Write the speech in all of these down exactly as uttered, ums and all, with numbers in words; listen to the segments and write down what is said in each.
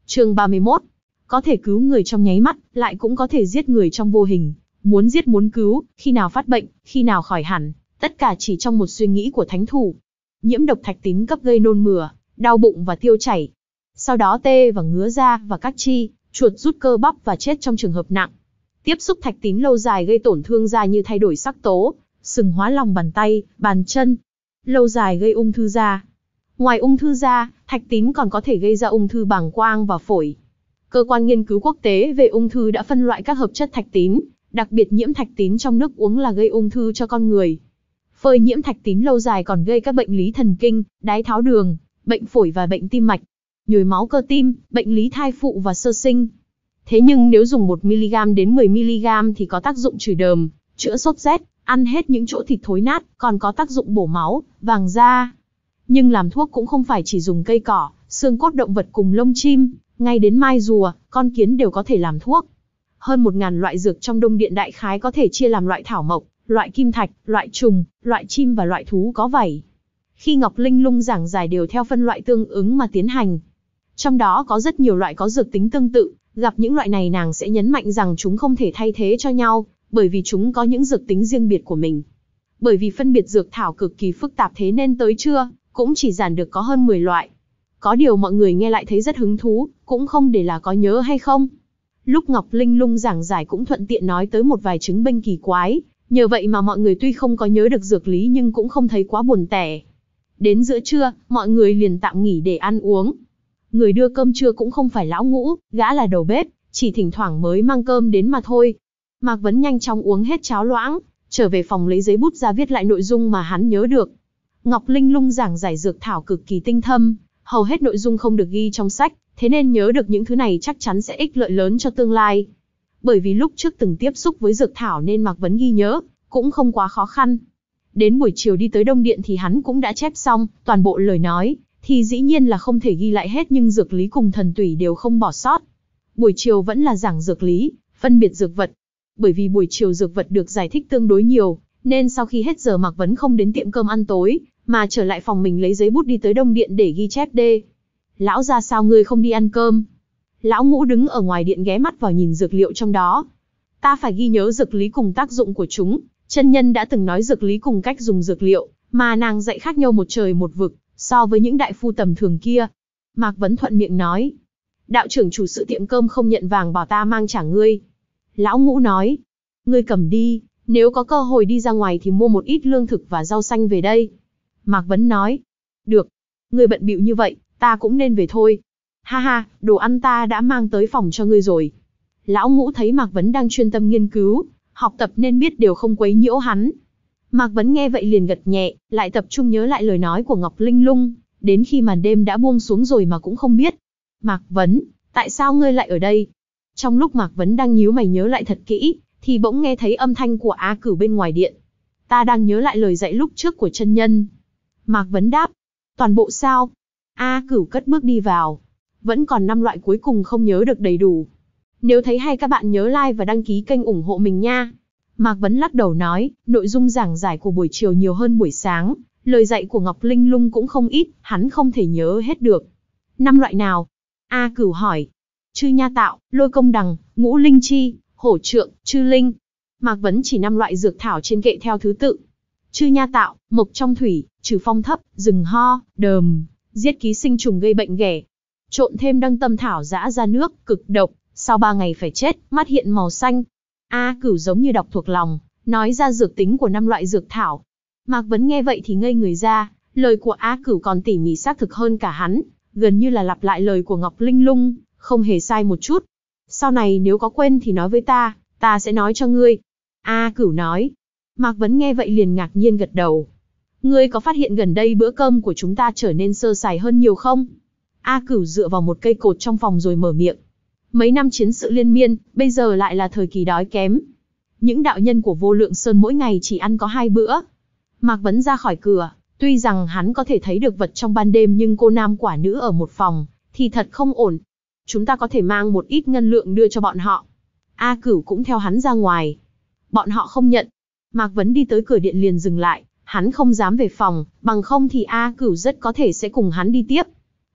Chương ba mươi mốt. Có thể cứu người trong nháy mắt, lại cũng có thể giết người trong vô hình. Muốn giết muốn cứu, khi nào phát bệnh, khi nào khỏi hẳn, tất cả chỉ trong một suy nghĩ của thánh thủ. Nhiễm độc thạch tín cấp gây nôn mửa, đau bụng và tiêu chảy. Sau đó tê và ngứa da và các chi, chuột rút cơ bắp và chết trong trường hợp nặng. Tiếp xúc thạch tín lâu dài gây tổn thương da như thay đổi sắc tố, sừng hóa lòng bàn tay, bàn chân. Lâu dài gây ung thư da. Ngoài ung thư da, thạch tín còn có thể gây ra ung thư bàng quang và phổi. Cơ quan nghiên cứu quốc tế về ung thư đã phân loại các hợp chất thạch tín, đặc biệt nhiễm thạch tín trong nước uống là gây ung thư cho con người. Phơi nhiễm thạch tín lâu dài còn gây các bệnh lý thần kinh, đái tháo đường, bệnh phổi và bệnh tim mạch, nhồi máu cơ tim, bệnh lý thai phụ và sơ sinh. Thế nhưng nếu dùng một mi-li-gam đến mười mi-li-gam thì có tác dụng trừ đờm, chữa sốt rét, ăn hết những chỗ thịt thối nát, còn có tác dụng bổ máu, vàng da. Nhưng làm thuốc cũng không phải chỉ dùng cây cỏ, xương cốt động vật cùng lông chim, ngay đến mai rùa, con kiến đều có thể làm thuốc. Hơn một ngàn loại dược trong Đông Điện đại khái có thể chia làm loại thảo mộc, loại kim thạch, loại trùng, loại chim và loại thú có vảy. Khi Ngọc Linh Lung giảng giải đều theo phân loại tương ứng mà tiến hành. Trong đó có rất nhiều loại có dược tính tương tự, gặp những loại này nàng sẽ nhấn mạnh rằng chúng không thể thay thế cho nhau, bởi vì chúng có những dược tính riêng biệt của mình. Bởi vì phân biệt dược thảo cực kỳ phức tạp thế nên tới trưa, cũng chỉ giảng được có hơn mười loại. Có điều mọi người nghe lại thấy rất hứng thú, cũng không để là có nhớ hay không. Lúc Ngọc Linh Lung giảng giải cũng thuận tiện nói tới một vài chứng bệnh kỳ quái, nhờ vậy mà mọi người tuy không có nhớ được dược lý nhưng cũng không thấy quá buồn tẻ. Đến giữa trưa, mọi người liền tạm nghỉ để ăn uống. Người đưa cơm trưa cũng không phải lão Ngũ, gã là đầu bếp, chỉ thỉnh thoảng mới mang cơm đến mà thôi. Mạc Vấn nhanh chóng uống hết cháo loãng, trở về phòng lấy giấy bút ra viết lại nội dung mà hắn nhớ được. Ngọc Linh Lung giảng giải dược thảo cực kỳ tinh thâm, hầu hết nội dung không được ghi trong sách, thế nên nhớ được những thứ này chắc chắn sẽ ích lợi lớn cho tương lai. Bởi vì lúc trước từng tiếp xúc với dược thảo nên Mạc Vấn ghi nhớ, cũng không quá khó khăn. Đến buổi chiều đi tới Đông Điện thì hắn cũng đã chép xong, toàn bộ lời nói, thì dĩ nhiên là không thể ghi lại hết nhưng dược lý cùng thần tủy đều không bỏ sót. Buổi chiều vẫn là giảng dược lý, phân biệt dược vật. Bởi vì buổi chiều dược vật được giải thích tương đối nhiều, nên sau khi hết giờ Mạc Vấn không đến tiệm cơm ăn tối, mà trở lại phòng mình lấy giấy bút đi tới Đông Điện để ghi chép đê. Lão ra sao ngươi không đi ăn cơm? Lão Ngũ đứng ở ngoài điện ghé mắt vào nhìn dược liệu trong đó. Ta phải ghi nhớ dược lý cùng tác dụng của chúng, chân nhân đã từng nói dược lý cùng cách dùng dược liệu, mà nàng dạy khác nhau một trời một vực, so với những đại phu tầm thường kia. Mạc Vấn thuận miệng nói. Đạo trưởng chủ sự tiệm cơm không nhận vàng bảo ta mang trả ngươi. Lão Ngũ nói. Ngươi cầm đi, nếu có cơ hội đi ra ngoài thì mua một ít lương thực và rau xanh về đây. Mạc Vấn nói. Được, ngươi bận bịu như vậy, ta cũng nên về thôi. Ha ha, đồ ăn ta đã mang tới phòng cho ngươi rồi. Lão Ngũ thấy Mạc Vấn đang chuyên tâm nghiên cứu, học tập nên biết đều không quấy nhiễu hắn. Mạc Vấn nghe vậy liền gật nhẹ, lại tập trung nhớ lại lời nói của Ngọc Linh Lung, đến khi màn đêm đã buông xuống rồi mà cũng không biết. Mạc Vấn, tại sao ngươi lại ở đây? Trong lúc Mạc Vấn đang nhíu mày nhớ lại thật kỹ, thì bỗng nghe thấy âm thanh của A Cửu bên ngoài điện. Ta đang nhớ lại lời dạy lúc trước của chân nhân. Mạc Vấn đáp. Toàn bộ sao? A Cửu cất bước đi vào. Vẫn còn năm loại cuối cùng không nhớ được đầy đủ. Nếu thấy hay các bạn nhớ like và đăng ký kênh ủng hộ mình nha. Mạc Vấn lắc đầu nói, nội dung giảng giải của buổi chiều nhiều hơn buổi sáng, lời dạy của Ngọc Linh Lung cũng không ít, hắn không thể nhớ hết được. Năm loại nào? A Cửu hỏi. Chư nha tạo, lôi công đằng, ngũ linh chi, hổ trượng, chư linh. Mạc Vấn chỉ năm loại dược thảo trên kệ theo thứ tự. Chư nha tạo, mộc trong thủy, trừ phong thấp, rừng ho, đờm, giết ký sinh trùng gây bệnh ghẻ. Trộn thêm đăng tâm thảo giã ra nước, cực độc, sau ba ngày phải chết, mắt hiện màu xanh. A Cửu giống như đọc thuộc lòng, nói ra dược tính của năm loại dược thảo. Mạc Vấn nghe vậy thì ngây người ra, lời của A Cửu còn tỉ mỉ xác thực hơn cả hắn, gần như là lặp lại lời của Ngọc Linh Lung, không hề sai một chút. Sau này nếu có quên thì nói với ta, ta sẽ nói cho ngươi. A Cửu nói. Mạc Vấn nghe vậy liền ngạc nhiên gật đầu. Ngươi có phát hiện gần đây bữa cơm của chúng ta trở nên sơ sài hơn nhiều không? A Cửu dựa vào một cây cột trong phòng rồi mở miệng. Mấy năm chiến sự liên miên, bây giờ lại là thời kỳ đói kém. Những đạo nhân của Vô Lượng Sơn mỗi ngày chỉ ăn có hai bữa. Mạc Vấn ra khỏi cửa, tuy rằng hắn có thể thấy được vật trong ban đêm nhưng cô nam quả nữ ở một phòng, thì thật không ổn. Chúng ta có thể mang một ít ngân lượng đưa cho bọn họ. A Cửu cũng theo hắn ra ngoài. Bọn họ không nhận. Mạc Vấn đi tới cửa điện liền dừng lại, hắn không dám về phòng, bằng không thì A Cửu rất có thể sẽ cùng hắn đi tiếp.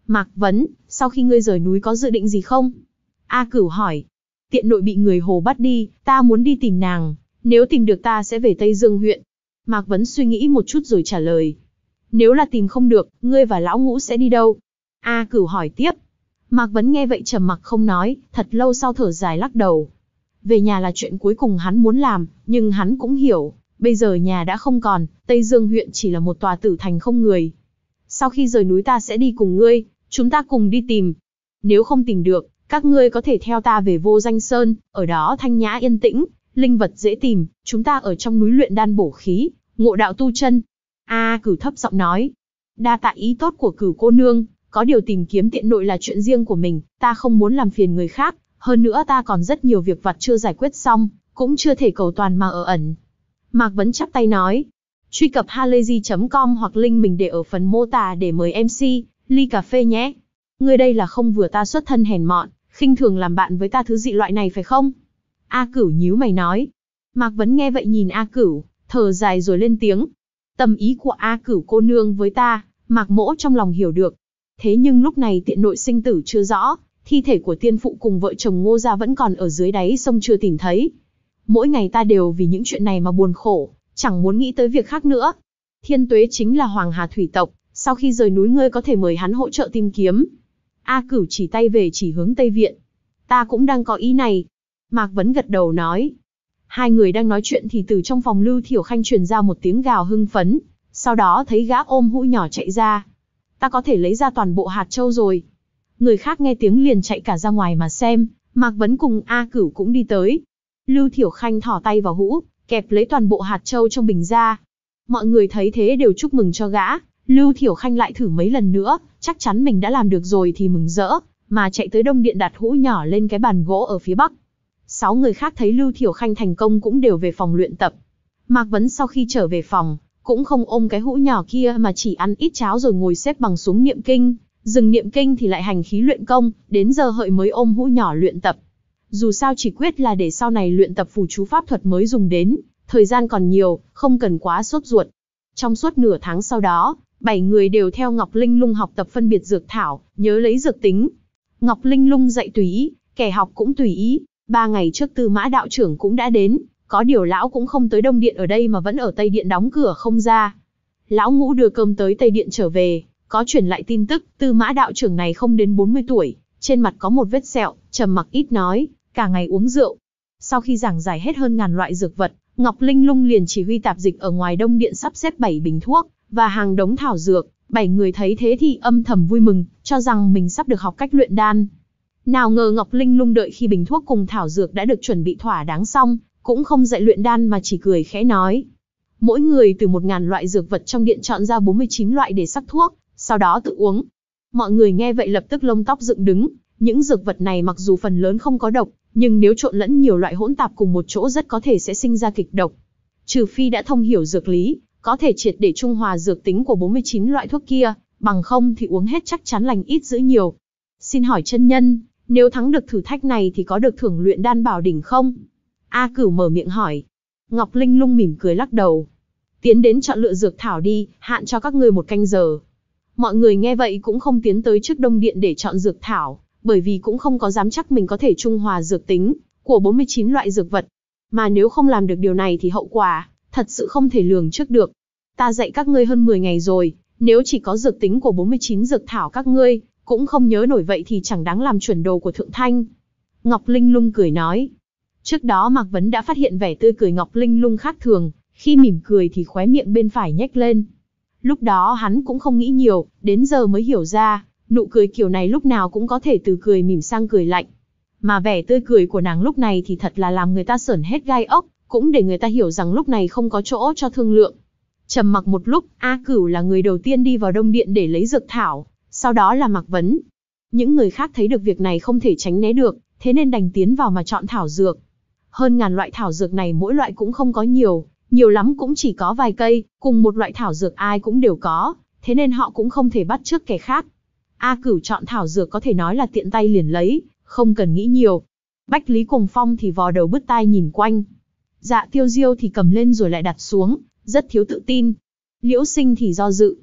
Mạc Vấn, sau khi ngươi rời núi có dự định gì không? A Cửu hỏi. Tiện nội bị người Hồ bắt đi, ta muốn đi tìm nàng. Nếu tìm được ta sẽ về Tây Dương huyện. Mạc Vấn suy nghĩ một chút rồi trả lời. Nếu là tìm không được, ngươi và lão Ngũ sẽ đi đâu? A Cửu hỏi tiếp. Mạc Vấn nghe vậy trầm mặc không nói, thật lâu sau thở dài lắc đầu. Về nhà là chuyện cuối cùng hắn muốn làm, nhưng hắn cũng hiểu, bây giờ nhà đã không còn, Tây Dương huyện chỉ là một tòa tử thành không người. Sau khi rời núi ta sẽ đi cùng ngươi, chúng ta cùng đi tìm. Nếu không tìm được, các ngươi có thể theo ta về Vô Danh Sơn, ở đó thanh nhã yên tĩnh, linh vật dễ tìm, chúng ta ở trong núi luyện đan bổ khí, ngộ đạo tu chân. A Cửu thấp giọng nói. Đa tạ ý tốt của Cửu cô nương, có điều tìm kiếm tiện nội là chuyện riêng của mình, ta không muốn làm phiền người khác, hơn nữa ta còn rất nhiều việc vặt chưa giải quyết xong, cũng chưa thể cầu toàn mà ở ẩn. Mạc Vấn chắp tay nói. Truy cập halayzi chấm com hoặc link mình để ở phần mô tả để mời em xê, ly cà phê nhé. Ngươi đây là không vừa ta xuất thân hèn mọn, khinh thường làm bạn với ta thứ dị loại này phải không? A Cửu nhíu mày nói. Mạc Vấn nghe vậy nhìn A Cửu, thở dài rồi lên tiếng. Tâm ý của A Cửu cô nương với ta, Mạc Mỗ trong lòng hiểu được. Thế nhưng lúc này tiện nội sinh tử chưa rõ, thi thể của tiên phụ cùng vợ chồng Ngô gia vẫn còn ở dưới đáy sông chưa tìm thấy. Mỗi ngày ta đều vì những chuyện này mà buồn khổ, chẳng muốn nghĩ tới việc khác nữa. Thiên Tuế chính là Hoàng Hà thủy tộc, sau khi rời núi ngươi có thể mời hắn hỗ trợ tìm kiếm. A Cửu chỉ tay về chỉ hướng Tây Viện. Ta cũng đang có ý này. Mạc Vấn gật đầu nói. Hai người đang nói chuyện thì từ trong phòng Lưu Thiểu Khanh truyền ra một tiếng gào hưng phấn, sau đó thấy gã ôm hũ nhỏ chạy ra. Ta có thể lấy ra toàn bộ hạt châu rồi. Người khác nghe tiếng liền chạy cả ra ngoài mà xem, Mạc Vấn cùng A Cửu cũng đi tới. Lưu Thiểu Khanh thò tay vào hũ, kẹp lấy toàn bộ hạt châu trong bình ra. Mọi người thấy thế đều chúc mừng cho gã, Lưu Thiểu Khanh lại thử mấy lần nữa, chắc chắn mình đã làm được rồi thì mừng rỡ, mà chạy tới Đông Điện đặt hũ nhỏ lên cái bàn gỗ ở phía bắc. Sáu người khác thấy Lưu Thiểu Khanh thành công cũng đều về phòng luyện tập. Mạc Vấn sau khi trở về phòng, cũng không ôm cái hũ nhỏ kia mà chỉ ăn ít cháo rồi ngồi xếp bằng xuống niệm kinh, dừng niệm kinh thì lại hành khí luyện công, đến giờ hợi mới ôm hũ nhỏ luyện tập. Dù sao chỉ quyết là để sau này luyện tập phù chú pháp thuật mới dùng đến, thời gian còn nhiều, không cần quá sốt ruột. Trong suốt nửa tháng sau đó, bảy người đều theo Ngọc Linh Lung học tập phân biệt dược thảo, nhớ lấy dược tính. Ngọc Linh Lung dạy tùy ý, kẻ học cũng tùy ý. Ba ngày trước Tư Mã đạo trưởng cũng đã đến, có điều lão cũng không tới Đông Điện ở đây mà vẫn ở Tây Điện đóng cửa không ra. Lão Ngũ đưa cơm tới Tây Điện trở về, có truyền lại tin tức, Tư Mã đạo trưởng này không đến bốn mươi tuổi, trên mặt có một vết sẹo, trầm mặc ít nói, cả ngày uống rượu. Sau khi giảng giải hết hơn ngàn loại dược vật, Ngọc Linh Lung liền chỉ huy tạp dịch ở ngoài Đông Điện sắp xếp bảy bình thuốc và hàng đống thảo dược. Bảy người thấy thế thì âm thầm vui mừng, cho rằng mình sắp được học cách luyện đan. Nào ngờ Ngọc Linh Lung đợi khi bình thuốc cùng thảo dược đã được chuẩn bị thỏa đáng xong, cũng không dạy luyện đan mà chỉ cười khẽ nói. Mỗi người từ một ngàn loại dược vật trong điện chọn ra bốn mươi chín loại để sắc thuốc, sau đó tự uống. Mọi người nghe vậy lập tức lông tóc dựng đứng, những dược vật này mặc dù phần lớn không có độc, nhưng nếu trộn lẫn nhiều loại hỗn tạp cùng một chỗ rất có thể sẽ sinh ra kịch độc. Trừ phi đã thông hiểu dược lý, có thể triệt để trung hòa dược tính của bốn mươi chín loại thuốc kia, bằng không thì uống hết chắc chắn lành ít dữ nhiều. Xin hỏi chân nhân, nếu thắng được thử thách này thì có được thưởng luyện đan bảo đỉnh không? A Cửu mở miệng hỏi. Ngọc Linh Lung mỉm cười lắc đầu. Tiến đến chọn lựa dược thảo đi, hạn cho các ngươi một canh giờ. Mọi người nghe vậy cũng không tiến tới trước Đông Điện để chọn dược thảo, bởi vì cũng không có dám chắc mình có thể trung hòa dược tính của bốn mươi chín loại dược vật. Mà nếu không làm được điều này thì hậu quả thật sự không thể lường trước được. Ta dạy các ngươi hơn mười ngày rồi, nếu chỉ có dược tính của bốn mươi chín dược thảo các ngươi cũng không nhớ nổi vậy thì chẳng đáng làm chuẩn đồ của Thượng Thanh. Ngọc Linh Lung cười nói. Trước đó Mạc Vấn đã phát hiện vẻ tươi cười Ngọc Linh Lung khác thường, khi mỉm cười thì khóe miệng bên phải nhếch lên. Lúc đó hắn cũng không nghĩ nhiều, đến giờ mới hiểu ra, nụ cười kiểu này lúc nào cũng có thể từ cười mỉm sang cười lạnh. Mà vẻ tươi cười của nàng lúc này thì thật là làm người ta sởn hết gai ốc, cũng để người ta hiểu rằng lúc này không có chỗ cho thương lượng. Trầm mặc một lúc, A Cửu là người đầu tiên đi vào Đông Điện để lấy dược thảo, sau đó là Mạc Vấn. Những người khác thấy được việc này không thể tránh né được, thế nên đành tiến vào mà chọn thảo dược. Hơn ngàn loại thảo dược này mỗi loại cũng không có nhiều, nhiều lắm cũng chỉ có vài cây, cùng một loại thảo dược ai cũng đều có, thế nên họ cũng không thể bắt chước kẻ khác. A Cửu chọn thảo dược có thể nói là tiện tay liền lấy, không cần nghĩ nhiều. Bách Lý Cuồng Phong thì vò đầu bứt tai nhìn quanh. Dạ Tiêu Diêu thì cầm lên rồi lại đặt xuống, rất thiếu tự tin. Liễu Sinh thì do dự.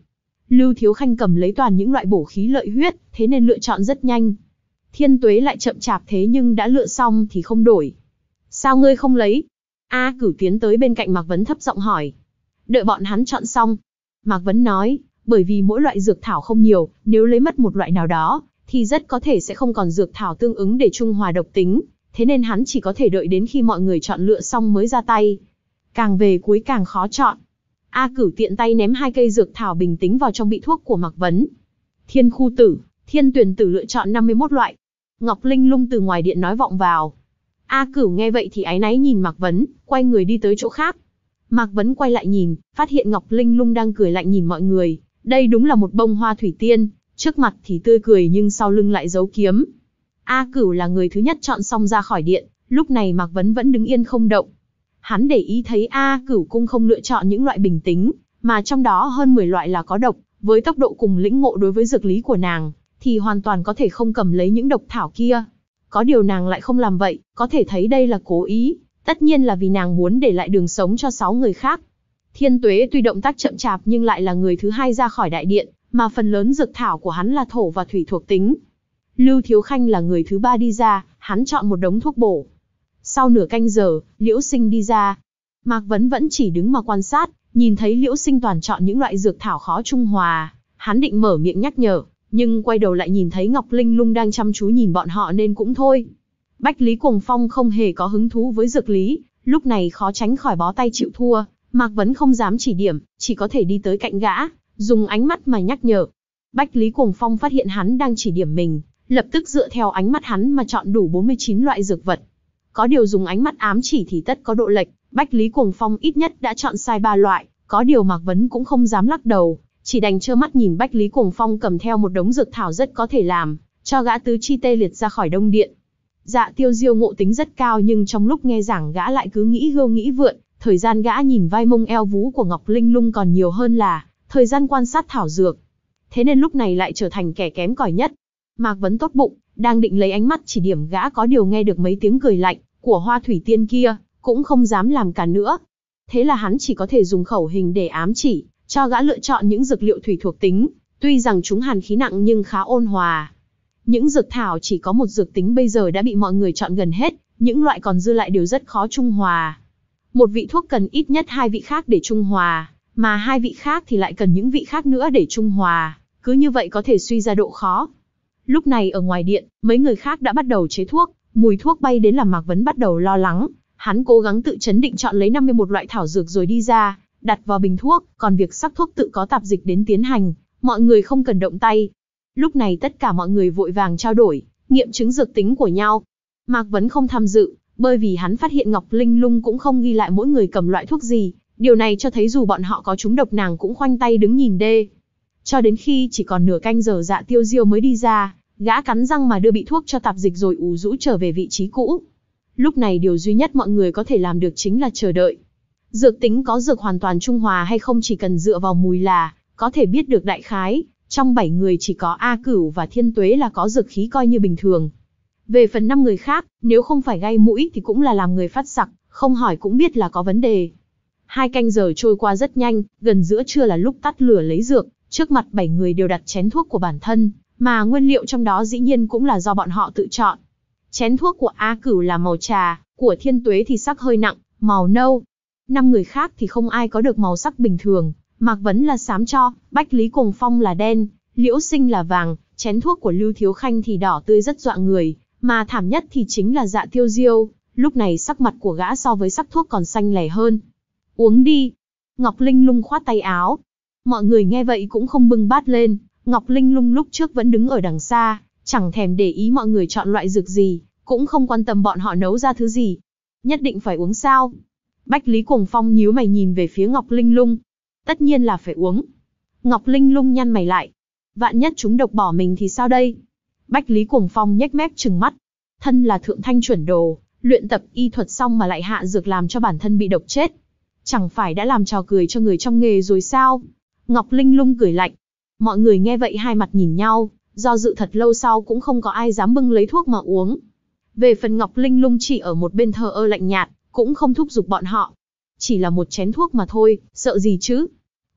Lưu Thiếu Khanh cầm lấy toàn những loại bổ khí lợi huyết, thế nên lựa chọn rất nhanh. Thiên Tuế lại chậm chạp thế nhưng đã lựa xong thì không đổi. Sao ngươi không lấy? A Cửu tiến tới bên cạnh Mạc Vấn thấp giọng hỏi. Đợi bọn hắn chọn xong. Mạc Vấn nói, bởi vì mỗi loại dược thảo không nhiều, nếu lấy mất một loại nào đó, thì rất có thể sẽ không còn dược thảo tương ứng để trung hòa độc tính, thế nên hắn chỉ có thể đợi đến khi mọi người chọn lựa xong mới ra tay. Càng về cuối càng khó chọn. A Cửu tiện tay ném hai cây dược thảo bình tính vào trong bị thuốc của Mạc Vấn. Thiên Khu Tử, Thiên Tuyền Tử lựa chọn năm mươi mốt loại. Ngọc Linh Lung từ ngoài điện nói vọng vào. A Cửu nghe vậy thì áy náy nhìn Mạc Vấn, quay người đi tới chỗ khác. Mạc Vấn quay lại nhìn, phát hiện Ngọc Linh Lung đang cười lạnh nhìn mọi người. Đây đúng là một bông hoa thủy tiên, trước mặt thì tươi cười nhưng sau lưng lại giấu kiếm. A Cửu là người thứ nhất chọn xong ra khỏi điện, lúc này Mạc Vấn vẫn đứng yên không động. Hắn để ý thấy A Cửu cung không lựa chọn những loại bình tính, mà trong đó hơn mười loại là có độc, với tốc độ cùng lĩnh ngộ đối với dược lý của nàng, thì hoàn toàn có thể không cầm lấy những độc thảo kia. Có điều nàng lại không làm vậy, có thể thấy đây là cố ý, tất nhiên là vì nàng muốn để lại đường sống cho sáu người khác. Thiên Tuế tuy động tác chậm chạp nhưng lại là người thứ hai ra khỏi đại điện, mà phần lớn dược thảo của hắn là thổ và thủy thuộc tính. Lưu Thiếu Khanh là người thứ ba đi ra, hắn chọn một đống thuốc bổ. Sau nửa canh giờ, Liễu Sinh đi ra. Mạc Vấn vẫn chỉ đứng mà quan sát, nhìn thấy Liễu Sinh toàn chọn những loại dược thảo khó trung hòa. Hắn định mở miệng nhắc nhở, nhưng quay đầu lại nhìn thấy Ngọc Linh Lung đang chăm chú nhìn bọn họ nên cũng thôi. Bách Lý Cuồng Phong không hề có hứng thú với dược lý, lúc này khó tránh khỏi bó tay chịu thua. Mạc Vấn không dám chỉ điểm, chỉ có thể đi tới cạnh gã, dùng ánh mắt mà nhắc nhở. Bách Lý Cuồng Phong phát hiện hắn đang chỉ điểm mình, lập tức dựa theo ánh mắt hắn mà chọn đủ bốn mươi chín loại dược vật. Có điều dùng ánh mắt ám chỉ thì tất có độ lệch, Bách Lý Cuồng Phong ít nhất đã chọn sai ba loại, có điều Mạc Vấn cũng không dám lắc đầu, chỉ đành trơ mắt nhìn Bách Lý Cuồng Phong cầm theo một đống dược thảo rất có thể làm cho gã tứ chi tê liệt ra khỏi Đông Điện. Dạ Tiêu Diêu ngộ tính rất cao nhưng trong lúc nghe giảng gã lại cứ nghĩ gâu nghĩ vượn, thời gian gã nhìn vai mông eo vú của Ngọc Linh Lung còn nhiều hơn là thời gian quan sát thảo dược. Thế nên lúc này lại trở thành kẻ kém cỏi nhất. Mạc Vấn tốt bụng, đang định lấy ánh mắt chỉ điểm gã, có điều nghe được mấy tiếng cười lạnh của Hoa Thủy Tiên kia, cũng không dám làm cản nữa. Thế là hắn chỉ có thể dùng khẩu hình để ám chỉ, cho gã lựa chọn những dược liệu thủy thuộc tính, tuy rằng chúng hàn khí nặng nhưng khá ôn hòa. Những dược thảo chỉ có một dược tính bây giờ đã bị mọi người chọn gần hết, những loại còn dư lại đều rất khó trung hòa. Một vị thuốc cần ít nhất hai vị khác để trung hòa, mà hai vị khác thì lại cần những vị khác nữa để trung hòa, cứ như vậy có thể suy ra độ khó. Lúc này ở ngoài điện, mấy người khác đã bắt đầu chế thuốc, mùi thuốc bay đến làm Mạc Vấn bắt đầu lo lắng. Hắn cố gắng tự chấn định chọn lấy năm mươi mốt loại thảo dược rồi đi ra, đặt vào bình thuốc, còn việc sắc thuốc tự có tạp dịch đến tiến hành, mọi người không cần động tay. Lúc này tất cả mọi người vội vàng trao đổi, nghiệm chứng dược tính của nhau. Mạc Vấn không tham dự, bởi vì hắn phát hiện Ngọc Linh Lung cũng không ghi lại mỗi người cầm loại thuốc gì, điều này cho thấy dù bọn họ có trúng độc nàng cũng khoanh tay đứng nhìn đê. Cho đến khi chỉ còn nửa canh giờ Dạ Tiêu Diêu mới đi ra, gã cắn răng mà đưa bị thuốc cho tạp dịch rồi ù rũ trở về vị trí cũ. Lúc này điều duy nhất mọi người có thể làm được chính là chờ đợi. Dược tính có dược hoàn toàn trung hòa hay không chỉ cần dựa vào mùi là có thể biết được đại khái. Trong bảy người chỉ có A Cửu và Thiên Tuế là có dược khí coi như bình thường. Về phần năm người khác, nếu không phải gai mũi thì cũng là làm người phát sặc, không hỏi cũng biết là có vấn đề. Hai canh giờ trôi qua rất nhanh, gần giữa trưa là lúc tắt lửa lấy dược, trước mặt bảy người đều đặt chén thuốc của bản thân, mà nguyên liệu trong đó dĩ nhiên cũng là do bọn họ tự chọn. Chén thuốc của A Cửu là màu trà, của Thiên Tuế thì sắc hơi nặng, màu nâu. Năm người khác thì không ai có được màu sắc bình thường, Mạc Vấn là xám cho, Bách Lý Cuồng Phong là đen, Liễu Sinh là vàng, chén thuốc của Lưu Thiếu Khanh thì đỏ tươi rất dọa người, mà thảm nhất thì chính là Dạ Tiêu Diêu, lúc này sắc mặt của gã so với sắc thuốc còn xanh lẻ hơn. Uống đi. Ngọc Linh Lung khoát tay áo. Mọi người nghe vậy cũng không bưng bát lên, Ngọc Linh Lung lúc trước vẫn đứng ở đằng xa, chẳng thèm để ý mọi người chọn loại dược gì, cũng không quan tâm bọn họ nấu ra thứ gì. Nhất định phải uống sao? Bách Lý Cuồng Phong nhíu mày nhìn về phía Ngọc Linh Lung. Tất nhiên là phải uống. Ngọc Linh Lung nhăn mày lại. Vạn nhất chúng độc bỏ mình thì sao đây? Bách Lý Cuồng Phong nhếch mép trừng mắt. Thân là thượng thanh chuẩn đồ, luyện tập y thuật xong mà lại hạ dược làm cho bản thân bị độc chết. Chẳng phải đã làm trò cười cho người trong nghề rồi sao? Ngọc Linh Lung cười lạnh. Mọi người nghe vậy hai mặt nhìn nhau, do dự thật lâu sau cũng không có ai dám bưng lấy thuốc mà uống. Về phần Ngọc Linh Lung chỉ ở một bên thờ ơ lạnh nhạt, cũng không thúc giục bọn họ. Chỉ là một chén thuốc mà thôi, sợ gì chứ?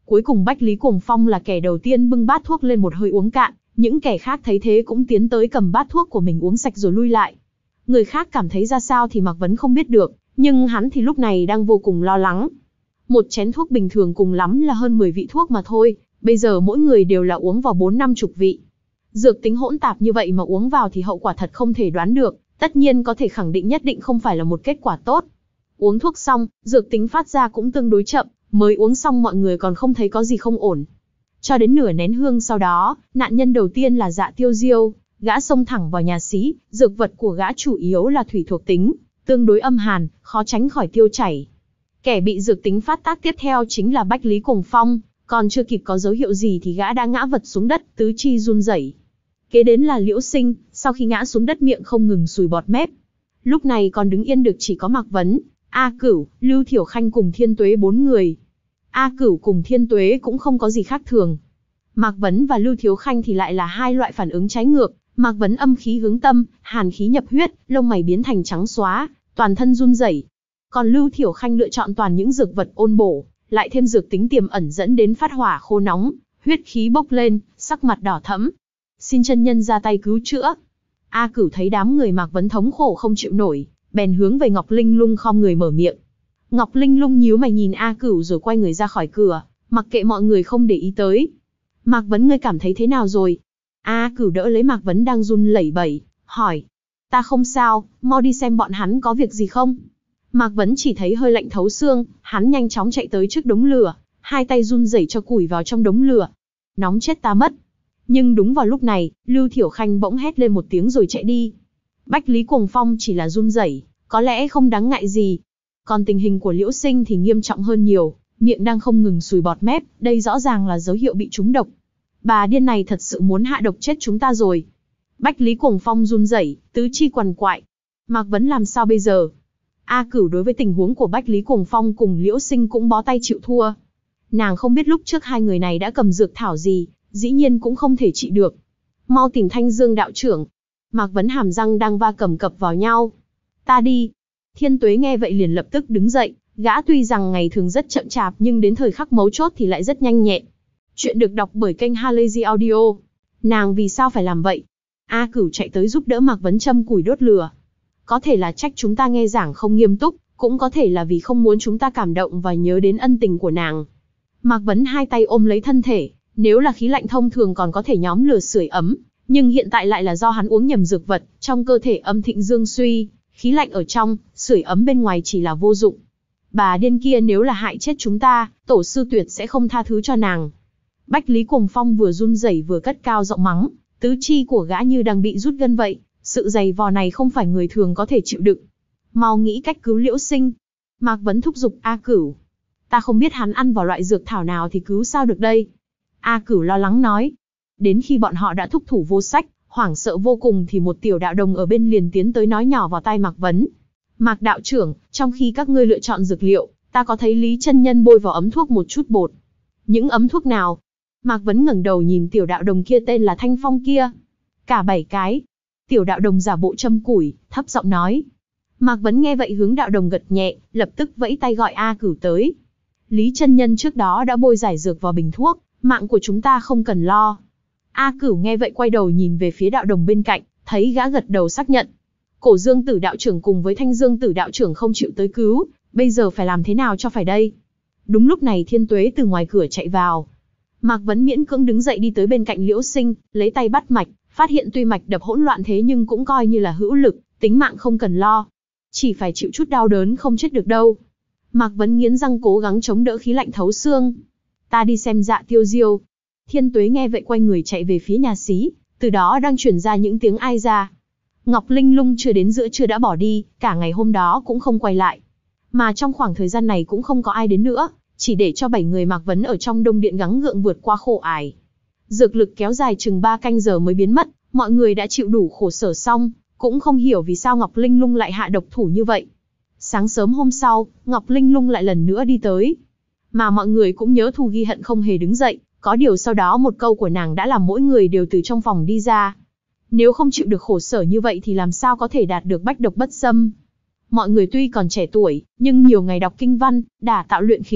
Cuối cùng Bách Lý Cuồng Phong là kẻ đầu tiên bưng bát thuốc lên một hơi uống cạn, những kẻ khác thấy thế cũng tiến tới cầm bát thuốc của mình uống sạch rồi lui lại. Người khác cảm thấy ra sao thì Mạc Vấn không biết được, nhưng hắn thì lúc này đang vô cùng lo lắng. Một chén thuốc bình thường cùng lắm là hơn mười vị thuốc mà thôi, bây giờ mỗi người đều là uống vào bốn năm chục vị. Dược tính hỗn tạp như vậy mà uống vào thì hậu quả thật không thể đoán được, tất nhiên có thể khẳng định nhất định không phải là một kết quả tốt. Uống thuốc xong, dược tính phát ra cũng tương đối chậm, mới uống xong mọi người còn không thấy có gì không ổn. Cho đến nửa nén hương sau đó, nạn nhân đầu tiên là Dạ Tiêu Diêu, gã xông thẳng vào nhà xí, dược vật của gã chủ yếu là thủy thuộc tính, tương đối âm hàn, khó tránh khỏi tiêu chảy. Kẻ bị dược tính phát tác tiếp theo chính là Bách Lý Cuồng Phong, còn chưa kịp có dấu hiệu gì thì gã đã ngã vật xuống đất, tứ chi run rẩy. Kế đến là Liễu Sinh, sau khi ngã xuống đất miệng không ngừng sùi bọt mép. Lúc này còn đứng yên được chỉ có Mạc Vấn, A Cửu, Lưu Thiểu Khanh cùng Thiên Tuế bốn người. A Cửu cùng Thiên Tuế cũng không có gì khác thường. Mạc Vấn và Lưu Thiếu Khanh thì lại là hai loại phản ứng trái ngược. Mạc Vấn âm khí hướng tâm, hàn khí nhập huyết, lông mày biến thành trắng xóa, toàn thân run rẩy. Còn Lưu Thiểu Khanh lựa chọn toàn những dược vật ôn bổ, lại thêm dược tính tiềm ẩn dẫn đến phát hỏa khô nóng, huyết khí bốc lên, sắc mặt đỏ thẫm. Xin chân nhân ra tay cứu chữa. A Cửu thấy đám người Mạc Vấn thống khổ không chịu nổi, bèn hướng về Ngọc Linh Lung khom người mở miệng. Ngọc Linh Lung nhíu mày nhìn A Cửu rồi quay người ra khỏi cửa, mặc kệ mọi người không để ý tới. Mạc Vấn, ngươi cảm thấy thế nào rồi? A Cửu đỡ lấy Mạc Vấn đang run lẩy bẩy, hỏi. Ta không sao, mau đi xem bọn hắn có việc gì không? Mạc Vấn chỉ thấy hơi lạnh thấu xương, hắn nhanh chóng chạy tới trước đống lửa, hai tay run rẩy cho củi vào trong đống lửa. Nóng chết ta mất. Nhưng đúng vào lúc này, Lưu Thiểu Khanh bỗng hét lên một tiếng rồi chạy đi. Bách Lý Cuồng Phong chỉ là run rẩy, có lẽ không đáng ngại gì. Còn tình hình của Liễu Sinh thì nghiêm trọng hơn nhiều, miệng đang không ngừng sùi bọt mép, đây rõ ràng là dấu hiệu bị trúng độc. Bà điên này thật sự muốn hạ độc chết chúng ta rồi. Bách Lý Cuồng Phong run rẩy, tứ chi quằn quại. Mạc Vấn làm sao bây giờ? A Cửu đối với tình huống của Bách Lý Cuồng Phong cùng Liễu Sinh cũng bó tay chịu thua. Nàng không biết lúc trước hai người này đã cầm dược thảo gì, dĩ nhiên cũng không thể trị được. Mau tìm Thanh Dương đạo trưởng. Mạc Vấn hàm răng đang va cầm cập vào nhau. Ta đi. Thiên Tuế nghe vậy liền lập tức đứng dậy, gã tuy rằng ngày thường rất chậm chạp nhưng đến thời khắc mấu chốt thì lại rất nhanh nhẹn. Chuyện được đọc bởi kênh Halazy Audio. Nàng vì sao phải làm vậy? A Cửu chạy tới giúp đỡ Mạc Vấn châm củi đốt lửa. Có thể là trách chúng ta nghe giảng không nghiêm túc, cũng có thể là vì không muốn chúng ta cảm động và nhớ đến ân tình của nàng. Mạc Vấn hai tay ôm lấy thân thể, nếu là khí lạnh thông thường còn có thể nhóm lửa sưởi ấm, nhưng hiện tại lại là do hắn uống nhầm dược vật, trong cơ thể âm thịnh dương suy, khí lạnh ở trong, sưởi ấm bên ngoài chỉ là vô dụng. Bà điên kia nếu là hại chết chúng ta, tổ sư tuyệt sẽ không tha thứ cho nàng. Bách Lý Cuồng Phong vừa run rẩy vừa cất cao giọng mắng, tứ chi của gã như đang bị rút gân vậy, sự dày vò này không phải người thường có thể chịu đựng. Mau nghĩ cách cứu Liễu Sinh. Mạc Vấn thúc giục A Cửu. Ta không biết hắn ăn vào loại dược thảo nào thì cứu sao được đây. A Cửu lo lắng nói. Đến khi bọn họ đã thúc thủ vô sách, hoảng sợ vô cùng thì một tiểu đạo đồng ở bên liền tiến tới nói nhỏ vào tai Mạc Vấn. Mạc đạo trưởng, trong khi các ngươi lựa chọn dược liệu, ta có thấy Lý chân nhân bôi vào ấm thuốc một chút bột. Những ấm thuốc nào? Mạc Vấn ngẩng đầu nhìn tiểu đạo đồng kia tên là Thanh Phong kia. Cả bảy cái. Tiểu đạo đồng giả bộ châm củi, thấp giọng nói. Mạc Vấn nghe vậy hướng đạo đồng gật nhẹ, lập tức vẫy tay gọi A Cửu tới. Lý chân nhân trước đó đã bôi giải dược vào bình thuốc, mạng của chúng ta không cần lo. A Cửu nghe vậy quay đầu nhìn về phía đạo đồng bên cạnh, thấy gã gật đầu xác nhận. Cổ Dương Tử đạo trưởng cùng với Thanh Dương Tử đạo trưởng không chịu tới cứu, bây giờ phải làm thế nào cho phải đây? Đúng lúc này Thiên Tuế từ ngoài cửa chạy vào. Mạc Vấn miễn cưỡng đứng dậy đi tới bên cạnh Liễu Sinh, lấy tay bắt mạch, phát hiện tuy mạch đập hỗn loạn thế nhưng cũng coi như là hữu lực, tính mạng không cần lo. Chỉ phải chịu chút đau đớn không chết được đâu. Mạc Vấn nghiến răng cố gắng chống đỡ khí lạnh thấu xương. Ta đi xem Dạ Tiêu Diêu. Thiên Tuế nghe vậy quay người chạy về phía nhà xí, từ đó đang truyền ra những tiếng ai ra. Ngọc Linh Lung chưa đến giữa trưa đã bỏ đi, cả ngày hôm đó cũng không quay lại. Mà trong khoảng thời gian này cũng không có ai đến nữa, chỉ để cho bảy người Mạc Vấn ở trong Đông Điện gắng gượng vượt qua khổ ải. Dược lực kéo dài chừng ba canh giờ mới biến mất, mọi người đã chịu đủ khổ sở xong, cũng không hiểu vì sao Ngọc Linh Lung lại hạ độc thủ như vậy. Sáng sớm hôm sau, Ngọc Linh Lung lại lần nữa đi tới. Mà mọi người cũng nhớ thù ghi hận không hề đứng dậy, có điều sau đó một câu của nàng đã làm mỗi người đều từ trong phòng đi ra. Nếu không chịu được khổ sở như vậy thì làm sao có thể đạt được bách độc bất xâm. Mọi người tuy còn trẻ tuổi, nhưng nhiều ngày đọc kinh văn, đả tạo luyện khí,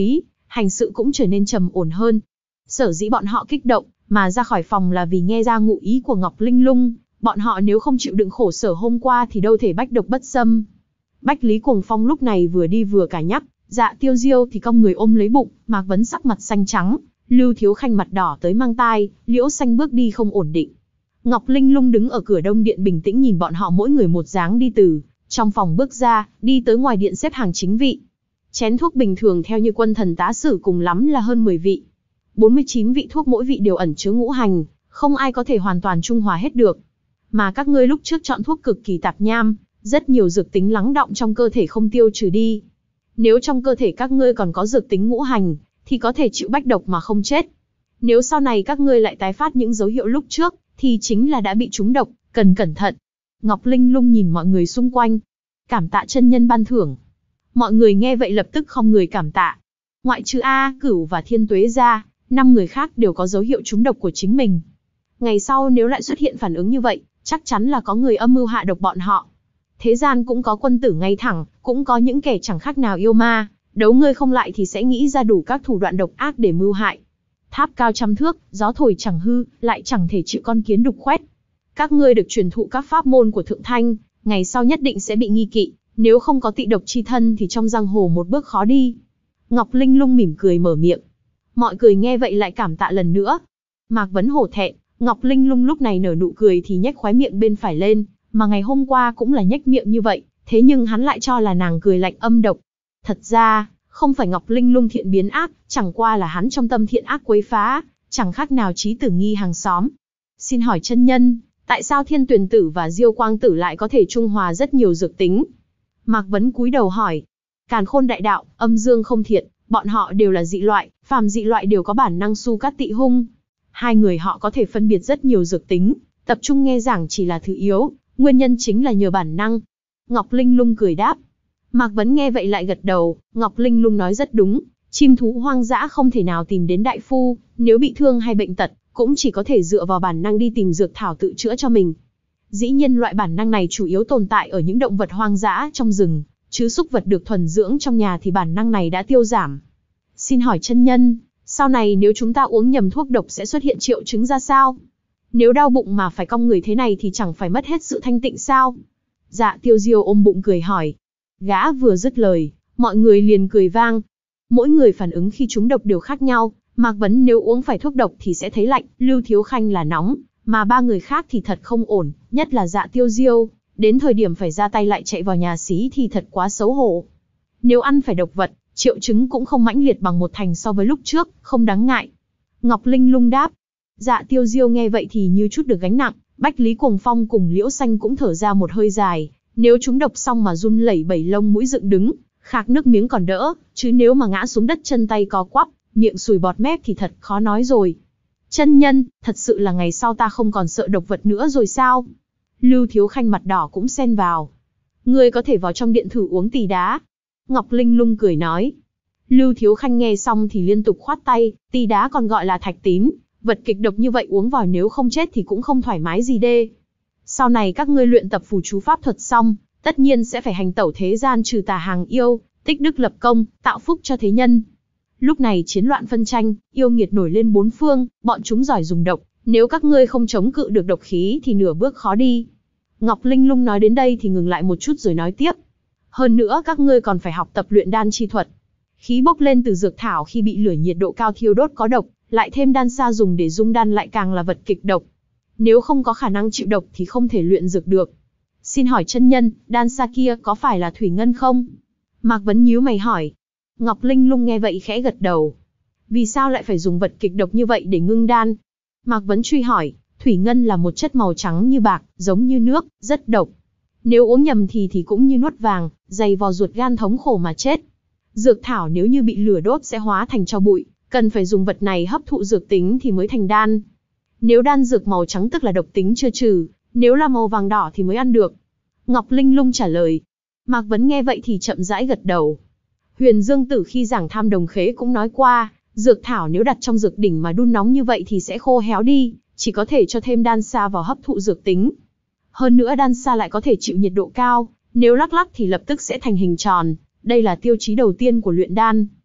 hành sự cũng trở nên trầm ổn hơn. Sở dĩ bọn họ kích động mà ra khỏi phòng là vì nghe ra ngụ ý của Ngọc Linh Lung, bọn họ nếu không chịu đựng khổ sở hôm qua thì đâu thể bách độc bất xâm. Bách Lý Cuồng Phong lúc này vừa đi vừa cả nhắc, Dạ Tiêu Diêu thì cong người ôm lấy bụng, Mạc Vấn sắc mặt xanh trắng, Lưu Thiếu Khanh mặt đỏ tới mang tai, Liễu Xanh bước đi không ổn định. Ngọc Linh Lung đứng ở cửa Đông Điện bình tĩnh nhìn bọn họ mỗi người một dáng đi từ trong phòng bước ra, đi tới ngoài điện xếp hàng chính vị. Chén thuốc bình thường theo như quân thần tá sử cùng lắm là hơn mười vị. bốn mươi chín vị thuốc mỗi vị đều ẩn chứa ngũ hành, không ai có thể hoàn toàn trung hòa hết được. Mà các ngươi lúc trước chọn thuốc cực kỳ tạp nham, rất nhiều dược tính lắng đọng trong cơ thể không tiêu trừ đi. Nếu trong cơ thể các ngươi còn có dược tính ngũ hành, thì có thể chịu bách độc mà không chết. Nếu sau này các ngươi lại tái phát những dấu hiệu lúc trước, thì chính là đã bị trúng độc, cần cẩn thận. Ngọc Linh Lung nhìn mọi người xung quanh. Cảm tạ chân nhân ban thưởng. Mọi người nghe vậy lập tức không người cảm tạ. Ngoại trừ A, Cửu và Thiên Tuế ra, năm người khác đều có dấu hiệu trúng độc của chính mình. Ngày sau nếu lại xuất hiện phản ứng như vậy, chắc chắn là có người âm mưu hạ độc bọn họ. Thế gian cũng có quân tử ngay thẳng, cũng có những kẻ chẳng khác nào yêu ma, đấu ngươi không lại thì sẽ nghĩ ra đủ các thủ đoạn độc ác để mưu hại. Tháp cao trăm thước, gió thổi chẳng hư, lại chẳng thể chịu con kiến đục khoét. Các ngươi được truyền thụ các pháp môn của Thượng Thanh, ngày sau nhất định sẽ bị nghi kỵ, nếu không có tị độc chi thân thì trong giang hồ một bước khó đi. Ngọc Linh Lung mỉm cười mở miệng. Mọi người nghe vậy lại cảm tạ lần nữa. Mạc Vấn hổ thẹn, Ngọc Linh Lung lúc này nở nụ cười thì nhếch khóe miệng bên phải lên, mà ngày hôm qua cũng là nhếch miệng như vậy, thế nhưng hắn lại cho là nàng cười lạnh âm độc. Thật ra, không phải Ngọc Linh Lung thiện biến ác, chẳng qua là hắn trong tâm thiện ác quấy phá, chẳng khác nào Trí Tử Nghi hàng xóm. Xin hỏi chân nhân, tại sao Thiên Tuyền Tử và Diêu Quang Tử lại có thể trung hòa rất nhiều dược tính? Mạc Vấn cúi đầu hỏi. Càn Khôn đại đạo, âm dương không thiện, bọn họ đều là dị loại, phàm dị loại đều có bản năng su cát tị hung. Hai người họ có thể phân biệt rất nhiều dược tính, tập trung nghe giảng chỉ là thứ yếu, nguyên nhân chính là nhờ bản năng. Ngọc Linh Lung cười đáp. Mạc Vấn nghe vậy lại gật đầu, Ngọc Linh Lung nói rất đúng, chim thú hoang dã không thể nào tìm đến đại phu, nếu bị thương hay bệnh tật, cũng chỉ có thể dựa vào bản năng đi tìm dược thảo tự chữa cho mình. Dĩ nhiên loại bản năng này chủ yếu tồn tại ở những động vật hoang dã trong rừng, chứ súc vật được thuần dưỡng trong nhà thì bản năng này đã tiêu giảm. Xin hỏi chân nhân, sau này nếu chúng ta uống nhầm thuốc độc sẽ xuất hiện triệu chứng ra sao? Nếu đau bụng mà phải cong người thế này thì chẳng phải mất hết sự thanh tịnh sao? Dạ Tiêu Diêu ôm bụng cười hỏi. Gã vừa dứt lời, mọi người liền cười vang. Mỗi người phản ứng khi trúng độc đều khác nhau, Mạc Vấn nếu uống phải thuốc độc thì sẽ thấy lạnh, Lưu Thiếu Khanh là nóng, mà ba người khác thì thật không ổn, nhất là Dạ Tiêu Diêu, đến thời điểm phải ra tay lại chạy vào nhà xí thì thật quá xấu hổ. Nếu ăn phải độc vật, triệu chứng cũng không mãnh liệt bằng một thành so với lúc trước, không đáng ngại. Ngọc Linh Lung đáp. Dạ Tiêu Diêu nghe vậy thì như chút được gánh nặng, Bách Lý Cuồng Phong cùng Liễu Xanh cũng thở ra một hơi dài, nếu trúng độc xong mà run lẩy bẩy lông mũi dựng đứng, khạc nước miếng còn đỡ, chứ nếu mà ngã xuống đất chân tay co quắp, miệng sùi bọt mép thì thật khó nói rồi. Chân nhân, thật sự là ngày sau ta không còn sợ độc vật nữa rồi sao? Lưu Thiếu Khanh mặt đỏ cũng xen vào. Ngươi có thể vào trong điện thử uống tỳ đá. Ngọc Linh Lung cười nói. Lưu Thiếu Khanh nghe xong thì liên tục khoát tay, tỳ đá còn gọi là thạch tín, vật kịch độc như vậy uống vào nếu không chết thì cũng không thoải mái gì đê. Sau này các ngươi luyện tập phù chú pháp thuật xong, tất nhiên sẽ phải hành tẩu thế gian trừ tà hàng yêu, tích đức lập công, tạo phúc cho thế nhân. Lúc này chiến loạn phân tranh, yêu nghiệt nổi lên bốn phương, bọn chúng giỏi dùng độc, nếu các ngươi không chống cự được độc khí thì nửa bước khó đi. Ngọc Linh Lung nói đến đây thì ngừng lại một chút rồi nói tiếp. Hơn nữa các ngươi còn phải học tập luyện đan chi thuật. Khí bốc lên từ dược thảo khi bị lửa nhiệt độ cao thiêu đốt có độc, lại thêm đan sa dùng để dung đan lại càng là vật kịch độc. Nếu không có khả năng chịu độc thì không thể luyện dược được. Xin hỏi chân nhân, đan sa kia có phải là thủy ngân không? Mạc Vấn nhíu mày hỏi. Ngọc Linh Lung nghe vậy khẽ gật đầu. Vì sao lại phải dùng vật kịch độc như vậy để ngưng đan? Mạc Vấn truy hỏi. Thủy ngân là một chất màu trắng như bạc, giống như nước, rất độc. Nếu uống nhầm thì thì cũng như nuốt vàng, dày vò ruột gan thống khổ mà chết. Dược thảo nếu như bị lửa đốt sẽ hóa thành tro bụi, cần phải dùng vật này hấp thụ dược tính thì mới thành đan. Nếu đan dược màu trắng tức là độc tính chưa trừ, nếu là màu vàng đỏ thì mới ăn được. Ngọc Linh Lung trả lời. Mạc Vấn nghe vậy thì chậm rãi gật đầu. Huyền Dương Tử khi giảng tham đồng khế cũng nói qua, dược thảo nếu đặt trong dược đỉnh mà đun nóng như vậy thì sẽ khô héo đi, chỉ có thể cho thêm đan sa vào hấp thụ dược tính. Hơn nữa đan sa lại có thể chịu nhiệt độ cao, nếu lắc lắc thì lập tức sẽ thành hình tròn, đây là tiêu chí đầu tiên của luyện đan.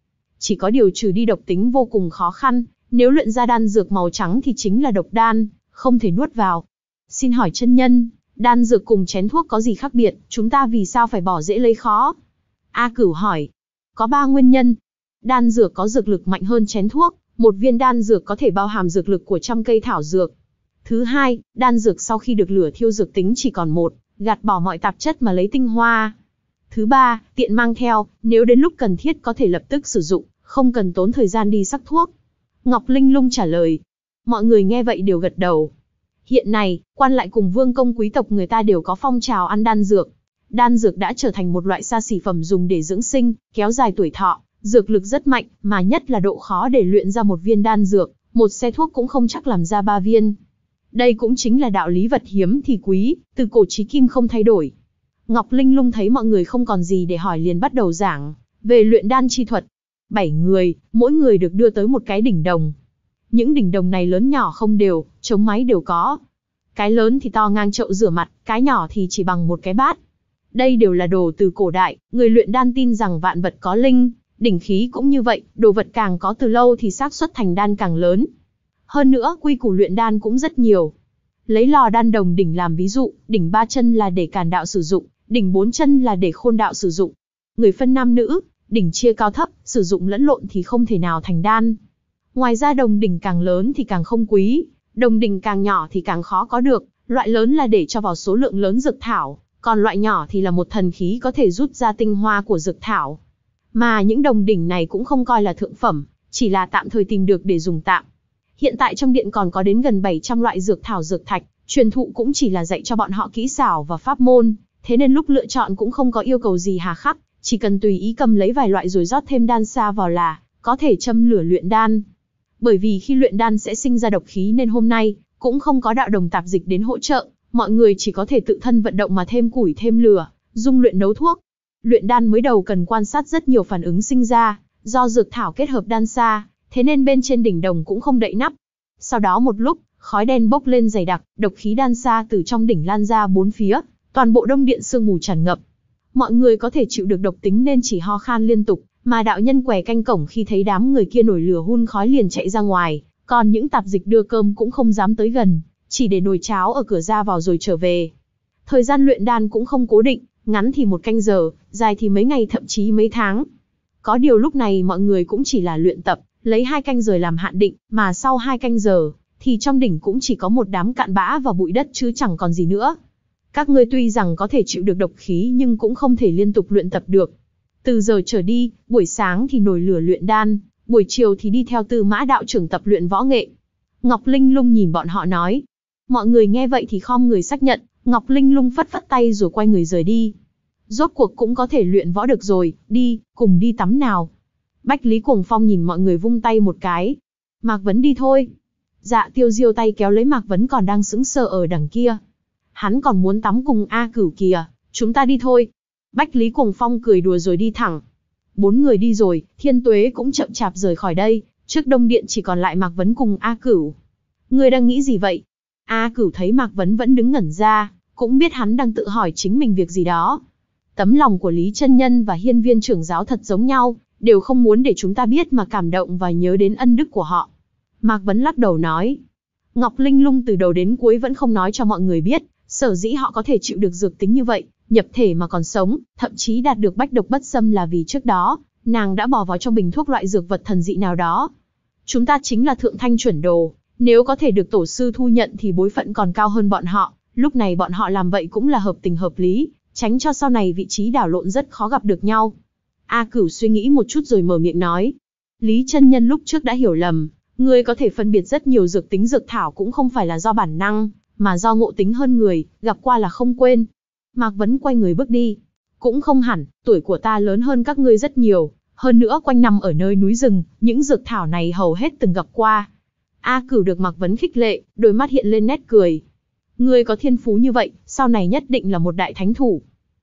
chỉ có điều trừ đi độc tính vô cùng khó khăn, nếu luyện ra đan dược màu trắng thì chính là độc đan, không thể nuốt vào. Xin hỏi chân nhân, đan dược cùng chén thuốc có gì khác biệt, chúng ta vì sao phải bỏ dễ lấy khó? A Cửu hỏi. Có ba nguyên nhân. Đan dược có dược lực mạnh hơn chén thuốc, một viên đan dược có thể bao hàm dược lực của trăm cây thảo dược. Thứ hai, đan dược sau khi được lửa thiêu dược tính chỉ còn một, gạt bỏ mọi tạp chất mà lấy tinh hoa. Thứ ba, tiện mang theo, nếu đến lúc cần thiết có thể lập tức sử dụng, không cần tốn thời gian đi sắc thuốc. Ngọc Linh Lung trả lời. Mọi người nghe vậy đều gật đầu. Hiện nay, quan lại cùng vương công quý tộc người ta đều có phong trào ăn đan dược. Đan dược đã trở thành một loại xa xỉ phẩm dùng để dưỡng sinh, kéo dài tuổi thọ, dược lực rất mạnh, mà nhất là độ khó để luyện ra một viên đan dược, một xe thuốc cũng không chắc làm ra ba viên. Đây cũng chính là đạo lý vật hiếm thì quý, từ cổ chí kim không thay đổi. Ngọc Linh Lung thấy mọi người không còn gì để hỏi liền bắt đầu giảng về luyện đan chi thuật. Bảy người, mỗi người được đưa tới một cái đỉnh đồng. Những đỉnh đồng này lớn nhỏ không đều, chống máy đều có. Cái lớn thì to ngang chậu rửa mặt, cái nhỏ thì chỉ bằng một cái bát. Đây đều là đồ từ cổ đại, người luyện đan tin rằng vạn vật có linh, đỉnh khí cũng như vậy, đồ vật càng có từ lâu thì xác suất thành đan càng lớn. Hơn nữa, quy củ luyện đan cũng rất nhiều. Lấy lò đan đồng đỉnh làm ví dụ, đỉnh ba chân là để càn đạo sử dụng, đỉnh bốn chân là để khôn đạo sử dụng. Người phân nam nữ, đỉnh chia cao thấp, sử dụng lẫn lộn thì không thể nào thành đan. Ngoài ra đồng đỉnh càng lớn thì càng không quý, đồng đỉnh càng nhỏ thì càng khó có được, loại lớn là để cho vào số lượng lớn dược thảo, còn loại nhỏ thì là một thần khí có thể rút ra tinh hoa của dược thảo. Mà những đồng đỉnh này cũng không coi là thượng phẩm, chỉ là tạm thời tìm được để dùng tạm. Hiện tại trong điện còn có đến gần bảy trăm loại dược thảo dược thạch, truyền thụ cũng chỉ là dạy cho bọn họ kỹ xảo và pháp môn, thế nên lúc lựa chọn cũng không có yêu cầu gì hà khắc, chỉ cần tùy ý cầm lấy vài loại rồi rót thêm đan sa vào là có thể châm lửa luyện đan. Bởi vì khi luyện đan sẽ sinh ra độc khí nên hôm nay cũng không có đạo đồng tạp dịch đến hỗ trợ, mọi người chỉ có thể tự thân vận động mà thêm củi thêm lửa, dung luyện nấu thuốc. Luyện đan mới đầu cần quan sát rất nhiều phản ứng sinh ra, do dược thảo kết hợp đan sa, thế nên bên trên đỉnh đồng cũng không đậy nắp. Sau đó một lúc, khói đen bốc lên dày đặc, độc khí đan sa từ trong đỉnh lan ra bốn phía, toàn bộ đông điện sương mù tràn ngập. Mọi người có thể chịu được độc tính nên chỉ ho khan liên tục, mà đạo nhân quẻ canh cổng khi thấy đám người kia nổi lửa hun khói liền chạy ra ngoài, còn những tạp dịch đưa cơm cũng không dám tới gần, chỉ để nồi cháo ở cửa ra vào rồi trở về. Thời gian luyện đan cũng không cố định, ngắn thì một canh giờ, dài thì mấy ngày thậm chí mấy tháng. Có điều lúc này mọi người cũng chỉ là luyện tập, lấy hai canh giờ làm hạn định, mà sau hai canh giờ, thì trong đỉnh cũng chỉ có một đám cạn bã và bụi đất chứ chẳng còn gì nữa. Các ngươi tuy rằng có thể chịu được độc khí nhưng cũng không thể liên tục luyện tập được. Từ giờ trở đi, buổi sáng thì nổi lửa luyện đan, buổi chiều thì đi theo Tư Mã đạo trưởng tập luyện võ nghệ. Ngọc Linh Lung nhìn bọn họ nói. Mọi người nghe vậy thì khom người xác nhận, Ngọc Linh Lung phất phất tay rồi quay người rời đi. Rốt cuộc cũng có thể luyện võ được rồi, đi, cùng đi tắm nào. Bách Lý Cuồng Phong nhìn mọi người vung tay một cái. Mạc Vấn đi thôi. Dạ Tiêu Diêu tay kéo lấy Mạc Vấn còn đang sững sờ ở đằng kia. Hắn còn muốn tắm cùng A Cửu kìa, chúng ta đi thôi. Bách Lý Cuồng Phong cười đùa rồi đi thẳng. Bốn người đi rồi, Thiên Tuế cũng chậm chạp rời khỏi đây, trước Đông Điện chỉ còn lại Mạc Vấn cùng A Cửu. Ngươi đang nghĩ gì vậy? A Cửu thấy Mạc Vấn vẫn đứng ngẩn ra, cũng biết hắn đang tự hỏi chính mình việc gì đó. Tấm lòng của Lý Chân Nhân và Hiên Viên trưởng giáo thật giống nhau, đều không muốn để chúng ta biết mà cảm động và nhớ đến ân đức của họ. Mạc Vấn lắc đầu nói. Ngọc Linh Lung từ đầu đến cuối vẫn không nói cho mọi người biết, sở dĩ họ có thể chịu được dược tính như vậy, nhập thể mà còn sống, thậm chí đạt được bách độc bất xâm là vì trước đó, nàng đã bỏ vào trong bình thuốc loại dược vật thần dị nào đó. Chúng ta chính là thượng thanh chuẩn đồ, nếu có thể được tổ sư thu nhận thì bối phận còn cao hơn bọn họ, lúc này bọn họ làm vậy cũng là hợp tình hợp lý, tránh cho sau này vị trí đảo lộn rất khó gặp được nhau. A Cửu suy nghĩ một chút rồi mở miệng nói. Lý Chân Nhân lúc trước đã hiểu lầm, ngươi có thể phân biệt rất nhiều dược tính dược thảo cũng không phải là do bản năng, mà do ngộ tính hơn người, gặp qua là không quên. Mạc Vấn quay người bước đi. Cũng không hẳn, tuổi của ta lớn hơn các ngươi rất nhiều, hơn nữa quanh năm ở nơi núi rừng, những dược thảo này hầu hết từng gặp qua. A Cửu được Mạc Vấn khích lệ, đôi mắt hiện lên nét cười. Ngươi có thiên phú như vậy, sau này nhất định là một đại thánh thủ.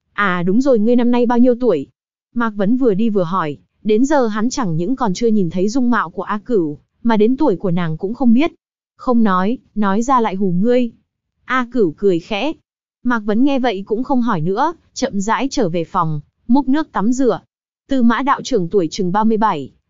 À đúng rồi, ngươi năm nay bao nhiêu tuổi? Mạc Vấn vừa đi vừa hỏi, đến giờ hắn chẳng những còn chưa nhìn thấy dung mạo của A Cửu, mà đến tuổi của nàng cũng không biết. Không nói, nói ra lại hù ngươi. A Cửu cười khẽ. Mạc Vấn nghe vậy cũng không hỏi nữa, chậm rãi trở về phòng, múc nước tắm rửa. Tư Mã đạo trưởng tuổi chừng ba mươi bảy,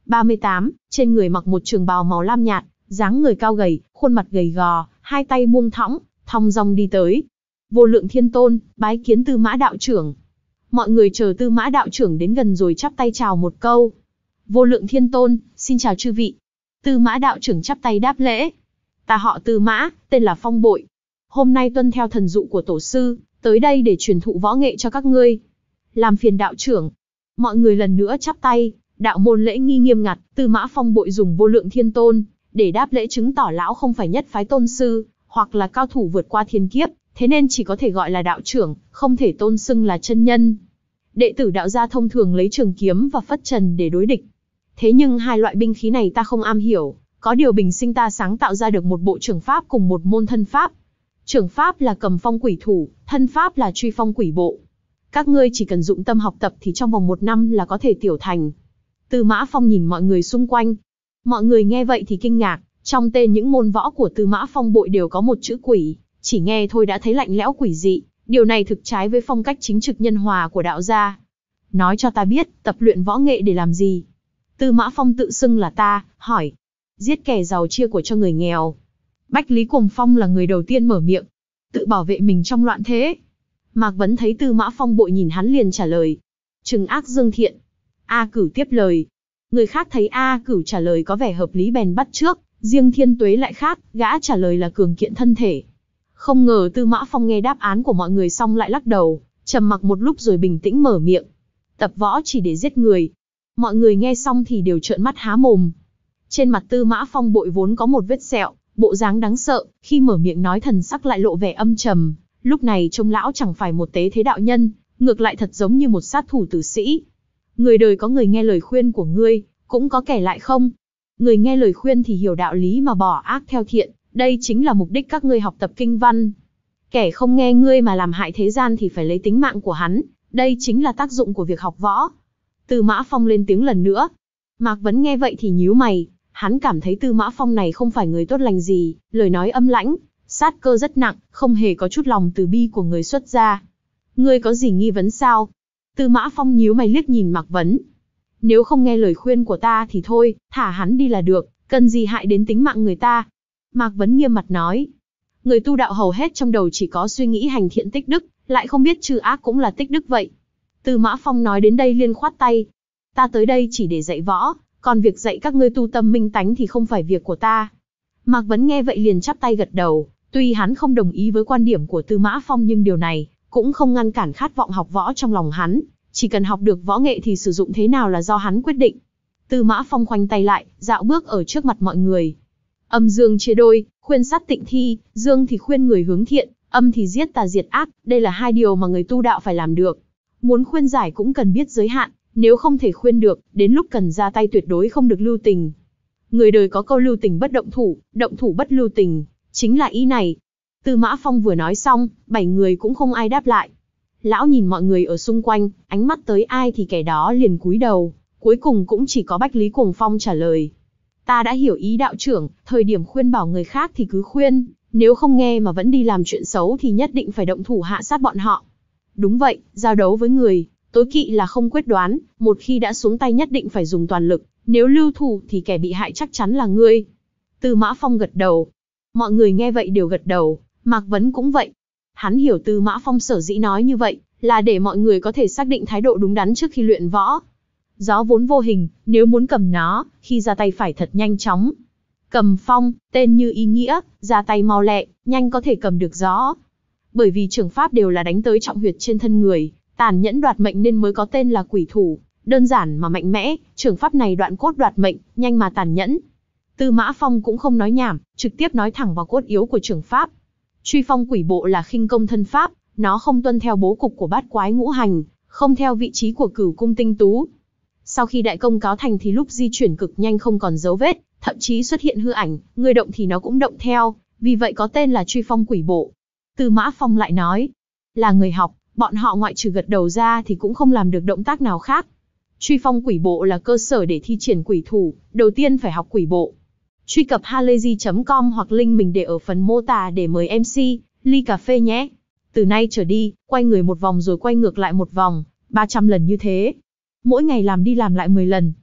ba mươi tám, trên người mặc một trường bào màu lam nhạt, dáng người cao gầy, khuôn mặt gầy gò, hai tay buông thõng, thong dong đi tới. Vô Lượng Thiên Tôn, bái kiến Tư Mã đạo trưởng. Mọi người chờ Tư Mã đạo trưởng đến gần rồi chắp tay chào một câu. Vô Lượng Thiên Tôn, xin chào chư vị. Tư Mã đạo trưởng chắp tay đáp lễ. Ta họ Tư Mã, tên là Phong Bội. Hôm nay tuân theo thần dụ của tổ sư, tới đây để truyền thụ võ nghệ cho các ngươi. Làm phiền đạo trưởng. Mọi người lần nữa chắp tay, đạo môn lễ nghi nghiêm ngặt, Tư Mã Phong Bội dùng Vô Lượng Thiên Tôn để đáp lễ, chứng tỏ lão không phải nhất phái tôn sư, hoặc là cao thủ vượt qua thiên kiếp, thế nên chỉ có thể gọi là đạo trưởng, không thể tôn xưng là chân nhân. Đệ tử đạo gia thông thường lấy trường kiếm và phất trần để đối địch. Thế nhưng hai loại binh khí này ta không am hiểu, có điều bình sinh ta sáng tạo ra được một bộ trường pháp cùng một môn thân pháp. Trường pháp là cầm phong quỷ thủ, thân pháp là truy phong quỷ bộ. Các ngươi chỉ cần dụng tâm học tập thì trong vòng một năm là có thể tiểu thành. Tư Mã Phong nhìn mọi người xung quanh. Mọi người nghe vậy thì kinh ngạc, trong tên những môn võ của Tư Mã Phong Bội đều có một chữ quỷ, chỉ nghe thôi đã thấy lạnh lẽo quỷ dị, điều này thực trái với phong cách chính trực nhân hòa của đạo gia. Nói cho ta biết, tập luyện võ nghệ để làm gì? Tư Mã Phong tự xưng là ta, hỏi. Giết kẻ giàu chia của cho người nghèo. Bách Lý Cuồng Phong là người đầu tiên mở miệng. Tự bảo vệ mình trong loạn thế. Mạc Vấn thấy Tư Mã Phong Bội nhìn hắn liền trả lời. Trừng ác dương thiện. A Cửu tiếp lời. Người khác thấy A Cửu trả lời có vẻ hợp lý bèn bắt trước, riêng Thiên Tuế lại khác, gã trả lời là cường kiện thân thể. Không ngờ Tư Mã Phong nghe đáp án của mọi người xong lại lắc đầu, trầm mặc một lúc rồi bình tĩnh mở miệng. Tập võ chỉ để giết người. Mọi người nghe xong thì đều trợn mắt há mồm. Trên mặt Tư Mã Phong Bội vốn có một vết sẹo, bộ dáng đáng sợ, khi mở miệng nói thần sắc lại lộ vẻ âm trầm. Lúc này trông lão chẳng phải một tế thế đạo nhân, ngược lại thật giống như một sát thủ tử sĩ. Người đời có người nghe lời khuyên của ngươi, cũng có kẻ lại không. Người nghe lời khuyên thì hiểu đạo lý mà bỏ ác theo thiện, đây chính là mục đích các ngươi học tập kinh văn. Kẻ không nghe ngươi mà làm hại thế gian thì phải lấy tính mạng của hắn, đây chính là tác dụng của việc học võ. Tư Mã Phong lên tiếng lần nữa. Mạc Vấn nghe vậy thì nhíu mày, hắn cảm thấy Tư Mã Phong này không phải người tốt lành gì, lời nói âm lãnh, sát cơ rất nặng, không hề có chút lòng từ bi của người xuất gia. Ngươi có gì nghi vấn sao? Tư Mã Phong nhíu mày liếc nhìn Mạc Vấn. Nếu không nghe lời khuyên của ta thì thôi, thả hắn đi là được, cần gì hại đến tính mạng người ta. Mạc Vấn nghiêm mặt nói. Người tu đạo hầu hết trong đầu chỉ có suy nghĩ hành thiện tích đức, lại không biết trừ ác cũng là tích đức vậy. Tư Mã Phong nói đến đây liền khoát tay. Ta tới đây chỉ để dạy võ, còn việc dạy các ngươi tu tâm minh tánh thì không phải việc của ta. Mạc Vấn nghe vậy liền chắp tay gật đầu, tuy hắn không đồng ý với quan điểm của Tư Mã Phong nhưng điều này cũng không ngăn cản khát vọng học võ trong lòng hắn, chỉ cần học được võ nghệ thì sử dụng thế nào là do hắn quyết định. Tư Mã Phong khoanh tay lại, dạo bước ở trước mặt mọi người. Âm dương chia đôi, khuyên sát tịnh thi, dương thì khuyên người hướng thiện, âm thì giết tà diệt ác, đây là hai điều mà người tu đạo phải làm được. Muốn khuyên giải cũng cần biết giới hạn, nếu không thể khuyên được, đến lúc cần ra tay tuyệt đối không được lưu tình. Người đời có câu lưu tình bất động thủ, động thủ bất lưu tình, chính là ý này. Tư Mã Phong vừa nói xong, bảy người cũng không ai đáp lại. Lão nhìn mọi người ở xung quanh, ánh mắt tới ai thì kẻ đó liền cúi đầu, cuối cùng cũng chỉ có Bách Lý Cuồng Phong trả lời. Ta đã hiểu ý đạo trưởng, thời điểm khuyên bảo người khác thì cứ khuyên, nếu không nghe mà vẫn đi làm chuyện xấu thì nhất định phải động thủ hạ sát bọn họ. Đúng vậy, giao đấu với người, tối kỵ là không quyết đoán, một khi đã xuống tay nhất định phải dùng toàn lực, nếu lưu thủ thì kẻ bị hại chắc chắn là ngươi. Tư Mã Phong gật đầu. Mọi người nghe vậy đều gật đầu, Mạc Vấn cũng vậy. Hắn hiểu Tư Mã Phong sở dĩ nói như vậy, là để mọi người có thể xác định thái độ đúng đắn trước khi luyện võ. Gió vốn vô hình, nếu muốn cầm nó, khi ra tay phải thật nhanh chóng. Cầm phong, tên như ý nghĩa, ra tay mau lẹ, nhanh có thể cầm được gió. Bởi vì trường pháp đều là đánh tới trọng huyệt trên thân người, tàn nhẫn đoạt mệnh nên mới có tên là quỷ thủ, đơn giản mà mạnh mẽ, trường pháp này đoạn cốt đoạt mệnh, nhanh mà tàn nhẫn. Tư Mã Phong cũng không nói nhảm, trực tiếp nói thẳng vào cốt yếu của trường pháp. Truy phong quỷ bộ là khinh công thân pháp, nó không tuân theo bố cục của bát quái ngũ hành, không theo vị trí của cửu cung tinh tú. Sau khi đại công cáo thành thì lúc di chuyển cực nhanh không còn dấu vết, thậm chí xuất hiện hư ảnh, người động thì nó cũng động theo, vì vậy có tên là truy phong quỷ bộ. Tư Mã Phong lại nói, là người học, bọn họ ngoại trừ gật đầu ra thì cũng không làm được động tác nào khác. Truy phong quỷ bộ là cơ sở để thi triển quỷ thủ, đầu tiên phải học quỷ bộ. Truy cập halayzi chấm com hoặc link mình để ở phần mô tả để mời em xê, ly cà phê nhé. Từ nay trở đi, quay người một vòng rồi quay ngược lại một vòng, ba trăm lần như thế. Mỗi ngày làm đi làm lại mười lần.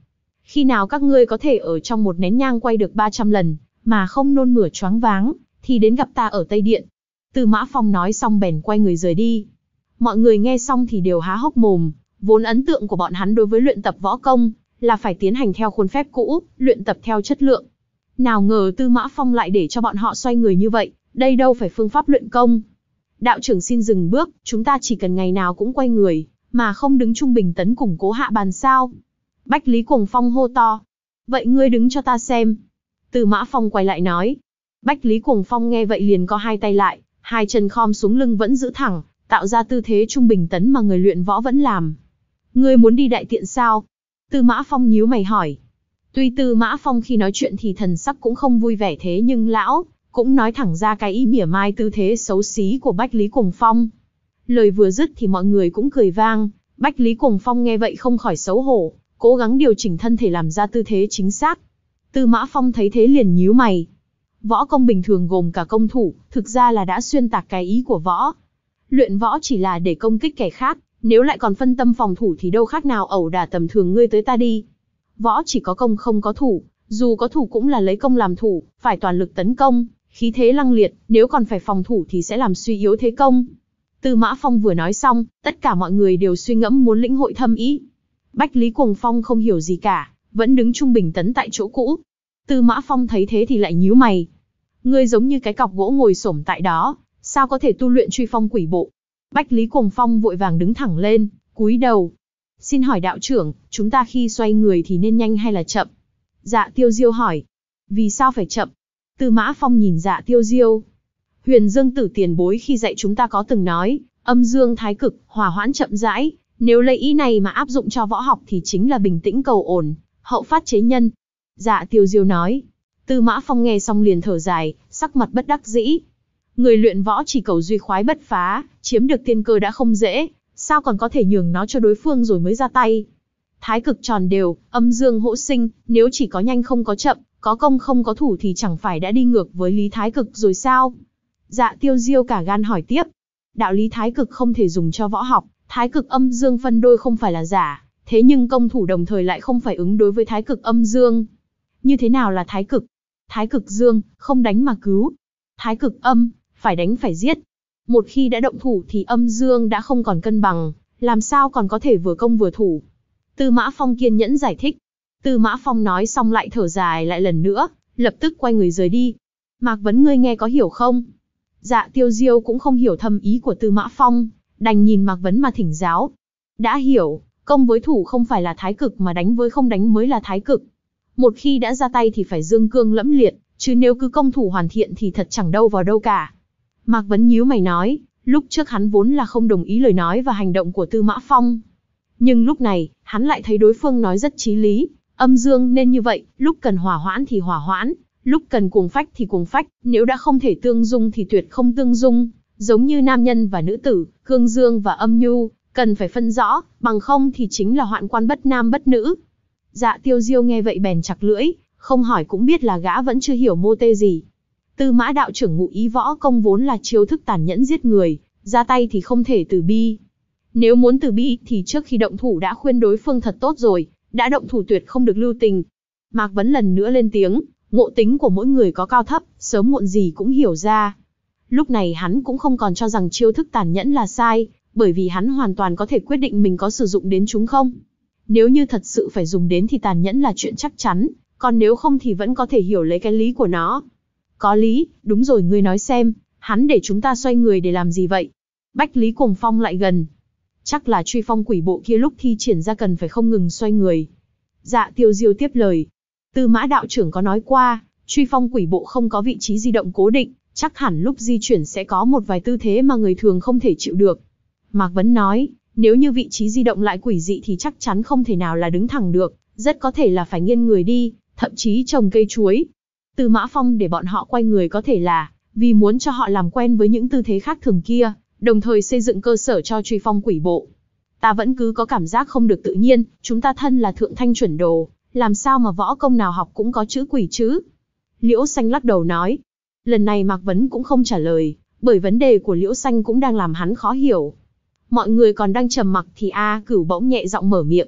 Khi nào các ngươi có thể ở trong một nén nhang quay được ba trăm lần, mà không nôn mửa choáng váng, thì đến gặp ta ở Tây Điện. Tư Mã Phong nói xong bèn quay người rời đi. Mọi người nghe xong thì đều há hốc mồm, vốn ấn tượng của bọn hắn đối với luyện tập võ công, là phải tiến hành theo khuôn phép cũ, luyện tập theo chất lượng. Nào ngờ Tư Mã Phong lại để cho bọn họ xoay người như vậy, đây đâu phải phương pháp luyện công. Đạo trưởng xin dừng bước, chúng ta chỉ cần ngày nào cũng quay người, mà không đứng trung bình tấn củng cố hạ bàn sao. Bách Lý Cuồng Phong hô to. Vậy ngươi đứng cho ta xem. Tư Mã Phong quay lại nói. Bách Lý Cuồng Phong nghe vậy liền co hai tay lại, hai chân khom xuống lưng vẫn giữ thẳng, tạo ra tư thế trung bình tấn mà người luyện võ vẫn làm. Ngươi muốn đi đại tiện sao? Tư Mã Phong nhíu mày hỏi. Tuy Tư Mã Phong khi nói chuyện thì thần sắc cũng không vui vẻ thế nhưng lão cũng nói thẳng ra cái ý mỉa mai tư thế xấu xí của Bách Lý Cuồng Phong. Lời vừa dứt thì mọi người cũng cười vang, Bách Lý Cuồng Phong nghe vậy không khỏi xấu hổ, cố gắng điều chỉnh thân thể làm ra tư thế chính xác. Tư Mã Phong thấy thế liền nhíu mày. Võ công bình thường gồm cả công thủ, thực ra là đã xuyên tạc cái ý của võ. Luyện võ chỉ là để công kích kẻ khác, nếu lại còn phân tâm phòng thủ thì đâu khác nào ẩu đả tầm thường ngươi tới ta đi. Võ chỉ có công không có thủ, dù có thủ cũng là lấy công làm thủ, phải toàn lực tấn công, khí thế lăng liệt, nếu còn phải phòng thủ thì sẽ làm suy yếu thế công. Tư Mã Phong vừa nói xong, tất cả mọi người đều suy ngẫm muốn lĩnh hội thâm ý. Bách Lý Cuồng Phong không hiểu gì cả, vẫn đứng trung bình tấn tại chỗ cũ. Tư Mã Phong thấy thế thì lại nhíu mày. Ngươi giống như cái cọc gỗ ngồi xổm tại đó, sao có thể tu luyện truy phong quỷ bộ? Bách Lý Cuồng Phong vội vàng đứng thẳng lên, cúi đầu. Xin hỏi đạo trưởng, chúng ta khi xoay người thì nên nhanh hay là chậm? Dạ Tiêu Diêu hỏi. Vì sao phải chậm? Tư Mã Phong nhìn Dạ Tiêu Diêu. Huyền Dương Tử tiền bối khi dạy chúng ta có từng nói, âm dương thái cực, hòa hoãn chậm rãi. Nếu lấy ý này mà áp dụng cho võ học thì chính là bình tĩnh cầu ổn, hậu phát chế nhân. Dạ Tiêu Diêu nói. Tư Mã Phong nghe xong liền thở dài, sắc mặt bất đắc dĩ. Người luyện võ chỉ cầu duy khoái bất phá, chiếm được tiên cơ đã không dễ, sao còn có thể nhường nó cho đối phương rồi mới ra tay. Thái cực tròn đều, âm dương hỗ sinh, nếu chỉ có nhanh không có chậm, có công không có thủ thì chẳng phải đã đi ngược với lý thái cực rồi sao? Dạ Tiêu Diêu cả gan hỏi tiếp. Đạo lý thái cực không thể dùng cho võ học, thái cực âm dương phân đôi không phải là giả, thế nhưng công thủ đồng thời lại không phải ứng đối với thái cực âm dương. Như thế nào là thái cực? Thái cực dương, không đánh mà cứu. Thái cực âm, phải đánh phải giết. Một khi đã động thủ thì âm dương đã không còn cân bằng, làm sao còn có thể vừa công vừa thủ. Tư Mã Phong kiên nhẫn giải thích. Tư Mã Phong nói xong lại thở dài lại lần nữa, lập tức quay người rời đi. Mạc Vấn ngươi nghe có hiểu không? Dạ Tiêu Diêu cũng không hiểu thâm ý của Tư Mã Phong, đành nhìn Mạc Vấn mà thỉnh giáo. Đã hiểu, công với thủ không phải là thái cực mà đánh với không đánh mới là thái cực. Một khi đã ra tay thì phải dương cương lẫm liệt, chứ nếu cứ công thủ hoàn thiện thì thật chẳng đâu vào đâu cả. Mạc Vấn nhíu mày nói, lúc trước hắn vốn là không đồng ý lời nói và hành động của Tư Mã Phong. Nhưng lúc này, hắn lại thấy đối phương nói rất chí lý, âm dương nên như vậy, lúc cần hỏa hoãn thì hỏa hoãn, lúc cần cuồng phách thì cuồng phách, nếu đã không thể tương dung thì tuyệt không tương dung, giống như nam nhân và nữ tử, cương dương và âm nhu, cần phải phân rõ, bằng không thì chính là hoạn quan bất nam bất nữ. Dạ Tiêu Diêu nghe vậy bèn chặt lưỡi, không hỏi cũng biết là gã vẫn chưa hiểu mô tê gì. Tư Mã đạo trưởng ngụ ý võ công vốn là chiêu thức tàn nhẫn giết người, ra tay thì không thể từ bi. Nếu muốn từ bi thì trước khi động thủ đã khuyên đối phương thật tốt rồi, đã động thủ tuyệt không được lưu tình. Mạc Vấn lần nữa lên tiếng, ngộ tính của mỗi người có cao thấp, sớm muộn gì cũng hiểu ra. Lúc này hắn cũng không còn cho rằng chiêu thức tàn nhẫn là sai, bởi vì hắn hoàn toàn có thể quyết định mình có sử dụng đến chúng không. Nếu như thật sự phải dùng đến thì tàn nhẫn là chuyện chắc chắn, còn nếu không thì vẫn có thể hiểu lấy cái lý của nó. Có lý, đúng rồi ngươi nói xem, hắn để chúng ta xoay người để làm gì vậy? Bách Lý Cuồng Phong lại gần. Chắc là truy phong quỷ bộ kia lúc thi triển ra cần phải không ngừng xoay người. Dạ Tiêu Diêu tiếp lời. Tư Mã đạo trưởng có nói qua, truy phong quỷ bộ không có vị trí di động cố định, chắc hẳn lúc di chuyển sẽ có một vài tư thế mà người thường không thể chịu được. Mạc Vấn nói, nếu như vị trí di động lại quỷ dị thì chắc chắn không thể nào là đứng thẳng được, rất có thể là phải nghiêng người đi, thậm chí trồng cây chuối. Tư Mã Phong để bọn họ quay người có thể là vì muốn cho họ làm quen với những tư thế khác thường kia, đồng thời xây dựng cơ sở cho truy phong quỷ bộ. Ta vẫn cứ có cảm giác không được tự nhiên, chúng ta thân là thượng thanh chuẩn đồ, làm sao mà võ công nào học cũng có chữ quỷ chứ? Liễu Xanh lắc đầu nói. Lần này Mạc Vấn cũng không trả lời, bởi vấn đề của Liễu Xanh cũng đang làm hắn khó hiểu. Mọi người còn đang trầm mặc thì A Cửu bỗng nhẹ giọng mở miệng.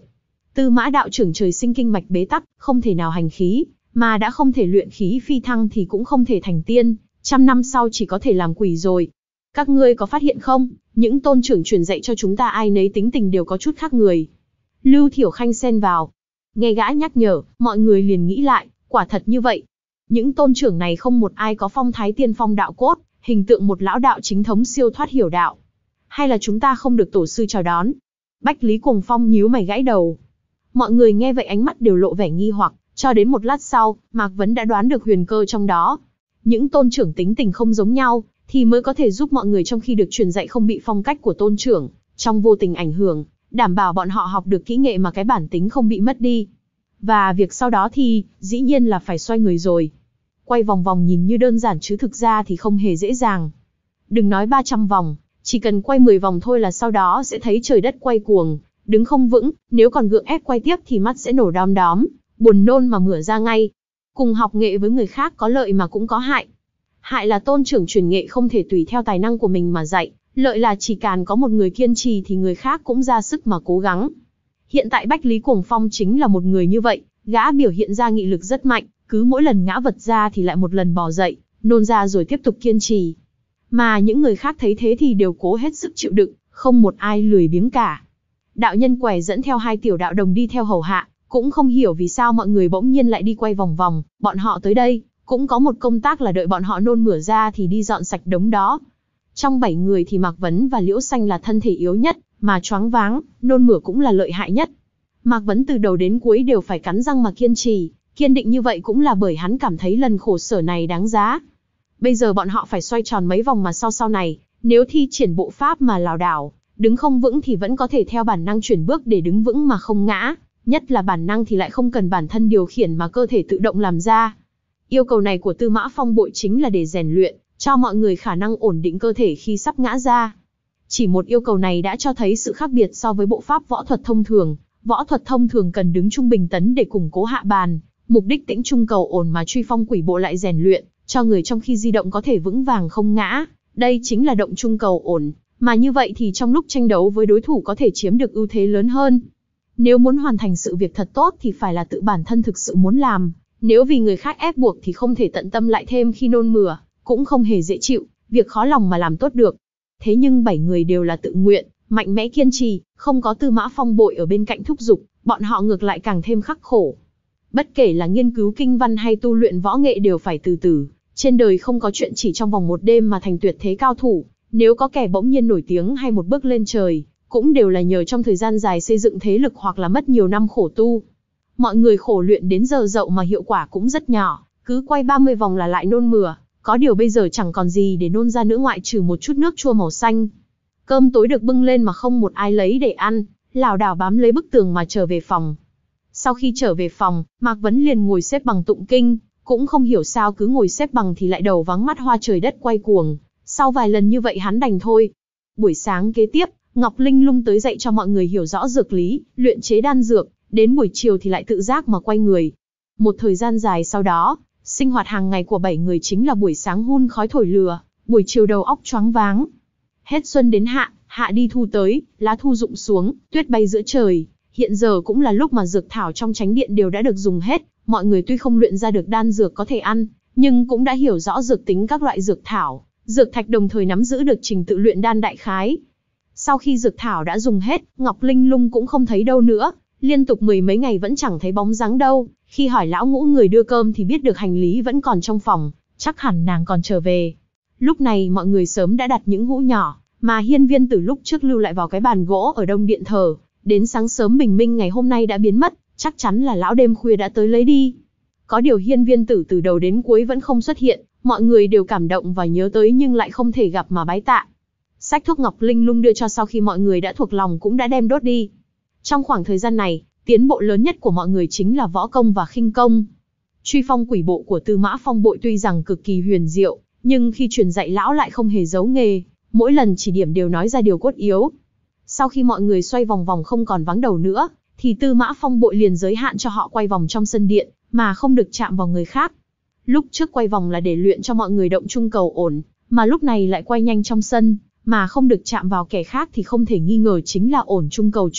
Tư Mã đạo trưởng trời sinh kinh mạch bế tắc, không thể nào hành khí, mà đã không thể luyện khí phi thăng thì cũng không thể thành tiên, trăm năm sau chỉ có thể làm quỷ rồi. Các ngươi có phát hiện không, những tôn trưởng truyền dạy cho chúng ta ai nấy tính tình đều có chút khác người. Lưu Thiểu Khanh xen vào. Nghe gã nhắc nhở, mọi người liền nghĩ lại, quả thật như vậy. Những tôn trưởng này không một ai có phong thái tiên phong đạo cốt, hình tượng một lão đạo chính thống siêu thoát hiểu đạo. Hay là chúng ta không được tổ sư chào đón? Bách Lý Cuồng Phong nhíu mày gãi đầu. Mọi người nghe vậy ánh mắt đều lộ vẻ nghi hoặc, cho đến một lát sau, Mạc Vấn đã đoán được huyền cơ trong đó. Những tôn trưởng tính tình không giống nhau, thì mới có thể giúp mọi người trong khi được truyền dạy không bị phong cách của tôn trưởng, trong vô tình ảnh hưởng, đảm bảo bọn họ học được kỹ nghệ mà cái bản tính không bị mất đi. Và việc sau đó thì, dĩ nhiên là phải xoay người rồi. Quay vòng vòng nhìn như đơn giản chứ thực ra thì không hề dễ dàng. Đừng nói ba trăm vòng, chỉ cần quay mười vòng thôi là sau đó sẽ thấy trời đất quay cuồng, đứng không vững, nếu còn gượng ép quay tiếp thì mắt sẽ nổ đom đóm, buồn nôn mà mửa ra ngay. Cùng học nghệ với người khác có lợi mà cũng có hại. Hại là tôn trưởng truyền nghệ không thể tùy theo tài năng của mình mà dạy, lợi là chỉ cần có một người kiên trì thì người khác cũng ra sức mà cố gắng. Hiện tại Bách Lý Cuồng Phong chính là một người như vậy, gã biểu hiện ra nghị lực rất mạnh, cứ mỗi lần ngã vật ra thì lại một lần bò dậy, nôn ra rồi tiếp tục kiên trì. Mà những người khác thấy thế thì đều cố hết sức chịu đựng, không một ai lười biếng cả. Đạo nhân Quẻ dẫn theo hai tiểu đạo đồng đi theo hầu hạ, cũng không hiểu vì sao mọi người bỗng nhiên lại đi quay vòng vòng, bọn họ tới đây, cũng có một công tác là đợi bọn họ nôn mửa ra thì đi dọn sạch đống đó. Trong bảy người thì Mạc Vấn và Liễu Xanh là thân thể yếu nhất, mà choáng váng, nôn mửa cũng là lợi hại nhất. Mạc Vấn từ đầu đến cuối đều phải cắn răng mà kiên trì, kiên định như vậy cũng là bởi hắn cảm thấy lần khổ sở này đáng giá. Bây giờ bọn họ phải xoay tròn mấy vòng mà sau sau này, nếu thi triển bộ pháp mà lảo đảo, đứng không vững thì vẫn có thể theo bản năng chuyển bước để đứng vững mà không ngã, nhất là bản năng thì lại không cần bản thân điều khiển mà cơ thể tự động làm ra. Yêu cầu này của Tư Mã Phong Bội chính là để rèn luyện, cho mọi người khả năng ổn định cơ thể khi sắp ngã ra. Chỉ một yêu cầu này đã cho thấy sự khác biệt so với bộ pháp võ thuật thông thường. Võ thuật thông thường cần đứng trung bình tấn để củng cố hạ bàn, mục đích tĩnh trung cầu ổn, mà truy phong quỷ bộ lại rèn luyện, cho người trong khi di động có thể vững vàng không ngã. Đây chính là động trung cầu ổn, mà như vậy thì trong lúc tranh đấu với đối thủ có thể chiếm được ưu thế lớn hơn. Nếu muốn hoàn thành sự việc thật tốt thì phải là tự bản thân thực sự muốn làm, nếu vì người khác ép buộc thì không thể tận tâm lại thêm khi nôn mửa, cũng không hề dễ chịu, việc khó lòng mà làm tốt được. Thế nhưng bảy người đều là tự nguyện, mạnh mẽ kiên trì, không có Tư Mã Phong Bội ở bên cạnh thúc giục, bọn họ ngược lại càng thêm khắc khổ. Bất kể là nghiên cứu kinh văn hay tu luyện võ nghệ đều phải từ từ, trên đời không có chuyện chỉ trong vòng một đêm mà thành tuyệt thế cao thủ, nếu có kẻ bỗng nhiên nổi tiếng hay một bước lên trời, cũng đều là nhờ trong thời gian dài xây dựng thế lực hoặc là mất nhiều năm khổ tu. Mọi người khổ luyện đến giờ dậu mà hiệu quả cũng rất nhỏ, cứ quay ba mươi vòng là lại nôn mửa, có điều bây giờ chẳng còn gì để nôn ra nữa ngoại trừ một chút nước chua màu xanh. Cơm tối được bưng lên mà không một ai lấy để ăn, lảo đảo bám lấy bức tường mà trở về phòng. Sau khi trở về phòng, Mạc Vấn liền ngồi xếp bằng tụng kinh, cũng không hiểu sao cứ ngồi xếp bằng thì lại đầu vắng mắt hoa trời đất quay cuồng, sau vài lần như vậy hắn đành thôi. Buổi sáng kế tiếp, Ngọc Linh Lung tới dạy cho mọi người hiểu rõ dược lý, luyện chế đan dược, đến buổi chiều thì lại tự giác mà quay người. Một thời gian dài sau đó, sinh hoạt hàng ngày của bảy người chính là buổi sáng hun khói thổi lửa, buổi chiều đầu óc choáng váng. Hết xuân đến hạ, hạ đi thu tới, lá thu rụng xuống, tuyết bay giữa trời. Hiện giờ cũng là lúc mà dược thảo trong chánh điện đều đã được dùng hết, mọi người tuy không luyện ra được đan dược có thể ăn, nhưng cũng đã hiểu rõ dược tính các loại dược thảo, dược thạch, đồng thời nắm giữ được trình tự luyện đan đại khái. Sau khi dược thảo đã dùng hết, Ngọc Linh Lung cũng không thấy đâu nữa, liên tục mười mấy ngày vẫn chẳng thấy bóng dáng đâu. Khi hỏi lão ngũ người đưa cơm thì biết được hành lý vẫn còn trong phòng, chắc hẳn nàng còn trở về. Lúc này mọi người sớm đã đặt những hũ nhỏ mà Hiên Viên Tử lúc trước lưu lại vào cái bàn gỗ ở đông điện thờ, đến sáng sớm bình minh ngày hôm nay đã biến mất, chắc chắn là lão đêm khuya đã tới lấy đi. Có điều Hiên Viên Tử từ đầu đến cuối vẫn không xuất hiện, mọi người đều cảm động và nhớ tới nhưng lại không thể gặp mà bái tạ. Sách thuốc Ngọc Linh Lung đưa cho sau khi mọi người đã thuộc lòng cũng đã đem đốt đi. Trong khoảng thời gian này, tiến bộ lớn nhất của mọi người chính là võ công và khinh công. Truy phong quỷ bộ của Tư Mã Phong Bội tuy rằng cực kỳ huyền diệu, nhưng khi truyền dạy lão lại không hề giấu nghề, mỗi lần chỉ điểm đều nói ra điều cốt yếu. Sau khi mọi người xoay vòng vòng không còn vắng đầu nữa, thì Tư Mã Phong Bội liền giới hạn cho họ quay vòng trong sân điện, mà không được chạm vào người khác. Lúc trước quay vòng là để luyện cho mọi người động trung cầu ổn, mà lúc này lại quay nhanh trong sân, mà không được chạm vào kẻ khác thì không thể nghi ngờ chính là ổn trung cầu chuẩn,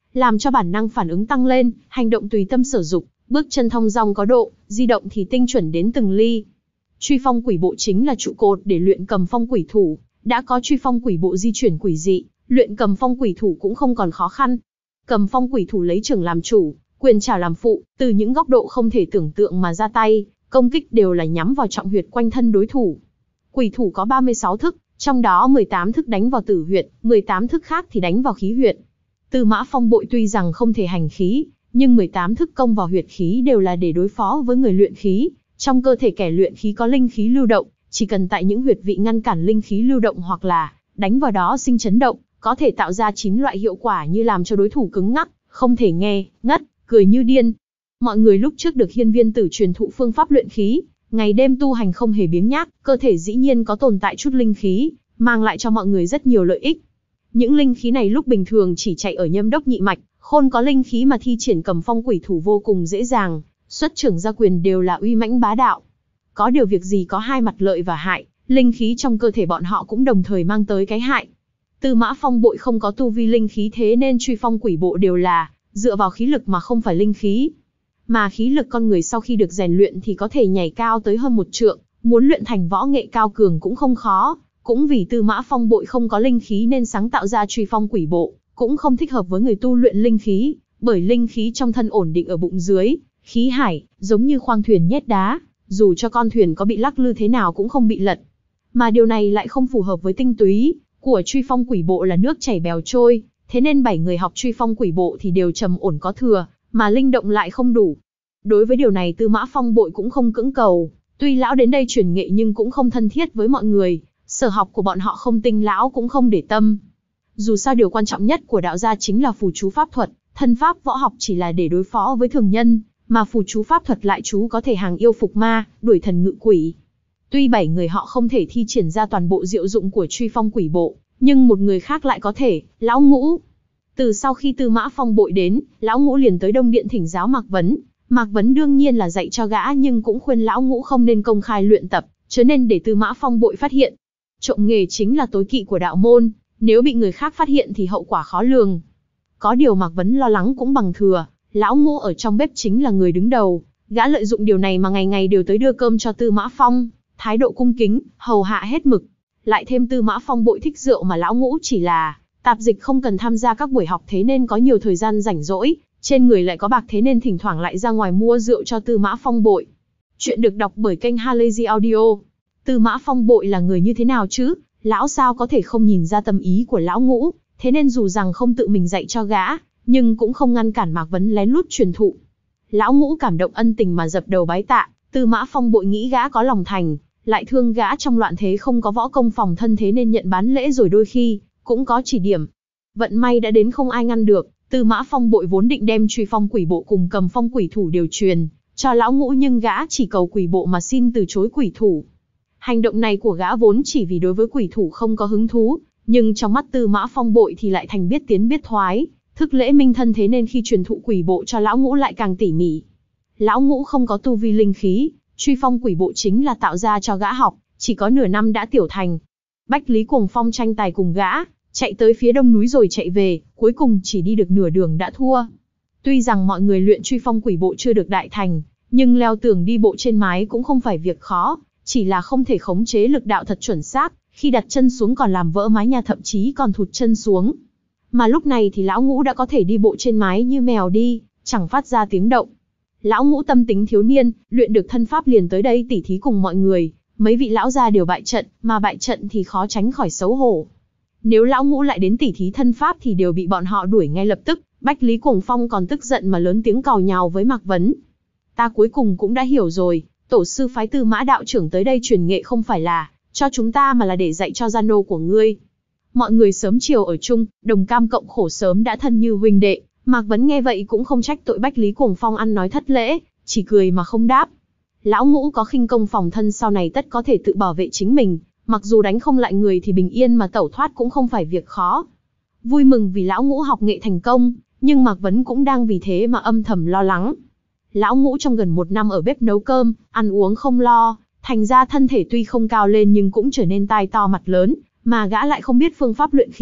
làm cho bản năng phản ứng tăng lên, hành động tùy tâm sở dục, bước chân thong dong có độ, di động thì tinh chuẩn đến từng ly. Truy phong quỷ bộ chính là trụ cột để luyện cầm phong quỷ thủ, đã có truy phong quỷ bộ di chuyển quỷ dị, luyện cầm phong quỷ thủ cũng không còn khó khăn. Cầm phong quỷ thủ lấy trưởng làm chủ, quyền trảo làm phụ, từ những góc độ không thể tưởng tượng mà ra tay, công kích đều là nhắm vào trọng huyệt quanh thân đối thủ. Quỷ thủ có ba mươi sáu thức, trong đó mười tám thức đánh vào tử huyệt, mười tám thức khác thì đánh vào khí huyệt. Tư Mã Phong bội tuy rằng không thể hành khí, nhưng mười tám thức công vào huyệt khí đều là để đối phó với người luyện khí. Trong cơ thể kẻ luyện khí có linh khí lưu động, chỉ cần tại những huyệt vị ngăn cản linh khí lưu động hoặc là đánh vào đó sinh chấn động, có thể tạo ra chín loại hiệu quả như làm cho đối thủ cứng ngắc, không thể nghe, ngất, cười như điên. Mọi người lúc trước được Hiên Viên Tử truyền thụ phương pháp luyện khí, ngày đêm tu hành không hề biếng nhác, cơ thể dĩ nhiên có tồn tại chút linh khí, mang lại cho mọi người rất nhiều lợi ích. Những linh khí này lúc bình thường chỉ chạy ở nhâm đốc nhị mạch, khôn có linh khí mà thi triển cầm phong quỷ thủ vô cùng dễ dàng, xuất trưởng ra quyền đều là uy mãnh bá đạo. Có điều việc gì có hai mặt lợi và hại, linh khí trong cơ thể bọn họ cũng đồng thời mang tới cái hại. Tư Mã Phong bội không có tu vi linh khí, thế nên truy phong quỷ bộ đều là dựa vào khí lực mà không phải linh khí. Mà khí lực con người sau khi được rèn luyện thì có thể nhảy cao tới hơn một trượng, muốn luyện thành võ nghệ cao cường cũng không khó. Cũng vì Tư Mã Phong bội không có linh khí nên sáng tạo ra truy phong quỷ bộ, cũng không thích hợp với người tu luyện linh khí, bởi linh khí trong thân ổn định ở bụng dưới, khí hải, giống như khoang thuyền nhét đá, dù cho con thuyền có bị lắc lư thế nào cũng không bị lật. Mà điều này lại không phù hợp với tinh túy của truy phong quỷ bộ là nước chảy bèo trôi, thế nên bảy người học truy phong quỷ bộ thì đều trầm ổn có thừa, mà linh động lại không đủ. Đối với điều này Tư Mã Phong bội cũng không cưỡng cầu, tuy lão đến đây truyền nghệ nhưng cũng không thân thiết với mọi người, sở học của bọn họ không tinh lão cũng không để tâm. Dù sao điều quan trọng nhất của đạo gia chính là phù chú pháp thuật, thân pháp võ học chỉ là để đối phó với thường nhân, mà phù chú pháp thuật lại chú có thể hàng yêu phục ma, đuổi thần ngự quỷ. Tuy bảy người họ không thể thi triển ra toàn bộ diệu dụng của truy phong quỷ bộ, nhưng một người khác lại có thể, Lão Ngũ. Từ sau khi Tư Mã Phong bội đến, Lão Ngũ liền tới Đông Điện thỉnh giáo Mạc Vấn. Mạc Vấn đương nhiên là dạy cho gã nhưng cũng khuyên Lão Ngũ không nên công khai luyện tập, chớ nên để Tư Mã Phong bội phát hiện. Trộm nghề chính là tối kỵ của đạo môn, nếu bị người khác phát hiện thì hậu quả khó lường. Có điều Mạc Vấn lo lắng cũng bằng thừa, Lão Ngũ ở trong bếp chính là người đứng đầu, gã lợi dụng điều này mà ngày ngày đều tới đưa cơm cho Tư Mã Phong, thái độ cung kính, hầu hạ hết mực. Lại thêm Tư Mã Phong bội thích rượu mà Lão Ngũ chỉ là tạp dịch không cần tham gia các buổi học thế nên có nhiều thời gian rảnh rỗi, trên người lại có bạc thế nên thỉnh thoảng lại ra ngoài mua rượu cho Tư Mã Phong bội. Chuyện được đọc bởi kênh Halazy Audio. Tư Mã Phong bội là người như thế nào chứ? Lão sao có thể không nhìn ra tâm ý của Lão Ngũ, thế nên dù rằng không tự mình dạy cho gã, nhưng cũng không ngăn cản Mạc Vấn lén lút truyền thụ. Lão Ngũ cảm động ân tình mà dập đầu bái tạ, Tư Mã Phong bội nghĩ gã có lòng thành, lại thương gã trong loạn thế không có võ công phòng thân thế nên nhận bán lễ rồi đôi khi cũng có chỉ điểm. Vận may đã đến không ai ngăn được, Tư Mã Phong bội vốn định đem truy phong quỷ bộ cùng cầm phong quỷ thủ đều truyền cho Lão Ngũ nhưng gã chỉ cầu quỷ bộ mà xin từ chối quỷ thủ. Hành động này của gã vốn chỉ vì đối với quỷ thủ không có hứng thú, nhưng trong mắt Tư Mã Phong bội thì lại thành biết tiến biết thoái, thức lễ minh thân thế nên khi truyền thụ quỷ bộ cho Lão Ngũ lại càng tỉ mỉ. Lão Ngũ không có tu vi linh khí, truy phong quỷ bộ chính là tạo ra cho gã học, chỉ có nửa năm đã tiểu thành. Bách Lý Cuồng Phong tranh tài cùng gã, chạy tới phía đông núi rồi chạy về, cuối cùng chỉ đi được nửa đường đã thua. Tuy rằng mọi người luyện truy phong quỷ bộ chưa được đại thành, nhưng leo tường đi bộ trên mái cũng không phải việc khó, chỉ là không thể khống chế lực đạo thật chuẩn xác, khi đặt chân xuống còn làm vỡ mái nhà thậm chí còn thụt chân xuống. Mà lúc này thì Lão Ngũ đã có thể đi bộ trên mái như mèo đi, chẳng phát ra tiếng động. Lão Ngũ tâm tính thiếu niên, luyện được thân pháp liền tới đây tỉ thí cùng mọi người, mấy vị lão gia đều bại trận, mà bại trận thì khó tránh khỏi xấu hổ. Nếu Lão Ngũ lại đến tỉ thí thân pháp thì đều bị bọn họ đuổi ngay lập tức, Bách Lý Cuồng Phong còn tức giận mà lớn tiếng càu nhàu với Mạc Vấn. Ta cuối cùng cũng đã hiểu rồi, tổ sư phái Tư Mã đạo trưởng tới đây truyền nghệ không phải là cho chúng ta mà là để dạy cho gia nô của ngươi. Mọi người sớm chiều ở chung, đồng cam cộng khổ sớm đã thân như huynh đệ. Mạc Vấn nghe vậy cũng không trách tội Bách Lý Cuồng Phong ăn nói thất lễ, chỉ cười mà không đáp. Lão Ngũ có khinh công phòng thân sau này tất có thể tự bảo vệ chính mình, mặc dù đánh không lại người thì bình yên mà tẩu thoát cũng không phải việc khó. Vui mừng vì Lão Ngũ học nghệ thành công, nhưng Mạc Vấn cũng đang vì thế mà âm thầm lo lắng. Lão Ngũ trong gần một năm ở bếp nấu cơm, ăn uống không lo, thành ra thân thể tuy không cao lên nhưng cũng trở nên tai to mặt lớn, mà gã lại không biết phương pháp luyện khí,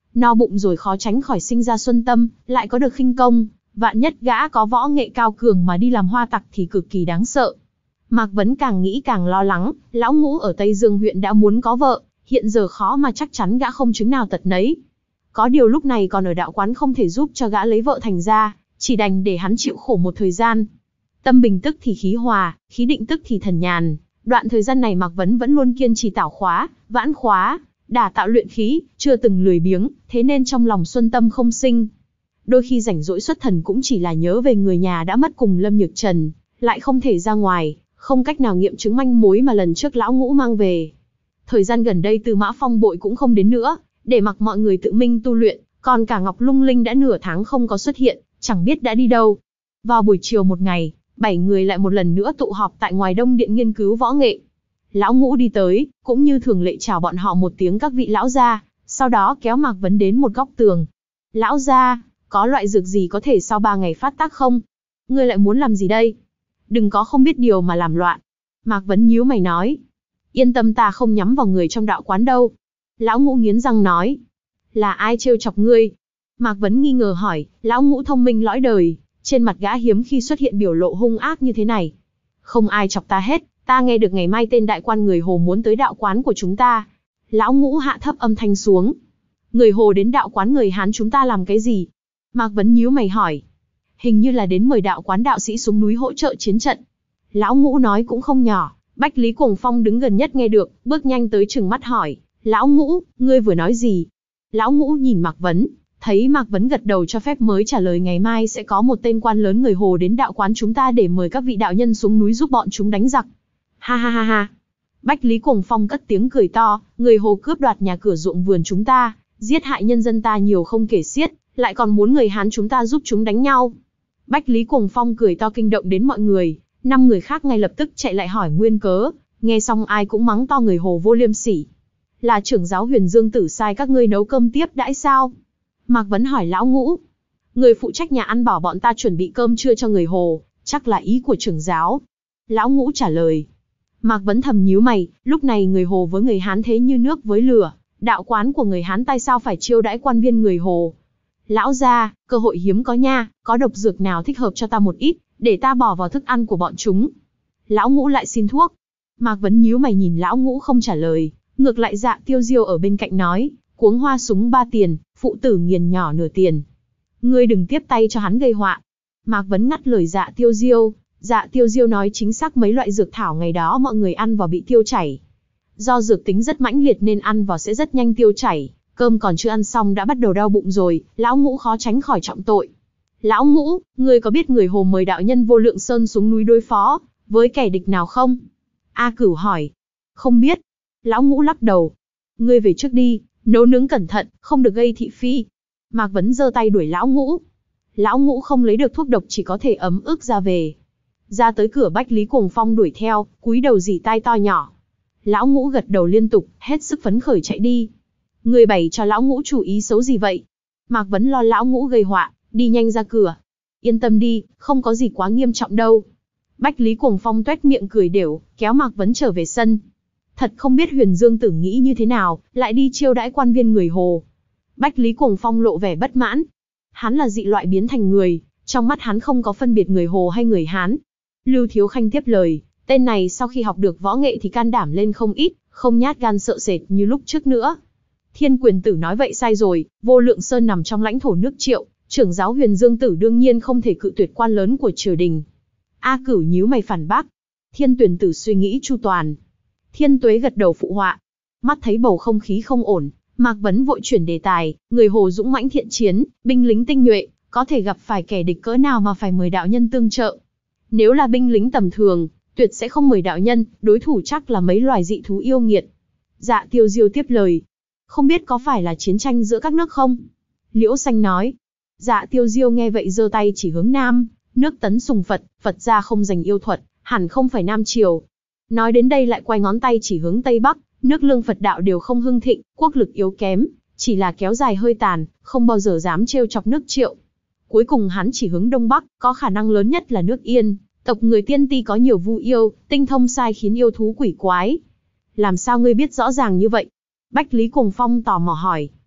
No bụng rồi khó tránh khỏi sinh ra xuân tâm, lại có được khinh công, vạn nhất gã có võ nghệ cao cường mà đi làm hoa tặc thì cực kỳ đáng sợ. Mạc Vấn càng nghĩ càng lo lắng, lão Ngũ ở Tây Dương huyện đã muốn có vợ, hiện giờ khó mà chắc chắn gã không chứng nào tật nấy. Có điều lúc này còn ở đạo quán không thể giúp cho gã lấy vợ thành ra, chỉ đành để hắn chịu khổ một thời gian. Tâm bình tức thì khí hòa, khí định tức thì thần nhàn. Đoạn thời gian này Mạc Vấn vẫn luôn kiên trì tảo khóa, vãn khóa, đả tạo luyện khí, chưa từng lười biếng, thế nên trong lòng xuân tâm không sinh. Đôi khi rảnh rỗi xuất thần cũng chỉ là nhớ về người nhà đã mất cùng Lâm Nhược Trần, lại không thể ra ngoài, không cách nào nghiệm chứng manh mối mà lần trước lão Ngũ mang về. Thời gian gần đây Tư Mã Phong Bội cũng không đến nữa, để mặc mọi người tự minh tu luyện, còn cả Ngọc Lung Linh đã nửa tháng không có xuất hiện, chẳng biết đã đi đâu. Vào buổi chiều một ngày, bảy người lại một lần nữa tụ họp tại ngoài Đông Điện nghiên cứu võ nghệ. Lão Ngũ đi tới, cũng như thường lệ chào bọn họ một tiếng các vị lão gia, sau đó kéo Mạc Vấn đến một góc tường. Lão gia, có loại dược gì có thể sau ba ngày phát tác không? Ngươi lại muốn làm gì đây? Đừng có không biết điều mà làm loạn. Mạc Vấn nhíu mày nói. Yên tâm, ta không nhắm vào người trong đạo quán đâu. Lão Ngũ nghiến răng nói. Là ai trêu chọc ngươi? Mạc Vấn nghi ngờ hỏi. Lão Ngũ thông minh lõi đời, trên mặt gã hiếm khi xuất hiện biểu lộ hung ác như thế này. Không ai chọc ta hết, ta nghe được ngày mai tên đại quan người Hồ muốn tới đạo quán của chúng ta. Lão Ngũ hạ thấp âm thanh xuống. Người Hồ đến đạo quán người Hán chúng ta làm cái gì? Mạc Vấn nhíu mày hỏi. Hình như là đến mời đạo quán đạo sĩ xuống núi hỗ trợ chiến trận. Lão Ngũ nói cũng không nhỏ. Bách Lý Cuồng Phong đứng gần nhất nghe được, bước nhanh tới trừng mắt hỏi. Lão Ngũ, ngươi vừa nói gì? Lão Ngũ nhìn Mạc Vấn, thấy Mạc Vấn gật đầu cho phép mới trả lời ngày mai sẽ có một tên quan lớn người Hồ đến đạo quán chúng ta để mời các vị đạo nhân xuống núi giúp bọn chúng đánh giặc. Ha ha ha ha. Bách Lý Cuồng Phong cất tiếng cười to, người Hồ cướp đoạt nhà cửa ruộng vườn chúng ta, giết hại nhân dân ta nhiều không kể xiết, lại còn muốn người Hán chúng ta giúp chúng đánh nhau. Bách Lý Cuồng Phong cười to kinh động đến mọi người, năm người khác ngay lập tức chạy lại hỏi nguyên cớ, nghe xong ai cũng mắng to người Hồ vô liêm sỉ. Là trưởng giáo Huyền Dương Tử sai các ngươi nấu cơm tiếp đãi sao? Mạc Vấn hỏi Lão Ngũ. Người phụ trách nhà ăn bảo bọn ta chuẩn bị cơm trưa cho người Hồ, chắc là ý của trưởng giáo. Lão Ngũ trả lời. Mạc Vấn thầm nhíu mày, lúc này người Hồ với người Hán thế như nước với lửa, đạo quán của người Hán tại sao phải chiêu đãi quan viên người Hồ? Lão gia, cơ hội hiếm có nha, có độc dược nào thích hợp cho ta một ít, để ta bỏ vào thức ăn của bọn chúng. Lão Ngũ lại xin thuốc. Mạc Vấn nhíu mày nhìn Lão Ngũ không trả lời, ngược lại Dạ Tiêu Diêu ở bên cạnh nói, cuống hoa súng ba tiền, phụ tử nghiền nhỏ nửa tiền. Ngươi đừng tiếp tay cho hắn gây họa. Mạc Vấn ngắt lời Dạ Tiêu Diêu. Dạ Tiêu Diêu nói chính xác, mấy loại dược thảo ngày đó mọi người ăn vào bị tiêu chảy. Do dược tính rất mãnh liệt nên ăn vào sẽ rất nhanh tiêu chảy, cơm còn chưa ăn xong đã bắt đầu đau bụng rồi, Lão Ngũ khó tránh khỏi trọng tội. Lão Ngũ, ngươi có biết người Hồ mời đạo nhân Vô Lượng Sơn xuống núi đối phó với kẻ địch nào không? A Cửu hỏi. Không biết. Lão Ngũ lắc đầu. Ngươi về trước đi, nấu nướng cẩn thận, không được gây thị phi. Mạc Vấn giơ tay đuổi Lão Ngũ. Lão Ngũ không lấy được thuốc độc chỉ có thể ấm ức ra về. Ra tới cửa Bách Lý Cuồng Phong đuổi theo, cúi đầu rỉ tai to nhỏ. Lão Ngũ gật đầu liên tục, hết sức phấn khởi chạy đi. Người bày cho Lão Ngũ chủ ý xấu gì vậy? Mạc Vấn lo Lão Ngũ gây họa, đi nhanh ra cửa. Yên tâm đi, không có gì quá nghiêm trọng đâu. Bách Lý Cuồng Phong tuét miệng cười đểu, kéo Mạc Vấn trở về sân. Thật không biết Huyền Dương Tử nghĩ như thế nào, lại đi chiêu đãi quan viên người Hồ. Bách Lý Cuồng Phong lộ vẻ bất mãn. Hắn là dị loại biến thành người, trong mắt hắn không có phân biệt người Hồ hay người Hán. Lưu Thiếu Khanh tiếp lời, tên này sau khi học được võ nghệ thì can đảm lên không ít, không nhát gan sợ sệt như lúc trước nữa. Thiên Quyền Tử nói vậy sai rồi, Vô Lượng Sơn nằm trong lãnh thổ nước Triệu, trưởng giáo Huyền Dương Tử đương nhiên không thể cự tuyệt quan lớn của triều đình. A Cửu nhíu mày phản bác. Thiên Tuyển Tử suy nghĩ chu toàn. Thiên Tuế gật đầu phụ họa. Mắt thấy bầu không khí không ổn, Mạc Vấn vội chuyển đề tài, người Hồ dũng mãnh thiện chiến, binh lính tinh nhuệ, có thể gặp phải kẻ địch cỡ nào mà phải mời đạo nhân tương trợ. Nếu là binh lính tầm thường, tuyệt sẽ không mời đạo nhân, đối thủ chắc là mấy loài dị thú yêu nghiệt. Dạ Tiêu Diêu tiếp lời. Không biết có phải là chiến tranh giữa các nước không? Liễu Xanh nói. Dạ Tiêu Diêu nghe vậy giơ tay chỉ hướng Nam, nước Tấn sùng Phật, Phật gia không dành yêu thuật, hẳn không phải Nam Triều. Nói đến đây lại quay ngón tay chỉ hướng Tây Bắc, nước Lương Phật đạo đều không hưng thịnh, quốc lực yếu kém, chỉ là kéo dài hơi tàn, không bao giờ dám trêu chọc nước Triệu. Cuối cùng hắn chỉ hướng Đông Bắc, có khả năng lớn nhất là nước Yên, tộc người Tiên Ti có nhiều vu yêu, tinh thông sai khiến yêu thú quỷ quái. Làm sao ngươi biết rõ ràng như vậy? Bách Lý Cuồng Phong tò mò hỏi.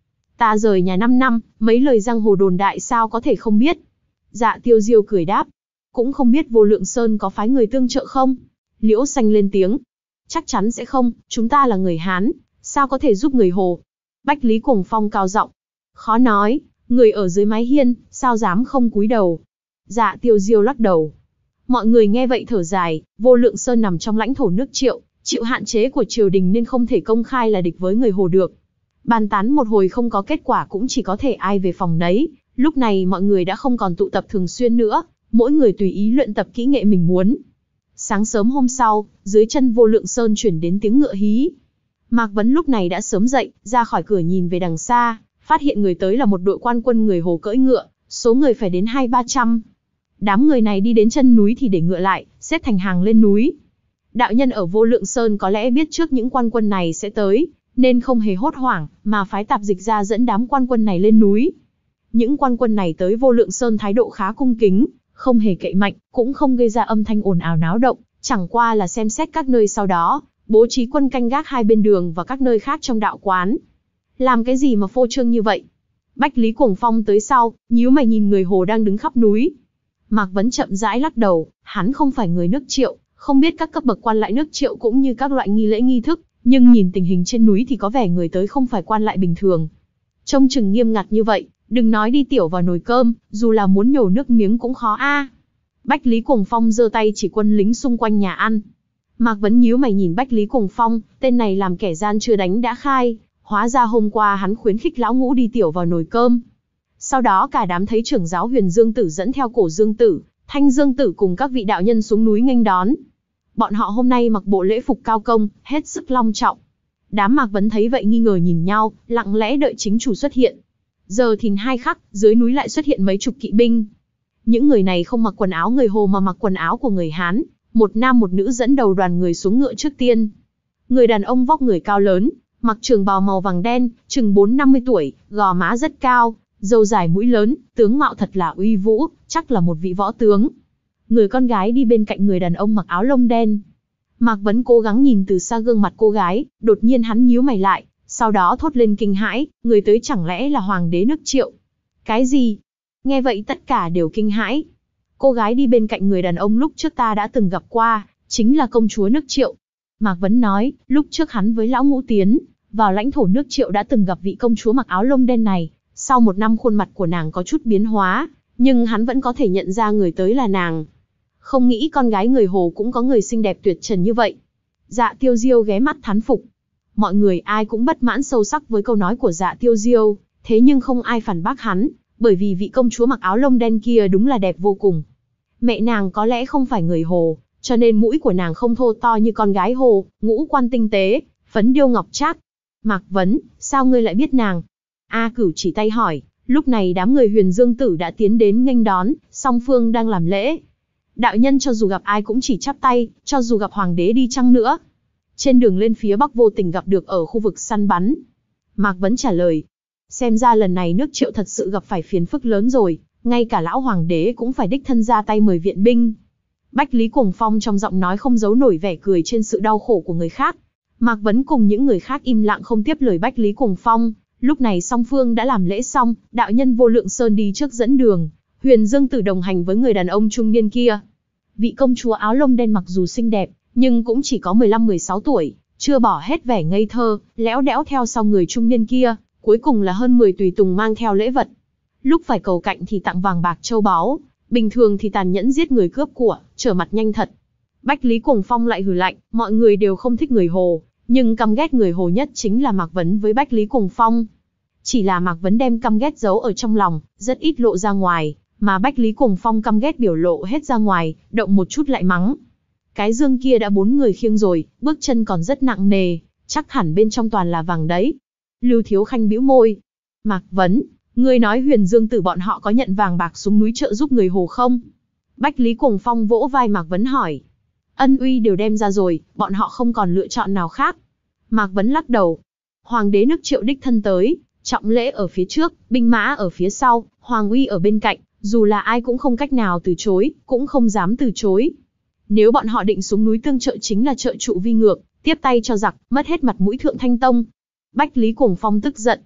Ta rời nhà năm năm, mấy lời giang hồ đồn đại sao có thể không biết. Dạ Tiêu Diêu cười đáp. Cũng không biết Vô Lượng Sơn có phái người tương trợ không? Liễu Xanh lên tiếng. Chắc chắn sẽ không, chúng ta là người Hán, sao có thể giúp người Hồ? Bách Lý Cuồng Phong cao giọng. Khó nói, người ở dưới mái hiên, sao dám không cúi đầu? Dạ Tiêu Diêu lắc đầu. Mọi người nghe vậy thở dài, Vô Lượng Sơn nằm trong lãnh thổ nước Triệu, chịu hạn chế của triều đình nên không thể công khai là địch với người Hồ được. Bàn tán một hồi không có kết quả cũng chỉ có thể ai về phòng nấy. Lúc này mọi người đã không còn tụ tập thường xuyên nữa, mỗi người tùy ý luyện tập kỹ nghệ mình muốn. Sáng sớm hôm sau, dưới chân Vô Lượng Sơn chuyển đến tiếng ngựa hí. Mạc Vấn lúc này đã sớm dậy, ra khỏi cửa nhìn về đằng xa, phát hiện người tới là một đội quan quân người Hồ cưỡi ngựa, số người phải đến hai ba trăm. Đám người này đi đến chân núi thì để ngựa lại, xếp thành hàng lên núi. Đạo nhân ở Vô Lượng Sơn có lẽ biết trước những quan quân này sẽ tới, nên không hề hốt hoảng, mà phái tạp dịch ra dẫn đám quan quân này lên núi. Những quan quân này tới Vô Lượng Sơn thái độ khá cung kính, không hề cậy mạnh, cũng không gây ra âm thanh ồn ào náo động, chẳng qua là xem xét các nơi sau đó, bố trí quân canh gác hai bên đường và các nơi khác trong đạo quán. Làm cái gì mà phô trương như vậy? Bách Lý Cuồng Phong tới sau, nhíu mày nhìn người Hồ đang đứng khắp núi. Mạc Vấn chậm rãi lắc đầu, hắn không phải người nước Triệu, không biết các cấp bậc quan lại nước Triệu cũng như các loại nghi lễ nghi thức, nhưng nhìn tình hình trên núi thì có vẻ người tới không phải quan lại bình thường. Trông chừng nghiêm ngặt như vậy, đừng nói đi tiểu vào nồi cơm, dù là muốn nhổ nước miếng cũng khó a. Bách Lý Cuồng Phong giơ tay chỉ quân lính xung quanh nhà ăn. Mạc Vấn nhíu mày nhìn Bách Lý Cuồng Phong, tên này làm kẻ gian chưa đánh đã khai, hóa ra hôm qua hắn khuyến khích lão ngũ đi tiểu vào nồi cơm. Sau đó cả đám thấy trưởng giáo Huyền Dương Tử dẫn theo Cổ Dương Tử, Thanh Dương Tử cùng các vị đạo nhân xuống núi nghênh đón. Bọn họ hôm nay mặc bộ lễ phục cao công, hết sức long trọng. Đám Mạc Vấn thấy vậy nghi ngờ nhìn nhau, lặng lẽ đợi chính chủ xuất hiện. Giờ thìn hai khắc, dưới núi lại xuất hiện mấy chục kỵ binh. Những người này không mặc quần áo người Hồ mà mặc quần áo của người Hán, một nam một nữ dẫn đầu đoàn người xuống ngựa trước tiên. Người đàn ông vóc người cao lớn, mặc trường bào màu vàng đen, chừng bốn năm mươi tuổi, gò má rất cao, râu dài mũi lớn, tướng mạo thật là uy vũ, chắc là một vị võ tướng. Người con gái đi bên cạnh người đàn ông mặc áo lông đen. Mạc Vấn cố gắng nhìn từ xa gương mặt cô gái, đột nhiên hắn nhíu mày lại, sau đó thốt lên kinh hãi, người tới chẳng lẽ là hoàng đế nước Triệu? Cái gì? Nghe vậy tất cả đều kinh hãi. Cô gái đi bên cạnh người đàn ông lúc trước ta đã từng gặp qua, chính là công chúa nước Triệu. Mạc Vấn nói, lúc trước hắn với lão ngũ tiến vào lãnh thổ nước Triệu đã từng gặp vị công chúa mặc áo lông đen này. Sau một năm khuôn mặt của nàng có chút biến hóa, nhưng hắn vẫn có thể nhận ra người tới là nàng. Không nghĩ con gái người Hồ cũng có người xinh đẹp tuyệt trần như vậy. Dạ Tiêu Diêu ghé mắt thán phục. Mọi người ai cũng bất mãn sâu sắc với câu nói của Dạ Tiêu Diêu, thế nhưng không ai phản bác hắn, bởi vì vị công chúa mặc áo lông đen kia đúng là đẹp vô cùng. Mẹ nàng có lẽ không phải người Hồ, cho nên mũi của nàng không thô to như con gái Hồ, ngũ quan tinh tế, phấn điêu ngọc trác. Mạc Vấn, sao ngươi lại biết nàng? A Cửu chỉ tay hỏi. Lúc này đám người Huyền Dương Tử đã tiến đến nghênh đón, song phương đang làm lễ. Đạo nhân cho dù gặp ai cũng chỉ chắp tay, cho dù gặp hoàng đế đi chăng nữa. Trên đường lên phía bắc vô tình gặp được ở khu vực săn bắn. Mạc Vấn trả lời. Xem ra lần này nước Triệu thật sự gặp phải phiền phức lớn rồi, ngay cả lão hoàng đế cũng phải đích thân ra tay mời viện binh. Bách Lý Cuồng Phong trong giọng nói không giấu nổi vẻ cười trên sự đau khổ của người khác. Mạc Vấn cùng những người khác im lặng không tiếp lời Bách Lý Cuồng Phong. Lúc này song phương đã làm lễ xong, đạo nhân Vô Lượng Sơn đi trước dẫn đường, Huyền Dương Tử đồng hành với người đàn ông trung niên kia. Vị công chúa áo lông đen mặc dù xinh đẹp, nhưng cũng chỉ có mười lăm mười sáu tuổi, chưa bỏ hết vẻ ngây thơ, lẽo đẽo theo sau người trung niên kia, cuối cùng là hơn mười tùy tùng mang theo lễ vật. Lúc phải cầu cạnh thì tặng vàng bạc châu báu, bình thường thì tàn nhẫn giết người cướp của, trở mặt nhanh thật. Bách Lý Cuồng Phong lại hừ lạnh, mọi người đều không thích người Hồ, nhưng căm ghét người Hồ nhất chính là Mạc Vấn với Bách Lý Cuồng Phong. Chỉ là Mạc Vấn đem căm ghét giấu ở trong lòng, rất ít lộ ra ngoài, mà Bách Lý Cuồng Phong căm ghét biểu lộ hết ra ngoài, động một chút lại mắng. Cái dương kia đã bốn người khiêng rồi, bước chân còn rất nặng nề, chắc hẳn bên trong toàn là vàng đấy. Lưu Thiếu Khanh bĩu môi. Mạc Vấn, ngươi nói Huyền Dương Tử bọn họ có nhận vàng bạc xuống núi trợ giúp người Hồ không? Bách Lý Cuồng Phong vỗ vai Mạc Vấn hỏi. Ân uy đều đem ra rồi, bọn họ không còn lựa chọn nào khác. Mạc Vấn lắc đầu. Hoàng đế nước Triệu đích thân tới, trọng lễ ở phía trước, binh mã ở phía sau, hoàng uy ở bên cạnh, dù là ai cũng không cách nào từ chối, cũng không dám từ chối. Nếu bọn họ định xuống núi tương trợ chính là trợ trụ vi ngược, tiếp tay cho giặc, mất hết mặt mũi Thượng Thanh Tông. Bách Lý Cuồng Phong tức giận.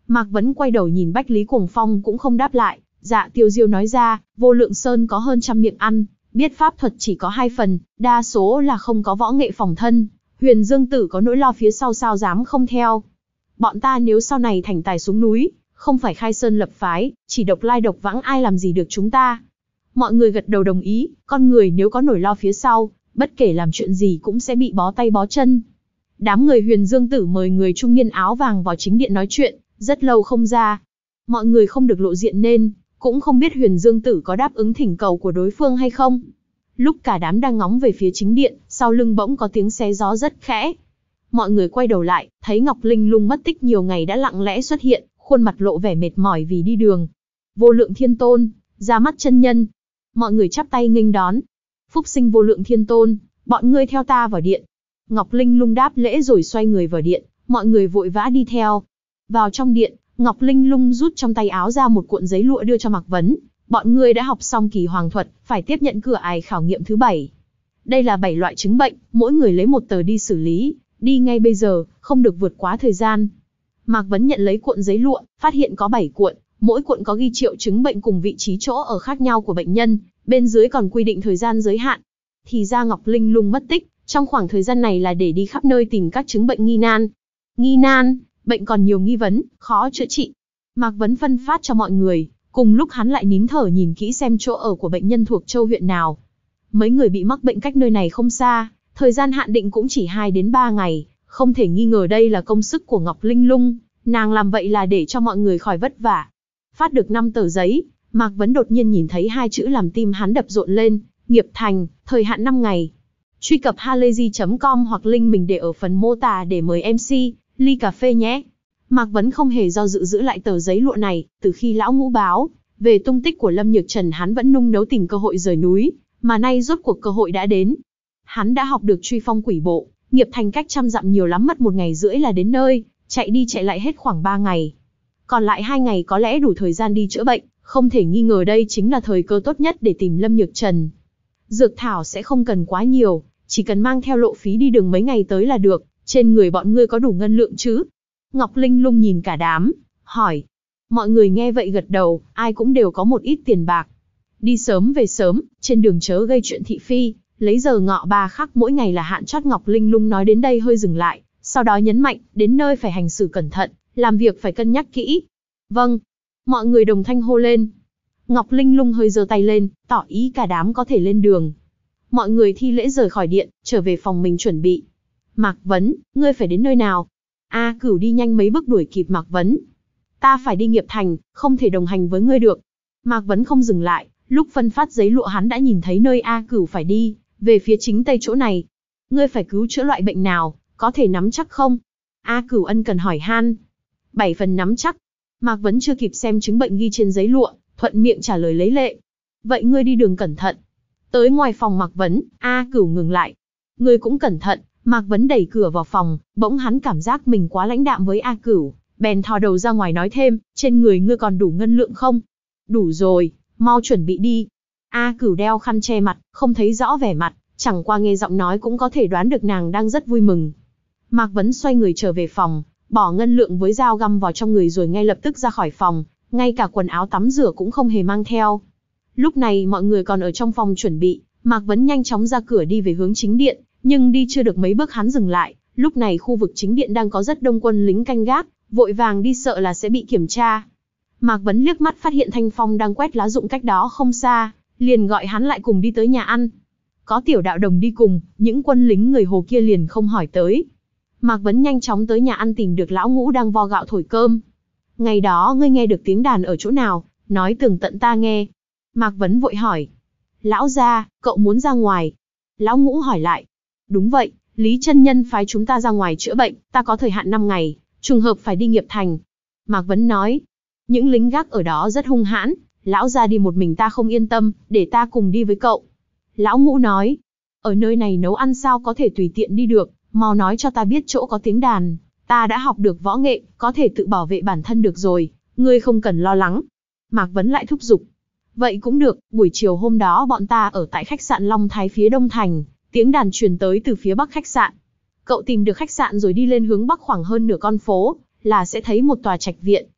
Mạc Vấn quay đầu nhìn Bách Lý Cuồng Phong cũng không đáp lại. Dạ Tiêu Diêu nói ra, Vô Lượng Sơn có hơn trăm miệng ăn, biết pháp thuật chỉ có hai phần, đa số là không có võ nghệ phòng thân. Huyền Dương Tử có nỗi lo phía sau sao dám không theo. Bọn ta nếu sau này thành tài xuống núi, không phải khai sơn lập phái, chỉ độc lai độc vãng ai làm gì được chúng ta. Mọi người gật đầu đồng ý, con người nếu có nỗi lo phía sau, bất kể làm chuyện gì cũng sẽ bị bó tay bó chân. Đám người Huyền Dương Tử mời người trung niên áo vàng vào chính điện nói chuyện, rất lâu không ra. Mọi người không được lộ diện nên, cũng không biết Huyền Dương Tử có đáp ứng thỉnh cầu của đối phương hay không. Lúc cả đám đang ngóng về phía chính điện, sau lưng bỗng có tiếng xé gió rất khẽ. Mọi người quay đầu lại, thấy Ngọc Linh Lung mất tích nhiều ngày đã lặng lẽ xuất hiện, khuôn mặt lộ vẻ mệt mỏi vì đi đường. Vô Lượng Thiên Tôn, ra mắt chân nhân. Mọi người chắp tay nghênh đón. Phúc sinh Vô Lượng Thiên Tôn, bọn ngươi theo ta vào điện. Ngọc Linh Lung đáp lễ rồi xoay người vào điện, mọi người vội vã đi theo. Vào trong điện, Ngọc Linh Lung rút trong tay áo ra một cuộn giấy lụa đưa cho Mạc Vấn. Bọn ngươi đã học xong kỳ hoàng thuật, phải tiếp nhận cửa ải khảo nghiệm thứ bảy. Đây là bảy loại chứng bệnh, mỗi người lấy một tờ đi xử lý, đi ngay bây giờ, không được vượt quá thời gian. Mạc Vấn nhận lấy cuộn giấy lụa, phát hiện có bảy cuộn, mỗi cuộn có ghi triệu chứng bệnh cùng vị trí chỗ ở khác nhau của bệnh nhân, bên dưới còn quy định thời gian giới hạn. Thì ra Ngọc Linh Lung mất tích, trong khoảng thời gian này là để đi khắp nơi tìm các chứng bệnh nghi nan. Nghi nan, bệnh còn nhiều nghi vấn, khó chữa trị. Mạc Vấn phân phát cho mọi người, cùng lúc hắn lại nín thở nhìn kỹ xem chỗ ở của bệnh nhân thuộc châu huyện nào. Mấy người bị mắc bệnh cách nơi này không xa, thời gian hạn định cũng chỉ hai đến ba ngày, không thể nghi ngờ đây là công sức của Ngọc Linh Lung, nàng làm vậy là để cho mọi người khỏi vất vả. Phát được năm tờ giấy, Mạc Vấn đột nhiên nhìn thấy hai chữ làm tim hắn đập rộn lên, nghiệp thành, thời hạn năm ngày. Truy cập halayzi chấm com hoặc link mình để ở phần mô tả để mời em xê, ly cà phê nhé. Mạc Vấn không hề do dự giữ lại tờ giấy lụa này, từ khi lão ngũ báo về tung tích của Lâm Nhược Trần hắn vẫn nung nấu tìm cơ hội rời núi, mà nay rốt cuộc cơ hội đã đến. Hắn đã học được truy phong quỷ bộ, nghiệp thành cách trăm dặm nhiều lắm mất một ngày rưỡi là đến nơi, chạy đi chạy lại hết khoảng ba ngày. Còn lại hai ngày có lẽ đủ thời gian đi chữa bệnh, không thể nghi ngờ đây chính là thời cơ tốt nhất để tìm Lâm Nhược Trần. Dược thảo sẽ không cần quá nhiều, chỉ cần mang theo lộ phí đi đường mấy ngày tới là được, trên người bọn ngươi có đủ ngân lượng chứ? Ngọc Linh Lung nhìn cả đám, hỏi. Mọi người nghe vậy gật đầu, ai cũng đều có một ít tiền bạc. Đi sớm về sớm, trên đường chớ gây chuyện thị phi, lấy giờ ngọ ba khắc mỗi ngày là hạn chót. Ngọc Linh Lung nói đến đây hơi dừng lại, sau đó nhấn mạnh, đến nơi phải hành xử cẩn thận, làm việc phải cân nhắc kỹ. Vâng. Mọi người đồng thanh hô lên. Ngọc Linh Lung hơi giơ tay lên, tỏ ý cả đám có thể lên đường. Mọi người thi lễ rời khỏi điện, trở về phòng mình chuẩn bị. Mạc Vấn, ngươi phải đến nơi nào? A Cửu đi nhanh mấy bước đuổi kịp Mạc Vấn. Ta phải đi nghiệp thành, không thể đồng hành với ngươi được. Mạc Vấn không dừng lại, lúc phân phát giấy lụa hắn đã nhìn thấy nơi A Cửu phải đi, về phía chính tây chỗ này. Ngươi phải cứu chữa loại bệnh nào, có thể nắm chắc không? A Cửu ân cần hỏi han. Bảy phần nắm chắc. Mạc Vấn chưa kịp xem chứng bệnh ghi trên giấy lụa, thuận miệng trả lời lấy lệ. Vậy ngươi đi đường cẩn thận. Tới ngoài phòng Mạc Vấn, A Cửu ngừng lại. Ngươi cũng cẩn thận. Mạc Vấn đẩy cửa vào phòng, bỗng hắn cảm giác mình quá lãnh đạm với A Cửu, bèn thò đầu ra ngoài nói thêm, trên người ngươi còn đủ ngân lượng không? Đủ rồi, mau chuẩn bị đi. A Cửu đeo khăn che mặt, không thấy rõ vẻ mặt, chẳng qua nghe giọng nói cũng có thể đoán được nàng đang rất vui mừng. Mạc Vấn xoay người trở về phòng, bỏ ngân lượng với dao găm vào trong người rồi ngay lập tức ra khỏi phòng, ngay cả quần áo tắm rửa cũng không hề mang theo. Lúc này mọi người còn ở trong phòng chuẩn bị, Mạc Vấn nhanh chóng ra cửa đi về hướng chính điện, nhưng đi chưa được mấy bước hắn dừng lại, lúc này khu vực chính điện đang có rất đông quân lính canh gác, vội vàng đi sợ là sẽ bị kiểm tra. Mạc Vấn liếc mắt phát hiện Thanh Phong đang quét lá rụng cách đó không xa, liền gọi hắn lại cùng đi tới nhà ăn. Có Tiểu Đạo Đồng đi cùng, những quân lính người Hồ kia liền không hỏi tới. Mạc Vấn nhanh chóng tới nhà ăn tìm được lão ngũ đang vo gạo thổi cơm. Ngày đó ngươi nghe được tiếng đàn ở chỗ nào, nói tường tận ta nghe. Mạc Vấn vội hỏi. Lão gia, cậu muốn ra ngoài? Lão ngũ hỏi lại. Đúng vậy, Lý chân nhân phái chúng ta ra ngoài chữa bệnh, ta có thời hạn năm ngày, trùng hợp phải đi nghiệp thành. Mạc Vấn nói. Những lính gác ở đó rất hung hãn, lão gia đi một mình ta không yên tâm, để ta cùng đi với cậu. Lão ngũ nói. Ở nơi này nấu ăn sao có thể tùy tiện đi được, mau nói cho ta biết chỗ có tiếng đàn. Ta đã học được võ nghệ, có thể tự bảo vệ bản thân được rồi, ngươi không cần lo lắng. Mạc Vấn lại thúc giục. Vậy cũng được, buổi chiều hôm đó bọn ta ở tại khách sạn Long Thái phía Đông Thành, tiếng đàn truyền tới từ phía bắc khách sạn. Cậu tìm được khách sạn rồi đi lên hướng bắc khoảng hơn nửa con phố, là sẽ thấy một tòa trạch viện,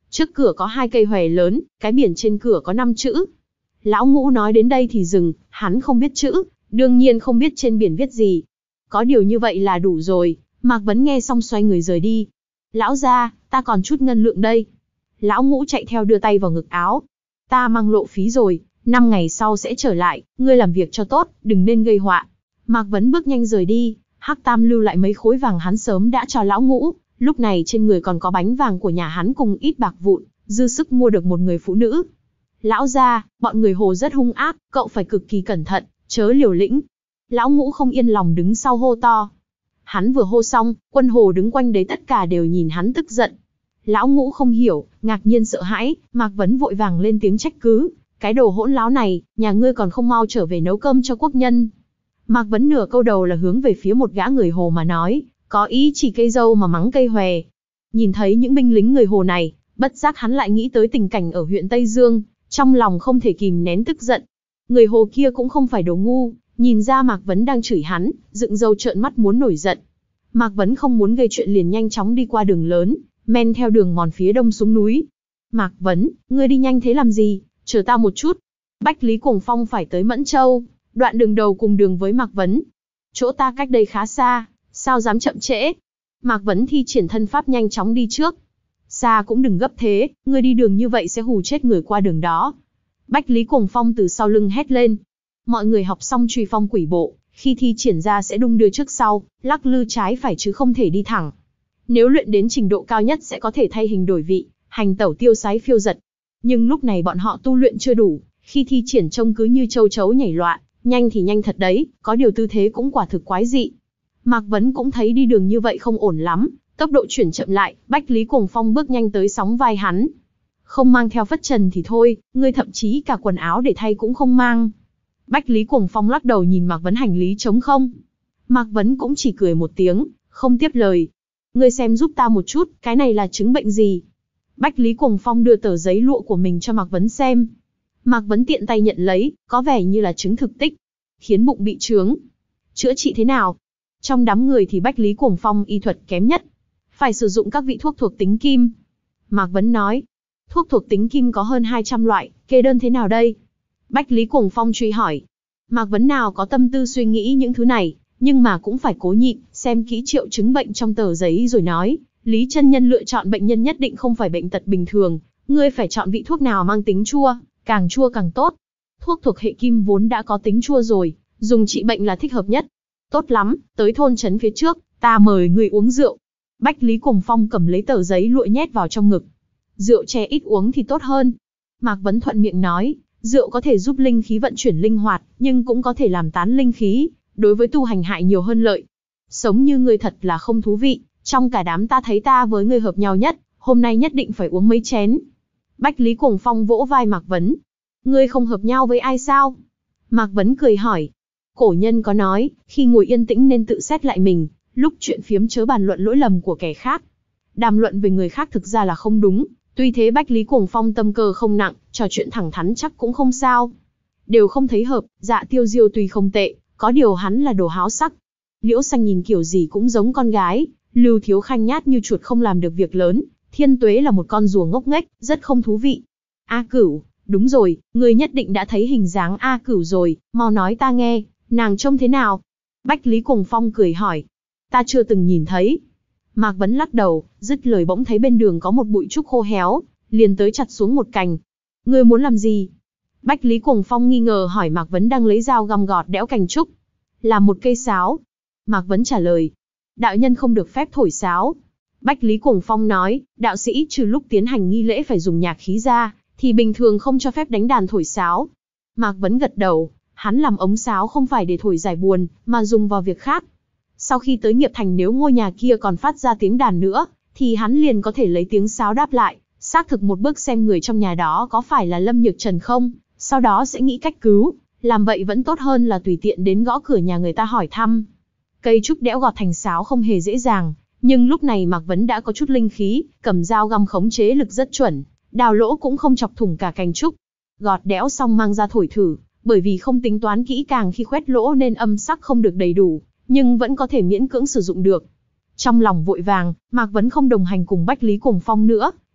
Trước cửa có hai cây hòe lớn, cái biển trên cửa có năm chữ. Lão Ngũ nói đến đây thì dừng, hắn không biết chữ, đương nhiên không biết trên biển viết gì. Có điều như vậy là đủ rồi, Mạc Vấn nghe xong xoay người rời đi. Lão gia, ta còn chút ngân lượng đây. Lão Ngũ chạy theo đưa tay vào ngực áo. Ta mang lộ phí rồi, năm ngày sau sẽ trở lại, ngươi làm việc cho tốt, đừng nên gây họa. Mạc Vấn bước nhanh rời đi, Hắc Tam lưu lại mấy khối vàng hắn sớm đã cho Lão Ngũ, lúc này trên người còn có bánh vàng của nhà hắn cùng ít bạc vụn, dư sức mua được một người phụ nữ. Lão gia, bọn người Hồ rất hung ác, cậu phải cực kỳ cẩn thận, chớ liều lĩnh. Lão Ngũ không yên lòng đứng sau hô to. Hắn vừa hô xong, quân Hồ đứng quanh đấy tất cả đều nhìn hắn tức giận. Lão Ngũ không hiểu, ngạc nhiên sợ hãi, Mạc Vấn vội vàng lên tiếng trách cứ. Cái đồ hỗn láo này, nhà ngươi còn không mau trở về nấu cơm cho quốc nhân. Mạc Vấn nửa câu đầu là hướng về phía một gã người Hồ mà nói, có ý chỉ cây dâu mà mắng cây hòe. Nhìn thấy những binh lính người Hồ này, bất giác hắn lại nghĩ tới tình cảnh ở huyện Tây Dương, trong lòng không thể kìm nén tức giận. Người Hồ kia cũng không phải đồ ngu, nhìn ra Mạc Vấn đang chửi hắn, dựng râu trợn mắt muốn nổi giận. Mạc Vấn không muốn gây chuyện liền nhanh chóng đi qua đường lớn, men theo đường mòn phía đông xuống núi. Mạc Vấn, ngươi đi nhanh thế làm gì, chờ ta một chút. Bách Lý Cuồng Phong phải tới Mẫn Châu, đoạn đường đầu cùng đường với Mạc Vấn. Chỗ ta cách đây khá xa, sao dám chậm trễ. Mạc Vấn thi triển thân pháp nhanh chóng đi trước. Xa cũng đừng gấp thế, ngươi đi đường như vậy sẽ hù chết người qua đường đó. Bách Lý Cuồng Phong từ sau lưng hét lên. Mọi người học xong truy phong quỷ bộ, khi thi triển ra sẽ đung đưa trước sau, lắc lư trái phải chứ không thể đi thẳng. Nếu luyện đến trình độ cao nhất sẽ có thể thay hình đổi vị, hành tẩu tiêu sái phiêu giật. Nhưng lúc này bọn họ tu luyện chưa đủ, khi thi triển trông cứ như châu chấu nhảy loạn, nhanh thì nhanh thật đấy, có điều tư thế cũng quả thực quái dị. Mạc Vấn cũng thấy đi đường như vậy không ổn lắm, tốc độ chuyển chậm lại, Bách Lý Cuồng Phong bước nhanh tới sóng vai hắn. Không mang theo phất trần thì thôi, ngươi thậm chí cả quần áo để thay cũng không mang. Bách Lý Cuồng Phong lắc đầu nhìn Mạc Vấn hành lý trống không. Mạc Vấn cũng chỉ cười một tiếng, không tiếp lời. Ngươi xem giúp ta một chút, cái này là chứng bệnh gì? Bách Lý Cuồng Phong đưa tờ giấy lụa của mình cho Mạc Vấn xem. Mạc Vấn tiện tay nhận lấy, có vẻ như là chứng thực tích. Khiến bụng bị trướng. Chữa trị thế nào? Trong đám người thì Bách Lý Cuồng Phong y thuật kém nhất. Phải sử dụng các vị thuốc thuộc tính kim. Mạc Vấn nói. Thuốc thuộc tính kim có hơn hai trăm loại, kê đơn thế nào đây? Bách Lý Cuồng Phong truy hỏi. Mạc Vấn nào có tâm tư suy nghĩ những thứ này, nhưng mà cũng phải cố nhịn, xem kỹ triệu chứng bệnh trong tờ giấy rồi nói. Lý chân nhân lựa chọn bệnh nhân nhất định không phải bệnh tật bình thường, ngươi phải chọn vị thuốc nào mang tính chua, càng chua càng tốt. Thuốc thuộc hệ kim vốn đã có tính chua rồi, dùng trị bệnh là thích hợp nhất. Tốt lắm, tới thôn trấn phía trước, ta mời ngươi uống rượu. Bách Lý Cuồng Phong cầm lấy tờ giấy lụa nhét vào trong ngực. Rượu chè ít uống thì tốt hơn. Mạc Vấn thuận miệng nói, rượu có thể giúp linh khí vận chuyển linh hoạt, nhưng cũng có thể làm tán linh khí, đối với tu hành hại nhiều hơn lợi. Sống như ngươi thật là không thú vị, trong cả đám ta thấy ta với ngươi hợp nhau nhất, hôm nay nhất định phải uống mấy chén. Bách Lý Cuồng Phong vỗ vai Mạc Vấn. Ngươi không hợp nhau với ai sao? Mạc Vấn cười hỏi. Cổ nhân có nói, khi ngồi yên tĩnh nên tự xét lại mình, lúc chuyện phiếm chớ bàn luận lỗi lầm của kẻ khác. Đàm luận về người khác thực ra là không đúng, tuy thế Bách Lý Cuồng Phong tâm cơ không nặng, trò chuyện thẳng thắn chắc cũng không sao. Đều không thấy hợp, Dạ Tiêu Diêu tuy không tệ, có điều hắn là đồ háo sắc. Liễu Xanh nhìn kiểu gì cũng giống con gái, Lưu Thiếu Khanh nhát như chuột không làm được việc lớn, Thiên Tuế là một con rùa ngốc nghếch, rất không thú vị. A Cửu, đúng rồi, ngươi nhất định đã thấy hình dáng A Cửu rồi, mau nói ta nghe, nàng trông thế nào? Bách Lý Cuồng Phong cười hỏi. Ta chưa từng nhìn thấy. Mạc Vấn lắc đầu, dứt lời bỗng thấy bên đường có một bụi trúc khô héo, liền tới chặt xuống một cành. Ngươi muốn làm gì? Bách Lý Cuồng Phong nghi ngờ hỏi Mạc Vấn đang lấy dao găm gọt đẽo cành trúc. Là một cây sáo. Mạc Vấn trả lời. Đạo nhân không được phép thổi sáo. Bách Lý Cuồng Phong nói, đạo sĩ trừ lúc tiến hành nghi lễ phải dùng nhạc khí ra, thì bình thường không cho phép đánh đàn thổi sáo. Mạc Vấn gật đầu, hắn làm ống sáo không phải để thổi giải buồn, mà dùng vào việc khác. Sau khi tới Nghiệp Thành nếu ngôi nhà kia còn phát ra tiếng đàn nữa, thì hắn liền có thể lấy tiếng sáo đáp lại, xác thực một bước xem người trong nhà đó có phải là Lâm Nhược Trần không, sau đó sẽ nghĩ cách cứu, làm vậy vẫn tốt hơn là tùy tiện đến gõ cửa nhà người ta hỏi thăm. Cây trúc đẽo gọt thành sáo không hề dễ dàng, nhưng lúc này Mạc Vấn đã có chút linh khí, cầm dao găm khống chế lực rất chuẩn, đào lỗ cũng không chọc thủng cả cành trúc. Gọt đẽo xong mang ra thổi thử, bởi vì không tính toán kỹ càng khi khoét lỗ nên âm sắc không được đầy đủ, nhưng vẫn có thể miễn cưỡng sử dụng được. Trong lòng vội vàng, Mạc Vấn không đồng hành cùng Bách Lý Cuồng Phong nữa,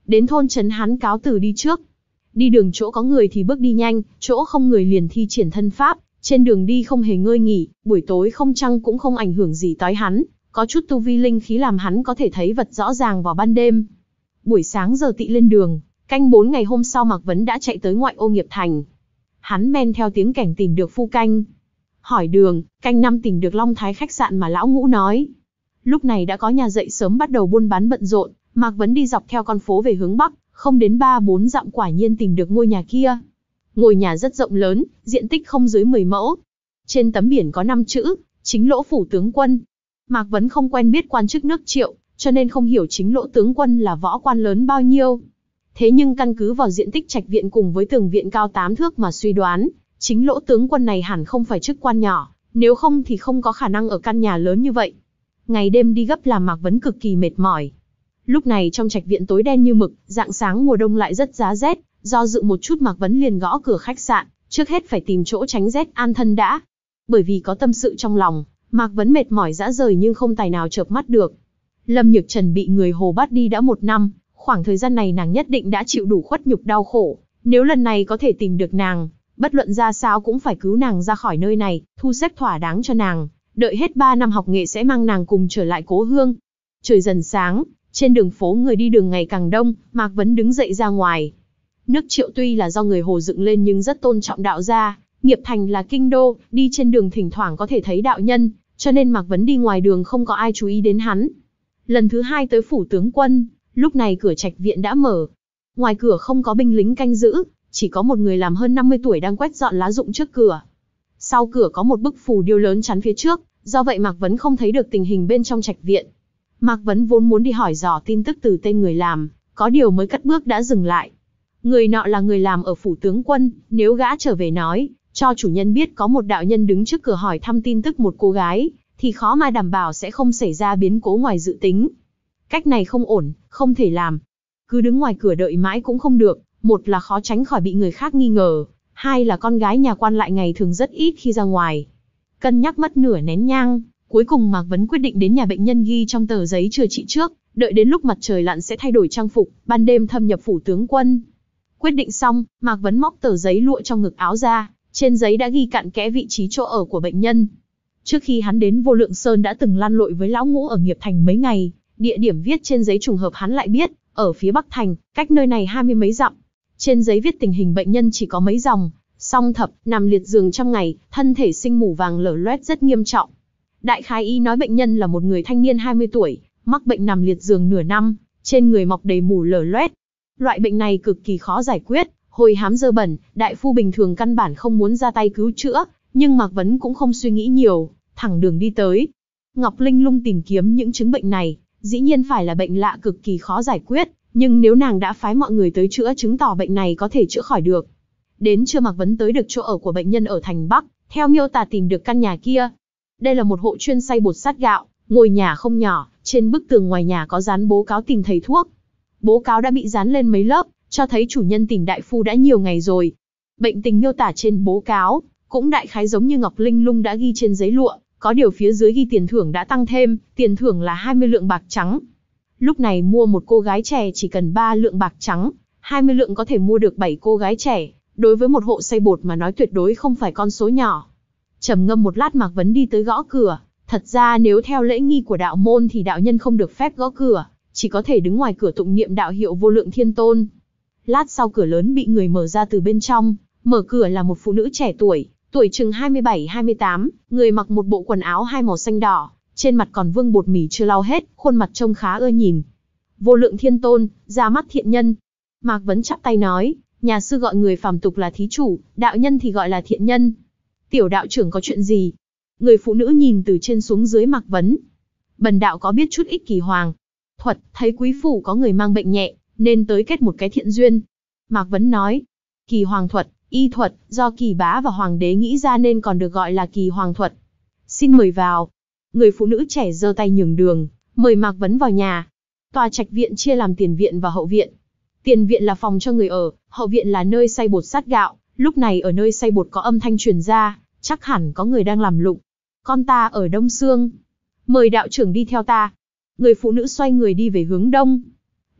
Đến thôn trấn hắn cáo từ đi trước. Đi đường chỗ có người thì bước đi nhanh, chỗ không người liền thi triển thân pháp, trên đường đi không hề ngơi nghỉ, buổi tối không trăng cũng không ảnh hưởng gì tới hắn, có chút tu vi linh khí làm hắn có thể thấy vật rõ ràng vào ban đêm. Buổi sáng giờ tị lên đường, canh bốn ngày hôm sau Mạc Vấn đã chạy tới ngoại ô Nghiệp Thành. Hắn men theo tiếng kẻng tìm được phu canh. Hỏi đường, canh năm tìm được Long Thái khách sạn mà lão Ngũ nói. Lúc này đã có nhà dậy sớm bắt đầu buôn bán bận rộn, Mạc Vấn đi dọc theo con phố về hướng Bắc, không đến ba bốn dặm quả nhiên tìm được ngôi nhà kia. Ngôi nhà rất rộng lớn, diện tích không dưới mười mẫu. Trên tấm biển có năm chữ, Chính Lỗ phủ tướng quân. Mạc Vấn không quen biết quan chức nước Triệu, cho nên không hiểu Chính Lỗ tướng quân là võ quan lớn bao nhiêu. Thế nhưng căn cứ vào diện tích trạch viện cùng với tường viện cao tám thước mà suy đoán, Chính Lỗ tướng quân này hẳn không phải chức quan nhỏ, nếu không thì không có khả năng ở căn nhà lớn như vậy. Ngày đêm đi gấp làm Mạc Vấn cực kỳ mệt mỏi. Lúc này trong trạch viện tối đen như mực, rạng sáng mùa đông lại rất giá rét, do dự một chút Mạc Vấn liền gõ cửa khách sạn, trước hết phải tìm chỗ tránh rét an thân đã. Bởi vì có tâm sự trong lòng, Mạc Vấn mệt mỏi rã rời nhưng không tài nào chợp mắt được. Lâm Nhược Trần bị người Hồ bắt đi đã một năm, khoảng thời gian này nàng nhất định đã chịu đủ khuất nhục đau khổ, nếu lần này có thể tìm được nàng, bất luận ra sao cũng phải cứu nàng ra khỏi nơi này, thu xếp thỏa đáng cho nàng, đợi hết ba năm học nghệ sẽ mang nàng cùng trở lại cố hương. Trời dần sáng, trên đường phố người đi đường ngày càng đông, Mạc Vấn đứng dậy ra ngoài. Nước Triệu tuy là do người Hồ dựng lên nhưng rất tôn trọng đạo gia, Nghiệp Thành là kinh đô, đi trên đường thỉnh thoảng có thể thấy đạo nhân, cho nên Mạc Vấn đi ngoài đường không có ai chú ý đến hắn. Lần thứ hai tới phủ tướng quân, lúc này cửa trạch viện đã mở. Ngoài cửa không có binh lính canh giữ, chỉ có một người làm hơn năm mươi tuổi đang quét dọn lá rụng trước cửa. Sau cửa có một bức phù điêu lớn chắn phía trước, do vậy Mạc Vấn không thấy được tình hình bên trong trạch viện. Mạc Vấn vốn muốn đi hỏi dò tin tức từ tên người làm, có điều mới cất bước đã dừng lại. Người nọ là người làm ở phủ tướng quân, nếu gã trở về nói, cho chủ nhân biết có một đạo nhân đứng trước cửa hỏi thăm tin tức một cô gái, thì khó mà đảm bảo sẽ không xảy ra biến cố ngoài dự tính. Cách này không ổn, không thể làm. Cứ đứng ngoài cửa đợi mãi cũng không được, một là khó tránh khỏi bị người khác nghi ngờ, hai là con gái nhà quan lại ngày thường rất ít khi ra ngoài. Cân nhắc mất nửa nén nhang, cuối cùng Mạc Vấn quyết định đến nhà bệnh nhân ghi trong tờ giấy chữa trị trước, đợi đến lúc mặt trời lặn sẽ thay đổi trang phục, ban đêm thâm nhập phủ tướng quân. Quyết định xong, Mạc Vấn móc tờ giấy lụa trong ngực áo ra, trên giấy đã ghi cặn kẽ vị trí chỗ ở của bệnh nhân. Trước khi hắn đến Vô Lượng Sơn đã từng lăn lội với lão Ngũ ở Nghiệp Thành mấy ngày, địa điểm viết trên giấy trùng hợp hắn lại biết, ở phía Bắc Thành, cách nơi này hai mươi mấy dặm. Trên giấy viết tình hình bệnh nhân chỉ có mấy dòng, song thập, nằm liệt giường trong ngày, thân thể sinh mủ vàng lở loét rất nghiêm trọng. Đại khái y nói bệnh nhân là một người thanh niên hai mươi tuổi, mắc bệnh nằm liệt giường nửa năm, trên người mọc đầy mủ lở loét. Loại bệnh này cực kỳ khó giải quyết, hôi hám dơ bẩn, đại phu bình thường căn bản không muốn ra tay cứu chữa, nhưng Mạc Vấn cũng không suy nghĩ nhiều, thẳng đường đi tới. Ngọc Linh Lung tìm kiếm những chứng bệnh này, dĩ nhiên phải là bệnh lạ cực kỳ khó giải quyết, nhưng nếu nàng đã phái mọi người tới chữa chứng tỏ bệnh này có thể chữa khỏi được. Đến trưa Mạc Vấn tới được chỗ ở của bệnh nhân ở thành Bắc, theo miêu tả tìm được căn nhà kia. Đây là một hộ chuyên xay bột sát gạo, ngôi nhà không nhỏ, trên bức tường ngoài nhà có dán bố cáo tìm thầy thuốc. Bố cáo đã bị dán lên mấy lớp, cho thấy chủ nhân tìm đại phu đã nhiều ngày rồi. Bệnh tình miêu tả trên bố cáo, cũng đại khái giống như Ngọc Linh Lung đã ghi trên giấy lụa, có điều phía dưới ghi tiền thưởng đã tăng thêm, tiền thưởng là hai mươi lượng bạc trắng. Lúc này mua một cô gái trẻ chỉ cần ba lượng bạc trắng, hai mươi lượng có thể mua được bảy cô gái trẻ, đối với một hộ xay bột mà nói tuyệt đối không phải con số nhỏ. Trầm ngâm một lát Mạc Vấn đi tới gõ cửa, thật ra nếu theo lễ nghi của đạo môn thì đạo nhân không được phép gõ cửa, chỉ có thể đứng ngoài cửa tụng niệm đạo hiệu Vô Lượng Thiên Tôn. Lát sau cửa lớn bị người mở ra từ bên trong, mở cửa là một phụ nữ trẻ tuổi, tuổi chừng hai mươi bảy hai mươi tám, người mặc một bộ quần áo hai màu xanh đỏ, trên mặt còn vương bột mì chưa lau hết, khuôn mặt trông khá ưa nhìn. Vô Lượng Thiên Tôn, ra mắt thiện nhân. Mạc Vấn chắp tay nói, nhà sư gọi người phàm tục là thí chủ, đạo nhân thì gọi là thiện nhân. Tiểu đạo trưởng có chuyện gì? Người phụ nữ nhìn từ trên xuống dưới Mạc Vấn. Bần đạo có biết chút ít kỳ hoàng thuật, thấy quý phủ có người mang bệnh nhẹ, nên tới kết một cái thiện duyên. Mạc Vấn nói, kỳ hoàng thuật, y thuật, do Kỳ Bá và Hoàng đế nghĩ ra nên còn được gọi là kỳ hoàng thuật. Xin mời vào. Người phụ nữ trẻ giơ tay nhường đường, mời Mạc Vấn vào nhà. Tòa trạch viện chia làm tiền viện và hậu viện. Tiền viện là phòng cho người ở, hậu viện là nơi xay bột sát gạo. Lúc này ở nơi xay bột có âm thanh truyền ra, chắc hẳn có người đang làm lụng. Con ta ở Đông Sương. Mời đạo trưởng đi theo ta. Người phụ nữ xoay người đi về hướng đông.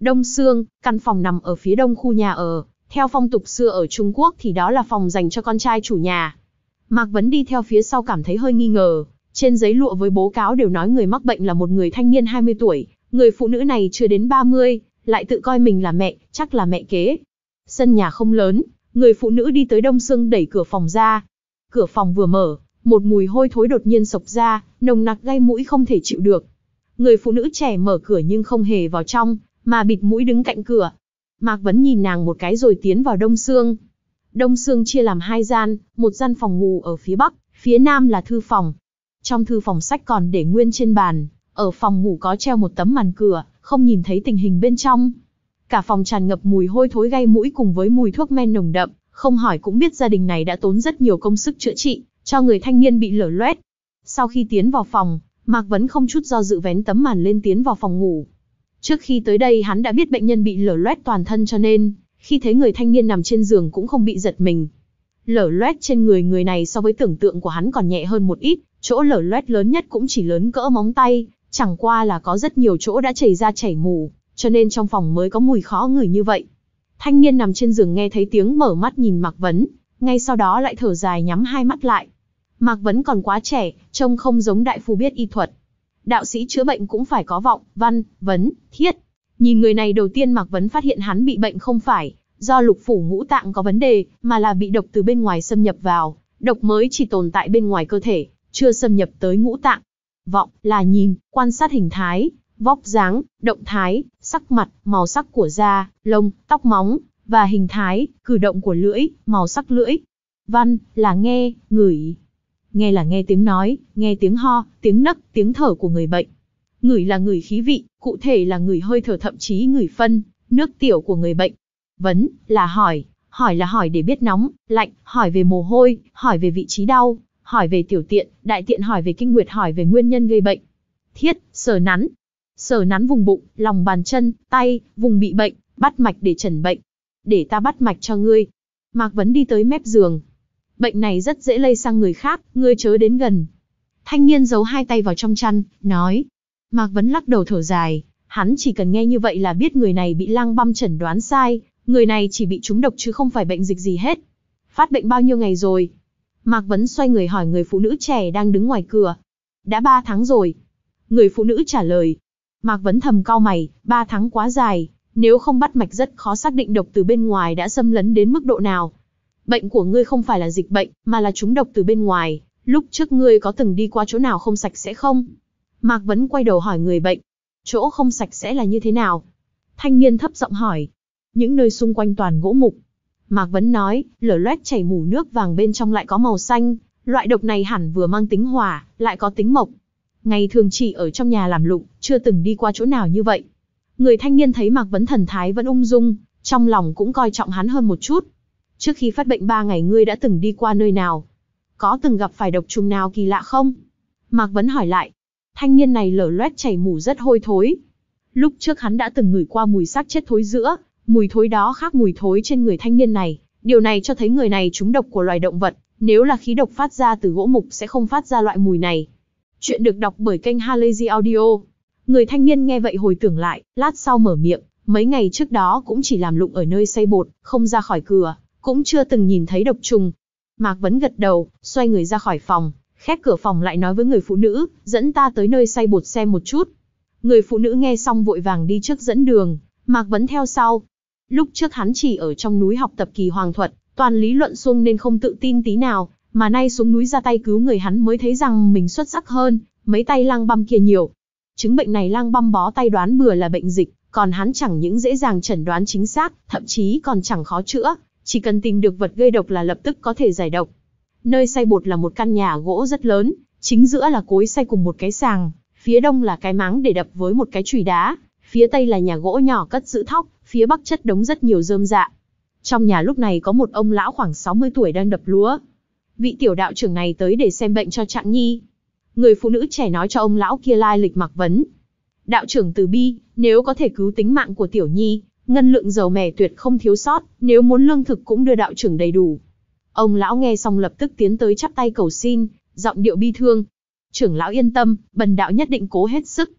Đông Sương, căn phòng nằm ở phía đông khu nhà ở. Theo phong tục xưa ở Trung Quốc thì đó là phòng dành cho con trai chủ nhà. Mạc Vấn đi theo phía sau cảm thấy hơi nghi ngờ. Trên giấy lụa với bố cáo đều nói người mắc bệnh là một người thanh niên hai mươi tuổi. Người phụ nữ này chưa đến ba mươi, lại tự coi mình là mẹ, chắc là mẹ kế. Sân nhà không lớn, người phụ nữ đi tới Đông Sương đẩy cửa phòng ra. Cửa phòng vừa mở, một mùi hôi thối đột nhiên xộc ra, nồng nặc gây mũi không thể chịu được. Người phụ nữ trẻ mở cửa nhưng không hề vào trong, mà bịt mũi đứng cạnh cửa. Mạc Vấn nhìn nàng một cái rồi tiến vào Đông Sương. Đông Sương chia làm hai gian, một gian phòng ngủ ở phía bắc, phía nam là thư phòng. Trong thư phòng sách còn để nguyên trên bàn, ở phòng ngủ có treo một tấm màn cửa, không nhìn thấy tình hình bên trong. Cả phòng tràn ngập mùi hôi thối gây mũi cùng với mùi thuốc men nồng đậm, không hỏi cũng biết gia đình này đã tốn rất nhiều công sức chữa trị, cho người thanh niên bị lở loét. Sau khi tiến vào phòng, Mạc Vấn không chút do dự vén tấm màn lên tiến vào phòng ngủ. Trước khi tới đây hắn đã biết bệnh nhân bị lở loét toàn thân cho nên, khi thấy người thanh niên nằm trên giường cũng không bị giật mình. Lở loét trên người người này so với tưởng tượng của hắn còn nhẹ hơn một ít, chỗ lở loét lớn nhất cũng chỉ lớn cỡ móng tay, chẳng qua là có rất nhiều chỗ đã chảy ra chảy mù, cho nên trong phòng mới có mùi khó ngửi như vậy. Thanh niên nằm trên giường nghe thấy tiếng mở mắt nhìn Mạc Vấn, ngay sau đó lại thở dài nhắm hai mắt lại. Mạc Vấn còn quá trẻ, trông không giống đại phu biết y thuật. Đạo sĩ chữa bệnh cũng phải có vọng, văn, vấn, thiết. Nhìn người này đầu tiên Mạc Vấn phát hiện hắn bị bệnh không phải do lục phủ ngũ tạng có vấn đề, mà là bị độc từ bên ngoài xâm nhập vào. Độc mới chỉ tồn tại bên ngoài cơ thể, chưa xâm nhập tới ngũ tạng. Vọng là nhìn, quan sát hình thái, vóc dáng, động thái, sắc mặt, màu sắc của da, lông, tóc móng, và hình thái, cử động của lưỡi, màu sắc lưỡi. Văn là nghe, ngửi. Nghe là nghe tiếng nói, nghe tiếng ho, tiếng nấc, tiếng thở của người bệnh. Ngửi là ngửi khí vị, cụ thể là ngửi hơi thở thậm chí ngửi phân, nước tiểu của người bệnh. Vấn là hỏi, hỏi là hỏi để biết nóng, lạnh, hỏi về mồ hôi, hỏi về vị trí đau, hỏi về tiểu tiện, đại tiện hỏi về kinh nguyệt, hỏi về nguyên nhân gây bệnh. Thiết, sờ nắn. Sờ nắn vùng bụng, lòng bàn chân, tay, vùng bị bệnh, bắt mạch để chẩn bệnh. Để ta bắt mạch cho ngươi. Mạc Vấn đi tới mép giường. Bệnh này rất dễ lây sang người khác, ngươi chớ đến gần. Thanh niên giấu hai tay vào trong chăn, nói. Mạc Vấn lắc đầu thở dài, hắn chỉ cần nghe như vậy là biết người này bị lang băm chẩn đoán sai, người này chỉ bị trúng độc chứ không phải bệnh dịch gì hết. Phát bệnh bao nhiêu ngày rồi? Mạc Vấn xoay người hỏi người phụ nữ trẻ đang đứng ngoài cửa. Đã ba tháng rồi. Người phụ nữ trả lời. Mạc Vấn thầm cau mày, ba tháng quá dài, nếu không bắt mạch rất khó xác định độc từ bên ngoài đã xâm lấn đến mức độ nào. Bệnh của ngươi không phải là dịch bệnh, mà là trúng độc từ bên ngoài. Lúc trước ngươi có từng đi qua chỗ nào không sạch sẽ không? Mạc Vấn quay đầu hỏi người bệnh. Chỗ không sạch sẽ là như thế nào? Thanh niên thấp giọng hỏi. Những nơi xung quanh toàn gỗ mục. Mạc Vấn nói, lở loét chảy mù nước vàng bên trong lại có màu xanh. Loại độc này hẳn vừa mang tính hỏa, lại có tính mộc. Ngày thường chỉ ở trong nhà làm lụng, chưa từng đi qua chỗ nào như vậy. Người thanh niên thấy Mạc Vấn thần thái vẫn ung dung, trong lòng cũng coi trọng hắn hơn một chút. Trước khi phát bệnh ba ngày ngươi đã từng đi qua nơi nào? Có từng gặp phải độc trùng nào kỳ lạ không? Mạc Vấn hỏi lại. Thanh niên này lở loét chảy mù rất hôi thối. Lúc trước hắn đã từng ngửi qua mùi xác chết thối rữa, mùi thối đó khác mùi thối trên người thanh niên này. Điều này cho thấy người này trúng độc của loài động vật, nếu là khí độc phát ra từ gỗ mục sẽ không phát ra loại mùi này. Chuyện được đọc bởi kênh Halazy Audio. Người thanh niên nghe vậy hồi tưởng lại, lát sau mở miệng, mấy ngày trước đó cũng chỉ làm lụng ở nơi xay bột, không ra khỏi cửa, cũng chưa từng nhìn thấy độc trùng. Mạc Vấn gật đầu, xoay người ra khỏi phòng, khép cửa phòng lại nói với người phụ nữ, dẫn ta tới nơi xay bột xem một chút. Người phụ nữ nghe xong vội vàng đi trước dẫn đường, Mạc Vấn theo sau. Lúc trước hắn chỉ ở trong núi học tập kỳ hoàng thuật, toàn lý luận suông nên không tự tin tí nào, mà nay xuống núi ra tay cứu người hắn mới thấy rằng mình xuất sắc hơn mấy tay lang băm kia nhiều. Chứng bệnh này lang băm bó tay đoán bừa là bệnh dịch, còn hắn chẳng những dễ dàng chẩn đoán chính xác, thậm chí còn chẳng khó chữa, chỉ cần tìm được vật gây độc là lập tức có thể giải độc. Nơi xay bột là một căn nhà gỗ rất lớn, chính giữa là cối xay cùng một cái sàng, phía đông là cái máng để đập với một cái chùy đá, phía tây là nhà gỗ nhỏ cất giữ thóc, phía bắc chất đống rất nhiều rơm rạ. Trong nhà lúc này có một ông lão khoảng sáu mươi tuổi đang đập lúa. Vị tiểu đạo trưởng này tới để xem bệnh cho Trạng Nhi. Người phụ nữ trẻ nói cho ông lão kia lai lịch Mạc Vấn. Đạo trưởng từ bi, nếu có thể cứu tính mạng của tiểu nhi, ngân lượng dầu mè tuyệt không thiếu sót, nếu muốn lương thực cũng đưa đạo trưởng đầy đủ. Ông lão nghe xong lập tức tiến tới chắp tay cầu xin, giọng điệu bi thương. Trưởng lão yên tâm, bần đạo nhất định cố hết sức.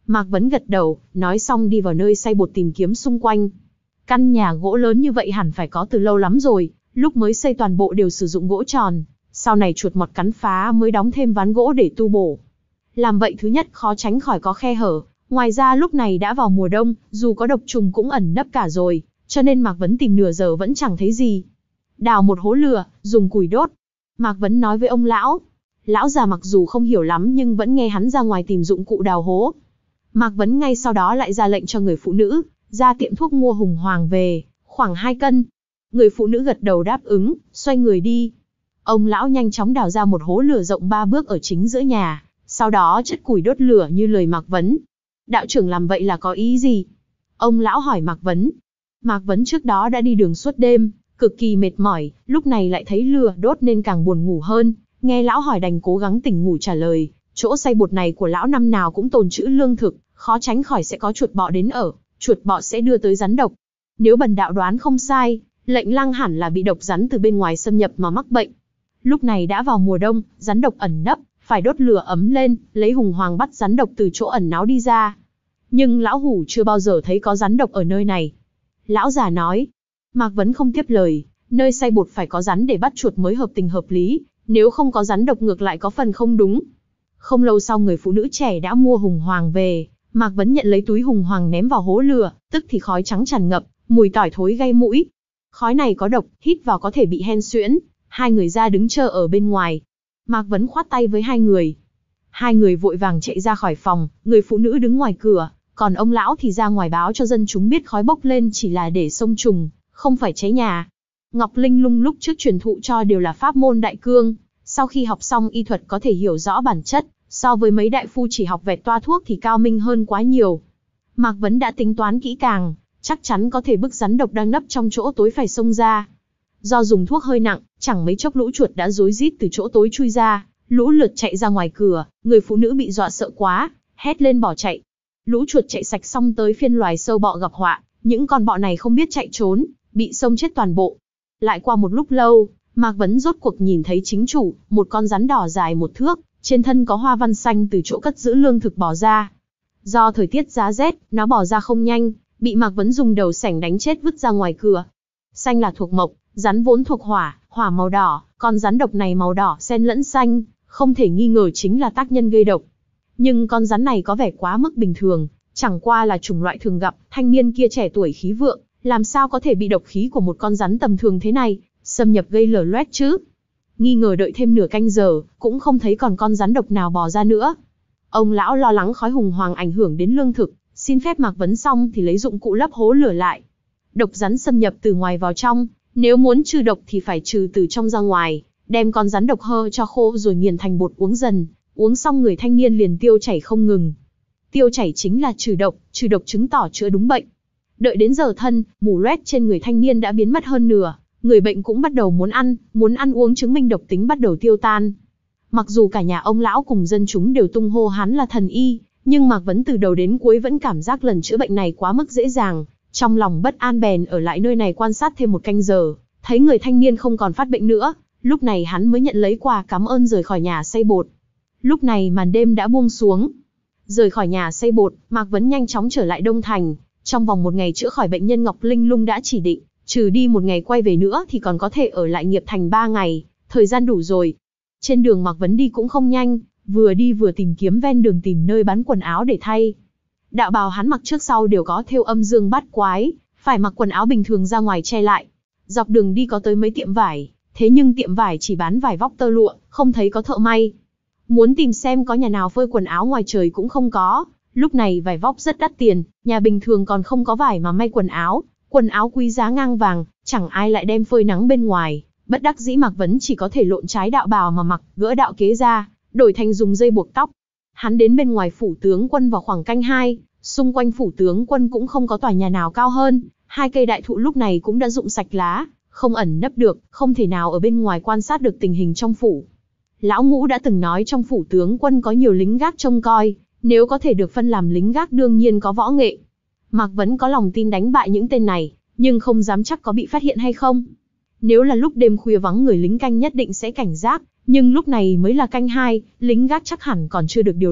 Mạc Vấn gật đầu, nói xong đi vào nơi xay bột tìm kiếm xung quanh. Căn nhà gỗ lớn như vậy hẳn phải có từ lâu lắm rồi, lúc mới xây toàn bộ đều sử dụng gỗ tròn, sau này chuột mọt cắn phá mới đóng thêm ván gỗ để tu bổ. Làm vậy thứ nhất khó tránh khỏi có khe hở, ngoài ra lúc này đã vào mùa đông, dù có độc trùng cũng ẩn nấp cả rồi, cho nên Mạc Vấn tìm nửa giờ vẫn chẳng thấy gì. Đào một hố lửa, dùng củi đốt. Mạc Vấn nói với ông lão. Lão già mặc dù không hiểu lắm nhưng vẫn nghe hắn ra ngoài tìm dụng cụ đào hố. Mạc Vấn ngay sau đó lại ra lệnh cho người phụ nữ, ra tiệm thuốc mua hùng hoàng về, khoảng hai cân. Người phụ nữ gật đầu đáp ứng, xoay người đi. Ông lão nhanh chóng đào ra một hố lửa rộng ba bước ở chính giữa nhà, sau đó chất củi đốt lửa như lời Mạc Vấn. Đạo trưởng làm vậy là có ý gì? Ông lão hỏi Mạc Vấn. Mạc Vấn trước đó đã đi đường suốt đêm, cực kỳ mệt mỏi, lúc này lại thấy lửa đốt nên càng buồn ngủ hơn. Nghe lão hỏi đành cố gắng tỉnh ngủ trả lời, chỗ xay bột này của lão năm nào cũng tồn trữ lương thực, khó tránh khỏi sẽ có chuột bọ đến ở, chuột bọ sẽ đưa tới rắn độc. Nếu bần đạo đoán không sai, lệnh lăng hẳn là bị độc rắn từ bên ngoài xâm nhập mà mắc bệnh. Lúc này đã vào mùa đông, rắn độc ẩn nấp, phải đốt lửa ấm lên, lấy hùng hoàng bắt rắn độc từ chỗ ẩn náu đi ra. Nhưng lão hủ chưa bao giờ thấy có rắn độc ở nơi này. Lão già nói. Mạc Vấn không tiếp lời, nơi xay bột phải có rắn để bắt chuột mới hợp tình hợp lý, nếu không có rắn độc ngược lại có phần không đúng. Không lâu sau người phụ nữ trẻ đã mua hùng hoàng về, Mạc Vấn nhận lấy túi hùng hoàng ném vào hố lửa, tức thì khói trắng tràn ngập, mùi tỏi thối gây mũi. Khói này có độc, hít vào có thể bị hen suyễn. Hai người ra đứng chờ ở bên ngoài. Mạc Vấn khoát tay với hai người. Hai người vội vàng chạy ra khỏi phòng, người phụ nữ đứng ngoài cửa, còn ông lão thì ra ngoài báo cho dân chúng biết khói bốc lên chỉ là để xông trùng, không phải cháy nhà. Ngọc Linh Lung lúc trước truyền thụ cho đều là pháp môn đại cương, sau khi học xong y thuật có thể hiểu rõ bản chất, so với mấy đại phu chỉ học vẹt toa thuốc thì cao minh hơn quá nhiều. Mạc Vấn đã tính toán kỹ càng, chắc chắn có thể bức rắn độc đang nấp trong chỗ tối phải xông ra. Do dùng thuốc hơi nặng, chẳng mấy chốc lũ chuột đã rối rít từ chỗ tối chui ra, lũ lượt chạy ra ngoài cửa, người phụ nữ bị dọa sợ quá, hét lên bỏ chạy. Lũ chuột chạy sạch xong tới phiên loài sâu bọ gặp họa, những con bọ này không biết chạy trốn, bị xông chết toàn bộ. Lại qua một lúc lâu, Mạc Vấn rốt cuộc nhìn thấy chính chủ, một con rắn đỏ dài một thước, trên thân có hoa văn xanh từ chỗ cất giữ lương thực bò ra. Do thời tiết giá rét, nó bò ra không nhanh, bị Mạc Vấn dùng đầu sẻng đánh chết vứt ra ngoài cửa. Xanh là thuộc mộc, rắn vốn thuộc hỏa, hỏa màu đỏ, con rắn độc này màu đỏ xen lẫn xanh, không thể nghi ngờ chính là tác nhân gây độc. Nhưng con rắn này có vẻ quá mức bình thường, chẳng qua là chủng loại thường gặp, thanh niên kia trẻ tuổi khí vượng, làm sao có thể bị độc khí của một con rắn tầm thường thế này xâm nhập gây lở loét chứ? Nghi ngờ đợi thêm nửa canh giờ, cũng không thấy còn con rắn độc nào bò ra nữa. Ông lão lo lắng khói hùng hoàng ảnh hưởng đến lương thực, xin phép Mạc Vấn xong thì lấy dụng cụ lấp hố lửa lại. Độc rắn xâm nhập từ ngoài vào trong, nếu muốn trừ độc thì phải trừ từ trong ra ngoài, đem con rắn độc hơ cho khô rồi nghiền thành bột uống dần, uống xong người thanh niên liền tiêu chảy không ngừng. Tiêu chảy chính là trừ độc, trừ độc chứng tỏ chữa đúng bệnh. Đợi đến giờ thân, mù loét trên người thanh niên đã biến mất hơn nửa, người bệnh cũng bắt đầu muốn ăn, muốn ăn uống chứng minh độc tính bắt đầu tiêu tan. Mặc dù cả nhà ông lão cùng dân chúng đều tung hô hắn là thần y, nhưng Mạc Vấn từ đầu đến cuối vẫn cảm giác lần chữa bệnh này quá mức dễ dàng, trong lòng bất an bèn ở lại nơi này quan sát thêm một canh giờ, thấy người thanh niên không còn phát bệnh nữa, lúc này hắn mới nhận lấy quà cảm ơn rời khỏi nhà xay bột. Lúc này màn đêm đã buông xuống. Rời khỏi nhà xay bột, Mạc Vấn nhanh chóng trở lại Đông Thành, trong vòng một ngày chữa khỏi bệnh nhân Ngọc Linh Lung đã chỉ định, trừ đi một ngày quay về nữa thì còn có thể ở lại Nghiệp Thành ba ngày, thời gian đủ rồi. Trên đường Mạc Vấn đi cũng không nhanh, vừa đi vừa tìm kiếm ven đường tìm nơi bán quần áo để thay. Đạo bào hắn mặc trước sau đều có thêu âm dương bát quái, phải mặc quần áo bình thường ra ngoài che lại. Dọc đường đi có tới mấy tiệm vải, thế nhưng tiệm vải chỉ bán vải vóc tơ lụa, không thấy có thợ may. Muốn tìm xem có nhà nào phơi quần áo ngoài trời cũng không có, lúc này vải vóc rất đắt tiền, nhà bình thường còn không có vải mà may quần áo, quần áo quý giá ngang vàng, chẳng ai lại đem phơi nắng bên ngoài. Bất đắc dĩ Mạc Vấn chỉ có thể lộn trái đạo bào mà mặc, gỡ đạo kế ra, đổi thành dùng dây buộc tóc. Hắn đến bên ngoài phủ tướng quân vào khoảng canh hai, xung quanh phủ tướng quân cũng không có tòa nhà nào cao hơn, hai cây đại thụ lúc này cũng đã rụng sạch lá, không ẩn nấp được, không thể nào ở bên ngoài quan sát được tình hình trong phủ. Lão Ngũ đã từng nói trong phủ tướng quân có nhiều lính gác trông coi, nếu có thể được phân làm lính gác đương nhiên có võ nghệ. Mạc Vấn có lòng tin đánh bại những tên này, nhưng không dám chắc có bị phát hiện hay không. Nếu là lúc đêm khuya vắng người lính canh nhất định sẽ cảnh giác, nhưng lúc này mới là canh hai, lính gác chắc hẳn còn chưa được điều động,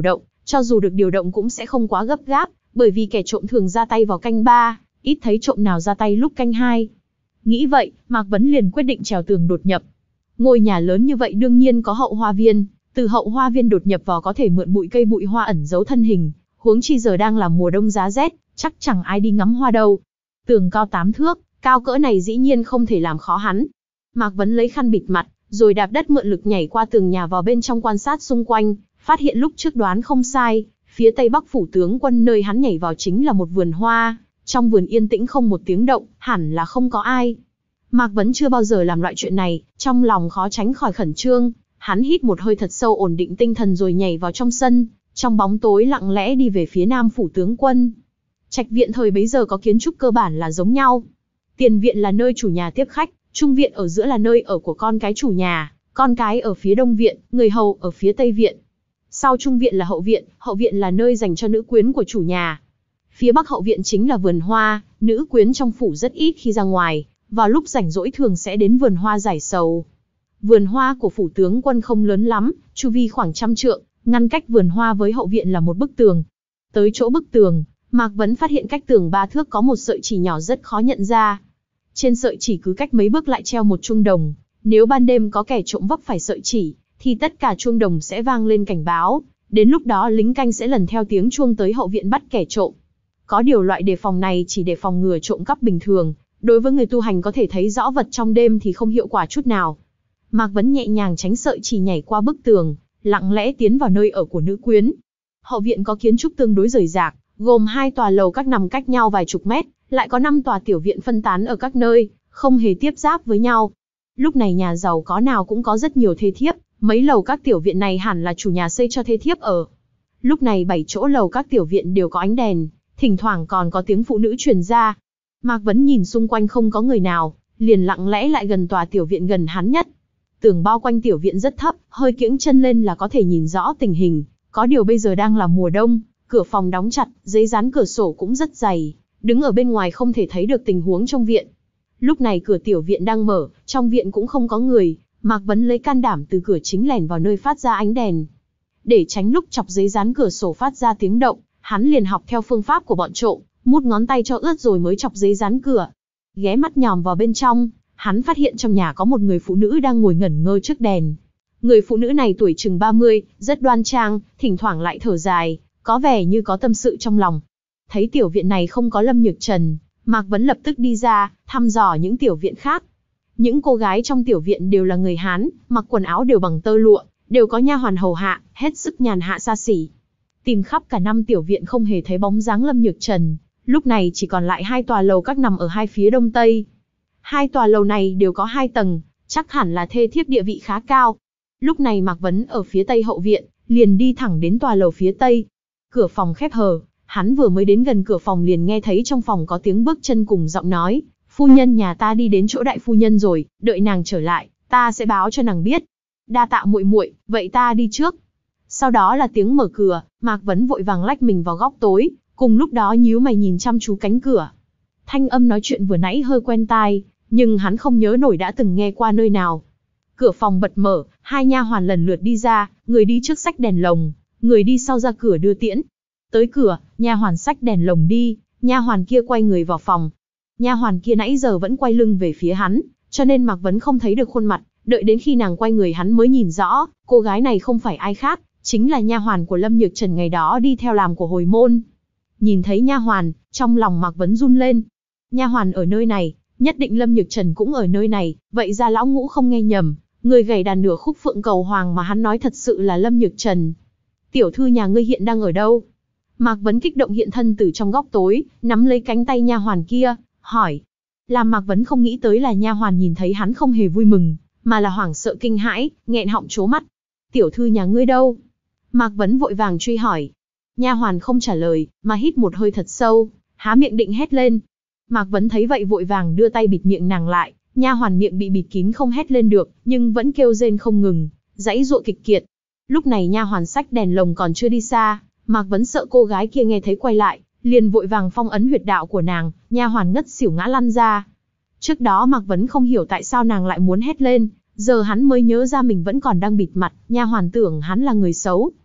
cho dù được điều động cũng sẽ không quá gấp gáp, bởi vì kẻ trộm thường ra tay vào canh ba, ít thấy trộm nào ra tay lúc canh hai. Nghĩ vậy, Mạc Vấn liền quyết định trèo tường đột nhập. Ngôi nhà lớn như vậy đương nhiên có hậu hoa viên, từ hậu hoa viên đột nhập vào có thể mượn bụi cây bụi hoa ẩn giấu thân hình, huống chi giờ đang là mùa đông giá rét, chắc chẳng ai đi ngắm hoa đâu. Tường cao tám thước, cao cỡ này dĩ nhiên không thể làm khó hắn. Mạc Vấn lấy khăn bịt mặt, rồi đạp đất mượn lực nhảy qua tường nhà vào bên trong quan sát xung quanh, phát hiện lúc trước đoán không sai, phía tây bắc phủ tướng quân nơi hắn nhảy vào chính là một vườn hoa, trong vườn yên tĩnh không một tiếng động, hẳn là không có ai. Mạc Vấn chưa bao giờ làm loại chuyện này, trong lòng khó tránh khỏi khẩn trương, hắn hít một hơi thật sâu ổn định tinh thần rồi nhảy vào trong sân, trong bóng tối lặng lẽ đi về phía nam phủ tướng quân. Trạch viện thời bấy giờ có kiến trúc cơ bản là giống nhau. Tiền viện là nơi chủ nhà tiếp khách, trung viện ở giữa là nơi ở của con cái chủ nhà, con cái ở phía đông viện, người hầu ở phía tây viện. Sau trung viện là hậu viện, hậu viện là nơi dành cho nữ quyến của chủ nhà. Phía bắc hậu viện chính là vườn hoa, nữ quyến trong phủ rất ít khi ra ngoài, vào lúc rảnh rỗi thường sẽ đến vườn hoa giải sầu. Vườn hoa của phủ tướng quân không lớn lắm, chu vi khoảng trăm trượng, ngăn cách vườn hoa với hậu viện là một bức tường. Tới chỗ bức tường, Mạc Vấn phát hiện cách tường ba thước có một sợi chỉ nhỏ rất khó nhận ra. Trên sợi chỉ cứ cách mấy bước lại treo một chuông đồng, nếu ban đêm có kẻ trộm vấp phải sợi chỉ, thì tất cả chuông đồng sẽ vang lên cảnh báo, đến lúc đó lính canh sẽ lần theo tiếng chuông tới hậu viện bắt kẻ trộm. Có điều loại đề phòng này chỉ để phòng ngừa trộm cắp bình thường, đối với người tu hành có thể thấy rõ vật trong đêm thì không hiệu quả chút nào. Mạc Vấn nhẹ nhàng tránh sợi chỉ nhảy qua bức tường, lặng lẽ tiến vào nơi ở của nữ quyến. Hậu viện có kiến trúc tương đối rời rạc, gồm hai tòa lầu các nằm cách nhau vài chục mét, lại có năm tòa tiểu viện phân tán ở các nơi, không hề tiếp giáp với nhau. Lúc này nhà giàu có nào cũng có rất nhiều thê thiếp, mấy lầu các tiểu viện này hẳn là chủ nhà xây cho thê thiếp ở. Lúc này bảy chỗ lầu các tiểu viện đều có ánh đèn, thỉnh thoảng còn có tiếng phụ nữ truyền ra. Mạc Vấn nhìn xung quanh không có người nào, liền lặng lẽ lại gần tòa tiểu viện gần hắn nhất. Tường bao quanh tiểu viện rất thấp, hơi kiễng chân lên là có thể nhìn rõ tình hình, có điều bây giờ đang là mùa đông, cửa phòng đóng chặt, giấy dán cửa sổ cũng rất dày, đứng ở bên ngoài không thể thấy được tình huống trong viện. Lúc này cửa tiểu viện đang mở, trong viện cũng không có người, Mạc Vấn lấy can đảm từ cửa chính lẻn vào nơi phát ra ánh đèn. Để tránh lúc chọc giấy dán cửa sổ phát ra tiếng động, hắn liền học theo phương pháp của bọn trộm, mút ngón tay cho ướt rồi mới chọc giấy dán cửa. Ghé mắt nhòm vào bên trong, hắn phát hiện trong nhà có một người phụ nữ đang ngồi ngẩn ngơ trước đèn. Người phụ nữ này tuổi chừng ba mươi, rất đoan trang, thỉnh thoảng lại thở dài, có vẻ như có tâm sự trong lòng. Thấy tiểu viện này không có Lâm Nhược Trần, Mạc Vấn lập tức đi ra, thăm dò những tiểu viện khác. Những cô gái trong tiểu viện đều là người Hán, mặc quần áo đều bằng tơ lụa, đều có nha hoàn hầu hạ, hết sức nhàn hạ xa xỉ. Tìm khắp cả năm tiểu viện không hề thấy bóng dáng Lâm Nhược Trần, lúc này chỉ còn lại hai tòa lầu các nằm ở hai phía đông tây. Hai tòa lầu này đều có hai tầng, chắc hẳn là thê thiếp địa vị khá cao. Lúc này Mạc Vấn ở phía tây hậu viện, liền đi thẳng đến tòa lầu phía tây. Cửa phòng khép hờ, hắn vừa mới đến gần cửa phòng liền nghe thấy trong phòng có tiếng bước chân cùng giọng nói, phu nhân nhà ta đi đến chỗ đại phu nhân rồi, đợi nàng trở lại, ta sẽ báo cho nàng biết. Đa tạ muội muội, vậy ta đi trước. Sau đó là tiếng mở cửa, Mạc Vấn vội vàng lách mình vào góc tối, cùng lúc đó nhíu mày nhìn chăm chú cánh cửa. Thanh âm nói chuyện vừa nãy hơi quen tai, nhưng hắn không nhớ nổi đã từng nghe qua nơi nào. Cửa phòng bật mở, hai nha hoàn lần lượt đi ra, người đi trước xách đèn lồng, người đi sau ra cửa đưa tiễn. Tới cửa, nha hoàn xách đèn lồng đi, nha hoàn kia quay người vào phòng. Nha hoàn kia nãy giờ vẫn quay lưng về phía hắn, cho nên Mạc Vấn không thấy được khuôn mặt, đợi đến khi nàng quay người hắn mới nhìn rõ, cô gái này không phải ai khác, chính là nha hoàn của Lâm Nhược Trần ngày đó đi theo làm của hồi môn. Nhìn thấy nha hoàn, trong lòng Mạc Vấn run lên. Nha hoàn ở nơi này, nhất định Lâm Nhược Trần cũng ở nơi này, vậy ra lão ngũ không nghe nhầm, người gảy đàn nửa khúc phượng cầu hoàng mà hắn nói thật sự là Lâm Nhược Trần. Tiểu thư nhà ngươi hiện đang ở đâu? Mạc Vấn kích động hiện thân từ trong góc tối, nắm lấy cánh tay nha hoàn kia, hỏi. Làm Mạc Vấn không nghĩ tới là nha hoàn nhìn thấy hắn không hề vui mừng, mà là hoảng sợ kinh hãi, nghẹn họng trố mắt. Tiểu thư nhà ngươi đâu? Mạc Vấn vội vàng truy hỏi. Nha hoàn không trả lời, mà hít một hơi thật sâu, há miệng định hét lên. Mạc Vấn thấy vậy vội vàng đưa tay bịt miệng nàng lại, nha hoàn miệng bị bịt kín không hét lên được, nhưng vẫn kêu rên không ngừng, giãy giụa kịch kiệt. Lúc này nha hoàn xách đèn lồng còn chưa đi xa, Mạc Vấn sợ cô gái kia nghe thấy quay lại, liền vội vàng phong ấn huyệt đạo của nàng, nha hoàn ngất xỉu ngã lăn ra. Trước đó Mạc Vấn không hiểu tại sao nàng lại muốn hét lên, giờ hắn mới nhớ ra mình vẫn còn đang bịt mặt, nha hoàn tưởng hắn là người xấu.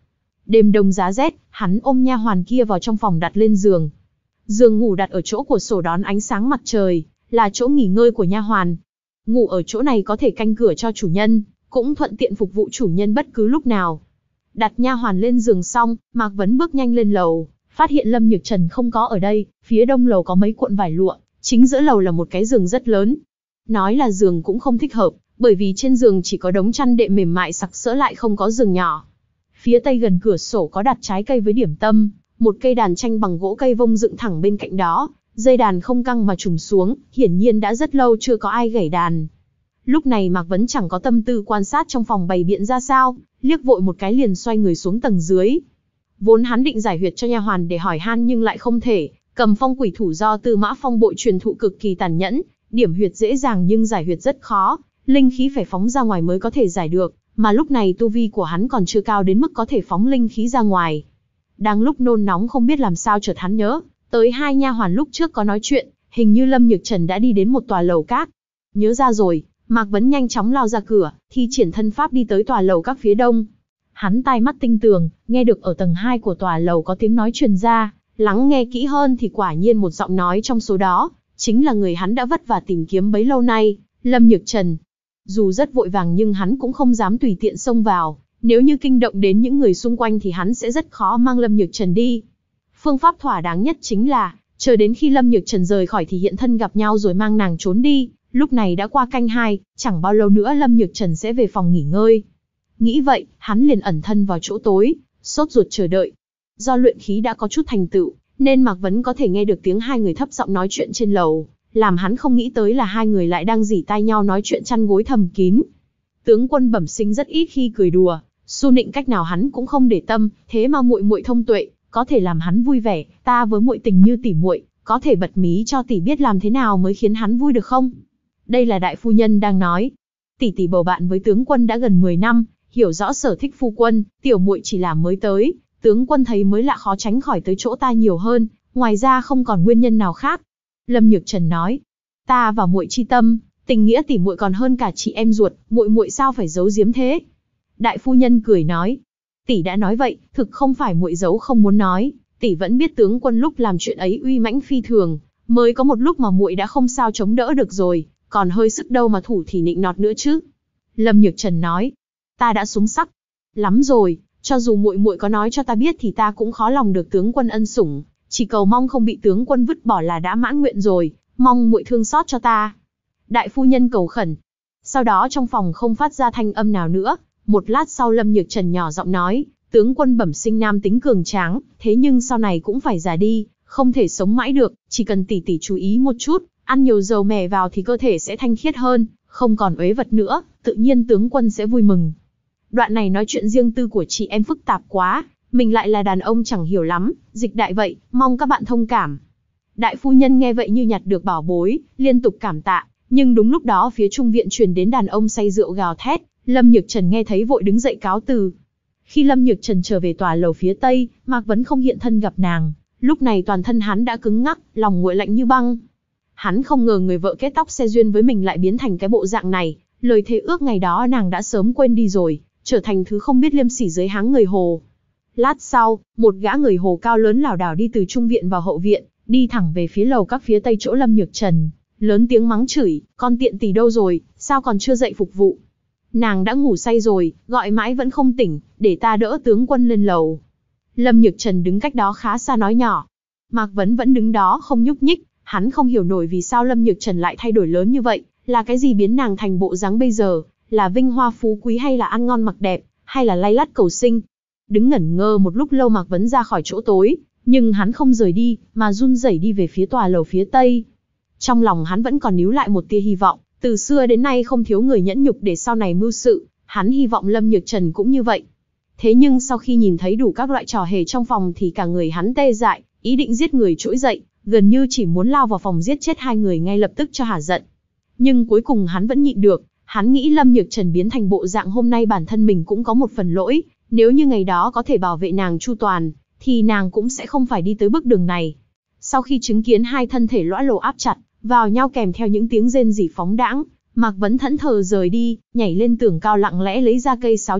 Đêm đông giá rét, hắn ôm nha hoàn kia vào trong phòng đặt lên giường. Giường ngủ đặt ở chỗ cửa sổ đón ánh sáng mặt trời, là chỗ nghỉ ngơi của nha hoàn. Ngủ ở chỗ này có thể canh cửa cho chủ nhân, cũng thuận tiện phục vụ chủ nhân bất cứ lúc nào. Đặt nha hoàn lên giường xong, Mạc Vấn bước nhanh lên lầu, phát hiện Lâm Nhược Trần không có ở đây. Phía đông lầu có mấy cuộn vải lụa, chính giữa lầu là một cái giường rất lớn. Nói là giường cũng không thích hợp, bởi vì trên giường chỉ có đống chăn đệm mềm mại sặc sỡ, lại không có giường nhỏ. Phía tây gần cửa sổ có đặt trái cây với điểm tâm, một cây đàn tranh bằng gỗ cây vông dựng thẳng bên cạnh đó, dây đàn không căng mà trùng xuống, hiển nhiên đã rất lâu chưa có ai gảy đàn. Lúc này Mạc Vấn chẳng có tâm tư quan sát trong phòng bày biện ra sao, liếc vội một cái liền xoay người xuống tầng dưới. Vốn hắn định giải huyệt cho nha hoàn để hỏi han nhưng lại không thể, cầm phong quỷ thủ do Tư Mã Phong bội truyền thụ cực kỳ tàn nhẫn, điểm huyệt dễ dàng nhưng giải huyệt rất khó, linh khí phải phóng ra ngoài mới có thể giải được, mà lúc này tu vi của hắn còn chưa cao đến mức có thể phóng linh khí ra ngoài. Đang lúc nôn nóng không biết làm sao, chợt hắn nhớ tới hai nha hoàn lúc trước có nói chuyện, hình như Lâm Nhược Trần đã đi đến một tòa lầu các. Nhớ ra rồi, Mạc Vấn nhanh chóng lao ra cửa, thi triển thân pháp đi tới tòa lầu các phía đông. Hắn tai mắt tinh tường, nghe được ở tầng hai của tòa lầu có tiếng nói truyền ra, lắng nghe kỹ hơn thì quả nhiên một giọng nói trong số đó, chính là người hắn đã vất vả tìm kiếm bấy lâu nay, Lâm Nhược Trần. Dù rất vội vàng nhưng hắn cũng không dám tùy tiện xông vào, nếu như kinh động đến những người xung quanh thì hắn sẽ rất khó mang Lâm Nhược Trần đi. Phương pháp thỏa đáng nhất chính là, chờ đến khi Lâm Nhược Trần rời khỏi thì hiện thân gặp nhau rồi mang nàng trốn đi. Lúc này đã qua canh hai, chẳng bao lâu nữa Lâm Nhược Trần sẽ về phòng nghỉ ngơi. Nghĩ vậy, hắn liền ẩn thân vào chỗ tối, sốt ruột chờ đợi. Do luyện khí đã có chút thành tựu, nên Mạc Vấn có thể nghe được tiếng hai người thấp giọng nói chuyện trên lầu, làm hắn không nghĩ tới là hai người lại đang rỉ tai nhau nói chuyện chăn gối thầm kín. Tướng quân bẩm sinh rất ít khi cười đùa, su nịnh cách nào hắn cũng không để tâm, thế mà muội muội thông tuệ, có thể làm hắn vui vẻ, ta với muội tình như tỉ muội, có thể bật mí cho tỷ biết làm thế nào mới khiến hắn vui được không? Đây là đại phu nhân đang nói. Tỷ tỷ bầu bạn với tướng quân đã gần mười năm, hiểu rõ sở thích phu quân, tiểu muội chỉ là mới tới, tướng quân thấy mới lạ khó tránh khỏi tới chỗ ta nhiều hơn, ngoài ra không còn nguyên nhân nào khác. Lâm Nhược Trần nói, ta và muội chi tâm, tình nghĩa tỷ muội còn hơn cả chị em ruột, muội muội sao phải giấu giếm thế? Đại phu nhân cười nói, tỷ đã nói vậy, thực không phải muội giấu không muốn nói, tỷ vẫn biết tướng quân lúc làm chuyện ấy uy mãnh phi thường, mới có một lúc mà muội đã không sao chống đỡ được rồi, còn hơi sức đâu mà thủ thì nịnh nọt nữa chứ. Lâm Nhược Trần nói, ta đã xuống sắc lắm rồi, cho dù muội muội có nói cho ta biết thì ta cũng khó lòng được tướng quân ân sủng, chỉ cầu mong không bị tướng quân vứt bỏ là đã mãn nguyện rồi, mong muội thương xót cho ta. Đại phu nhân cầu khẩn. Sau đó trong phòng không phát ra thanh âm nào nữa, một lát sau Lâm Nhược Trần nhỏ giọng nói, tướng quân bẩm sinh nam tính cường tráng, thế nhưng sau này cũng phải già đi, không thể sống mãi được, chỉ cần tỷ tỷ chú ý một chút, ăn nhiều dầu mè vào thì cơ thể sẽ thanh khiết hơn, không còn uế vật nữa, tự nhiên tướng quân sẽ vui mừng. Đoạn này nói chuyện riêng tư của chị em phức tạp quá, mình lại là đàn ông chẳng hiểu lắm, dịch đại vậy, mong các bạn thông cảm. Đại phu nhân nghe vậy như nhặt được bảo bối, liên tục cảm tạ, nhưng đúng lúc đó phía trung viện truyền đến đàn ông say rượu gào thét, Lâm Nhược Trần nghe thấy vội đứng dậy cáo từ. Khi Lâm Nhược Trần trở về tòa lầu phía tây, Mạc Vấn không hiện thân gặp nàng, lúc này toàn thân hắn đã cứng ngắc, lòng nguội lạnh như băng. Hắn không ngờ người vợ kết tóc xe duyên với mình lại biến thành cái bộ dạng này, lời thề ước ngày đó nàng đã sớm quên đi rồi, trở thành thứ không biết liêm sỉ dưới háng người Hồ. Lát sau, một gã người Hồ cao lớn lảo đảo đi từ trung viện vào hậu viện, đi thẳng về phía lầu các phía tây chỗ Lâm Nhược Trần, lớn tiếng mắng chửi, con tiện tỳ đâu rồi, sao còn chưa dậy phục vụ? Nàng đã ngủ say rồi, gọi mãi vẫn không tỉnh, để ta đỡ tướng quân lên lầu. Lâm Nhược Trần đứng cách đó khá xa nói nhỏ. Mạc Vấn vẫn đứng đó không nhúc nhích, hắn không hiểu nổi vì sao Lâm Nhược Trần lại thay đổi lớn như vậy, là cái gì biến nàng thành bộ dáng bây giờ, là vinh hoa phú quý hay là ăn ngon mặc đẹp, hay là lay lắt cầu sinh. Đứng ngẩn ngơ một lúc lâu Mạc Vấn ra khỏi chỗ tối, nhưng hắn không rời đi, mà run rẩy đi về phía tòa lầu phía tây. Trong lòng hắn vẫn còn níu lại một tia hy vọng, từ xưa đến nay không thiếu người nhẫn nhục để sau này mưu sự, hắn hy vọng Lâm Nhược Trần cũng như vậy. Thế nhưng sau khi nhìn thấy đủ các loại trò hề trong phòng thì cả người hắn tê dại, ý định giết người trỗi dậy, gần như chỉ muốn lao vào phòng giết chết hai người ngay lập tức cho hả giận. Nhưng cuối cùng hắn vẫn nhịn được, hắn nghĩ Lâm Nhược Trần biến thành bộ dạng hôm nay bản thân mình cũng có một phần lỗi, nếu như ngày đó có thể bảo vệ nàng chu toàn, thì nàng cũng sẽ không phải đi tới bước đường này. Sau khi chứng kiến hai thân thể lõa lồ áp chặt vào nhau kèm theo những tiếng rên rỉ phóng đãng, Mạc Vấn thẫn thờ rời đi, nhảy lên tường cao lặng lẽ lấy ra cây sáo trúc,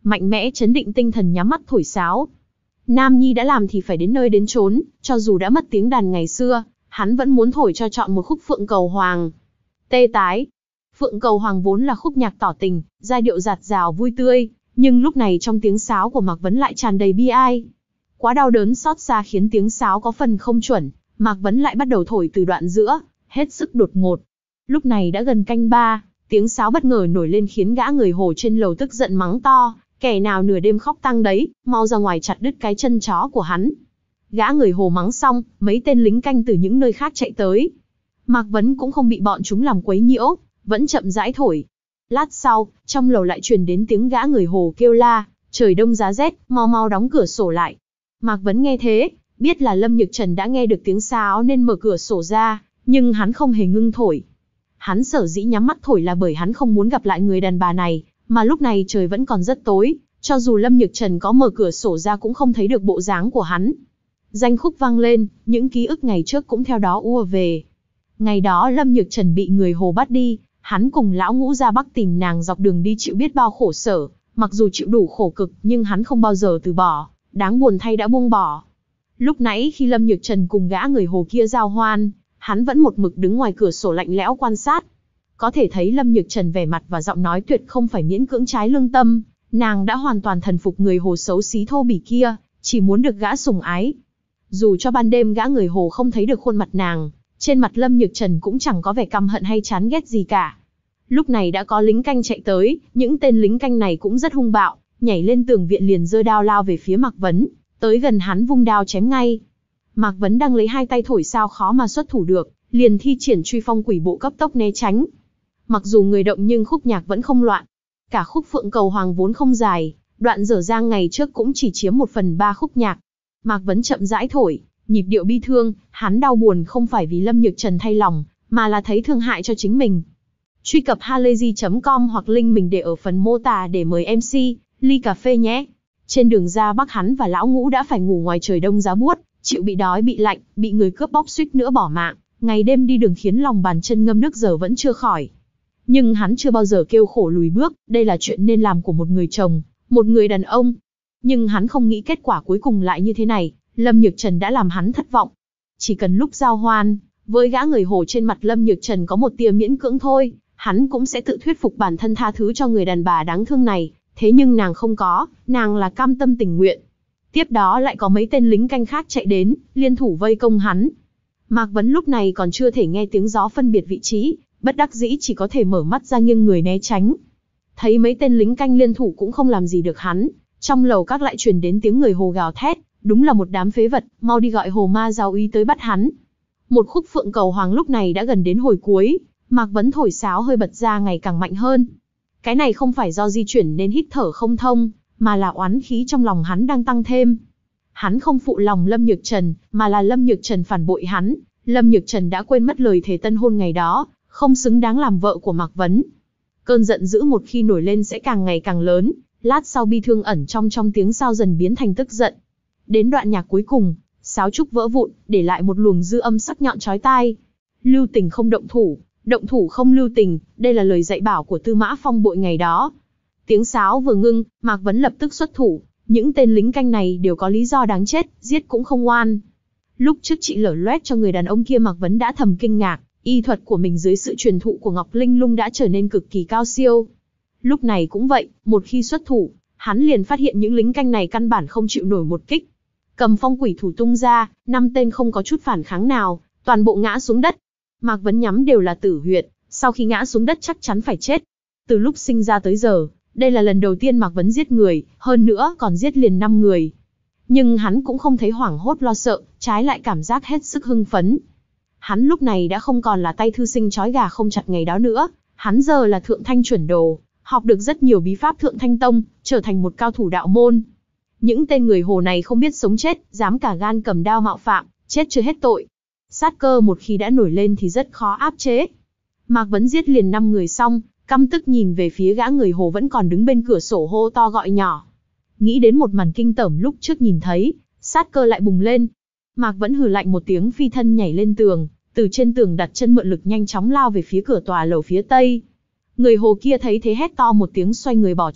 mạnh mẽ chấn định tinh thần nhắm mắt thổi sáo. Nam nhi đã làm thì phải đến nơi đến chốn, cho dù đã mất tiếng đàn ngày xưa, hắn vẫn muốn thổi cho chọn một khúc Phượng Cầu Hoàng. Tê tái. Phượng Cầu Hoàng vốn là khúc nhạc tỏ tình, giai điệu dạt dào vui tươi, nhưng lúc này trong tiếng sáo của Mạc Vấn lại tràn đầy bi ai. Quá đau đớn xót xa khiến tiếng sáo có phần không chuẩn, Mạc Vấn lại bắt đầu thổi từ đoạn giữa, hết sức đột ngột. Lúc này đã gần canh ba, tiếng sáo bất ngờ nổi lên khiến gã người Hồ trên lầu tức giận mắng to, kẻ nào nửa đêm khóc tang đấy, mau ra ngoài chặt đứt cái chân chó của hắn. Gã người Hồ mắng xong, mấy tên lính canh từ những nơi khác chạy tới. Mạc Vấn cũng không bị bọn chúng làm quấy nhiễu, vẫn chậm rãi thổi. Lát sau, trong lầu lại truyền đến tiếng gã người Hồ kêu la, trời đông giá rét, mau mau đóng cửa sổ lại. Mạc Vấn nghe thế, biết là Lâm Nhược Trần đã nghe được tiếng sáo nên mở cửa sổ ra, nhưng hắn không hề ngưng thổi. Hắn sở dĩ nhắm mắt thổi là bởi hắn không muốn gặp lại người đàn bà này, mà lúc này trời vẫn còn rất tối, cho dù Lâm Nhược Trần có mở cửa sổ ra cũng không thấy được bộ dáng của hắn. Danh khúc vang lên, những ký ức ngày trước cũng theo đó ùa về. Ngày đó Lâm Nhược Trần bị người Hồ bắt đi, hắn cùng lão Ngũ ra Bắc tìm nàng dọc đường đi chịu biết bao khổ sở, mặc dù chịu đủ khổ cực nhưng hắn không bao giờ từ bỏ, đáng buồn thay đã buông bỏ. Lúc nãy khi Lâm Nhược Trần cùng gã người Hồ kia giao hoan, hắn vẫn một mực đứng ngoài cửa sổ lạnh lẽo quan sát. Có thể thấy Lâm Nhược Trần vẻ mặt và giọng nói tuyệt không phải miễn cưỡng trái lương tâm, nàng đã hoàn toàn thần phục người Hồ xấu xí thô bỉ kia, chỉ muốn được gã sủng ái. Dù cho ban đêm gã người Hồ không thấy được khuôn mặt nàng, trên mặt Lâm Nhược Trần cũng chẳng có vẻ căm hận hay chán ghét gì cả. Lúc này đã có lính canh chạy tới, những tên lính canh này cũng rất hung bạo, nhảy lên tường viện liền giơ đao lao về phía Mạc Vấn, tới gần hắn vung đao chém ngay. Mạc Vấn đang lấy hai tay thổi sao khó mà xuất thủ được, liền thi triển truy phong quỷ bộ cấp tốc né tránh. Mặc dù người động nhưng khúc nhạc vẫn không loạn. Cả khúc Phượng Cầu Hoàng vốn không dài, đoạn dở dang ngày trước cũng chỉ chiếm một phần ba khúc nhạc. Mạc Vấn chậm rãi thổi, nhịp điệu bi thương, hắn đau buồn không phải vì Lâm Nhược Trần thay lòng, mà là thấy thương hại cho chính mình. Truy cập halayzi chấm com hoặc link mình để ở phần mô tả để mời em xê, ly cà phê nhé. Trên đường ra Bắc hắn và lão Ngũ đã phải ngủ ngoài trời đông giá buốt, chịu bị đói bị lạnh, bị người cướp bóc suýt nữa bỏ mạng, ngày đêm đi đường khiến lòng bàn chân ngâm nước giờ vẫn chưa khỏi. Nhưng hắn chưa bao giờ kêu khổ lùi bước, đây là chuyện nên làm của một người chồng, một người đàn ông. Nhưng hắn không nghĩ kết quả cuối cùng lại như thế này, Lâm Nhược Trần đã làm hắn thất vọng. Chỉ cần lúc giao hoan, với gã người Hồ trên mặt Lâm Nhược Trần có một tia miễn cưỡng thôi, hắn cũng sẽ tự thuyết phục bản thân tha thứ cho người đàn bà đáng thương này, thế nhưng nàng không có, nàng là cam tâm tình nguyện. Tiếp đó lại có mấy tên lính canh khác chạy đến, liên thủ vây công hắn. Mạc Vấn lúc này còn chưa thể nghe tiếng gió phân biệt vị trí, bất đắc dĩ chỉ có thể mở mắt ra nghiêng người né tránh. Thấy mấy tên lính canh liên thủ cũng không làm gì được hắn, trong lầu các lại truyền đến tiếng người Hồ gào thét, đúng là một đám phế vật, mau đi gọi Hồ Ma giáo úy tới bắt hắn. Một khúc Phượng Cầu Hoàng lúc này đã gần đến hồi cuối, Mạc Vấn thổi sáo hơi bật ra ngày càng mạnh hơn. Cái này không phải do di chuyển nên hít thở không thông, mà là oán khí trong lòng hắn đang tăng thêm. Hắn không phụ lòng Lâm Nhược Trần, mà là Lâm Nhược Trần phản bội hắn. Lâm Nhược Trần đã quên mất lời thề tân hôn ngày đó, không xứng đáng làm vợ của Mạc Vấn. Cơn giận dữ một khi nổi lên sẽ càng ngày càng lớn, lát sau bi thương ẩn trong trong tiếng sao dần biến thành tức giận. Đến đoạn nhạc cuối cùng, sáo trúc vỡ vụn, để lại một luồng dư âm sắc nhọn chói tai. Lưu tình không động thủ, động thủ không lưu tình, đây là lời dạy bảo của Tư Mã Phong bội ngày đó. Tiếng sáo vừa ngưng, Mạc Vấn lập tức xuất thủ, những tên lính canh này đều có lý do đáng chết, giết cũng không oan. Lúc trước chị lở loét cho người đàn ông kia Mạc Vấn đã thầm kinh ngạc, y thuật của mình dưới sự truyền thụ của Ngọc Linh Lung đã trở nên cực kỳ cao siêu. Lúc này cũng vậy, một khi xuất thủ, hắn liền phát hiện những lính canh này căn bản không chịu nổi một kích. Cầm phong quỷ thủ tung ra, năm tên không có chút phản kháng nào, toàn bộ ngã xuống đất. Mạc Vấn nhắm đều là tử huyệt, sau khi ngã xuống đất chắc chắn phải chết. Từ lúc sinh ra tới giờ, đây là lần đầu tiên Mạc Vấn giết người, hơn nữa còn giết liền năm người. Nhưng hắn cũng không thấy hoảng hốt lo sợ, trái lại cảm giác hết sức hưng phấn. Hắn lúc này đã không còn là tay thư sinh trói gà không chặt ngày đó nữa, hắn giờ là thượng thanh chuẩn đồ, học được rất nhiều bí pháp thượng thanh tông, trở thành một cao thủ đạo môn. Những tên người Hồ này không biết sống chết, dám cả gan cầm đao mạo phạm, chết chưa hết tội. Sát cơ một khi đã nổi lên thì rất khó áp chế. Mạc Vấn giết liền năm người xong, căm tức nhìn về phía gã người Hồ vẫn còn đứng bên cửa sổ hô to gọi nhỏ. Nghĩ đến một màn kinh tởm lúc trước nhìn thấy, sát cơ lại bùng lên. Mạc Vấn hừ lạnh một tiếng phi thân nhảy lên tường, từ trên tường đặt chân mượn lực nhanh chóng lao về phía cửa tòa lầu phía tây. Người Hồ kia thấy thế hét to một tiếng xoay người bỏ chạy,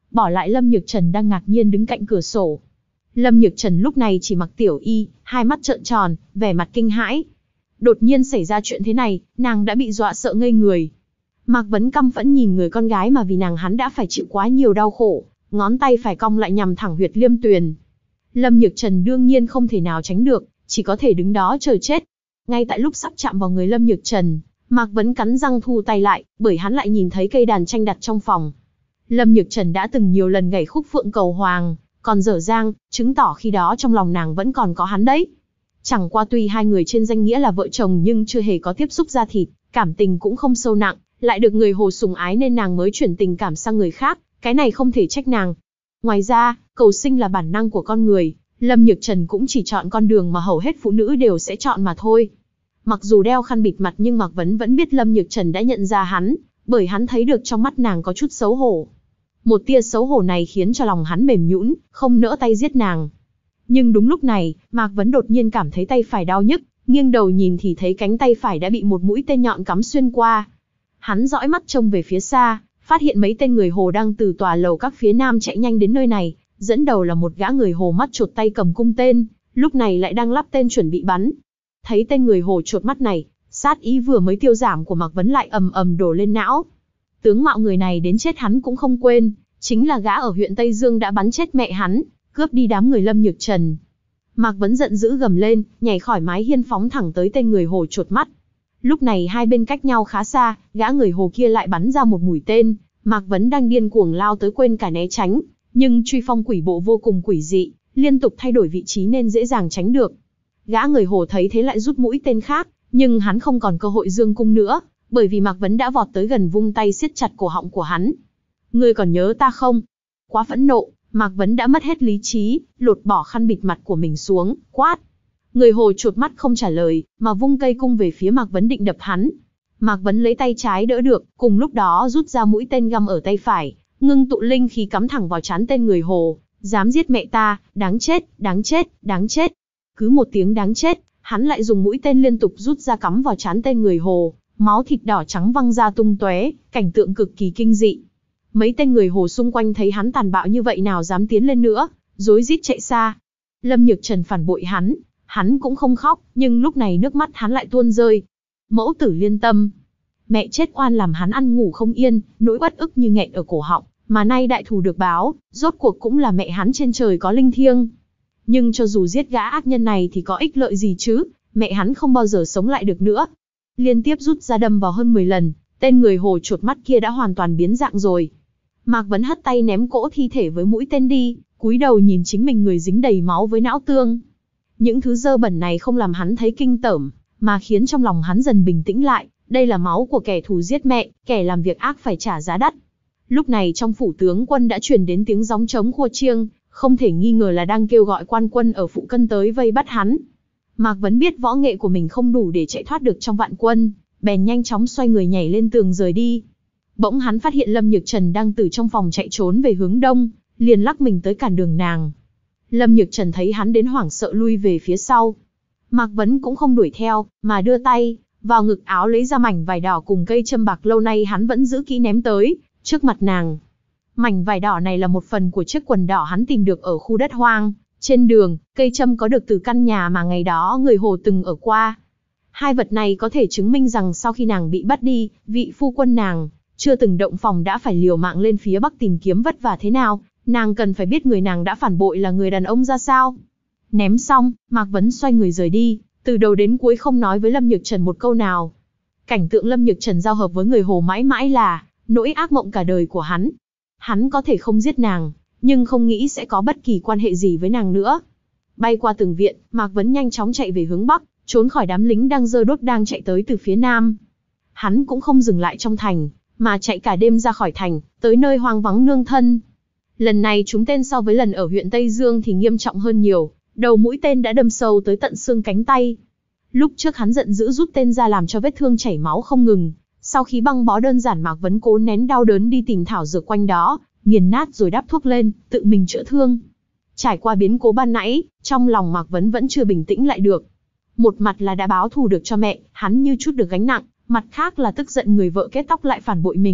bỏ lại Lâm Nhược Trần đang ngạc nhiên đứng cạnh cửa sổ. Lâm Nhược Trần lúc này chỉ mặc tiểu y, hai mắt trợn tròn, vẻ mặt kinh hãi. Đột nhiên xảy ra chuyện thế này, nàng đã bị dọa sợ ngây người. Mạc Vấn căm phẫn nhìn người con gái mà vì nàng hắn đã phải chịu quá nhiều đau khổ, ngón tay phải cong lại nhằm thẳng huyệt Liêm Tuyền. Lâm Nhược Trần đương nhiên không thể nào tránh được, chỉ có thể đứng đó chờ chết. Ngay tại lúc sắp chạm vào người Lâm Nhược Trần, Mạc Vấn cắn răng thu tay lại, bởi hắn lại nhìn thấy cây đàn tranh đặt trong phòng. Lâm Nhược Trần đã từng nhiều lần gảy khúc Phượng Cầu Hoàng, còn dở dang, chứng tỏ khi đó trong lòng nàng vẫn còn có hắn đấy. Chẳng qua tuy hai người trên danh nghĩa là vợ chồng nhưng chưa hề có tiếp xúc da thịt, cảm tình cũng không sâu nặng, lại được người Hồ sủng ái nên nàng mới chuyển tình cảm sang người khác, cái này không thể trách nàng. Ngoài ra, cầu sinh là bản năng của con người, Lâm Nhược Trần cũng chỉ chọn con đường mà hầu hết phụ nữ đều sẽ chọn mà thôi. Mặc dù đeo khăn bịt mặt nhưng Mạc Vấn vẫn biết Lâm Nhược Trần đã nhận ra hắn, bởi hắn thấy được trong mắt nàng có chút xấu hổ. Một tia xấu hổ này khiến cho lòng hắn mềm nhũn, không nỡ tay giết nàng. Nhưng đúng lúc này, Mạc Vấn đột nhiên cảm thấy tay phải đau nhức, nghiêng đầu nhìn thì thấy cánh tay phải đã bị một mũi tên nhọn cắm xuyên qua. Hắn dõi mắt trông về phía xa, phát hiện mấy tên người Hồ đang từ tòa lầu các phía nam chạy nhanh đến nơi này, dẫn đầu là một gã người Hồ mắt chột tay cầm cung tên, lúc này lại đang lắp tên chuẩn bị bắn. Thấy tên người Hồ chột mắt này, sát ý vừa mới tiêu giảm của Mạc Vấn lại ầm ầm đổ lên não. Tướng mạo người này đến chết hắn cũng không quên, chính là gã ở huyện Tây Dương đã bắn chết mẹ hắn, cướp đi đám người Lâm Nhược Trần. Mạc Vấn giận dữ gầm lên, nhảy khỏi mái hiên phóng thẳng tới tên người Hồ chột mắt. Lúc này hai bên cách nhau khá xa, gã người Hồ kia lại bắn ra một mũi tên, Mạc Vấn đang điên cuồng lao tới quên cả né tránh, nhưng truy phong quỷ bộ vô cùng quỷ dị, liên tục thay đổi vị trí nên dễ dàng tránh được. Gã người Hồ thấy thế lại rút mũi tên khác, nhưng hắn không còn cơ hội dương cung nữa, bởi vì Mạc Vấn đã vọt tới gần vung tay siết chặt cổ họng của hắn. Ngươi còn nhớ ta không? Quá phẫn nộ, Mạc Vấn đã mất hết lý trí, lột bỏ khăn bịt mặt của mình xuống, quát. Người Hồ chột mắt không trả lời, mà vung cây cung về phía Mạc Vấn định đập hắn. Mạc Vấn lấy tay trái đỡ được, cùng lúc đó rút ra mũi tên găm ở tay phải, ngưng tụ linh khí cắm thẳng vào trán tên người Hồ. Dám giết mẹ ta, đáng chết, đáng chết, đáng chết. Cứ một tiếng đáng chết, hắn lại dùng mũi tên liên tục rút ra cắm vào trán tên người Hồ, máu thịt đỏ trắng văng ra tung tóe, cảnh tượng cực kỳ kinh dị. Mấy tên người Hồ xung quanh thấy hắn tàn bạo như vậy nào dám tiến lên nữa, rối rít chạy xa. Lâm Nhược Trần phản bội hắn, hắn cũng không khóc, nhưng lúc này nước mắt hắn lại tuôn rơi. Mẫu tử liên tâm, mẹ chết oan làm hắn ăn ngủ không yên, nỗi uất ức như nghẹn ở cổ họng, mà nay đại thù được báo, rốt cuộc cũng là mẹ hắn trên trời có linh thiêng. Nhưng cho dù giết gã ác nhân này thì có ích lợi gì chứ, mẹ hắn không bao giờ sống lại được nữa. Liên tiếp rút ra đâm vào hơn mười lần, tên người Hồ chột mắt kia đã hoàn toàn biến dạng rồi. Mạc Vấn hất tay ném cỗ thi thể với mũi tên đi, cúi đầu nhìn chính mình người dính đầy máu với não tương. Những thứ dơ bẩn này không làm hắn thấy kinh tởm, mà khiến trong lòng hắn dần bình tĩnh lại, đây là máu của kẻ thù giết mẹ, kẻ làm việc ác phải trả giá đắt. Lúc này trong phủ tướng quân đã truyền đến tiếng gióng trống khua chiêng, không thể nghi ngờ là đang kêu gọi quan quân ở phụ cân tới vây bắt hắn. Mạc Vấn biết võ nghệ của mình không đủ để chạy thoát được trong vạn quân, bèn nhanh chóng xoay người nhảy lên tường rời đi. Bỗng hắn phát hiện Lâm Nhược Trần đang từ trong phòng chạy trốn về hướng đông, liền lắc mình tới cản đường nàng. Lâm Nhược Trần thấy hắn đến hoảng sợ lui về phía sau. Mạc Vấn cũng không đuổi theo, mà đưa tay vào ngực áo lấy ra mảnh vải đỏ cùng cây châm bạc lâu nay hắn vẫn giữ kỹ ném tới trước mặt nàng. Mảnh vải đỏ này là một phần của chiếc quần đỏ hắn tìm được ở khu đất hoang. Trên đường, cây châm có được từ căn nhà mà ngày đó người Hồ từng ở qua. Hai vật này có thể chứng minh rằng sau khi nàng bị bắt đi, vị phu quân nàng chưa từng động phòng đã phải liều mạng lên phía bắc tìm kiếm vất vả thế nào, nàng cần phải biết người nàng đã phản bội là người đàn ông ra sao. Ném xong, Mạc Vấn xoay người rời đi, từ đầu đến cuối không nói với Lâm Nhược Trần một câu nào. Cảnh tượng Lâm Nhược Trần giao hợp với người Hồ mãi mãi là nỗi ác mộng cả đời của hắn. Hắn có thể không giết nàng, nhưng không nghĩ sẽ có bất kỳ quan hệ gì với nàng nữa. Bay qua từng viện, Mạc Vấn nhanh chóng chạy về hướng bắc, trốn khỏi đám lính đang giơ đốt đang chạy tới từ phía nam. Hắn cũng không dừng lại trong thành, mà chạy cả đêm ra khỏi thành, tới nơi hoang vắng nương thân. Lần này trúng tên so với lần ở huyện Tây Dương thì nghiêm trọng hơn nhiều, đầu mũi tên đã đâm sâu tới tận xương cánh tay. Lúc trước hắn giận dữ rút tên ra làm cho vết thương chảy máu không ngừng, sau khi băng bó đơn giản Mạc Vấn cố nén đau đớn đi tìm thảo dược quanh đó, nghiền nát rồi đắp thuốc lên, tự mình chữa thương. Trải qua biến cố ban nãy, trong lòng Mạc Vấn vẫn chưa bình tĩnh lại được. Một mặt là đã báo thù được cho mẹ, hắn như chút được gánh nặng, mặt khác là tức giận người vợ kết tóc lại phản bội mình.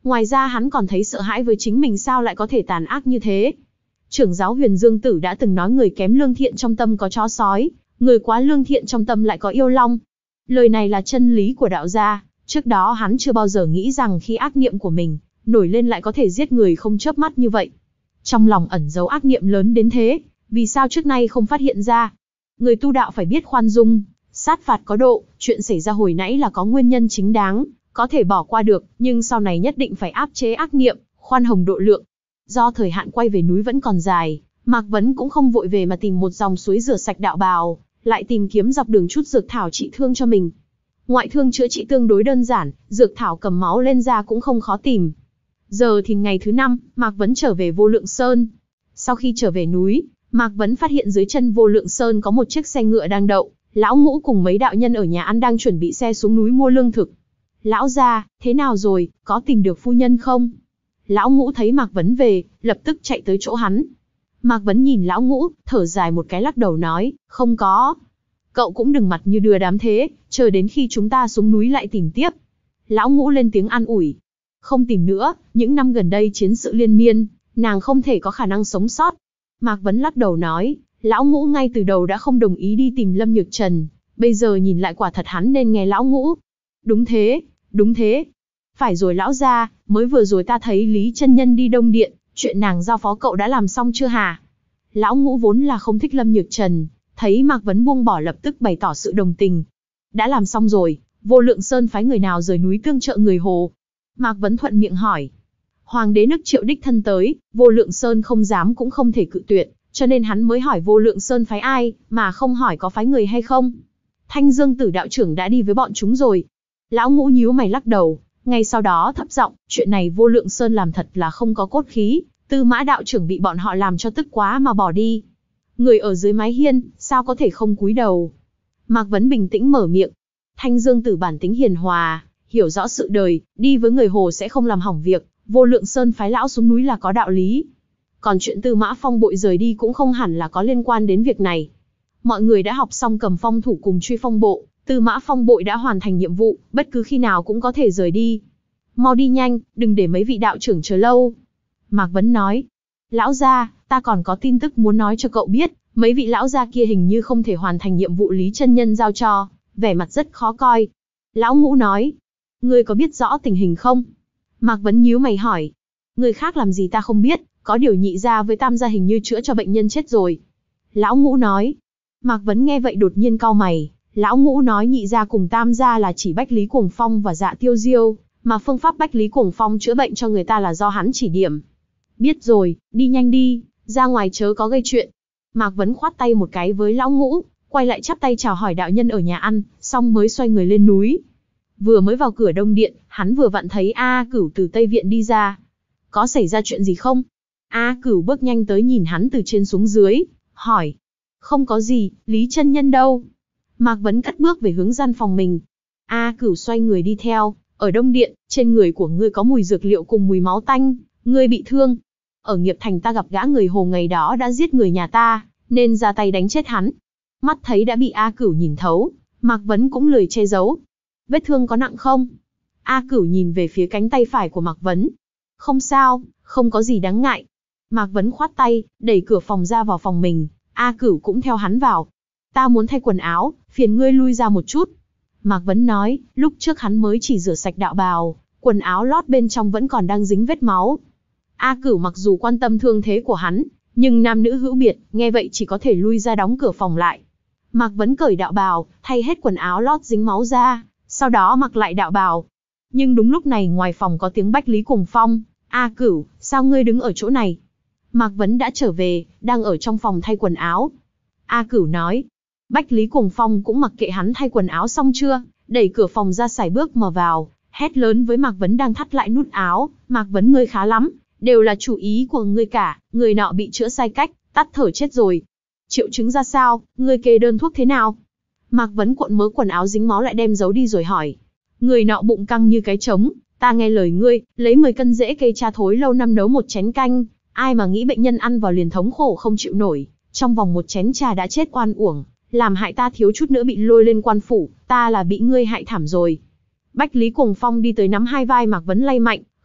Ngoài ra hắn còn thấy sợ hãi với chính mình sao lại có thể tàn ác như thế. Trưởng giáo Huyền Dương Tử đã từng nói người kém lương thiện trong tâm có chó sói, người quá lương thiện trong tâm lại có yêu long. Lời này là chân lý của đạo gia, trước đó hắn chưa bao giờ nghĩ rằng khi ác niệm của mình nổi lên lại có thể giết người không chớp mắt như vậy. Trong lòng ẩn giấu ác niệm lớn đến thế, vì sao trước nay không phát hiện ra? Người tu đạo phải biết khoan dung, sát phạt có độ, chuyện xảy ra hồi nãy là có nguyên nhân chính đáng, có thể bỏ qua được, nhưng sau này nhất định phải áp chế ác niệm, khoan hồng độ lượng. Do thời hạn quay về núi vẫn còn dài, Mạc Vấn cũng không vội về mà tìm một dòng suối rửa sạch đạo bào, lại tìm kiếm dọc đường chút dược thảo trị thương cho mình. Ngoại thương chữa trị tương đối đơn giản, dược thảo cầm máu lên da cũng không khó tìm. Giờ thì ngày thứ năm, Mạc Vấn trở về Vô Lượng Sơn. Sau khi trở về núi, Mạc Vấn phát hiện dưới chân Vô Lượng Sơn có một chiếc xe ngựa đang đậu, lão Ngũ cùng mấy đạo nhân ở nhà ăn đang chuẩn bị xe xuống núi mua lương thực. Lão gia, thế nào rồi, có tìm được phu nhân không? Lão Ngũ thấy Mạc Vấn về, lập tức chạy tới chỗ hắn. Mạc Vấn nhìn lão Ngũ, thở dài một cái lắc đầu nói, không có. Cậu cũng đừng mặt như đưa đám thế, chờ đến khi chúng ta xuống núi lại tìm tiếp. Lão Ngũ lên tiếng an ủi. Không tìm nữa, những năm gần đây chiến sự liên miên, nàng không thể có khả năng sống sót. Mạc Vấn lắc đầu nói, lão Ngũ ngay từ đầu đã không đồng ý đi tìm Lâm Nhược Trần, bây giờ nhìn lại quả thật hắn nên nghe lão Ngũ. Đúng thế, đúng thế. Phải rồi lão gia, mới vừa rồi ta thấy Lý chân nhân đi Đông Điện, chuyện nàng giao phó cậu đã làm xong chưa hả? Lão Ngũ vốn là không thích Lâm Nhược Trần, thấy Mạc Vấn buông bỏ lập tức bày tỏ sự đồng tình. Đã làm xong rồi, Vô Lượng Sơn phái người nào rời núi tương trợ người Hồ? Mạc Vấn thuận miệng hỏi. Hoàng đế nước Triệu đích thân tới, Vô Lượng Sơn không dám cũng không thể cự tuyệt, cho nên hắn mới hỏi Vô Lượng Sơn phái ai, mà không hỏi có phái người hay không. Thanh Dương Tử đạo trưởng đã đi với bọn chúng rồi. Lão Ngũ nhíu mày lắc đầu, ngay sau đó thấp giọng, chuyện này Vô Lượng Sơn làm thật là không có cốt khí, Tư Mã đạo trưởng bị bọn họ làm cho tức quá mà bỏ đi. Người ở dưới mái hiên, sao có thể không cúi đầu? Mạc Vấn bình tĩnh mở miệng. Thanh Dương Tử bản tính hiền hòa, hiểu rõ sự đời, đi với người Hồ sẽ không làm hỏng việc, Vô Lượng Sơn phái lão xuống núi là có đạo lý. Còn chuyện Tư Mã Phong Bội rời đi cũng không hẳn là có liên quan đến việc này. Mọi người đã học xong cầm phong thủ cùng truy phong bộ, Tư Mã Phong Bội đã hoàn thành nhiệm vụ, bất cứ khi nào cũng có thể rời đi. Mau đi nhanh, đừng để mấy vị đạo trưởng chờ lâu. Mạc Vấn nói. Lão gia, ta còn có tin tức muốn nói cho cậu biết, mấy vị lão gia kia hình như không thể hoàn thành nhiệm vụ Lý chân nhân giao cho, vẻ mặt rất khó coi. Lão Ngũ nói. Ngươi có biết rõ tình hình không? Mạc Vấn nhíu mày hỏi. Người khác làm gì ta không biết, có điều nhị gia với tam gia hình như chữa cho bệnh nhân chết rồi. Lão Ngũ nói. Mạc Vấn nghe vậy đột nhiên cau mày. Lão Ngũ nói nhị gia cùng tam gia là chỉ Bách Lý Cuồng Phong và Dạ Tiêu Diêu, mà phương pháp Bách Lý Cuồng Phong chữa bệnh cho người ta là do hắn chỉ điểm. Biết rồi, đi nhanh đi, ra ngoài chớ có gây chuyện. Mạc Vấn khoát tay một cái với Lão Ngũ, quay lại chắp tay chào hỏi đạo nhân ở nhà ăn, xong mới xoay người lên núi. Vừa mới vào cửa Đông Điện, hắn vừa vặn thấy A Cửu từ Tây Viện đi ra. Có xảy ra chuyện gì không? A Cửu bước nhanh tới nhìn hắn từ trên xuống dưới, hỏi. Không có gì, Lý chân nhân đâu? Mạc Vấn cất bước về hướng gian phòng mình. A Cửu xoay người đi theo. Ở Đông Điện, trên người của ngươi có mùi dược liệu cùng mùi máu tanh, ngươi bị thương. Ở Nghiệp Thành ta gặp gã người Hồ ngày đó đã giết người nhà ta, nên ra tay đánh chết hắn. Mắt thấy đã bị A Cửu nhìn thấu, Mạc Vấn cũng lười che giấu. Vết thương có nặng không? A Cửu nhìn về phía cánh tay phải của Mạc Vấn. Không sao, không có gì đáng ngại. Mạc Vấn khoát tay, đẩy cửa phòng ra vào phòng mình, A Cửu cũng theo hắn vào. Ta muốn thay quần áo, phiền ngươi lui ra một chút. Mạc Vấn nói, lúc trước hắn mới chỉ rửa sạch đạo bào, quần áo lót bên trong vẫn còn đang dính vết máu. A Cửu mặc dù quan tâm thương thế của hắn, nhưng nam nữ hữu biệt, nghe vậy chỉ có thể lui ra đóng cửa phòng lại. Mạc Vấn cởi đạo bào, thay hết quần áo lót dính máu ra, sau đó mặc lại đạo bào. Nhưng đúng lúc này ngoài phòng có tiếng Bách Lý Cuồng Phong. A Cửu, sao ngươi đứng ở chỗ này? Mạc Vấn đã trở về, đang ở trong phòng thay quần áo. A Cửu nói. Bách Lý Cuồng Phong cũng mặc kệ hắn thay quần áo xong chưa, đẩy cửa phòng ra sải bước mà vào, hét lớn với Mạc Vấn đang thắt lại nút áo. Mạc Vấn ngươi khá lắm, đều là chủ ý của ngươi cả, người nọ bị chữa sai cách, tắt thở chết rồi. Triệu chứng ra sao, ngươi kê đơn thuốc thế nào? Mạc Vấn cuộn mớ quần áo dính máu lại đem giấu đi rồi hỏi. Người nọ bụng căng như cái trống, ta nghe lời ngươi, lấy mười cân rễ cây cha thối lâu năm nấu một chén canh, ai mà nghĩ bệnh nhân ăn vào liền thống khổ không chịu nổi, trong vòng một chén trà đã chết oan uổng, làm hại ta thiếu chút nữa bị lôi lên quan phủ, ta là bị ngươi hại thảm rồi. Bách Lý Cuồng Phong đi tới nắm hai vai Mạc Vấn lay mạnh,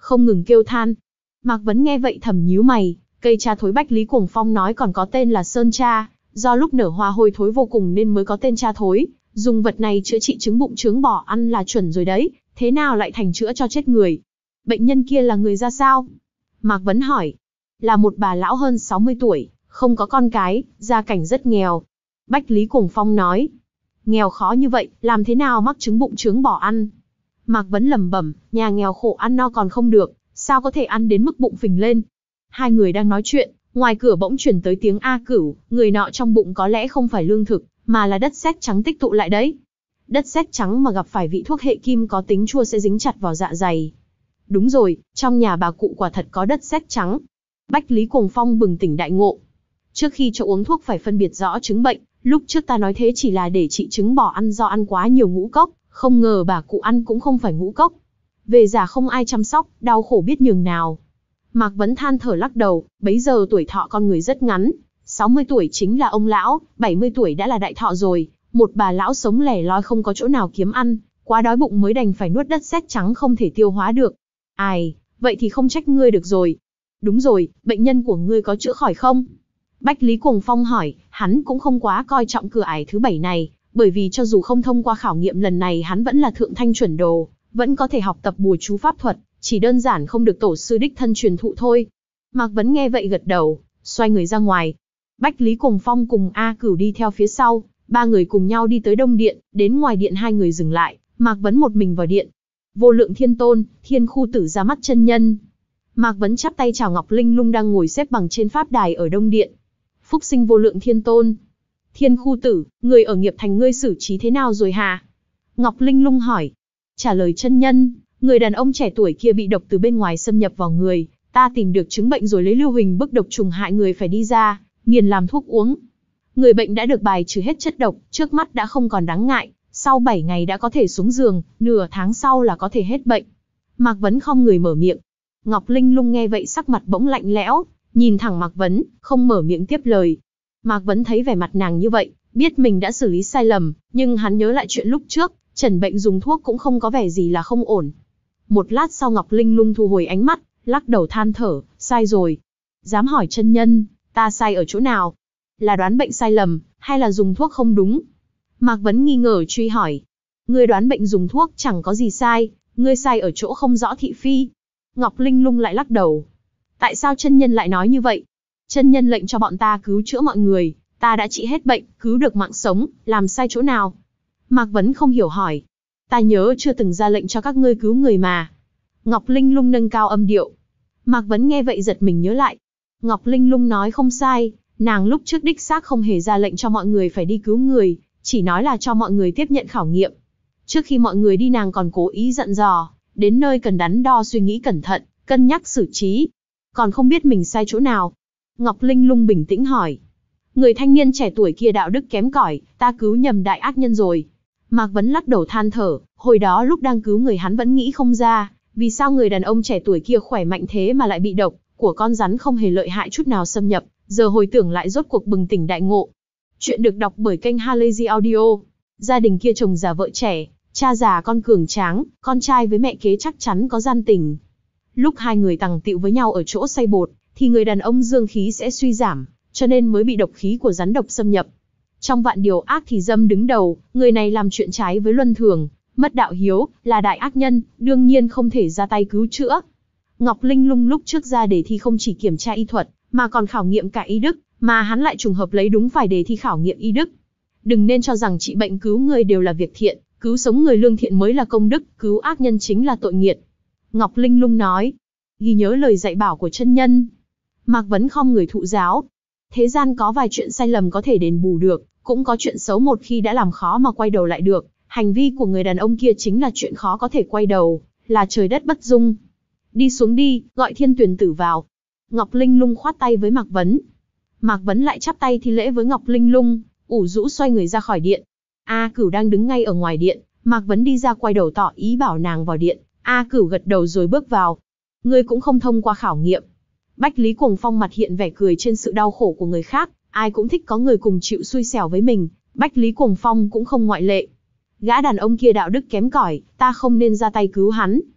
không ngừng kêu than. Mạc Vấn nghe vậy thầm nhíu mày, cây tra thối Bách Lý Cuồng Phong nói còn có tên là sơn tra, do lúc nở hoa hôi thối vô cùng nên mới có tên tra thối, dùng vật này chữa trị chứng bụng chướng bỏ ăn là chuẩn rồi đấy, thế nào lại thành chữa cho chết người? Bệnh nhân kia là người ra sao? Mạc Vấn hỏi. Là một bà lão hơn sáu mươi tuổi, không có con cái, gia cảnh rất nghèo. Bách Lý Cuồng Phong nói. Nghèo khó như vậy, làm thế nào mắc chứng bụng chướng bỏ ăn? Mạc Vấn lẩm bẩm, nhà nghèo khổ ăn no còn không được, sao có thể ăn đến mức bụng phình lên? Hai người đang nói chuyện, ngoài cửa bỗng chuyển tới tiếng A Cửu, người nọ trong bụng có lẽ không phải lương thực, mà là đất sét trắng tích tụ lại đấy. Đất sét trắng mà gặp phải vị thuốc hệ kim có tính chua sẽ dính chặt vào dạ dày. Đúng rồi, trong nhà bà cụ quả thật có đất sét trắng. Bách Lý Cuồng Phong bừng tỉnh đại ngộ. Trước khi cho uống thuốc phải phân biệt rõ chứng bệnh, lúc trước ta nói thế chỉ là để trị chứng bỏ ăn do ăn quá nhiều ngũ cốc, không ngờ bà cụ ăn cũng không phải ngũ cốc. Về già không ai chăm sóc, đau khổ biết nhường nào. Mạc Vấn than thở lắc đầu, bấy giờ tuổi thọ con người rất ngắn, sáu mươi tuổi chính là ông lão, bảy mươi tuổi đã là đại thọ rồi, một bà lão sống lẻ loi không có chỗ nào kiếm ăn, quá đói bụng mới đành phải nuốt đất sét trắng không thể tiêu hóa được. Ai, vậy thì không trách ngươi được rồi. Đúng rồi, bệnh nhân của ngươi có chữa khỏi không? Bách Lý Cuồng Phong hỏi, hắn cũng không quá coi trọng cửa ải thứ bảy này, bởi vì cho dù không thông qua khảo nghiệm lần này hắn vẫn là thượng thanh chuẩn đồ, vẫn có thể học tập bùa chú pháp thuật, chỉ đơn giản không được tổ sư đích thân truyền thụ thôi. Mạc Vấn nghe vậy gật đầu, xoay người ra ngoài. Bách Lý Cuồng Phong cùng A Cửu đi theo phía sau, ba người cùng nhau đi tới Đông Điện, đến ngoài điện hai người dừng lại, Mạc Vấn một mình vào điện. Vô Lượng Thiên Tôn, Thiên Khu Tử ra mắt chân nhân. Mạc Vấn chắp tay chào Ngọc Linh Lung đang ngồi xếp bằng trên pháp đài ở Đông Điện. Phúc sinh Vô Lượng Thiên Tôn. Thiên Khu Tử, người ở nghiệp thành ngươi xử trí thế nào rồi hả? Ngọc Linh Lung hỏi. Trả lời chân nhân, người đàn ông trẻ tuổi kia bị độc từ bên ngoài xâm nhập vào người, ta tìm được chứng bệnh rồi lấy lưu huỳnh bức độc trùng hại người phải đi ra, nghiền làm thuốc uống. Người bệnh đã được bài trừ hết chất độc, trước mắt đã không còn đáng ngại, sau bảy ngày đã có thể xuống giường, nửa tháng sau là có thể hết bệnh. Mạc Vấn không người mở miệng. Ngọc Linh Lung nghe vậy sắc mặt bỗng lạnh lẽo, nhìn thẳng Mạc Vấn, không mở miệng tiếp lời. Mạc Vấn thấy vẻ mặt nàng như vậy, biết mình đã xử lý sai lầm, nhưng hắn nhớ lại chuyện lúc trước, trần bệnh dùng thuốc cũng không có vẻ gì là không ổn. Một lát sau Ngọc Linh Lung thu hồi ánh mắt, lắc đầu than thở, sai rồi. Dám hỏi chân nhân, ta sai ở chỗ nào? Là đoán bệnh sai lầm, hay là dùng thuốc không đúng? Mạc Vấn nghi ngờ truy hỏi. Ngươi đoán bệnh dùng thuốc chẳng có gì sai, ngươi sai ở chỗ không rõ thị phi. Ngọc Linh Lung lại lắc đầu. Tại sao chân nhân lại nói như vậy? Chân nhân lệnh cho bọn ta cứu chữa mọi người, ta đã trị hết bệnh, cứu được mạng sống, làm sai chỗ nào? Mạc Vấn không hiểu hỏi. Ta nhớ chưa từng ra lệnh cho các ngươi cứu người mà. Ngọc Linh Lung nâng cao âm điệu. Mạc Vấn nghe vậy giật mình nhớ lại. Ngọc Linh Lung nói không sai, nàng lúc trước đích xác không hề ra lệnh cho mọi người phải đi cứu người, chỉ nói là cho mọi người tiếp nhận khảo nghiệm. Trước khi mọi người đi nàng còn cố ý dặn dò, đến nơi cần đắn đo suy nghĩ cẩn thận, cân nhắc xử trí. Còn không biết mình sai chỗ nào. Ngọc Linh Lung bình tĩnh hỏi. Người thanh niên trẻ tuổi kia đạo đức kém cỏi, ta cứu nhầm đại ác nhân rồi. Mạc Vấn lắc đầu than thở, hồi đó lúc đang cứu người hắn vẫn nghĩ không ra, vì sao người đàn ông trẻ tuổi kia khỏe mạnh thế mà lại bị độc của con rắn không hề lợi hại chút nào xâm nhập, giờ hồi tưởng lại rốt cuộc bừng tỉnh đại ngộ. Chuyện được đọc bởi kênh Halazy Audio. Gia đình kia chồng già vợ trẻ, cha già con cường tráng, con trai với mẹ kế chắc chắn có gian tình. Lúc hai người tằng tịu với nhau ở chỗ xay bột, thì người đàn ông dương khí sẽ suy giảm, cho nên mới bị độc khí của rắn độc xâm nhập. Trong vạn điều ác thì dâm đứng đầu, người này làm chuyện trái với luân thường, mất đạo hiếu, là đại ác nhân, đương nhiên không thể ra tay cứu chữa. Ngọc Linh Lung lúc trước ra đề thi không chỉ kiểm tra y thuật, mà còn khảo nghiệm cả y đức, mà hắn lại trùng hợp lấy đúng phải đề thi khảo nghiệm y đức. Đừng nên cho rằng trị bệnh cứu người đều là việc thiện, cứu sống người lương thiện mới là công đức, cứu ác nhân chính là tội nghiệt. Ngọc Linh Lung nói, ghi nhớ lời dạy bảo của chân nhân. Mạc Vấn không người thụ giáo. Thế gian có vài chuyện sai lầm có thể đền bù được, cũng có chuyện xấu một khi đã làm khó mà quay đầu lại được. Hành vi của người đàn ông kia chính là chuyện khó có thể quay đầu, là trời đất bất dung. Đi xuống đi, gọi Thiên Tuyển Tử vào. Ngọc Linh Lung khoát tay với Mạc Vấn. Mạc Vấn lại chắp tay thi lễ với Ngọc Linh Lung, ủ rũ xoay người ra khỏi điện. A Cửu đang đứng ngay ở ngoài điện, Mạc Vấn đi ra quay đầu tỏ ý bảo nàng vào điện. A Cửu gật đầu rồi bước vào. Ngươi cũng không thông qua khảo nghiệm. Bách Lý Cuồng Phong mặt hiện vẻ cười trên sự đau khổ của người khác, ai cũng thích có người cùng chịu xui xẻo với mình, Bách Lý Cuồng Phong cũng không ngoại lệ. Gã đàn ông kia đạo đức kém cỏi, ta không nên ra tay cứu hắn.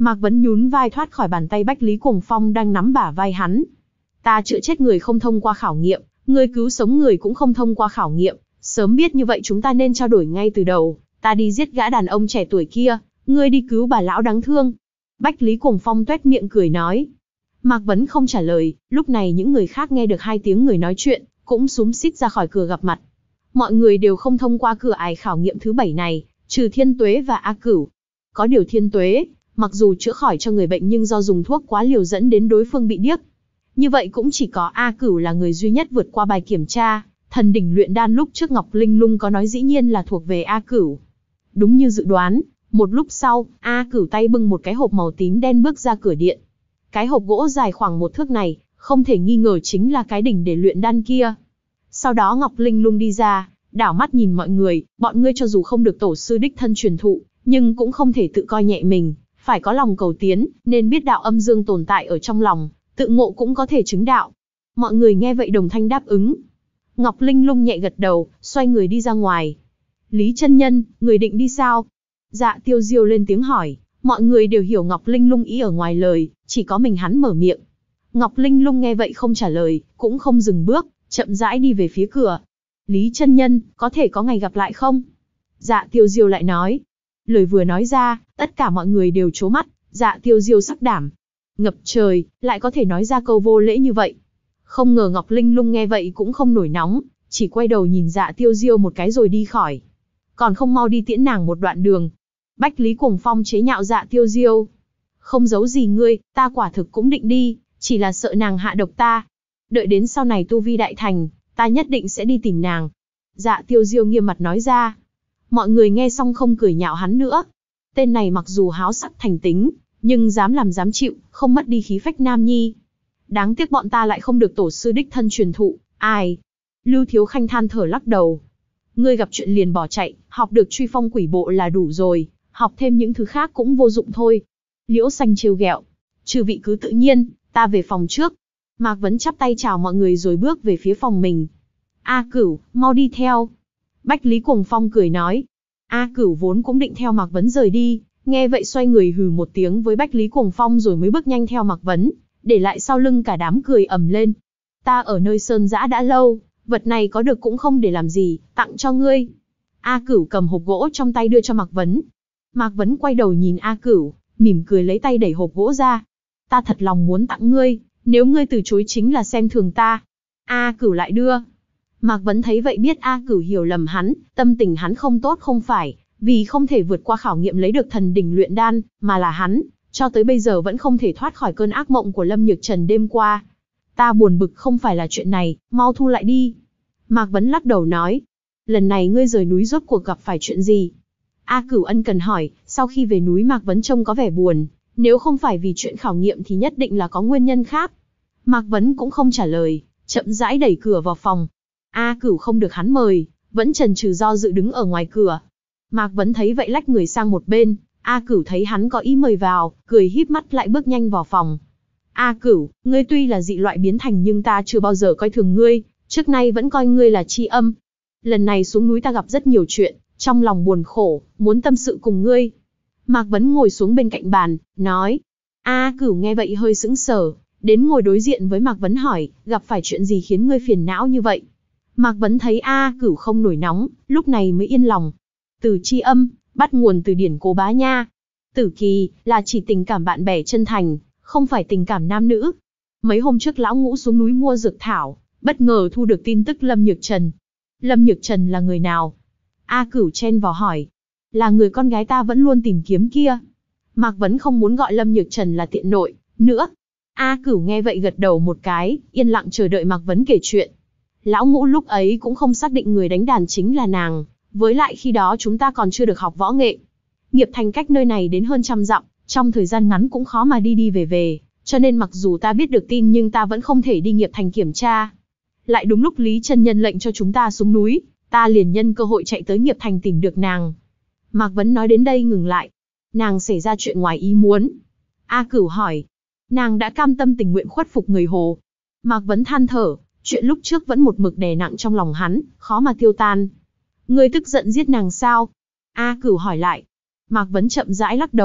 Mạc Vấn nhún vai thoát khỏi bàn tay Bách Lý Cuồng Phong đang nắm bả vai hắn. Ta chữa chết người không thông qua khảo nghiệm, ngươi cứu sống người cũng không thông qua khảo nghiệm, sớm biết như vậy chúng ta nên trao đổi ngay từ đầu, ta đi giết gã đàn ông trẻ tuổi kia, ngươi đi cứu bà lão đáng thương. Bách Lý Cuồng Phong tuét miệng cười nói. Mạc Vấn không trả lời, lúc này những người khác nghe được hai tiếng người nói chuyện, cũng xúm xít ra khỏi cửa gặp mặt. Mọi người đều không thông qua cửa ải khảo nghiệm thứ bảy này, trừ Thiên Tuế và A Cửu. Có điều Thiên Tuế, mặc dù chữa khỏi cho người bệnh nhưng do dùng thuốc quá liều dẫn đến đối phương bị điếc. Như vậy cũng chỉ có A Cửu là người duy nhất vượt qua bài kiểm tra. Thần đỉnh luyện đan lúc trước Ngọc Linh Lung có nói dĩ nhiên là thuộc về A Cửu. Đúng như dự đoán, một lúc sau, A Cửu tay bưng một cái hộp màu tím đen bước ra cửa điện. Cái hộp gỗ dài khoảng một thước này, không thể nghi ngờ chính là cái đỉnh để luyện đan kia. Sau đó Ngọc Linh Lung đi ra, đảo mắt nhìn mọi người, bọn ngươi cho dù không được tổ sư đích thân truyền thụ, nhưng cũng không thể tự coi nhẹ mình, phải có lòng cầu tiến, nên biết đạo âm dương tồn tại ở trong lòng, tự ngộ cũng có thể chứng đạo. Mọi người nghe vậy đồng thanh đáp ứng. Ngọc Linh Lung nhẹ gật đầu, xoay người đi ra ngoài. Lý chân nhân, người định đi sao? Dạ Tiêu Diêu lên tiếng hỏi, mọi người đều hiểu Ngọc Linh Lung ý ở ngoài lời, chỉ có mình hắn mở miệng. Ngọc Linh Lung nghe vậy không trả lời, cũng không dừng bước, chậm rãi đi về phía cửa. Lý chân nhân, có thể có ngày gặp lại không? Dạ Tiêu Diêu lại nói. Lời vừa nói ra, tất cả mọi người đều trố mắt, Dạ Tiêu Diêu sắc đảm ngập trời, lại có thể nói ra câu vô lễ như vậy. Không ngờ Ngọc Linh Lung nghe vậy cũng không nổi nóng, chỉ quay đầu nhìn Dạ Tiêu Diêu một cái rồi đi khỏi. Còn không mau đi tiễn nàng một đoạn đường. Bách Lý Cuồng Phong chế nhạo Dạ Tiêu Diêu. Không giấu gì ngươi, ta quả thực cũng định đi, chỉ là sợ nàng hạ độc ta. Đợi đến sau này tu vi đại thành, ta nhất định sẽ đi tìm nàng. Dạ Tiêu Diêu nghiêm mặt nói ra. Mọi người nghe xong không cười nhạo hắn nữa. Tên này mặc dù háo sắc thành tính, nhưng dám làm dám chịu, không mất đi khí phách nam nhi. Đáng tiếc bọn ta lại không được tổ sư đích thân truyền thụ, ai? Lưu Thiếu Khanh than thở lắc đầu. Ngươi gặp chuyện liền bỏ chạy, học được truy phong quỷ bộ là đủ rồi, học thêm những thứ khác cũng vô dụng thôi. Liễu Xanh trêu ghẹo. Chư vị cứ tự nhiên, ta về phòng trước. Mạc Vấn chắp tay chào mọi người rồi bước về phía phòng mình. A Cửu, mau đi theo. Bách Lý Cuồng Phong cười nói. A Cửu vốn cũng định theo Mạc Vấn rời đi, nghe vậy xoay người hừ một tiếng với Bách Lý Cuồng Phong rồi mới bước nhanh theo Mạc Vấn, để lại sau lưng cả đám cười ầm lên. Ta ở nơi sơn dã đã lâu, vật này có được cũng không để làm gì, tặng cho ngươi. A Cửu cầm hộp gỗ trong tay đưa cho Mạc Vấn. Mạc Vấn quay đầu nhìn A Cửu, mỉm cười lấy tay đẩy hộp gỗ ra. Ta thật lòng muốn tặng ngươi, nếu ngươi từ chối chính là xem thường ta. A Cửu lại đưa. Mạc Vấn thấy vậy biết A Cửu hiểu lầm hắn, tâm tình hắn không tốt không phải, vì không thể vượt qua khảo nghiệm lấy được thần đỉnh luyện đan, mà là hắn, cho tới bây giờ vẫn không thể thoát khỏi cơn ác mộng của Lâm Nhược Trần đêm qua. Ta buồn bực không phải là chuyện này, mau thu lại đi. Mạc Vấn lắc đầu nói. Lần này ngươi rời núi rốt cuộc gặp phải chuyện gì? A Cửu ân cần hỏi, sau khi về núi Mạc Vấn trông có vẻ buồn, nếu không phải vì chuyện khảo nghiệm thì nhất định là có nguyên nhân khác. Mạc Vấn cũng không trả lời, chậm rãi đẩy cửa vào phòng. A Cửu không được hắn mời, vẫn chần chừ do dự đứng ở ngoài cửa. Mạc Vấn thấy vậy lách người sang một bên, A Cửu thấy hắn có ý mời vào, cười híp mắt lại bước nhanh vào phòng. A Cửu, ngươi tuy là dị loại biến thành nhưng ta chưa bao giờ coi thường ngươi, trước nay vẫn coi ngươi là tri âm. Lần này xuống núi ta gặp rất nhiều chuyện, trong lòng buồn khổ, muốn tâm sự cùng ngươi. Mạc Vấn ngồi xuống bên cạnh bàn, nói. A Cửu nghe vậy hơi sững sờ, đến ngồi đối diện với Mạc Vấn hỏi, gặp phải chuyện gì khiến ngươi phiền não như vậy? Mạc Vấn thấy A Cửu không nổi nóng, lúc này mới yên lòng. Từ tri âm, bắt nguồn từ điển Cố Bá Nha. Tử kỳ, là chỉ tình cảm bạn bè chân thành, không phải tình cảm nam nữ. Mấy hôm trước lão ngũ xuống núi mua dược thảo, bất ngờ thu được tin tức Lâm Nhược Trần. Lâm Nhược Trần là người nào? A Cửu chen vào hỏi. Là người con gái ta vẫn luôn tìm kiếm kia. Mạc Vấn không muốn gọi Lâm Nhược Trần là tiện nội, nữa. A Cửu nghe vậy gật đầu một cái, yên lặng chờ đợi Mạc Vấn kể chuyện. Lão ngũ lúc ấy cũng không xác định người đánh đàn chính là nàng, với lại khi đó chúng ta còn chưa được học võ nghệ. Nghiệp Thành cách nơi này đến hơn trăm dặm, trong thời gian ngắn cũng khó mà đi đi về về, cho nên mặc dù ta biết được tin nhưng ta vẫn không thể đi Nghiệp Thành kiểm tra. Lại đúng lúc Lý chân nhân lệnh cho chúng ta xuống núi, ta liền nhân cơ hội chạy tới Nghiệp Thành tìm được nàng. Mạc Vấn nói đến đây ngừng lại. Nàng xảy ra chuyện ngoài ý muốn. A Cửu hỏi. Nàng đã cam tâm tình nguyện khuất phục người Hồ. Mạc Vấn than thở, chuyện lúc trước vẫn một mực đè nặng trong lòng hắn, khó mà tiêu tan. Ngươi tức giận giết nàng sao? A Cửu hỏi lại. Mạc Vấn chậm rãi lắc đầu,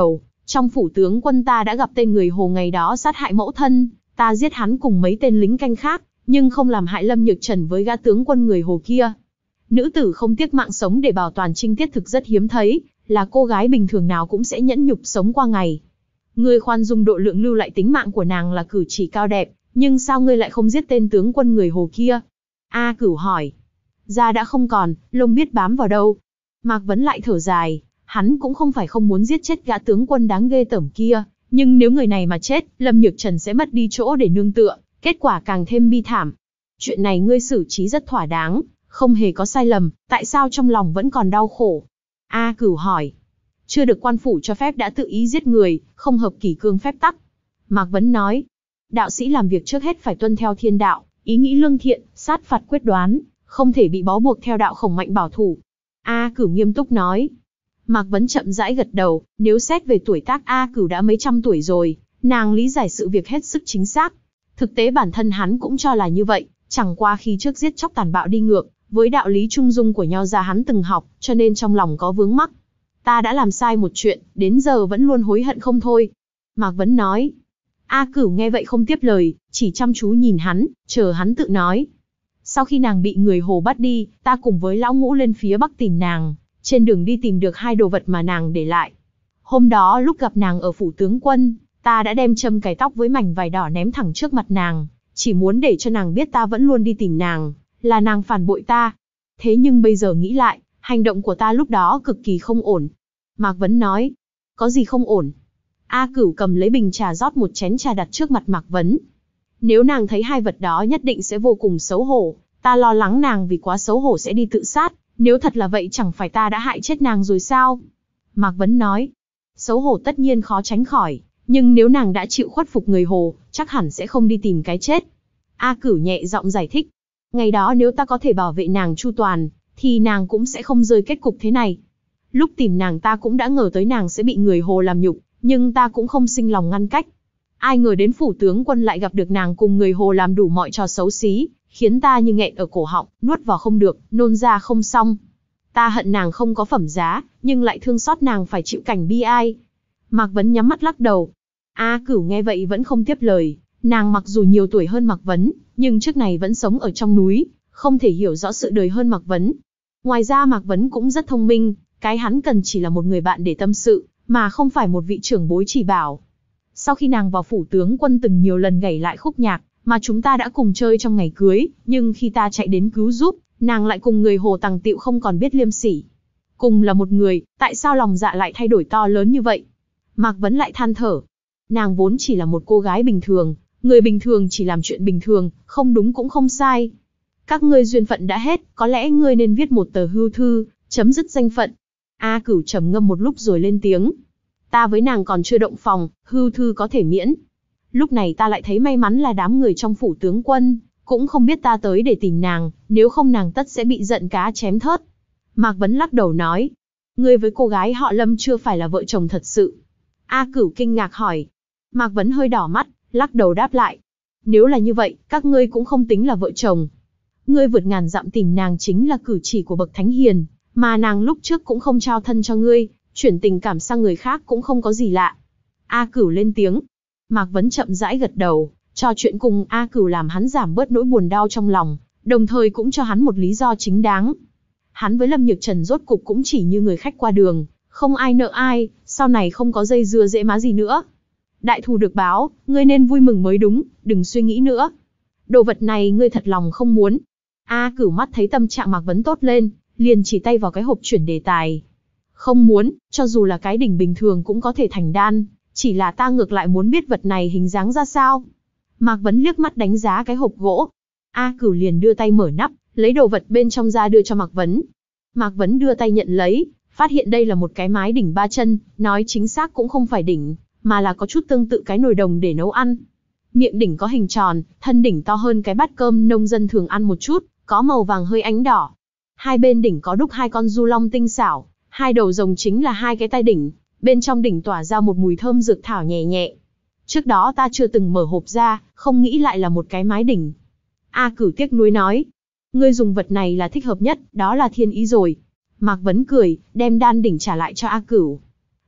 Trong phủ tướng quân ta đã gặp tên người Hồ ngày đó sát hại mẫu thân, ta giết hắn cùng mấy tên lính canh khác, nhưng không làm hại Lâm Nhược Trần với gã tướng quân người Hồ kia. Nữ tử không tiếc mạng sống để bảo toàn trinh tiết thực rất hiếm thấy, là cô gái bình thường nào cũng sẽ nhẫn nhục sống qua ngày. Ngươi khoan dung độ lượng lưu lại tính mạng của nàng là cử chỉ cao đẹp, nhưng sao ngươi lại không giết tên tướng quân người Hồ kia? A Cửu hỏi. Da đã không còn, lông biết bám vào đâu. Mạc Vấn lại thở dài, hắn cũng không phải không muốn giết chết gã tướng quân đáng ghê tởm kia, nhưng nếu người này mà chết, Lâm Nhược Trần sẽ mất đi chỗ để nương tựa, kết quả càng thêm bi thảm. Chuyện này ngươi xử trí rất thỏa đáng, không hề có sai lầm, tại sao trong lòng vẫn còn đau khổ? A Cửu hỏi. Chưa được quan phủ cho phép đã tự ý giết người, không hợp kỷ cương phép tắc. Mạc Vấn nói. Đạo sĩ làm việc trước hết phải tuân theo thiên đạo, ý nghĩ lương thiện, sát phạt quyết đoán, không thể bị bó buộc theo đạo khổng mạnh bảo thủ. A Cửu nghiêm túc nói. Mạc Vấn chậm rãi gật đầu, nếu xét về tuổi tác A Cửu đã mấy trăm tuổi rồi, nàng lý giải sự việc hết sức chính xác. Thực tế bản thân hắn cũng cho là như vậy, chẳng qua khi trước giết chóc tàn bạo đi ngược, với đạo lý trung dung của nho gia hắn từng học, cho nên trong lòng có vướng mắc. Ta đã làm sai một chuyện, đến giờ vẫn luôn hối hận không thôi. Mạc Vấn nói. A Cửu nghe vậy không tiếp lời, chỉ chăm chú nhìn hắn, chờ hắn tự nói. Sau khi nàng bị người Hồ bắt đi, ta cùng với lão ngũ lên phía bắc tìm nàng, trên đường đi tìm được hai đồ vật mà nàng để lại. Hôm đó lúc gặp nàng ở phủ tướng quân, ta đã đem châm cài tóc với mảnh vải đỏ ném thẳng trước mặt nàng, chỉ muốn để cho nàng biết ta vẫn luôn đi tìm nàng, là nàng phản bội ta. Thế nhưng bây giờ nghĩ lại, hành động của ta lúc đó cực kỳ không ổn. Mạc Vấn nói. Có gì không ổn? A Cửu cầm lấy bình trà rót một chén trà đặt trước mặt Mạc Vấn. Nếu nàng thấy hai vật đó nhất định sẽ vô cùng xấu hổ, ta lo lắng nàng vì quá xấu hổ sẽ đi tự sát, nếu thật là vậy chẳng phải ta đã hại chết nàng rồi sao? Mạc Vấn nói. Xấu hổ tất nhiên khó tránh khỏi, nhưng nếu nàng đã chịu khuất phục người Hồ, chắc hẳn sẽ không đi tìm cái chết. A Cửu nhẹ giọng giải thích. Ngày đó nếu ta có thể bảo vệ nàng chu toàn, thì nàng cũng sẽ không rơi kết cục thế này. Lúc tìm nàng ta cũng đã ngờ tới nàng sẽ bị người Hồ làm nhục, nhưng ta cũng không sinh lòng ngăn cách. Ai ngờ đến phủ tướng quân lại gặp được nàng cùng người Hồ làm đủ mọi trò xấu xí, khiến ta như nghẹn ở cổ họng, nuốt vào không được, nôn ra không xong. Ta hận nàng không có phẩm giá, nhưng lại thương xót nàng phải chịu cảnh bi ai. Mạc Vấn nhắm mắt lắc đầu. A Cửu nghe vậy vẫn không tiếp lời, nàng mặc dù nhiều tuổi hơn Mạc Vấn, nhưng trước này vẫn sống ở trong núi, không thể hiểu rõ sự đời hơn Mạc Vấn. Ngoài ra Mạc Vấn cũng rất thông minh, cái hắn cần chỉ là một người bạn để tâm sự, mà không phải một vị trưởng bối chỉ bảo. Sau khi nàng vào phủ tướng quân từng nhiều lần gảy lại khúc nhạc, mà chúng ta đã cùng chơi trong ngày cưới, nhưng khi ta chạy đến cứu giúp, nàng lại cùng người Hồ tằng tịu không còn biết liêm sỉ. Cùng là một người, tại sao lòng dạ lại thay đổi to lớn như vậy? Mạc Vấn lại than thở. Nàng vốn chỉ là một cô gái bình thường, người bình thường chỉ làm chuyện bình thường, không đúng cũng không sai. Các ngươi duyên phận đã hết, có lẽ ngươi nên viết một tờ hưu thư, chấm dứt danh phận. A Cửu trầm ngâm một lúc rồi lên tiếng. Ta với nàng còn chưa động phòng, hưu thư có thể miễn. Lúc này ta lại thấy may mắn là đám người trong phủ tướng quân, cũng không biết ta tới để tìm nàng, nếu không nàng tất sẽ bị giận cá chém thớt. Mạc Vấn lắc đầu nói. Ngươi với cô gái họ Lâm chưa phải là vợ chồng thật sự. A Cửu kinh ngạc hỏi. Mạc Vấn hơi đỏ mắt, lắc đầu đáp lại. Nếu là như vậy, các ngươi cũng không tính là vợ chồng. Ngươi vượt ngàn dặm tìm nàng chính là cử chỉ của bậc thánh hiền, mà nàng lúc trước cũng không trao thân cho ngươi, chuyển tình cảm sang người khác cũng không có gì lạ. A Cửu lên tiếng. Mạc Vấn chậm rãi gật đầu, trò chuyện cùng A Cửu làm hắn giảm bớt nỗi buồn đau trong lòng, đồng thời cũng cho hắn một lý do chính đáng. Hắn với Lâm Nhược Trần rốt cục cũng chỉ như người khách qua đường, không ai nợ ai, sau này không có dây dưa dễ má gì nữa. Đại thù được báo, ngươi nên vui mừng mới đúng, đừng suy nghĩ nữa. Đồ vật này ngươi thật lòng không muốn. A Cửu mắt thấy tâm trạng Mạc Vấn tốt lên, liền chỉ tay vào cái hộp chuyển đề tài. Không muốn, cho dù là cái đỉnh bình thường cũng có thể thành đan, chỉ là ta ngược lại muốn biết vật này hình dáng ra sao. Mạc Vấn liếc mắt đánh giá cái hộp gỗ. A Cửu liền đưa tay mở nắp, lấy đồ vật bên trong ra đưa cho Mạc Vấn. Mạc Vấn đưa tay nhận lấy, phát hiện đây là một cái mái đỉnh ba chân, nói chính xác cũng không phải đỉnh, mà là có chút tương tự cái nồi đồng để nấu ăn. Miệng đỉnh có hình tròn, thân đỉnh to hơn cái bát cơm nông dân thường ăn một chút, có màu vàng hơi ánh đỏ. Hai bên đỉnh có đúc hai con du long tinh xảo, hai đầu rồng chính là hai cái tai đỉnh, bên trong đỉnh tỏa ra một mùi thơm dược thảo nhẹ nhẹ. Trước đó ta chưa từng mở hộp ra, không nghĩ lại là một cái mái đỉnh. A Cửu tiếc nuối nói. Ngươi dùng vật này là thích hợp nhất, đó là thiên ý rồi. Mạc Vấn cười, đem đan đỉnh trả lại cho A Cửu.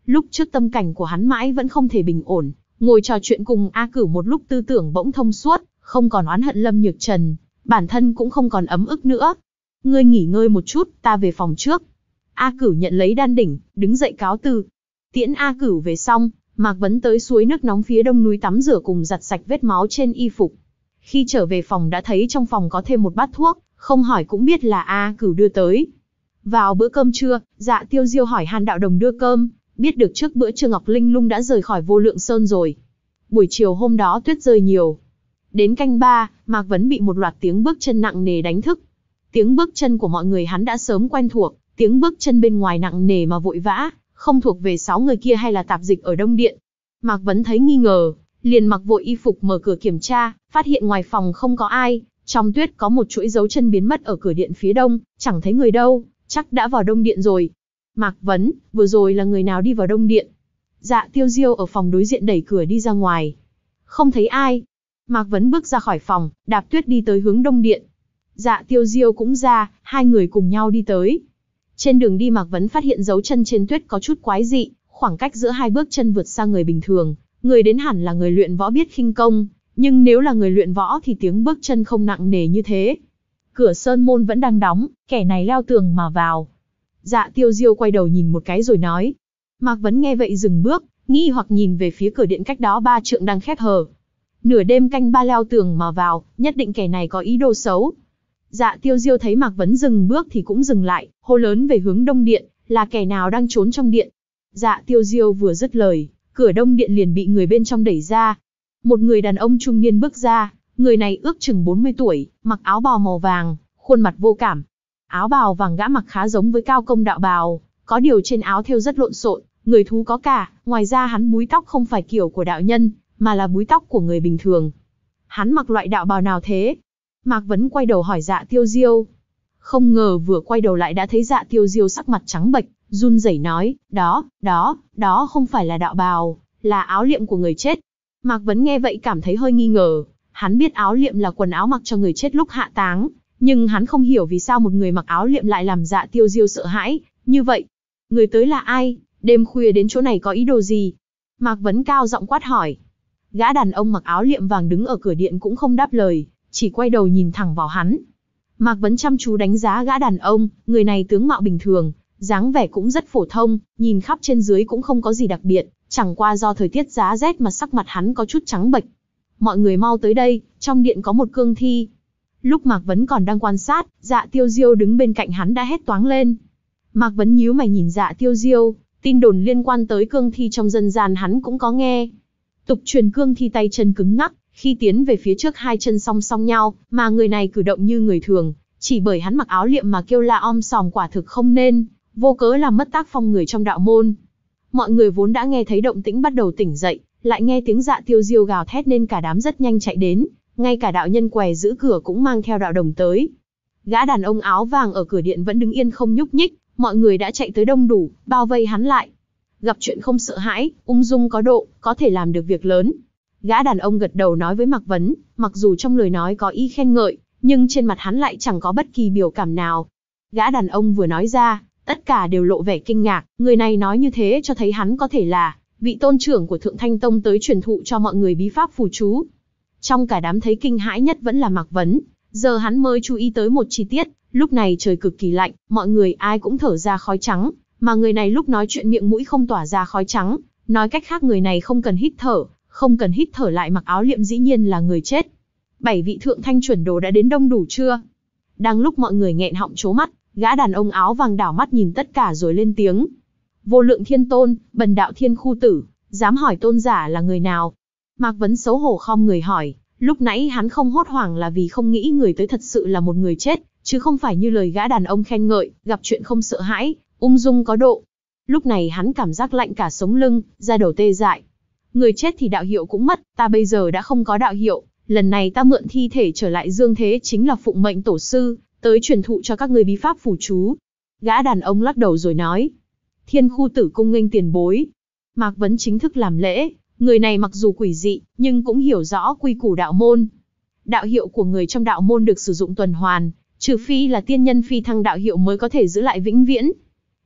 Lúc trước tâm cảnh của hắn mãi vẫn không thể bình ổn, ngồi trò chuyện cùng A Cửu một lúc tư tưởng bỗng thông suốt, không còn oán hận Lâm Nhược Trần, bản thân cũng không còn ấm ức nữa. Ngươi nghỉ ngơi một chút, ta về phòng trước. A Cửu nhận lấy đan đỉnh, đứng dậy cáo từ. Tiễn A Cửu về xong, Mạc Vấn tới suối nước nóng phía đông núi tắm rửa cùng giặt sạch vết máu trên y phục. Khi trở về phòng đã thấy trong phòng có thêm một bát thuốc, không hỏi cũng biết là A Cửu đưa tới. Vào bữa cơm trưa, Dạ Tiêu Diêu hỏi Hàn Đạo Đồng đưa cơm, biết được trước bữa trưa Ngọc Linh Lung đã rời khỏi Vô Lượng Sơn rồi. Buổi chiều hôm đó tuyết rơi nhiều. Đến canh ba, Mạc Vấn bị một loạt tiếng bước chân nặng nề đánh thức. Tiếng bước chân của mọi người hắn đã sớm quen thuộc, tiếng bước chân bên ngoài nặng nề mà vội vã, không thuộc về sáu người kia hay là tạp dịch ở Đông Điện. Mạc Vấn thấy nghi ngờ, liền mặc vội y phục mở cửa kiểm tra, phát hiện ngoài phòng không có ai, trong tuyết có một chuỗi dấu chân biến mất ở cửa điện phía đông, chẳng thấy người đâu, chắc đã vào Đông Điện rồi. Mạc Vấn, vừa rồi là người nào đi vào Đông Điện? Dạ Tiêu Diêu ở phòng đối diện đẩy cửa đi ra ngoài. Không thấy ai. Mạc Vấn bước ra khỏi phòng, đạp tuyết đi tới hướng Đông Điện. Dạ Tiêu Diêu cũng ra, hai người cùng nhau đi tới. Trên đường đi Mạc Vấn phát hiện dấu chân trên tuyết có chút quái dị, khoảng cách giữa hai bước chân vượt xa người bình thường, người đến hẳn là người luyện võ biết khinh công, nhưng nếu là người luyện võ thì tiếng bước chân không nặng nề như thế. Cửa sơn môn vẫn đang đóng, kẻ này leo tường mà vào. Dạ Tiêu Diêu quay đầu nhìn một cái rồi nói. Mạc Vấn nghe vậy dừng bước, nghi hoặc nhìn về phía cửa điện cách đó ba trượng đang khép hờ. Nửa đêm canh ba leo tường mà vào, nhất định kẻ này có ý đồ xấu. Dạ Tiêu Diêu thấy Mạc Vấn dừng bước thì cũng dừng lại, hô lớn về hướng Đông Điện, là kẻ nào đang trốn trong điện. Dạ Tiêu Diêu vừa dứt lời, cửa Đông Điện liền bị người bên trong đẩy ra. Một người đàn ông trung niên bước ra, người này ước chừng bốn mươi tuổi, mặc áo bào màu vàng, khuôn mặt vô cảm. Áo bào vàng gã mặc khá giống với Cao Công đạo bào, có điều trên áo thêu rất lộn xộn, người thú có cả, ngoài ra hắn búi tóc không phải kiểu của đạo nhân, mà là búi tóc của người bình thường. Hắn mặc loại đạo bào nào thế? Mạc Vấn quay đầu hỏi Dạ Tiêu Diêu. Không ngờ vừa quay đầu lại đã thấy Dạ Tiêu Diêu sắc mặt trắng bệch, run rẩy nói, đó, đó, đó không phải là đạo bào, là áo liệm của người chết. Mạc Vấn nghe vậy cảm thấy hơi nghi ngờ, hắn biết áo liệm là quần áo mặc cho người chết lúc hạ táng, nhưng hắn không hiểu vì sao một người mặc áo liệm lại làm Dạ Tiêu Diêu sợ hãi, như vậy. Người tới là ai? Đêm khuya đến chỗ này có ý đồ gì? Mạc Vấn cao giọng quát hỏi. Gã đàn ông mặc áo liệm vàng đứng ở cửa điện cũng không đáp lời, chỉ quay đầu nhìn thẳng vào hắn. Mạc Vấn chăm chú đánh giá gã đàn ông, người này tướng mạo bình thường, dáng vẻ cũng rất phổ thông, nhìn khắp trên dưới cũng không có gì đặc biệt, chẳng qua do thời tiết giá rét mà sắc mặt hắn có chút trắng bệch. Mọi người mau tới đây, trong điện có một cương thi. Lúc Mạc Vấn còn đang quan sát, Dạ Tiêu Diêu đứng bên cạnh hắn đã hét toáng lên. Mạc Vấn nhíu mày nhìn Dạ Tiêu Diêu, tin đồn liên quan tới cương thi trong dân gian hắn cũng có nghe. Tục truyền cương thi tay chân cứng ngắc, khi tiến về phía trước hai chân song song nhau, mà người này cử động như người thường, chỉ bởi hắn mặc áo liệm mà kêu la om sòm quả thực không nên, vô cớ làm mất tác phong người trong đạo môn. Mọi người vốn đã nghe thấy động tĩnh bắt đầu tỉnh dậy, lại nghe tiếng Dạ Tiêu Diêu gào thét nên cả đám rất nhanh chạy đến, ngay cả đạo nhân què giữ cửa cũng mang theo đạo đồng tới. Gã đàn ông áo vàng ở cửa điện vẫn đứng yên không nhúc nhích, mọi người đã chạy tới đông đủ, bao vây hắn lại. Gặp chuyện không sợ hãi, ung dung có độ, có thể làm được việc lớn. Gã đàn ông gật đầu nói với Mạc Vấn, mặc dù trong lời nói có ý khen ngợi, nhưng trên mặt hắn lại chẳng có bất kỳ biểu cảm nào. Gã đàn ông vừa nói ra, tất cả đều lộ vẻ kinh ngạc, người này nói như thế cho thấy hắn có thể là vị tôn trưởng của Thượng Thanh Tông tới truyền thụ cho mọi người bí pháp phù chú. Trong cả đám thấy kinh hãi nhất vẫn là Mạc Vấn, giờ hắn mới chú ý tới một chi tiết, lúc này trời cực kỳ lạnh, mọi người ai cũng thở ra khói trắng, mà người này lúc nói chuyện miệng mũi không tỏa ra khói trắng, nói cách khác người này không cần hít thở, không cần hít thở lại mặc áo liệm dĩ nhiên là người chết. Bảy vị thượng thanh chuẩn đồ đã đến đông đủ chưa? Đang lúc mọi người nghẹn họng trố mắt, gã đàn ông áo vàng đảo mắt nhìn tất cả rồi lên tiếng. Vô Lượng Thiên Tôn, Bần đạo Thiên Khu Tử, dám hỏi tôn giả là người nào? Mạc Vấn xấu hổ khom người hỏi, lúc nãy hắn không hốt hoảng là vì không nghĩ người tới thật sự là một người chết, chứ không phải như lời gã đàn ông khen ngợi, gặp chuyện không sợ hãi, ung dung có độ. Lúc này hắn cảm giác lạnh cả sống lưng, da đầu tê dại. Người chết thì đạo hiệu cũng mất, ta bây giờ đã không có đạo hiệu, lần này ta mượn thi thể trở lại dương thế chính là phụng mệnh tổ sư, tới truyền thụ cho các người bí pháp phù chú. Gã đàn ông lắc đầu rồi nói, Thiên Khu Tử cung nghênh tiền bối. Mạc Vấn chính thức làm lễ, người này mặc dù quỷ dị, nhưng cũng hiểu rõ quy củ đạo môn. Đạo hiệu của người trong đạo môn được sử dụng tuần hoàn, trừ phi là tiên nhân phi thăng đạo hiệu mới có thể giữ lại vĩnh viễn.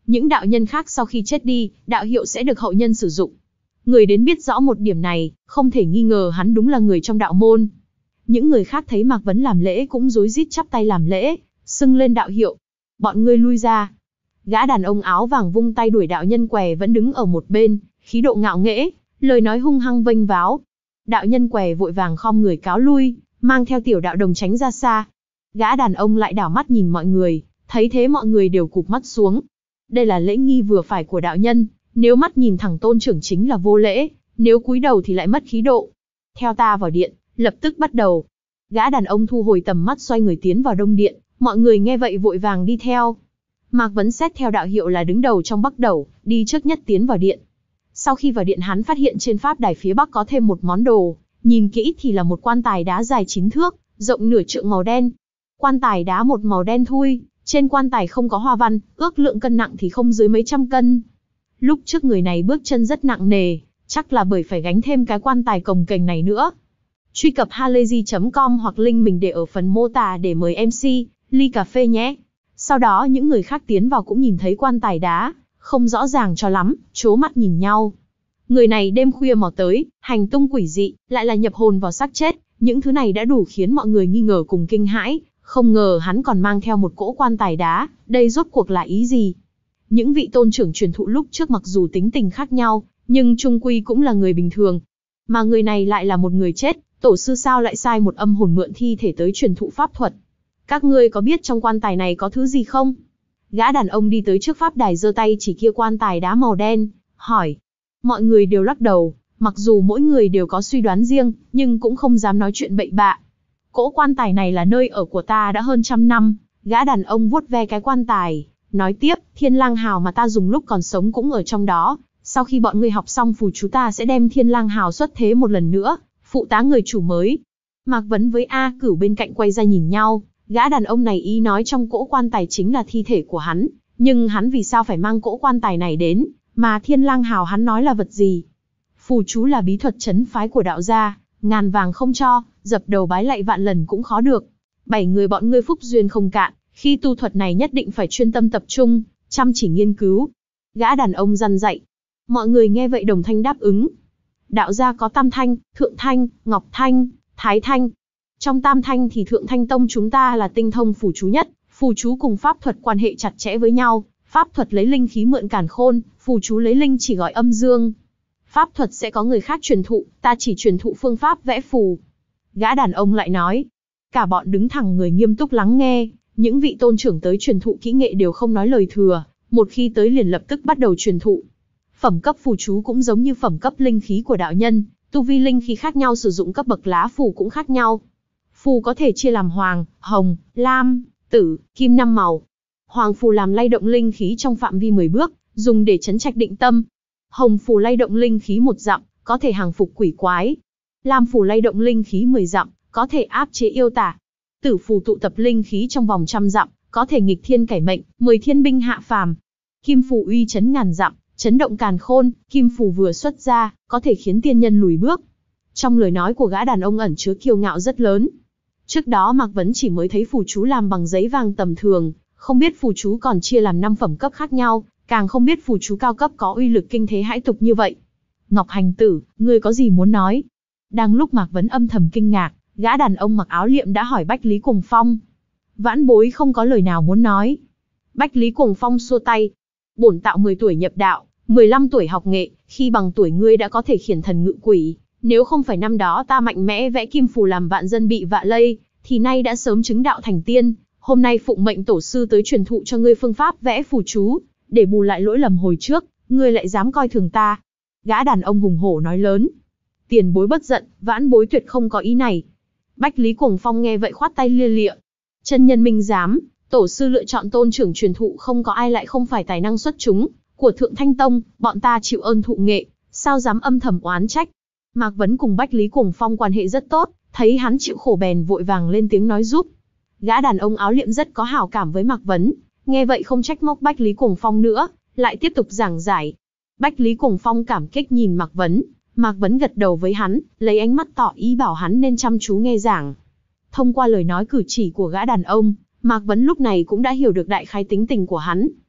Những đạo nhân khác sau khi chết đi, đạo hiệu sẽ được hậu nhân sử dụng. Người đến biết rõ một điểm này, không thể nghi ngờ hắn đúng là người trong đạo môn. Những người khác thấy Mạc Vấn làm lễ cũng rối rít chắp tay làm lễ, xưng lên đạo hiệu. Bọn ngươi lui ra. Gã đàn ông áo vàng vung tay đuổi đạo nhân què vẫn đứng ở một bên, khí độ ngạo nghễ, lời nói hung hăng vênh váo. Đạo nhân què vội vàng khom người cáo lui, mang theo tiểu đạo đồng tránh ra xa. Gã đàn ông lại đảo mắt nhìn mọi người, thấy thế mọi người đều cụp mắt xuống. Đây là lễ nghi vừa phải của đạo nhân, nếu mắt nhìn thẳng tôn trưởng chính là vô lễ, nếu cúi đầu thì lại mất khí độ. Theo ta vào điện, lập tức bắt đầu. Gã đàn ông thu hồi tầm mắt xoay người tiến vào đông điện, mọi người nghe vậy vội vàng đi theo. Mạc Vấn xét theo đạo hiệu là đứng đầu trong bắc đầu, đi trước nhất tiến vào điện. Sau khi vào điện hắn phát hiện trên pháp đài phía bắc có thêm một món đồ, nhìn kỹ thì là một quan tài đá dài chín thước, rộng nửa trượng màu đen. Quan tài đá một màu đen thui, trên quan tài không có hoa văn, ước lượng cân nặng thì không dưới mấy trăm cân. Lúc trước người này bước chân rất nặng nề, chắc là bởi phải gánh thêm cái quan tài cồng kềnh này nữa. Truy cập halayzi chấm com hoặc link mình để ở phần mô tả để mời em xê, ly cà phê nhé. Sau đó những người khác tiến vào cũng nhìn thấy quan tài đá, không rõ ràng cho lắm, trố mắt nhìn nhau. Người này đêm khuya mò tới, hành tung quỷ dị, lại là nhập hồn vào xác chết, những thứ này đã đủ khiến mọi người nghi ngờ cùng kinh hãi, không ngờ hắn còn mang theo một cỗ quan tài đá, đây rốt cuộc là ý gì? Những vị tôn trưởng truyền thụ lúc trước mặc dù tính tình khác nhau, nhưng chung quy cũng là người bình thường. Mà người này lại là một người chết, tổ sư sao lại sai một âm hồn mượn thi thể tới truyền thụ pháp thuật? Các ngươi có biết trong quan tài này có thứ gì không? Gã đàn ông đi tới trước pháp đài giơ tay chỉ kia quan tài đá màu đen, hỏi. Mọi người đều lắc đầu, mặc dù mỗi người đều có suy đoán riêng, nhưng cũng không dám nói chuyện bậy bạ. Cỗ quan tài này là nơi ở của ta đã hơn trăm năm, gã đàn ông vuốt ve cái quan tài, nói tiếp, thiên lang hào mà ta dùng lúc còn sống cũng ở trong đó, sau khi bọn ngươi học xong phù chú ta sẽ đem thiên lang hào xuất thế một lần nữa, phụ tá người chủ mới. Mạc Vấn với A Cửu bên cạnh quay ra nhìn nhau, gã đàn ông này ý nói trong cỗ quan tài chính là thi thể của hắn, nhưng hắn vì sao phải mang cỗ quan tài này đến, mà thiên lang hào hắn nói là vật gì? Phù chú là bí thuật trấn phái của đạo gia, ngàn vàng không cho, dập đầu bái lạy vạn lần cũng khó được. Bảy người bọn ngươi phúc duyên không cạn, khi tu thuật này nhất định phải chuyên tâm tập trung, chăm chỉ nghiên cứu. Gã đàn ông răn dạy. Mọi người nghe vậy đồng thanh đáp ứng. Đạo gia có tam thanh, thượng thanh, ngọc thanh, thái thanh. Trong tam thanh thì thượng thanh tông chúng ta là tinh thông phù chú nhất, phù chú cùng pháp thuật quan hệ chặt chẽ với nhau. Pháp thuật lấy linh khí mượn càn khôn, phù chú lấy linh chỉ gọi âm dương. Pháp thuật sẽ có người khác truyền thụ, ta chỉ truyền thụ phương pháp vẽ phù. Gã đàn ông lại nói. Cả bọn đứng thẳng người nghiêm túc lắng nghe, những vị tôn trưởng tới truyền thụ kỹ nghệ đều không nói lời thừa, một khi tới liền lập tức bắt đầu truyền thụ. Phẩm cấp phù chú cũng giống như phẩm cấp linh khí của đạo nhân, tu vi linh khí khác nhau sử dụng cấp bậc lá phù cũng khác nhau. Phù có thể chia làm hoàng, hồng, lam, tử, kim năm màu. Hoàng phù làm lay động linh khí trong phạm vi mười bước, dùng để trấn trạch định tâm. Hồng phù lay động linh khí một dặm, có thể hàng phục quỷ quái. Lam phù lay động linh khí mười dặm, có thể áp chế yêu tả. Tử phù tụ tập linh khí trong vòng trăm dặm, có thể nghịch thiên cải mệnh, mười thiên binh hạ phàm. Kim phù uy chấn ngàn dặm, chấn động càn khôn, kim phù vừa xuất ra, có thể khiến tiên nhân lùi bước. Trong lời nói của gã đàn ông ẩn chứa kiêu ngạo rất lớn. Trước đó Mạc Vấn chỉ mới thấy phù chú làm bằng giấy vàng tầm thường, không biết phù chú còn chia làm năm phẩm cấp khác nhau, càng không biết phù chú cao cấp có uy lực kinh thế hãi tục như vậy. Ngọc Hành Tử, ngươi có gì muốn nói? Đang lúc Mạc Vấn âm thầm kinh ngạc, gã đàn ông mặc áo liệm đã hỏi Bách Lý Cuồng Phong. Vãn bối không có lời nào muốn nói. Bách Lý Cuồng Phong xua tay. Bổn tạo mười tuổi nhập đạo, mười lăm tuổi học nghệ, khi bằng tuổi ngươi đã có thể khiển thần ngự quỷ. Nếu không phải năm đó ta mạnh mẽ vẽ kim phù làm vạn dân bị vạ lây, thì nay đã sớm chứng đạo thành tiên. Hôm nay phụng mệnh tổ sư tới truyền thụ cho ngươi phương pháp vẽ phù chú, để bù lại lỗi lầm hồi trước, ngươi lại dám coi thường ta. Gã đàn ông hùng hổ nói lớn. Tiền bối bất giận, vãn bối tuyệt không có ý này. Bách Lý Cuồng Phong nghe vậy khoát tay lia lịa. Chân nhân minh giám, tổ sư lựa chọn tôn trưởng truyền thụ không có ai lại không phải tài năng xuất chúng của Thượng Thanh Tông, bọn ta chịu ơn thụ nghệ, sao dám âm thầm oán trách. Mạc Vấn cùng Bách Lý Cuồng Phong quan hệ rất tốt, thấy hắn chịu khổ bèn vội vàng lên tiếng nói giúp. Gã đàn ông áo liệm rất có hảo cảm với Mạc Vấn, nghe vậy không trách móc Bách Lý Cuồng Phong nữa, lại tiếp tục giảng giải. Bách Lý Cuồng Phong cảm kích nhìn Mạc Vấn, Mạc Vấn gật đầu với hắn, lấy ánh mắt tỏ ý bảo hắn nên chăm chú nghe giảng. Thông qua lời nói cử chỉ của gã đàn ông, Mạc Vấn lúc này cũng đã hiểu được đại khái tính tình của hắn.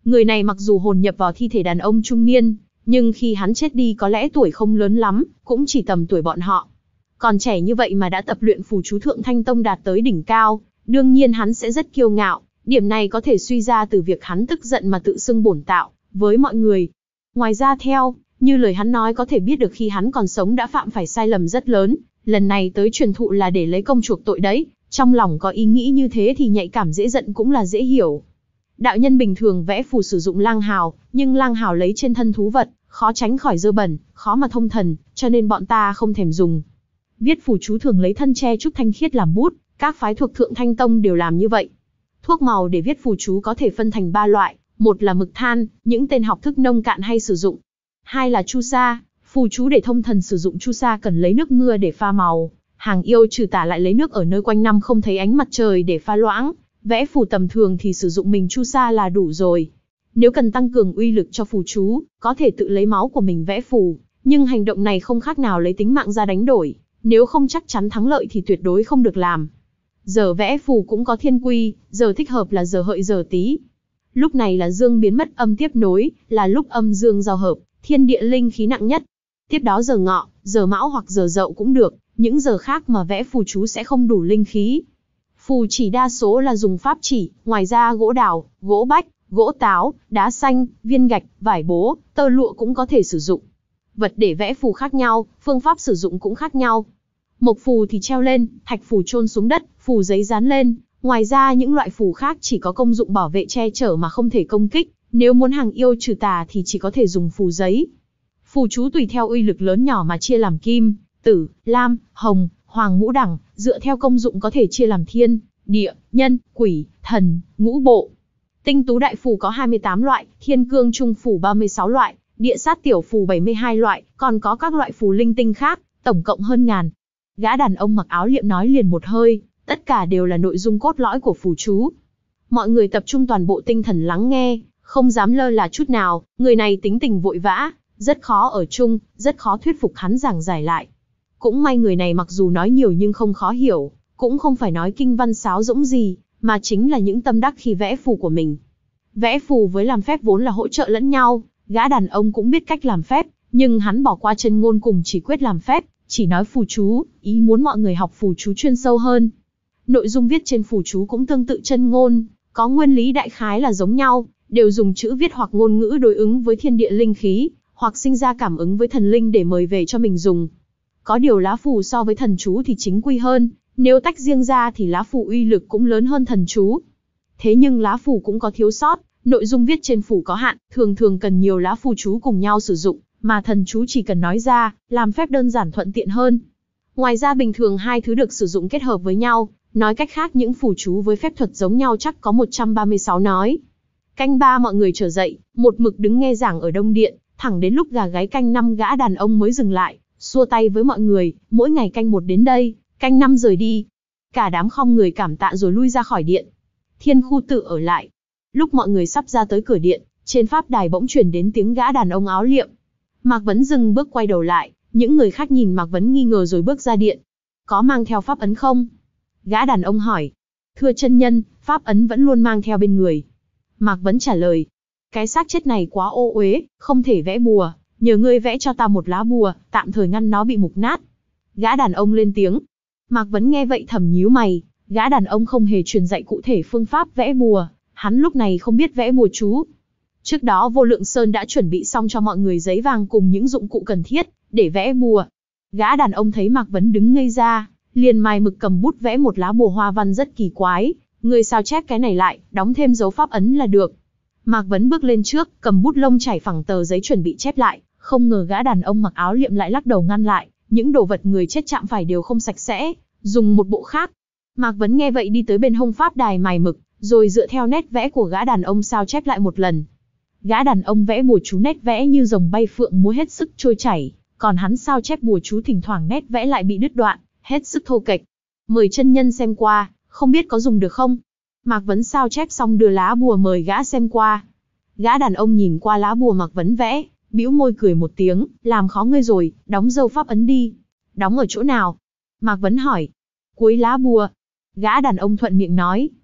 Người này mặc dù hồn nhập vào thi thể đàn ông trung niên, nhưng khi hắn chết đi có lẽ tuổi không lớn lắm, cũng chỉ tầm tuổi bọn họ. Còn trẻ như vậy mà đã tập luyện phù chú Thượng Thanh Tông đạt tới đỉnh cao, đương nhiên hắn sẽ rất kiêu ngạo, điểm này có thể suy ra từ việc hắn tức giận mà tự xưng bổn tạo với mọi người. Ngoài ra theo như lời hắn nói có thể biết được khi hắn còn sống đã phạm phải sai lầm rất lớn, lần này tới truyền thụ là để lấy công chuộc tội đấy, trong lòng có ý nghĩ như thế thì nhạy cảm dễ giận cũng là dễ hiểu. Đạo nhân bình thường vẽ phù sử dụng lang hào, nhưng lang hào lấy trên thân thú vật, khó tránh khỏi dơ bẩn, khó mà thông thần, cho nên bọn ta không thèm dùng. Viết phù chú thường lấy thân tre trúc thanh khiết làm bút, các phái thuộc Thượng Thanh Tông đều làm như vậy. Thuốc màu để viết phù chú có thể phân thành ba loại, một là mực than, những tên học thức nông cạn hay sử dụng. Hai là chu sa, phù chú để thông thần sử dụng chu sa cần lấy nước mưa để pha màu. Hàng yêu trừ tà lại lấy nước ở nơi quanh năm không thấy ánh mặt trời để pha loãng. Vẽ phù tầm thường thì sử dụng mình chu sa là đủ rồi. Nếu cần tăng cường uy lực cho phù chú, có thể tự lấy máu của mình vẽ phù, nhưng hành động này không khác nào lấy tính mạng ra đánh đổi. Nếu không chắc chắn thắng lợi thì tuyệt đối không được làm. Giờ vẽ phù cũng có thiên quy, giờ thích hợp là giờ hợi giờ tý. Lúc này là dương biến mất âm tiếp nối, là lúc âm dương giao hợp, thiên địa linh khí nặng nhất. Tiếp đó giờ ngọ, giờ mão hoặc giờ dậu cũng được, những giờ khác mà vẽ phù chú sẽ không đủ linh khí. Phù chỉ đa số là dùng pháp chỉ, ngoài ra gỗ đào, gỗ bách, gỗ táo, đá xanh, viên gạch, vải bố, tơ lụa cũng có thể sử dụng. Vật để vẽ phù khác nhau, phương pháp sử dụng cũng khác nhau. Mộc phù thì treo lên, thạch phù chôn xuống đất, phù giấy dán lên. Ngoài ra những loại phù khác chỉ có công dụng bảo vệ che chở mà không thể công kích. Nếu muốn hàng yêu trừ tà thì chỉ có thể dùng phù giấy. Phù chú tùy theo uy lực lớn nhỏ mà chia làm kim, tử, lam, hồng, hoàng ngũ đẳng, dựa theo công dụng có thể chia làm thiên, địa, nhân, quỷ, thần, ngũ bộ. Tinh tú đại phù có hai mươi tám loại, thiên cương trung phù ba mươi sáu loại, địa sát tiểu phù bảy mươi hai loại, còn có các loại phù linh tinh khác, tổng cộng hơn ngàn. Gã đàn ông mặc áo liệm nói liền một hơi, tất cả đều là nội dung cốt lõi của phù chú. Mọi người tập trung toàn bộ tinh thần lắng nghe, không dám lơ là chút nào, người này tính tình vội vã, rất khó ở chung, rất khó thuyết phục hắn giảng giải lại. Cũng may người này mặc dù nói nhiều nhưng không khó hiểu, cũng không phải nói kinh văn sáo rỗng gì, mà chính là những tâm đắc khi vẽ phù của mình. Vẽ phù với làm phép vốn là hỗ trợ lẫn nhau, gã đàn ông cũng biết cách làm phép, nhưng hắn bỏ qua chân ngôn cùng chỉ quyết làm phép, chỉ nói phù chú, ý muốn mọi người học phù chú chuyên sâu hơn. Nội dung viết trên phù chú cũng tương tự chân ngôn, có nguyên lý đại khái là giống nhau, đều dùng chữ viết hoặc ngôn ngữ đối ứng với thiên địa linh khí, hoặc sinh ra cảm ứng với thần linh để mời về cho mình dùng. Có điều lá phù so với thần chú thì chính quy hơn, nếu tách riêng ra thì lá phù uy lực cũng lớn hơn thần chú. Thế nhưng lá phù cũng có thiếu sót, nội dung viết trên phù có hạn, thường thường cần nhiều lá phù chú cùng nhau sử dụng, mà thần chú chỉ cần nói ra, làm phép đơn giản thuận tiện hơn. Ngoài ra bình thường hai thứ được sử dụng kết hợp với nhau, nói cách khác những phù chú với phép thuật giống nhau chắc có một trăm ba mươi sáu nói. Canh ba mọi người trở dậy, một mực đứng nghe giảng ở Đông Điện, thẳng đến lúc gà gáy canh năm gã đàn ông mới dừng lại, xua tay với mọi người, mỗi ngày canh một đến đây, canh năm rời đi. Cả đám khom người cảm tạ rồi lui ra khỏi điện. Thiên khu tự ở lại. Lúc mọi người sắp ra tới cửa điện, trên pháp đài bỗng truyền đến tiếng gã đàn ông áo liệm. Mạc Vấn dừng bước quay đầu lại, những người khác nhìn Mạc Vấn nghi ngờ rồi bước ra điện. Có mang theo pháp ấn không? Gã đàn ông hỏi. Thưa chân nhân, pháp ấn vẫn luôn mang theo bên người. Mạc Vấn trả lời. Cái xác chết này quá ô uế, không thể vẽ bùa, nhờ ngươi vẽ cho ta một lá bùa, tạm thời ngăn nó bị mục nát. Gã đàn ông lên tiếng. Mạc Vấn nghe vậy thầm nhíu mày, gã đàn ông không hề truyền dạy cụ thể phương pháp vẽ bùa, hắn lúc này không biết vẽ bùa chú. Trước đó Vô Lượng Sơn đã chuẩn bị xong cho mọi người giấy vàng cùng những dụng cụ cần thiết để vẽ bùa. Gã đàn ông thấy Mạc Vấn đứng ngây ra, liền mài mực cầm bút vẽ một lá bùa hoa văn rất kỳ quái, người sao chép cái này lại, đóng thêm dấu pháp ấn là được. Mạc Vấn bước lên trước, cầm bút lông chảy phẳng tờ giấy chuẩn bị chép lại, không ngờ gã đàn ông mặc áo liệm lại lắc đầu ngăn lại, những đồ vật người chết chạm phải đều không sạch sẽ, dùng một bộ khác. Mạc Vấn nghe vậy đi tới bên hông pháp đài mài mực, rồi dựa theo nét vẽ của gã đàn ông sao chép lại một lần. Gã đàn ông vẽ bùa chú nét vẽ như rồng bay phượng múa hết sức trôi chảy, còn hắn sao chép bùa chú thỉnh thoảng nét vẽ lại bị đứt đoạn, hết sức thô kệch. Mời chân nhân xem qua, không biết có dùng được không? Mạc Vấn sao chép xong đưa lá bùa mời gã xem qua. Gã đàn ông nhìn qua lá bùa Mạc Vấn vẽ, bĩu môi cười một tiếng, làm khó ngươi rồi, đóng dấu pháp ấn đi. Đóng ở chỗ nào? Mạc Vấn hỏi. Cuối lá bùa. Gã đàn ông thuận miệng nói.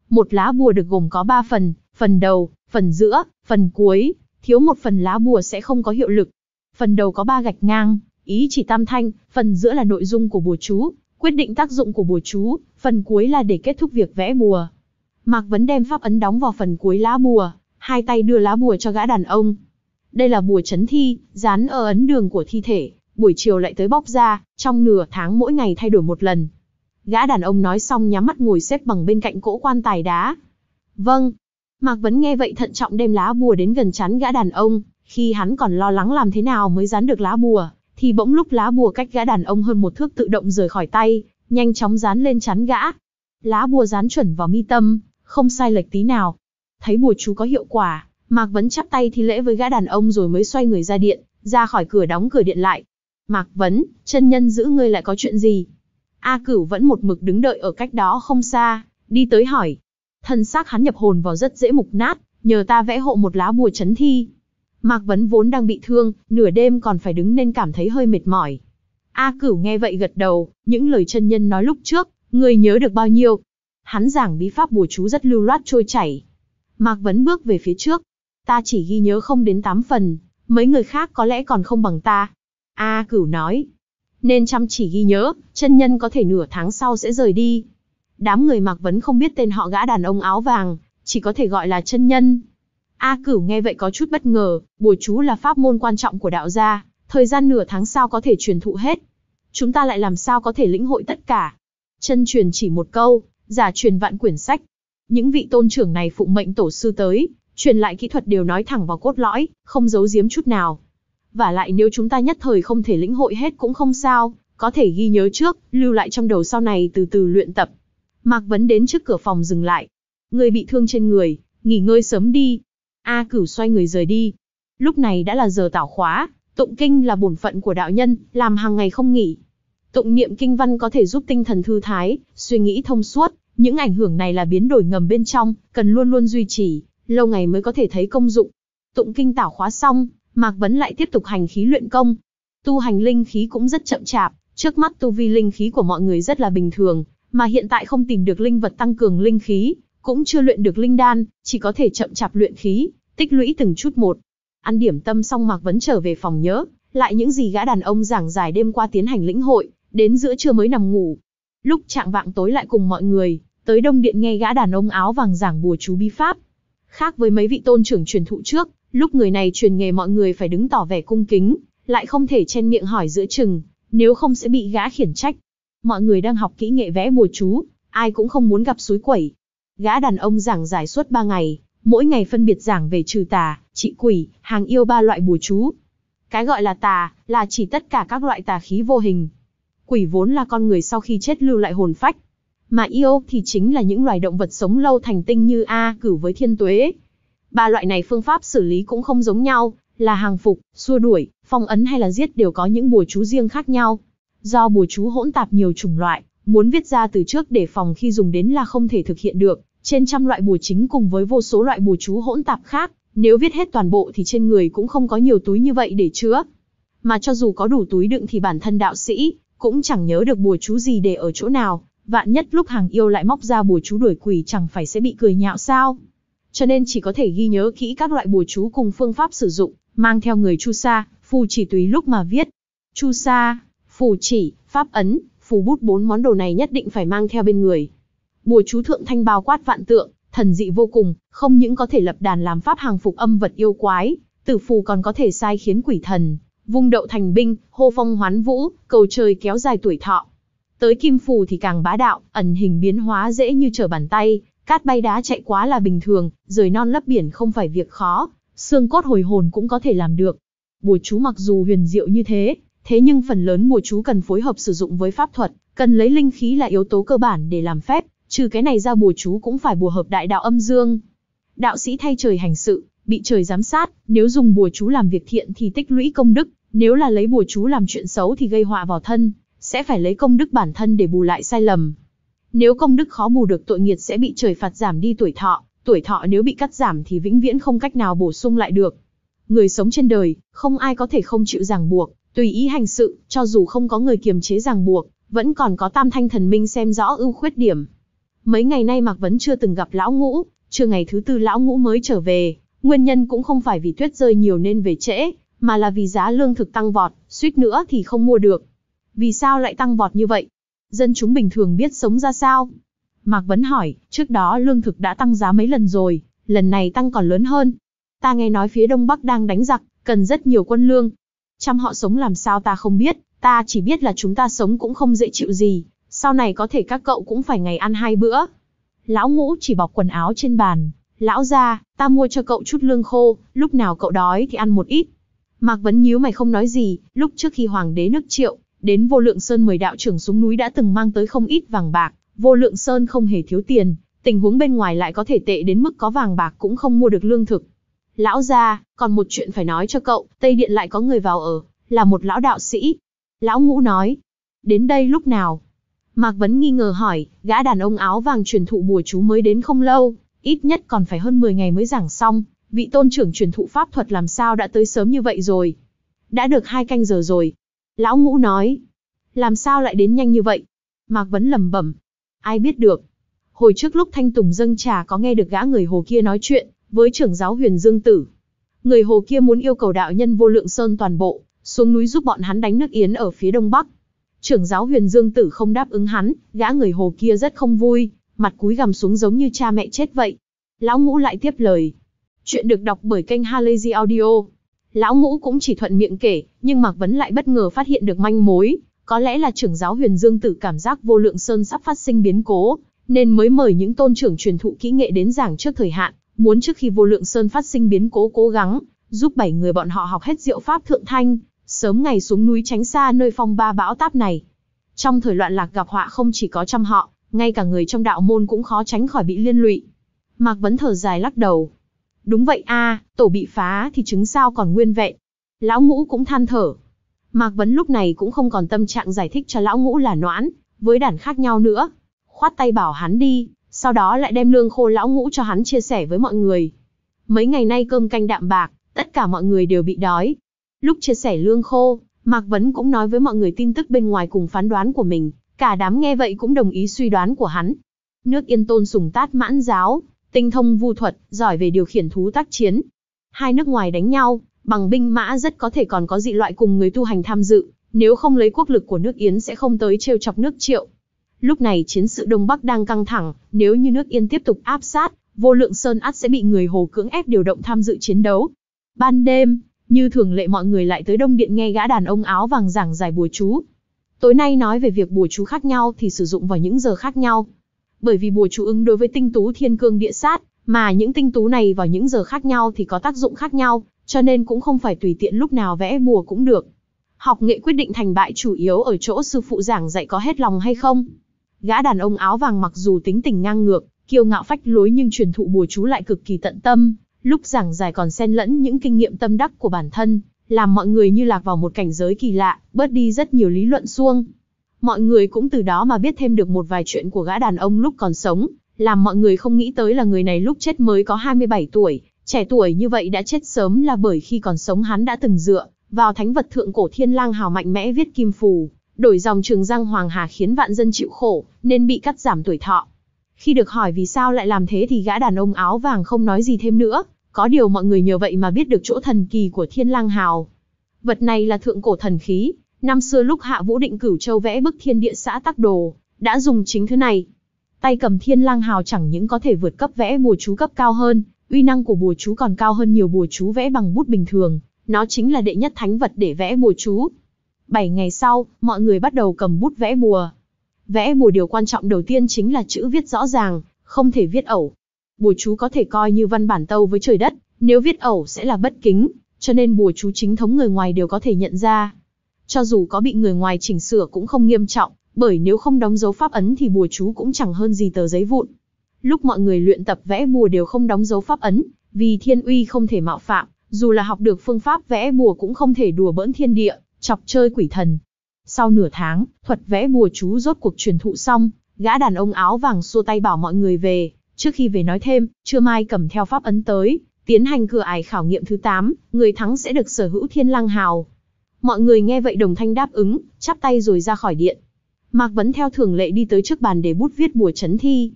Một lá bùa được gồm có ba phần, phần đầu, phần giữa, phần cuối, thiếu một phần lá bùa sẽ không có hiệu lực. Phần đầu có ba gạch ngang, ý chỉ tam thanh, phần giữa là nội dung của bùa chú, quyết định tác dụng của bùa chú, phần cuối là để kết thúc việc vẽ bùa. Mạc Vấn đem pháp ấn đóng vào phần cuối lá bùa, hai tay đưa lá bùa cho gã đàn ông. Đây là bùa trấn thi, dán ở ấn đường của thi thể, buổi chiều lại tới bóc ra, trong nửa tháng mỗi ngày thay đổi một lần. Gã đàn ông nói xong nhắm mắt ngồi xếp bằng bên cạnh cỗ quan tài đá. Vâng. Mạc Vấn nghe vậy thận trọng đem lá bùa đến gần trán gã đàn ông, khi hắn còn lo lắng làm thế nào mới dán được lá bùa, thì bỗng lúc lá bùa cách gã đàn ông hơn một thước tự động rời khỏi tay, nhanh chóng dán lên trán gã. Lá bùa dán chuẩn vào mi tâm, không sai lệch tí nào. Thấy bùa chú có hiệu quả, Mạc Vấn chắp tay thi lễ với gã đàn ông rồi mới xoay người ra điện, ra khỏi cửa đóng cửa điện lại. Mạc Vấn, chân nhân giữ ngươi lại có chuyện gì? A Cửu vẫn một mực đứng đợi ở cách đó không xa, đi tới hỏi. Thân xác hắn nhập hồn vào rất dễ mục nát, nhờ ta vẽ hộ một lá bùa trấn thi. Mạc Vấn vốn đang bị thương, nửa đêm còn phải đứng nên cảm thấy hơi mệt mỏi. A Cửu nghe vậy gật đầu, những lời chân nhân nói lúc trước, ngươi nhớ được bao nhiêu? Hắn giảng bí pháp bùa chú rất lưu loát trôi chảy. Mạc Vấn bước về phía trước. Ta chỉ ghi nhớ không đến tám phần, mấy người khác có lẽ còn không bằng ta. A Cửu nói. Nên chăm chỉ ghi nhớ, chân nhân có thể nửa tháng sau sẽ rời đi. Đám người Mạc Vấn không biết tên họ gã đàn ông áo vàng, chỉ có thể gọi là chân nhân. A Cửu nghe vậy có chút bất ngờ, bùa chú là pháp môn quan trọng của đạo gia, thời gian nửa tháng sau có thể truyền thụ hết. Chúng ta lại làm sao có thể lĩnh hội tất cả? Chân truyền chỉ một câu, giả truyền vạn quyển sách. Những vị tôn trưởng này phụng mệnh tổ sư tới, truyền lại kỹ thuật đều nói thẳng vào cốt lõi, không giấu giếm chút nào. Và lại nếu chúng ta nhất thời không thể lĩnh hội hết cũng không sao, có thể ghi nhớ trước, lưu lại trong đầu sau này từ từ luyện tập. Mạc Vấn đến trước cửa phòng dừng lại. Người bị thương trên người, nghỉ ngơi sớm đi. A Cửu xoay người rời đi. Lúc này đã là giờ tảo khóa, tụng kinh là bổn phận của đạo nhân, làm hàng ngày không nghỉ. Tụng niệm kinh văn có thể giúp tinh thần thư thái, suy nghĩ thông suốt, những ảnh hưởng này là biến đổi ngầm bên trong, cần luôn luôn duy trì, lâu ngày mới có thể thấy công dụng. Tụng kinh tảo khóa xong, Mạc Vấn lại tiếp tục hành khí luyện công. Tu hành linh khí cũng rất chậm chạp, trước mắt tu vi linh khí của mọi người rất là bình thường, mà hiện tại không tìm được linh vật tăng cường linh khí, cũng chưa luyện được linh đan, chỉ có thể chậm chạp luyện khí, tích lũy từng chút một. Ăn điểm tâm xong Mạc Vấn trở về phòng nhớ lại những gì gã đàn ông giảng giải đêm qua tiến hành lĩnh hội, đến giữa trưa mới nằm ngủ. Lúc chạng vạng tối lại cùng mọi người tới Đông Điện nghe gã đàn ông áo vàng giảng bùa chú bí pháp. Khác với mấy vị tôn trưởng truyền thụ trước, lúc người này truyền nghề mọi người phải đứng tỏ vẻ cung kính, lại không thể chen miệng hỏi giữa chừng, nếu không sẽ bị gã khiển trách. Mọi người đang học kỹ nghệ vẽ bùa chú, ai cũng không muốn gặp xúi quẩy. Gã đàn ông giảng giải suốt ba ngày, mỗi ngày phân biệt giảng về trừ tà, trị quỷ, hàng yêu ba loại bùa chú. Cái gọi là tà, là chỉ tất cả các loại tà khí vô hình. Quỷ vốn là con người sau khi chết lưu lại hồn phách. Mà yêu thì chính là những loài động vật sống lâu thành tinh như A Cửu với Thiên Tuế. Ba loại này phương pháp xử lý cũng không giống nhau, là hàng phục, xua đuổi, phong ấn hay là giết đều có những bùa chú riêng khác nhau. Do bùa chú hỗn tạp nhiều chủng loại, muốn viết ra từ trước để phòng khi dùng đến là không thể thực hiện được. Trên trăm loại bùa chính cùng với vô số loại bùa chú hỗn tạp khác, nếu viết hết toàn bộ thì trên người cũng không có nhiều túi như vậy để chứa. Mà cho dù có đủ túi đựng thì bản thân đạo sĩ cũng chẳng nhớ được bùa chú gì để ở chỗ nào, vạn nhất lúc hàng yêu lại móc ra bùa chú đuổi quỷ chẳng phải sẽ bị cười nhạo sao. Cho nên chỉ có thể ghi nhớ kỹ các loại bùa chú cùng phương pháp sử dụng, mang theo người chu sa, phù chỉ tùy lúc mà viết. Chu sa, phù chỉ, pháp ấn, phù bút bốn món đồ này nhất định phải mang theo bên người. Bùa chú thượng thanh bao quát vạn tượng, thần dị vô cùng, không những có thể lập đàn làm pháp hàng phục âm vật yêu quái, tử phù còn có thể sai khiến quỷ thần, vung đậu thành binh, hô phong hoán vũ, cầu trời kéo dài tuổi thọ. Tới kim phù thì càng bá đạo, ẩn hình biến hóa dễ như trở bàn tay, cát bay đá chạy quá là bình thường, rời non lấp biển không phải việc khó, xương cốt hồi hồn cũng có thể làm được. Bùa chú mặc dù huyền diệu như thế, thế nhưng phần lớn bùa chú cần phối hợp sử dụng với pháp thuật, cần lấy linh khí là yếu tố cơ bản để làm phép, trừ cái này ra bùa chú cũng phải bùa hợp đại đạo âm dương. Đạo sĩ thay trời hành sự, bị trời giám sát, nếu dùng bùa chú làm việc thiện thì tích lũy công đức, nếu là lấy bùa chú làm chuyện xấu thì gây họa vào thân, sẽ phải lấy công đức bản thân để bù lại sai lầm. Nếu công đức khó bù được tội nghiệt sẽ bị trời phạt giảm đi tuổi thọ, tuổi thọ nếu bị cắt giảm thì vĩnh viễn không cách nào bổ sung lại được. Người sống trên đời, không ai có thể không chịu ràng buộc, tùy ý hành sự, cho dù không có người kiềm chế ràng buộc, vẫn còn có tam thanh thần minh xem rõ ưu khuyết điểm. Mấy ngày nay Mạc Vấn chưa từng gặp Lão Ngũ, trưa ngày thứ tư Lão Ngũ mới trở về, nguyên nhân cũng không phải vì tuyết rơi nhiều nên về trễ, mà là vì giá lương thực tăng vọt, suýt nữa thì không mua được. Vì sao lại tăng vọt như vậy? Dân chúng bình thường biết sống ra sao? Mạc Vấn hỏi, trước đó lương thực đã tăng giá mấy lần rồi, lần này tăng còn lớn hơn. Ta nghe nói phía Đông Bắc đang đánh giặc, cần rất nhiều quân lương. Trăm họ sống làm sao ta không biết, ta chỉ biết là chúng ta sống cũng không dễ chịu gì, sau này có thể các cậu cũng phải ngày ăn hai bữa. Lão Ngũ chỉ bọc quần áo trên bàn, lão gia, ta mua cho cậu chút lương khô, lúc nào cậu đói thì ăn một ít. Mạc Vấn nhíu mày không nói gì, lúc trước khi Hoàng đế nước Triệu đến Vô Lượng Sơn mời đạo trưởng xuống núi đã từng mang tới không ít vàng bạc, Vô Lượng Sơn không hề thiếu tiền, tình huống bên ngoài lại có thể tệ đến mức có vàng bạc cũng không mua được lương thực. Lão gia, còn một chuyện phải nói cho cậu, Tây Điện lại có người vào ở, là một lão đạo sĩ. Lão Ngũ nói, đến đây lúc nào? Mạc Vấn nghi ngờ hỏi, gã đàn ông áo vàng truyền thụ bùa chú mới đến không lâu, ít nhất còn phải hơn mười ngày mới giảng xong, vị tôn trưởng truyền thụ pháp thuật làm sao đã tới sớm như vậy rồi? Đã được hai canh giờ rồi. Lão Ngũ nói, làm sao lại đến nhanh như vậy? Mạc Vấn lẩm bẩm, ai biết được. Hồi trước lúc Thanh Tùng dâng trà có nghe được gã người Hồ kia nói chuyện với trưởng giáo Huyền Dương Tử. Người Hồ kia muốn yêu cầu đạo nhân Vô Lượng Sơn toàn bộ xuống núi giúp bọn hắn đánh nước Yến ở phía Đông Bắc. Trưởng giáo Huyền Dương Tử không đáp ứng hắn, gã người Hồ kia rất không vui, mặt cúi gằm xuống giống như cha mẹ chết vậy. Lão Ngũ lại tiếp lời. Chuyện được đọc bởi kênh Halazy Audio. Lão Ngũ cũng chỉ thuận miệng kể, nhưng Mạc Vấn lại bất ngờ phát hiện được manh mối, có lẽ là trưởng giáo Huyền Dương Tử cảm giác Vô Lượng Sơn sắp phát sinh biến cố, nên mới mời những tôn trưởng truyền thụ kỹ nghệ đến giảng trước thời hạn, muốn trước khi Vô Lượng Sơn phát sinh biến cố cố gắng giúp bảy người bọn họ học hết diệu pháp thượng thanh, sớm ngày xuống núi tránh xa nơi phong ba bão táp này. Trong thời loạn lạc gặp họa không chỉ có trăm họ, ngay cả người trong đạo môn cũng khó tránh khỏi bị liên lụy. Mạc Vấn thở dài lắc đầu. Đúng vậy a, tổ bị phá thì chứng sao còn nguyên vẹn. Lão Ngũ cũng than thở. Mạc Vấn lúc này cũng không còn tâm trạng giải thích cho Lão Ngũ là Noãn với Đản khác nhau nữa, khoát tay bảo hắn đi, sau đó lại đem lương khô Lão Ngũ cho hắn chia sẻ với mọi người. Mấy ngày nay cơm canh đạm bạc, tất cả mọi người đều bị đói. Lúc chia sẻ lương khô, Mạc Vấn cũng nói với mọi người tin tức bên ngoài cùng phán đoán của mình, cả đám nghe vậy cũng đồng ý suy đoán của hắn. Nước Yên tôn sùng Tát Mãn giáo, tinh thông vu thuật, giỏi về điều khiển thú tác chiến. Hai nước ngoài đánh nhau, bằng binh mã rất có thể còn có dị loại cùng người tu hành tham dự, nếu không lấy quốc lực của nước Yến sẽ không tới trêu chọc nước Triệu. Lúc này chiến sự Đông Bắc đang căng thẳng, nếu như nước Yên tiếp tục áp sát, Vô Lượng Sơn ắt sẽ bị người Hồ cưỡng ép điều động tham dự chiến đấu. Ban đêm, như thường lệ mọi người lại tới Đông Điện nghe gã đàn ông áo vàng giảng giải bùa chú. Tối nay nói về việc bùa chú khác nhau thì sử dụng vào những giờ khác nhau. Bởi vì bùa chú ứng đối với tinh tú thiên cương địa sát, mà những tinh tú này vào những giờ khác nhau thì có tác dụng khác nhau, cho nên cũng không phải tùy tiện lúc nào vẽ bùa cũng được. Học nghệ quyết định thành bại chủ yếu ở chỗ sư phụ giảng dạy có hết lòng hay không. Gã đàn ông áo vàng mặc dù tính tình ngang ngược, kiêu ngạo phách lối nhưng truyền thụ bùa chú lại cực kỳ tận tâm, lúc giảng giải còn xen lẫn những kinh nghiệm tâm đắc của bản thân, làm mọi người như lạc vào một cảnh giới kỳ lạ, bớt đi rất nhiều lý luận suông. Mọi người cũng từ đó mà biết thêm được một vài chuyện của gã đàn ông lúc còn sống, làm mọi người không nghĩ tới là người này lúc chết mới có hai mươi bảy tuổi, trẻ tuổi như vậy đã chết sớm là bởi khi còn sống hắn đã từng dựa vào thánh vật thượng cổ Thiên Lang Hào mạnh mẽ viết kim phù, đổi dòng Trường Giang Hoàng Hà khiến vạn dân chịu khổ, nên bị cắt giảm tuổi thọ. Khi được hỏi vì sao lại làm thế thì gã đàn ông áo vàng không nói gì thêm nữa, có điều mọi người nhờ vậy mà biết được chỗ thần kỳ của Thiên Lang Hào. Vật này là thượng cổ thần khí, năm xưa lúc Hạ Vũ Định Cửu Châu vẽ bức Thiên Địa Xã Tắc Đồ, đã dùng chính thứ này. Tay cầm Thiên Lang Hào chẳng những có thể vượt cấp vẽ bùa chú cấp cao hơn, uy năng của bùa chú còn cao hơn nhiều bùa chú vẽ bằng bút bình thường, nó chính là đệ nhất thánh vật để vẽ bùa chú. Bảy ngày sau, mọi người bắt đầu cầm bút vẽ bùa. Vẽ bùa điều quan trọng đầu tiên chính là chữ viết rõ ràng, không thể viết ẩu. Bùa chú có thể coi như văn bản tâu với trời đất, nếu viết ẩu sẽ là bất kính, cho nên bùa chú chính thống người ngoài đều có thể nhận ra. Cho dù có bị người ngoài chỉnh sửa cũng không nghiêm trọng, bởi nếu không đóng dấu pháp ấn thì bùa chú cũng chẳng hơn gì tờ giấy vụn. Lúc mọi người luyện tập vẽ bùa đều không đóng dấu pháp ấn, vì thiên uy không thể mạo phạm, dù là học được phương pháp vẽ bùa cũng không thể đùa bỡn thiên địa, chọc chơi quỷ thần. Sau nửa tháng, thuật vẽ bùa chú rốt cuộc truyền thụ xong, gã đàn ông áo vàng xua tay bảo mọi người về. Trước khi về nói thêm, trưa mai cầm theo pháp ấn tới, tiến hành cửa ải khảo nghiệm thứ tám, người thắng sẽ được sở hữu Thiên Lang Hào. Mọi người nghe vậy đồng thanh đáp ứng, chắp tay rồi ra khỏi điện. Mạc Vấn theo thường lệ đi tới trước bàn để bút viết bùa chấn thi.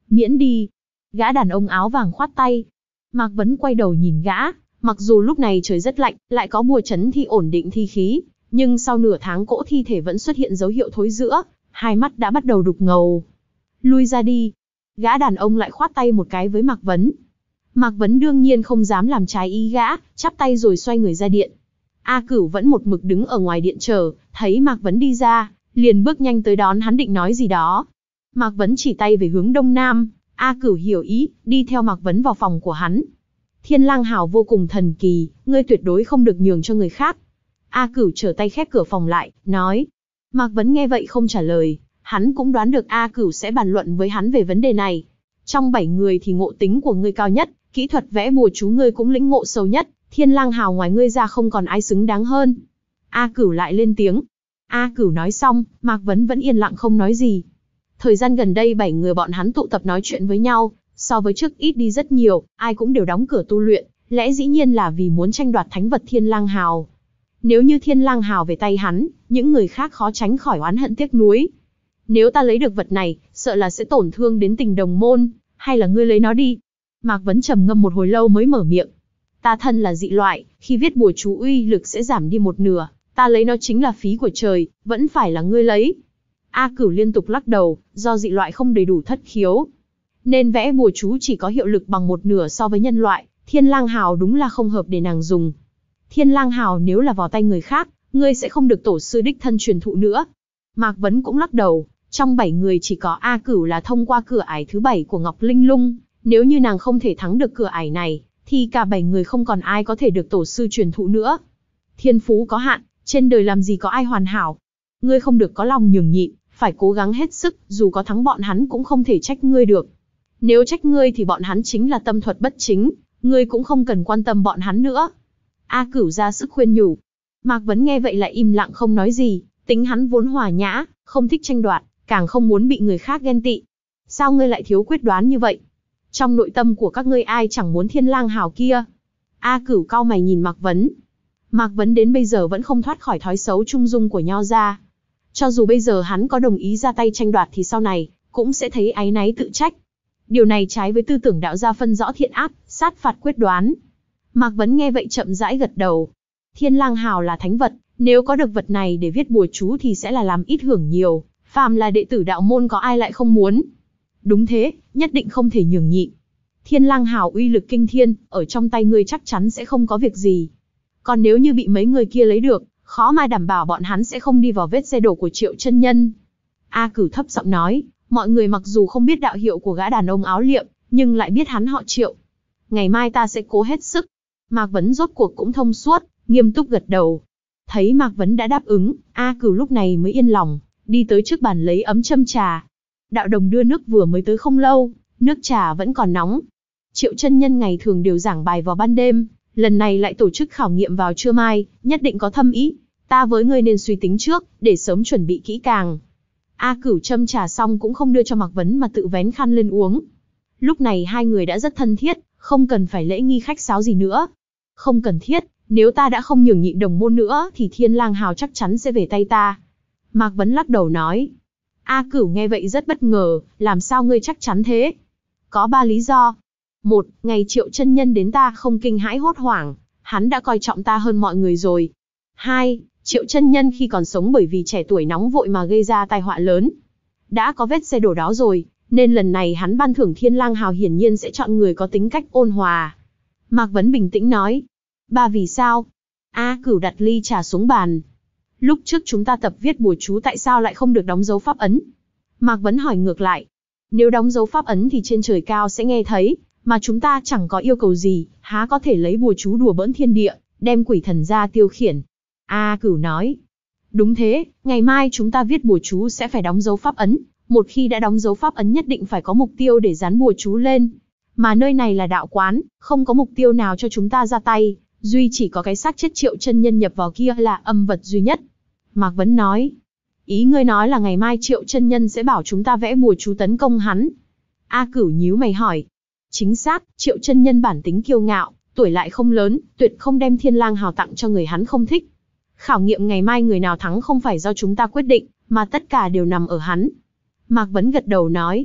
Miễn đi. Gã đàn ông áo vàng khoát tay. Mạc Vấn quay đầu nhìn gã, mặc dù lúc này trời rất lạnh, lại có bùa chấn thi ổn định thi khí, nhưng sau nửa tháng cỗ thi thể vẫn xuất hiện dấu hiệu thối rữa, hai mắt đã bắt đầu đục ngầu. Lui ra đi. Gã đàn ông lại khoát tay một cái với Mạc Vấn. Mạc Vấn đương nhiên không dám làm trái ý gã, chắp tay rồi xoay người ra điện. A Cửu vẫn một mực đứng ở ngoài điện chờ, thấy Mạc Vấn đi ra, liền bước nhanh tới đón hắn định nói gì đó. Mạc Vấn chỉ tay về hướng đông nam, A Cửu hiểu ý, đi theo Mạc Vấn vào phòng của hắn. Thiên Lang Hào vô cùng thần kỳ, ngươi tuyệt đối không được nhường cho người khác. A Cửu trở tay khép cửa phòng lại, nói. Mạc Vấn nghe vậy không trả lời, hắn cũng đoán được A Cửu sẽ bàn luận với hắn về vấn đề này. Trong bảy người thì ngộ tính của ngươi cao nhất, kỹ thuật vẽ bùa chú ngươi cũng lĩnh ngộ sâu nhất, Thiên Lang Hào ngoài ngươi ra không còn ai xứng đáng hơn. A Cửu lại lên tiếng. A Cửu nói xong, Mạc Vấn vẫn yên lặng không nói gì. Thời gian gần đây bảy người bọn hắn tụ tập nói chuyện với nhau, so với trước ít đi rất nhiều, ai cũng đều đóng cửa tu luyện, lẽ dĩ nhiên là vì muốn tranh đoạt thánh vật Thiên Lang Hào. Nếu như Thiên Lang Hào về tay hắn, những người khác khó tránh khỏi oán hận tiếc nuối. Nếu ta lấy được vật này, sợ là sẽ tổn thương đến tình đồng môn, hay là ngươi lấy nó đi? Mạc Vấn trầm ngâm một hồi lâu mới mở miệng. Ta thân là dị loại, khi viết bùa chú uy lực sẽ giảm đi một nửa, ta lấy nó chính là phí của trời, vẫn phải là ngươi lấy. A Cửu liên tục lắc đầu, do dị loại không đầy đủ thất khiếu, nên vẽ bùa chú chỉ có hiệu lực bằng một nửa so với nhân loại, Thiên Lang Hào đúng là không hợp để nàng dùng. Thiên Lang Hào nếu là vào tay người khác, ngươi sẽ không được tổ sư đích thân truyền thụ nữa. Mạc Vấn cũng lắc đầu, trong bảy người chỉ có A Cửu là thông qua cửa ải thứ bảy của Ngọc Linh Lung, nếu như nàng không thể thắng được cửa ải này, thì cả bảy người không còn ai có thể được tổ sư truyền thụ nữa. Thiên phú có hạn, trên đời làm gì có ai hoàn hảo. Ngươi không được có lòng nhường nhịn, phải cố gắng hết sức, dù có thắng bọn hắn cũng không thể trách ngươi được. Nếu trách ngươi thì bọn hắn chính là tâm thuật bất chính, ngươi cũng không cần quan tâm bọn hắn nữa. A Cửu ra sức khuyên nhủ. Mạc Vấn nghe vậy lại im lặng không nói gì, tính hắn vốn hòa nhã, không thích tranh đoạt, càng không muốn bị người khác ghen tị. Sao ngươi lại thiếu quyết đoán như vậy? Trong nội tâm của các ngươi ai chẳng muốn Thiên Lang Hào kia? A Cửu cau mày nhìn Mạc Vấn. Mạc Vấn đến bây giờ vẫn không thoát khỏi thói xấu trung dung của Nho gia. Cho dù bây giờ hắn có đồng ý ra tay tranh đoạt thì sau này cũng sẽ thấy áy náy tự trách. Điều này trái với tư tưởng đạo gia phân rõ thiện ác, sát phạt quyết đoán. Mạc Vấn nghe vậy chậm rãi gật đầu. Thiên Lang Hào là thánh vật, nếu có được vật này để viết bùa chú thì sẽ là làm ít hưởng nhiều, phàm là đệ tử đạo môn có ai lại không muốn. Đúng thế, nhất định không thể nhường nhịn. Thiên Lang Hào uy lực kinh thiên, ở trong tay ngươi chắc chắn sẽ không có việc gì. Còn nếu như bị mấy người kia lấy được, khó mà đảm bảo bọn hắn sẽ không đi vào vết xe đổ của Triệu chân nhân. A Cửu thấp giọng nói, mọi người mặc dù không biết đạo hiệu của gã đàn ông áo liệm, nhưng lại biết hắn họ Triệu. Ngày mai ta sẽ cố hết sức. Mạc Vấn rốt cuộc cũng thông suốt, nghiêm túc gật đầu. Thấy Mạc Vấn đã đáp ứng, A Cửu lúc này mới yên lòng, đi tới trước bàn lấy ấm châm trà. Đạo đồng đưa nước vừa mới tới không lâu, nước trà vẫn còn nóng. Triệu chân nhân ngày thường đều giảng bài vào ban đêm, lần này lại tổ chức khảo nghiệm vào trưa mai, nhất định có thâm ý. Ta với ngươi nên suy tính trước, để sớm chuẩn bị kỹ càng. A Cửu châm trà xong cũng không đưa cho Mạc Vấn mà tự vén khăn lên uống. Lúc này hai người đã rất thân thiết, không cần phải lễ nghi khách sáo gì nữa. Không cần thiết, nếu ta đã không nhường nhịn đồng môn nữa thì Thiên Lang Hào chắc chắn sẽ về tay ta. Mạc Vấn lắc đầu nói. A Cửu nghe vậy rất bất ngờ, làm sao ngươi chắc chắn thế? Có ba lý do. Một, ngày Triệu chân nhân đến ta không kinh hãi hốt hoảng, hắn đã coi trọng ta hơn mọi người rồi. Hai, Triệu chân nhân khi còn sống bởi vì trẻ tuổi nóng vội mà gây ra tai họa lớn. Đã có vết xe đổ đó rồi, nên lần này hắn ban thưởng Thiên Lang Hào hiển nhiên sẽ chọn người có tính cách ôn hòa. Mạc Vấn bình tĩnh nói. Ba vì sao? A Cửu đặt ly trà xuống bàn. Lúc trước chúng ta tập viết bùa chú tại sao lại không được đóng dấu pháp ấn? Mạc Vấn hỏi ngược lại. Nếu đóng dấu pháp ấn thì trên trời cao sẽ nghe thấy, mà chúng ta chẳng có yêu cầu gì, há có thể lấy bùa chú đùa bỡn thiên địa, đem quỷ thần ra tiêu khiển. A Cửu nói. Đúng thế, ngày mai chúng ta viết bùa chú sẽ phải đóng dấu pháp ấn, một khi đã đóng dấu pháp ấn nhất định phải có mục tiêu để dán bùa chú lên. Mà nơi này là đạo quán, không có mục tiêu nào cho chúng ta ra tay, duy chỉ có cái xác chết Triệu chân nhân nhập vào kia là âm vật duy nhất. Mạc Vấn nói. Ý ngươi nói là ngày mai Triệu chân nhân sẽ bảo chúng ta vẽ bùa chú tấn công hắn. A Cửu nhíu mày hỏi. Chính xác, Triệu chân nhân bản tính kiêu ngạo, tuổi lại không lớn, tuyệt không đem Thiên Lang Hào tặng cho người hắn không thích. Khảo nghiệm ngày mai người nào thắng không phải do chúng ta quyết định, mà tất cả đều nằm ở hắn. Mạc Vấn gật đầu nói.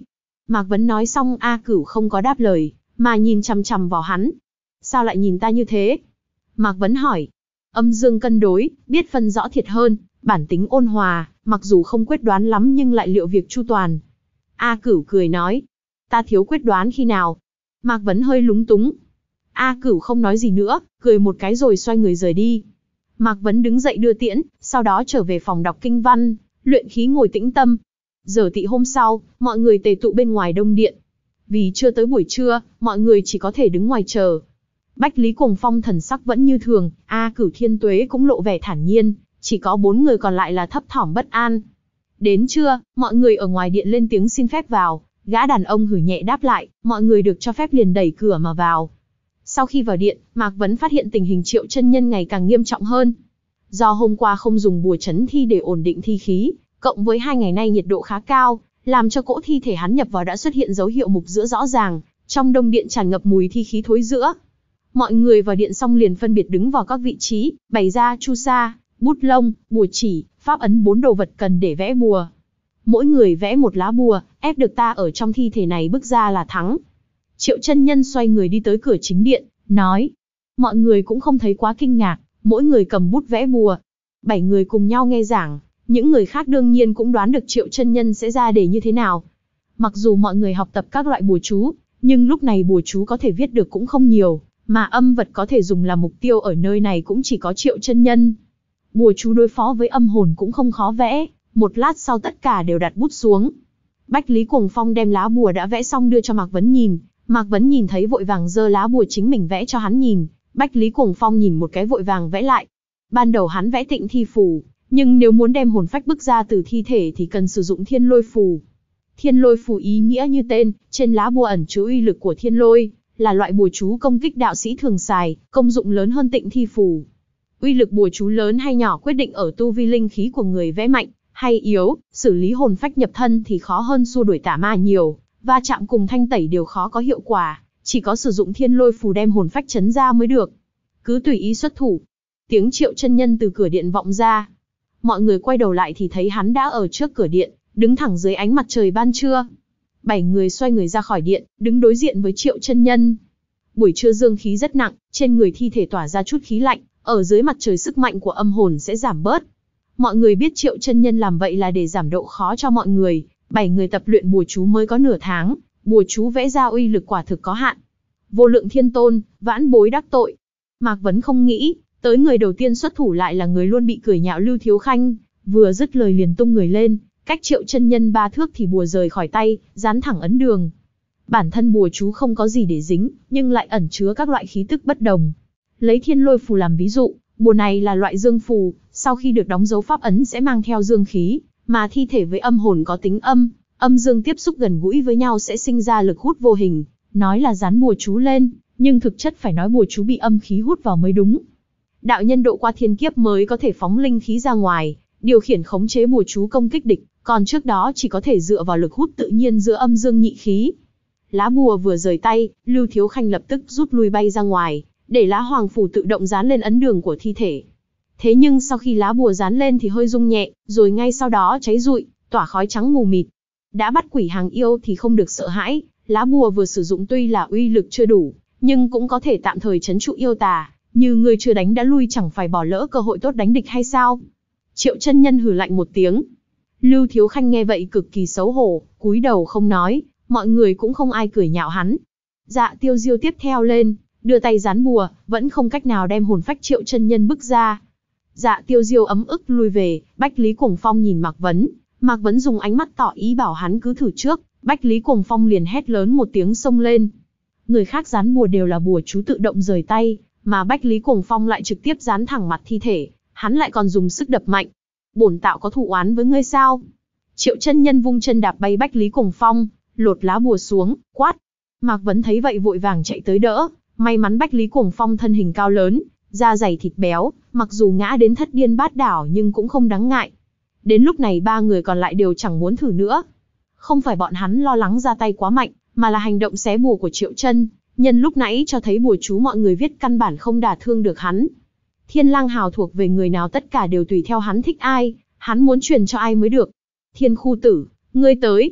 Mạc Vấn nói xong A Cửu không có đáp lời, mà nhìn chằm chằm vào hắn. Sao lại nhìn ta như thế? Mạc Vấn hỏi. Âm dương cân đối, biết phân rõ thiệt hơn, bản tính ôn hòa, mặc dù không quyết đoán lắm nhưng lại liệu việc chu toàn. A Cửu cười nói. Ta thiếu quyết đoán khi nào? Mạc Vấn hơi lúng túng. A Cửu không nói gì nữa, cười một cái rồi xoay người rời đi. Mạc Vấn đứng dậy đưa tiễn, sau đó trở về phòng đọc kinh văn, luyện khí ngồi tĩnh tâm. Giờ tị hôm sau, mọi người tề tụ bên ngoài Đông Điện. Vì chưa tới buổi trưa, mọi người chỉ có thể đứng ngoài chờ. Bách Lý Cuồng Phong thần sắc vẫn như thường, A Cửu Thiên Tuế cũng lộ vẻ thản nhiên, chỉ có bốn người còn lại là thấp thỏm bất an. Đến trưa, mọi người ở ngoài điện lên tiếng xin phép vào, gã đàn ông hử nhẹ đáp lại, mọi người được cho phép liền đẩy cửa mà vào. Sau khi vào điện, Mạc Vấn phát hiện tình hình Triệu chân nhân ngày càng nghiêm trọng hơn. Do hôm qua không dùng bùa chấn thi để ổn định thi khí, cộng với hai ngày nay nhiệt độ khá cao, làm cho cỗ thi thể hắn nhập vào đã xuất hiện dấu hiệu mục giữa rõ ràng, trong Đông Điện tràn ngập mùi thi khí thối rữa. Mọi người vào điện xong liền phân biệt đứng vào các vị trí, bày ra chu sa, bút lông, bùa chỉ, pháp ấn bốn đồ vật cần để vẽ bùa. Mỗi người vẽ một lá bùa, ép được ta ở trong thi thể này bước ra là thắng. Triệu chân nhân xoay người đi tới cửa chính điện, nói. Mọi người cũng không thấy quá kinh ngạc, mỗi người cầm bút vẽ bùa. Bảy người cùng nhau nghe giảng, những người khác đương nhiên cũng đoán được Triệu chân nhân sẽ ra đề như thế nào. Mặc dù mọi người học tập các loại bùa chú, nhưng lúc này bùa chú có thể viết được cũng không nhiều, mà âm vật có thể dùng làm mục tiêu ở nơi này cũng chỉ có Triệu chân nhân. Bùa chú đối phó với âm hồn cũng không khó vẽ, một lát sau tất cả đều đặt bút xuống. Bách Lý Cuồng Phong đem lá bùa đã vẽ xong đưa cho Mạc Vấn nhìn, Mạc Vấn nhìn thấy vội vàng giơ lá bùa chính mình vẽ cho hắn nhìn, Bách Lý Cuồng Phong nhìn một cái vội vàng vẽ lại. Ban đầu hắn vẽ Tịnh Thi Phù, nhưng nếu muốn đem hồn phách bức ra từ thi thể thì cần sử dụng Thiên Lôi Phù. Thiên Lôi Phù ý nghĩa như tên, trên lá bùa ẩn chứa uy lực của thiên lôi, là loại bùa chú công kích đạo sĩ thường xài, công dụng lớn hơn Tịnh Thi Phù. Uy lực bùa chú lớn hay nhỏ quyết định ở tu vi linh khí của người vẽ mạnh hay yếu, xử lý hồn phách nhập thân thì khó hơn xua đuổi tà ma nhiều, va chạm cùng thanh tẩy đều khó có hiệu quả, chỉ có sử dụng Thiên Lôi Phù đem hồn phách chấn ra mới được. Cứ tùy ý xuất thủ. Tiếng Triệu chân nhân từ cửa điện vọng ra. Mọi người quay đầu lại thì thấy hắn đã ở trước cửa điện, đứng thẳng dưới ánh mặt trời ban trưa. Bảy người xoay người ra khỏi điện, đứng đối diện với Triệu chân nhân. Buổi trưa dương khí rất nặng, trên người thi thể tỏa ra chút khí lạnh, ở dưới mặt trời sức mạnh của âm hồn sẽ giảm bớt. Mọi người biết Triệu chân nhân làm vậy là để giảm độ khó cho mọi người. Bảy người tập luyện bùa chú mới có nửa tháng, bùa chú vẽ ra uy lực quả thực có hạn. Vô Lượng Thiên Tôn, vãn bối đắc tội. Mạc Vấn không nghĩ, tới người đầu tiên xuất thủ lại là người luôn bị cười nhạo Lưu Thiếu Khanh, vừa dứt lời liền tung người lên, cách Triệu chân nhân ba thước thì bùa rời khỏi tay, dán thẳng ấn đường. Bản thân bùa chú không có gì để dính, nhưng lại ẩn chứa các loại khí tức bất đồng. Lấy Thiên Lôi Phù làm ví dụ, bùa này là loại dương phù, sau khi được đóng dấu pháp ấn sẽ mang theo dương khí, mà thi thể với âm hồn có tính âm, âm dương tiếp xúc gần gũi với nhau sẽ sinh ra lực hút vô hình, nói là dán bùa chú lên, nhưng thực chất phải nói bùa chú bị âm khí hút vào mới đúng. Đạo nhân độ qua thiên kiếp mới có thể phóng linh khí ra ngoài, điều khiển khống chế bùa chú công kích địch, còn trước đó chỉ có thể dựa vào lực hút tự nhiên giữa âm dương nhị khí. Lá bùa vừa rời tay, Lưu Thiếu Khanh lập tức rút lui bay ra ngoài, để lá hoàng phù tự động dán lên ấn đường của thi thể. Thế nhưng sau khi lá bùa dán lên thì hơi rung nhẹ, rồi ngay sau đó cháy rụi, tỏa khói trắng mù mịt. Đã bắt quỷ hàng yêu thì không được sợ hãi, lá bùa vừa sử dụng tuy là uy lực chưa đủ, nhưng cũng có thể tạm thời trấn trụ yêu tà, như người chưa đánh đã lui chẳng phải bỏ lỡ cơ hội tốt đánh địch hay sao? Triệu chân nhân hừ lạnh một tiếng. Lưu Thiếu Khanh nghe vậy cực kỳ xấu hổ, cúi đầu không nói, mọi người cũng không ai cười nhạo hắn. Dạ Tiêu Diêu tiếp theo lên, đưa tay dán bùa, vẫn không cách nào đem hồn phách Triệu chân nhân bức ra. Dạ Tiêu Diêu ấm ức lui về, Bách Lý Cuồng Phong nhìn Mạc Vấn, Mạc Vấn dùng ánh mắt tỏ ý bảo hắn cứ thử trước, Bách Lý Cuồng Phong liền hét lớn một tiếng xông lên. Người khác dán bùa đều là bùa chú tự động rời tay, mà Bách Lý Cuồng Phong lại trực tiếp dán thẳng mặt thi thể, hắn lại còn dùng sức đập mạnh. Bổn tạo có thù oán với ngươi sao? Triệu chân nhân vung chân đạp bay Bách Lý Cuồng Phong, lột lá bùa xuống, quát. Mạc Vấn thấy vậy vội vàng chạy tới đỡ, may mắn Bách Lý Cuồng Phong thân hình cao lớn, da dày thịt béo, mặc dù ngã đến thất điên bát đảo nhưng cũng không đáng ngại. Đến lúc này ba người còn lại đều chẳng muốn thử nữa. Không phải bọn hắn lo lắng ra tay quá mạnh, mà là hành động xé bùa của Triệu chân nhân lúc nãy cho thấy bùa chú mọi người viết căn bản không đả thương được hắn. Thiên Lang Hào thuộc về người nào tất cả đều tùy theo hắn thích ai, hắn muốn truyền cho ai mới được. Thiên Khu Tử, ngươi tới.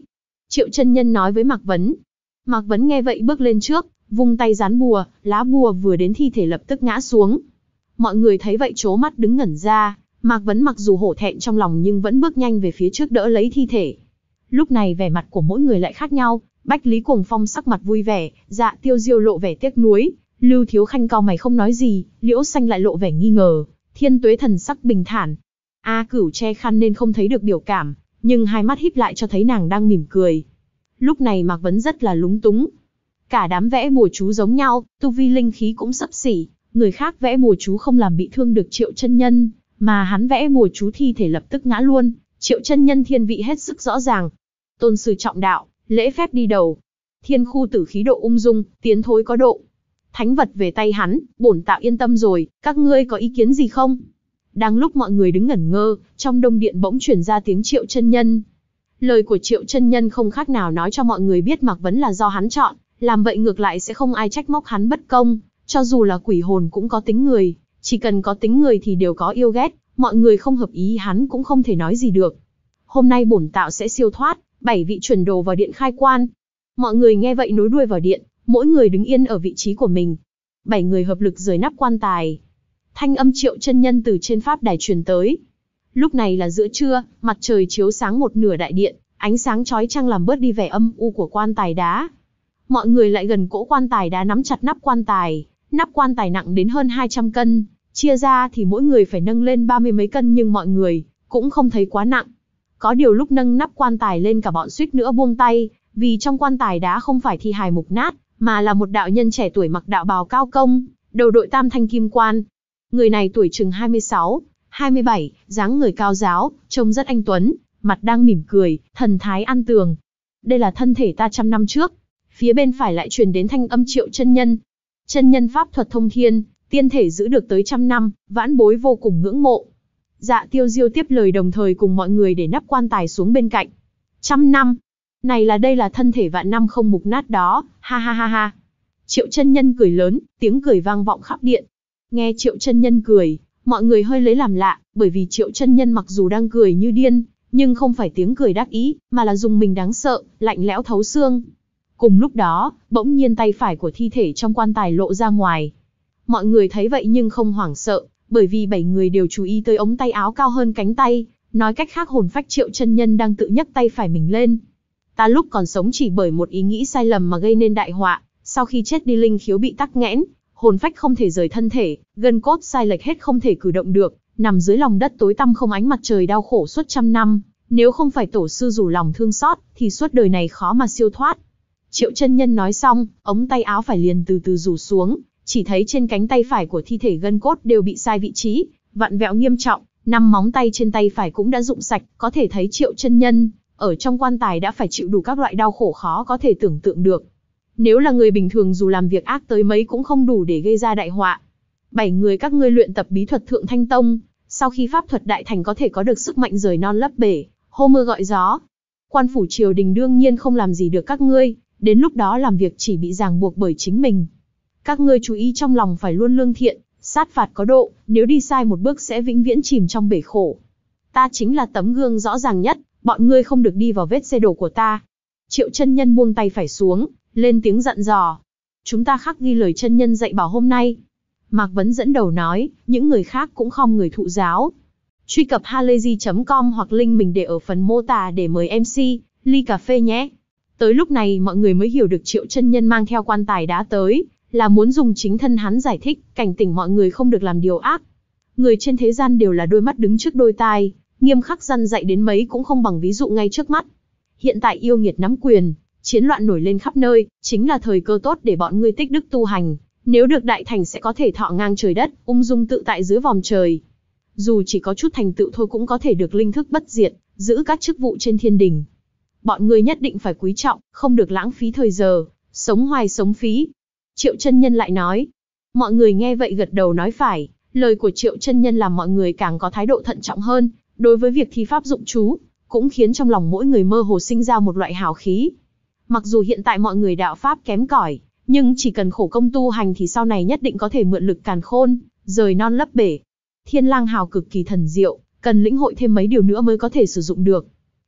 Triệu chân nhân nói với Mạc Vấn. Mạc Vấn nghe vậy bước lên trước, vung tay gián bùa, lá bùa vừa đến thi thể lập tức ngã xuống. Mọi người thấy vậy trố mắt đứng ngẩn ra, Mạc Vấn mặc dù hổ thẹn trong lòng nhưng vẫn bước nhanh về phía trước đỡ lấy thi thể. Lúc này vẻ mặt của mỗi người lại khác nhau, Bách Lý Cuồng Phong sắc mặt vui vẻ, Dạ Tiêu Diêu lộ vẻ tiếc nuối, Lưu Thiếu Khanh cau mày không nói gì, Liễu Xanh lại lộ vẻ nghi ngờ, Thiên Tuế thần sắc bình thản. A Cửu che khăn nên không thấy được biểu cảm, nhưng hai mắt híp lại cho thấy nàng đang mỉm cười. Lúc này Mạc Vấn rất là lúng túng. Cả đám vẽ bùa chú giống nhau, tu vi linh khí cũng xấp xỉ, người khác vẽ bùa chú không làm bị thương được Triệu chân nhân, mà hắn vẽ bùa chú thi thể lập tức ngã luôn. Triệu chân nhân thiên vị hết sức rõ ràng. Tôn sư trọng đạo, lễ phép đi đầu. Thiên khu tử khí độ ung dung, tiến thối có độ. Thánh vật về tay hắn, bổn tạo yên tâm rồi, các ngươi có ý kiến gì không? Đang lúc mọi người đứng ngẩn ngơ, trong đông điện bỗng truyền ra tiếng Triệu chân nhân. Lời của Triệu chân nhân không khác nào nói cho mọi người biết Mạc Vấn là do hắn chọn, làm vậy ngược lại sẽ không ai trách móc hắn bất công, cho dù là quỷ hồn cũng có tính người, chỉ cần có tính người thì đều có yêu ghét, mọi người không hợp ý hắn cũng không thể nói gì được. Hôm nay bổn tạo sẽ siêu thoát, bảy vị chuẩn đồ vào điện khai quan. Mọi người nghe vậy nối đuôi vào điện, mỗi người đứng yên ở vị trí của mình. Bảy người hợp lực rời nắp quan tài. Thanh âm Triệu chân nhân từ trên pháp đài truyền tới. Lúc này là giữa trưa, mặt trời chiếu sáng một nửa đại điện, ánh sáng chói chang làm bớt đi vẻ âm u của quan tài đá. Mọi người lại gần cỗ quan tài đá nắm chặt nắp quan tài, nắp quan tài nặng đến hơn hai trăm cân, chia ra thì mỗi người phải nâng lên ba mươi mấy cân nhưng mọi người cũng không thấy quá nặng. Có điều lúc nâng nắp quan tài lên cả bọn suýt nữa buông tay, vì trong quan tài đá không phải thi hài mục nát, mà là một đạo nhân trẻ tuổi mặc đạo bào cao công, đầu đội tam thanh kim quan. Người này tuổi chừng hai mươi sáu, hai mươi bảy, dáng người cao ráo, trông rất anh tuấn, mặt đang mỉm cười, thần thái an tường. Đây là thân thể ta trăm năm trước. Phía bên phải lại truyền đến thanh âm Triệu chân nhân. Chân nhân pháp thuật thông thiên, tiên thể giữ được tới trăm năm, vãn bối vô cùng ngưỡng mộ. Dạ Tiêu Diêu tiếp lời đồng thời cùng mọi người để nắp quan tài xuống bên cạnh. Trăm năm. Này là đây là thân thể vạn năm không mục nát đó, ha ha ha ha. Triệu chân nhân cười lớn, tiếng cười vang vọng khắp điện. Nghe Triệu chân nhân cười, mọi người hơi lấy làm lạ, bởi vì Triệu chân nhân mặc dù đang cười như điên, nhưng không phải tiếng cười đắc ý, mà là dùng mình đáng sợ, lạnh lẽo thấu xương. Cùng lúc đó, bỗng nhiên tay phải của thi thể trong quan tài lộ ra ngoài. Mọi người thấy vậy nhưng không hoảng sợ, bởi vì bảy người đều chú ý tới ống tay áo cao hơn cánh tay, nói cách khác hồn phách Triệu chân nhân đang tự nhấc tay phải mình lên. Ta lúc còn sống chỉ bởi một ý nghĩ sai lầm mà gây nên đại họa, sau khi chết đi linh khiếu bị tắc nghẽn, hồn phách không thể rời thân thể, gân cốt sai lệch hết không thể cử động được, nằm dưới lòng đất tối tăm không ánh mặt trời đau khổ suốt trăm năm, nếu không phải tổ sư rủ lòng thương xót, thì suốt đời này khó mà siêu thoát. Triệu chân nhân nói xong, ống tay áo phải liền từ từ rủ xuống, chỉ thấy trên cánh tay phải của thi thể gân cốt đều bị sai vị trí, vặn vẹo nghiêm trọng, năm móng tay trên tay phải cũng đã rụng sạch, có thể thấy Triệu chân nhân ở trong quan tài đã phải chịu đủ các loại đau khổ khó có thể tưởng tượng được. Nếu là người bình thường dù làm việc ác tới mấy cũng không đủ để gây ra đại họa. Bảy người các ngươi luyện tập bí thuật Thượng Thanh Tông, sau khi pháp thuật đại thành có thể có được sức mạnh rời non lấp bể, hô mưa gọi gió. Quan phủ triều đình đương nhiên không làm gì được các ngươi, đến lúc đó làm việc chỉ bị ràng buộc bởi chính mình. Các ngươi chú ý trong lòng phải luôn lương thiện, sát phạt có độ, nếu đi sai một bước sẽ vĩnh viễn chìm trong bể khổ. Ta chính là tấm gương rõ ràng nhất, bọn ngươi không được đi vào vết xe đổ của ta. Triệu chân nhân buông tay phải xuống, lên tiếng dặn dò. Chúng ta khắc ghi lời chân nhân dạy bảo hôm nay. Mạc Vấn dẫn đầu nói, những người khác cũng khom người thụ giáo. Truy cập halayzi chấm com hoặc link mình để ở phần mô tả để mời em xê, ly cà phê nhé. Tới lúc này mọi người mới hiểu được Triệu chân nhân mang theo quan tài đá tới, là muốn dùng chính thân hắn giải thích, cảnh tỉnh mọi người không được làm điều ác. Người trên thế gian đều là đôi mắt đứng trước đôi tai, nghiêm khắc răn dạy đến mấy cũng không bằng ví dụ ngay trước mắt. Hiện tại yêu nghiệt nắm quyền, chiến loạn nổi lên khắp nơi, chính là thời cơ tốt để bọn ngươi tích đức tu hành, nếu được đại thành sẽ có thể thọ ngang trời đất, ung dung tự tại dưới vòm trời. Dù chỉ có chút thành tựu thôi cũng có thể được linh thức bất diệt, giữ các chức vụ trên thiên đình. Bọn ngươi nhất định phải quý trọng, không được lãng phí thời giờ, sống hoài sống phí. Triệu chân nhân lại nói. Mọi người nghe vậy gật đầu nói phải, lời của Triệu chân nhân làm mọi người càng có thái độ thận trọng hơn, đối với việc thi pháp dụng chú, cũng khiến trong lòng mỗi người mơ hồ sinh ra một loại hào khí. Mặc dù hiện tại mọi người đạo pháp kém cỏi, nhưng chỉ cần khổ công tu hành thì sau này nhất định có thể mượn lực càn khôn, rời non lấp bể. Thiên lang hào cực kỳ thần diệu, cần lĩnh hội thêm mấy điều nữa mới có thể sử dụng được.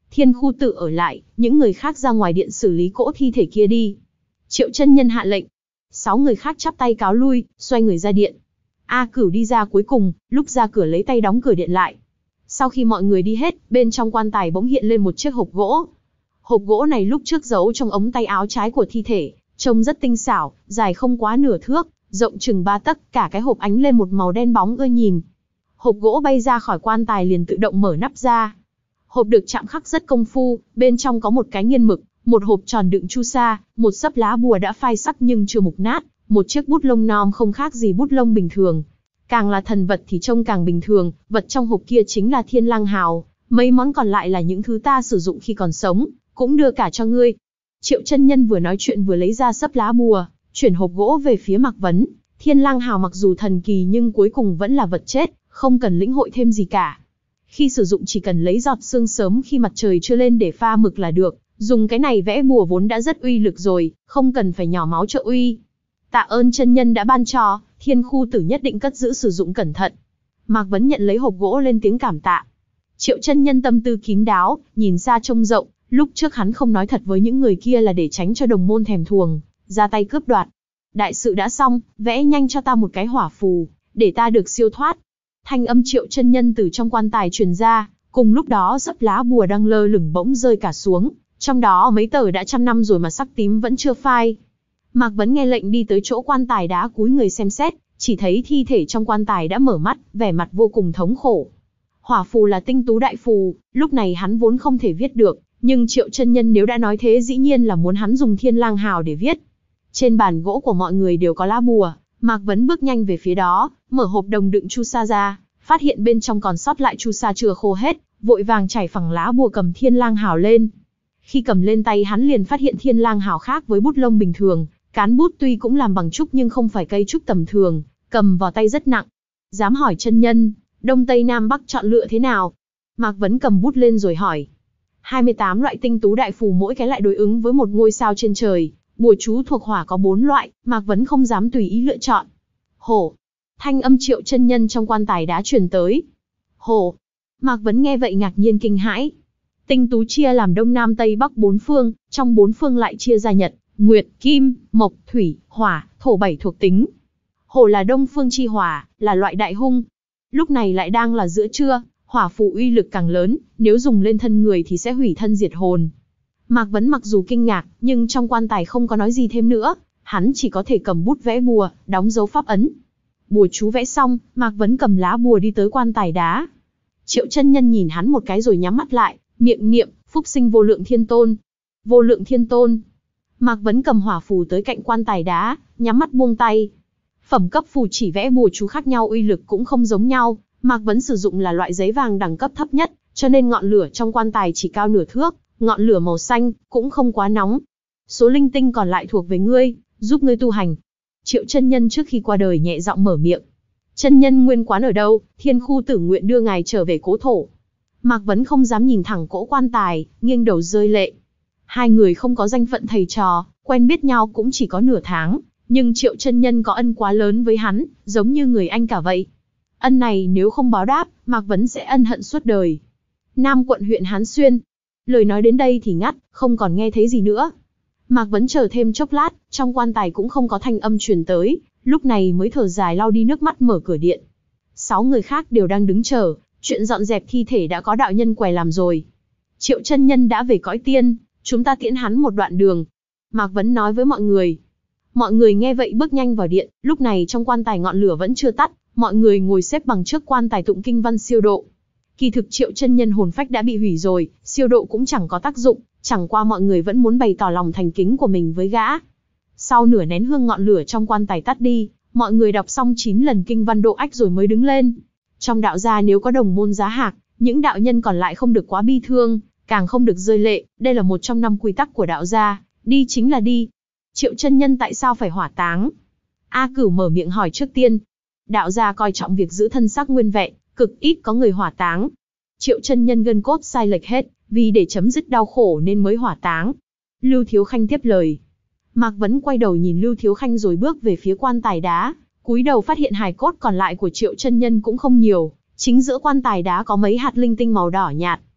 Thiên Khu Tử ở lại, những người khác ra ngoài điện xử lý cỗ thi thể kia đi. Triệu chân nhân hạ lệnh. Sáu người khác chắp tay cáo lui, xoay người ra điện. A Cửu đi ra cuối cùng, lúc ra cửa lấy tay đóng cửa điện lại. Sau khi mọi người đi hết, bên trong quan tài bỗng hiện lên một chiếc hộp gỗ. Hộp gỗ này lúc trước giấu trong ống tay áo trái của thi thể, trông rất tinh xảo, dài không quá nửa thước, rộng chừng ba tấc, cả cái hộp ánh lên một màu đen bóng ưa nhìn. Hộp gỗ bay ra khỏi quan tài liền tự động mở nắp ra. Hộp được chạm khắc rất công phu, bên trong có một cái nghiên mực, một hộp tròn đựng chu sa, một sấp lá bùa đã phai sắc nhưng chưa mục nát, một chiếc bút lông nom không khác gì bút lông bình thường. Càng là thần vật thì trông càng bình thường, vật trong hộp kia chính là Thiên Lang Hào, mấy món còn lại là những thứ ta sử dụng khi còn sống, cũng đưa cả cho ngươi. Triệu chân nhân vừa nói chuyện vừa lấy ra sấp lá bùa, chuyển hộp gỗ về phía Mạc Vấn. Thiên Lang Hào mặc dù thần kỳ nhưng cuối cùng vẫn là vật chết, không cần lĩnh hội thêm gì cả. Khi sử dụng chỉ cần lấy giọt sương sớm khi mặt trời chưa lên để pha mực là được, dùng cái này vẽ bùa vốn đã rất uy lực rồi, không cần phải nhỏ máu trợ uy. Tạ ơn chân nhân đã ban cho, Thiên Khu Tử nhất định cất giữ sử dụng cẩn thận. Mạc Vấn nhận lấy hộp gỗ lên tiếng cảm tạ. Triệu chân nhân tâm tư kín đáo, nhìn xa trông rộng, lúc trước hắn không nói thật với những người kia là để tránh cho đồng môn thèm thuồng, ra tay cướp đoạt. Đại sự đã xong, vẽ nhanh cho ta một cái hỏa phù, để ta được siêu thoát. Thanh âm Triệu chân nhân từ trong quan tài truyền ra, cùng lúc đó sấp lá bùa đang lơ lửng bỗng rơi cả xuống, trong đó mấy tờ đã trăm năm rồi mà sắc tím vẫn chưa phai. Mạc Vấn nghe lệnh đi tới chỗ quan tài đá cúi người xem xét, chỉ thấy thi thể trong quan tài đã mở mắt, vẻ mặt vô cùng thống khổ. Hỏa phù là tinh tú đại phù, lúc này hắn vốn không thể viết được, nhưng Triệu chân nhân nếu đã nói thế dĩ nhiên là muốn hắn dùng Thiên Lang Hào để viết. Trên bàn gỗ của mọi người đều có lá bùa, Mạc Vấn bước nhanh về phía đó, mở hộp đồng đựng chu sa ra, phát hiện bên trong còn sót lại chu sa chưa khô hết, vội vàng chảy phẳng lá bùa cầm Thiên Lang Hào lên. Khi cầm lên tay hắn liền phát hiện Thiên Lang Hào khác với bút lông bình thường, cán bút tuy cũng làm bằng trúc nhưng không phải cây trúc tầm thường, cầm vào tay rất nặng. Dám hỏi chân nhân, Đông Tây Nam Bắc chọn lựa thế nào? Mạc Vấn cầm bút lên rồi hỏi. hai mươi tám loại tinh tú đại phù mỗi cái lại đối ứng với một ngôi sao trên trời, bùa chú thuộc hỏa có bốn loại, Mạc Vấn không dám tùy ý lựa chọn. Hổ! Thanh âm Triệu chân nhân trong quan tài đá truyền tới. Hổ! Mạc Vấn nghe vậy ngạc nhiên kinh hãi. Tinh tú chia làm Đông Nam Tây Bắc bốn phương, trong bốn phương lại chia ra Nhật, Nguyệt, Kim, Mộc, Thủy, Hỏa, Thổ bảy thuộc tính. Hổ là Đông phương chi hỏa, là loại đại hung. Lúc này lại đang là giữa trưa, hỏa phù uy lực càng lớn, nếu dùng lên thân người thì sẽ hủy thân diệt hồn. Mạc Vấn mặc dù kinh ngạc, nhưng trong quan tài không có nói gì thêm nữa, hắn chỉ có thể cầm bút vẽ bùa, đóng dấu pháp ấn. Bùa chú vẽ xong, Mạc Vấn cầm lá bùa đi tới quan tài đá. Triệu chân nhân nhìn hắn một cái rồi nhắm mắt lại, miệng niệm, phúc sinh vô lượng thiên tôn. Vô lượng thiên tôn. Mạc Vấn cầm hỏa phù tới cạnh quan tài đá, nhắm mắt buông tay. Phẩm cấp phù chỉ vẽ bùa chú khác nhau uy lực cũng không giống nhau, Mạc Vấn sử dụng là loại giấy vàng đẳng cấp thấp nhất, cho nên ngọn lửa trong quan tài chỉ cao nửa thước, ngọn lửa màu xanh, cũng không quá nóng. Số linh tinh còn lại thuộc về ngươi, giúp ngươi tu hành. Triệu chân nhân trước khi qua đời nhẹ giọng mở miệng. Chân nhân nguyên quán ở đâu? Thiên Khu Tử nguyện đưa ngài trở về cố thổ. Mạc Vấn không dám nhìn thẳng cỗ quan tài, nghiêng đầu rơi lệ. Hai người không có danh phận thầy trò, quen biết nhau cũng chỉ có nửa tháng, nhưng Triệu chân nhân có ân quá lớn với hắn, giống như người anh cả vậy. Ân này nếu không báo đáp, Mạc Vấn sẽ ân hận suốt đời. Nam quận huyện Hán Xuyên. Lời nói đến đây thì ngắt, không còn nghe thấy gì nữa. Mạc Vấn chờ thêm chốc lát, trong quan tài cũng không có thanh âm truyền tới, lúc này mới thở dài lau đi nước mắt mở cửa điện. Sáu người khác đều đang đứng chờ, chuyện dọn dẹp thi thể đã có đạo nhân quẻ làm rồi. Triệu chân nhân đã về cõi tiên, chúng ta tiễn hắn một đoạn đường. Mạc Vấn nói với mọi người. Mọi người nghe vậy bước nhanh vào điện, lúc này trong quan tài ngọn lửa vẫn chưa tắt, mọi người ngồi xếp bằng trước quan tài tụng kinh văn siêu độ. Kỳ thực Triệu chân nhân hồn phách đã bị hủy rồi, siêu độ cũng chẳng có tác dụng, chẳng qua mọi người vẫn muốn bày tỏ lòng thành kính của mình với gã. Sau nửa nén hương ngọn lửa trong quan tài tắt đi, mọi người đọc xong chín lần kinh văn độ ách rồi mới đứng lên. Trong đạo gia nếu có đồng môn giá hạc, những đạo nhân còn lại không được quá bi thương, càng không được rơi lệ, đây là một trong năm quy tắc của đạo gia, đi chính là đi. Triệu chân nhân tại sao phải hỏa táng? A Cửu mở miệng hỏi trước tiên. Đạo gia coi trọng việc giữ thân xác nguyên vẹn, cực ít có người hỏa táng. Triệu chân nhân gân cốt sai lệch hết, vì để chấm dứt đau khổ nên mới hỏa táng. Lưu Thiếu Khanh tiếp lời. Mạc Vấn quay đầu nhìn Lưu Thiếu Khanh rồi bước về phía quan tài đá, cúi đầu phát hiện hài cốt còn lại của Triệu chân nhân cũng không nhiều, chính giữa quan tài đá có mấy hạt linh tinh màu đỏ nhạt.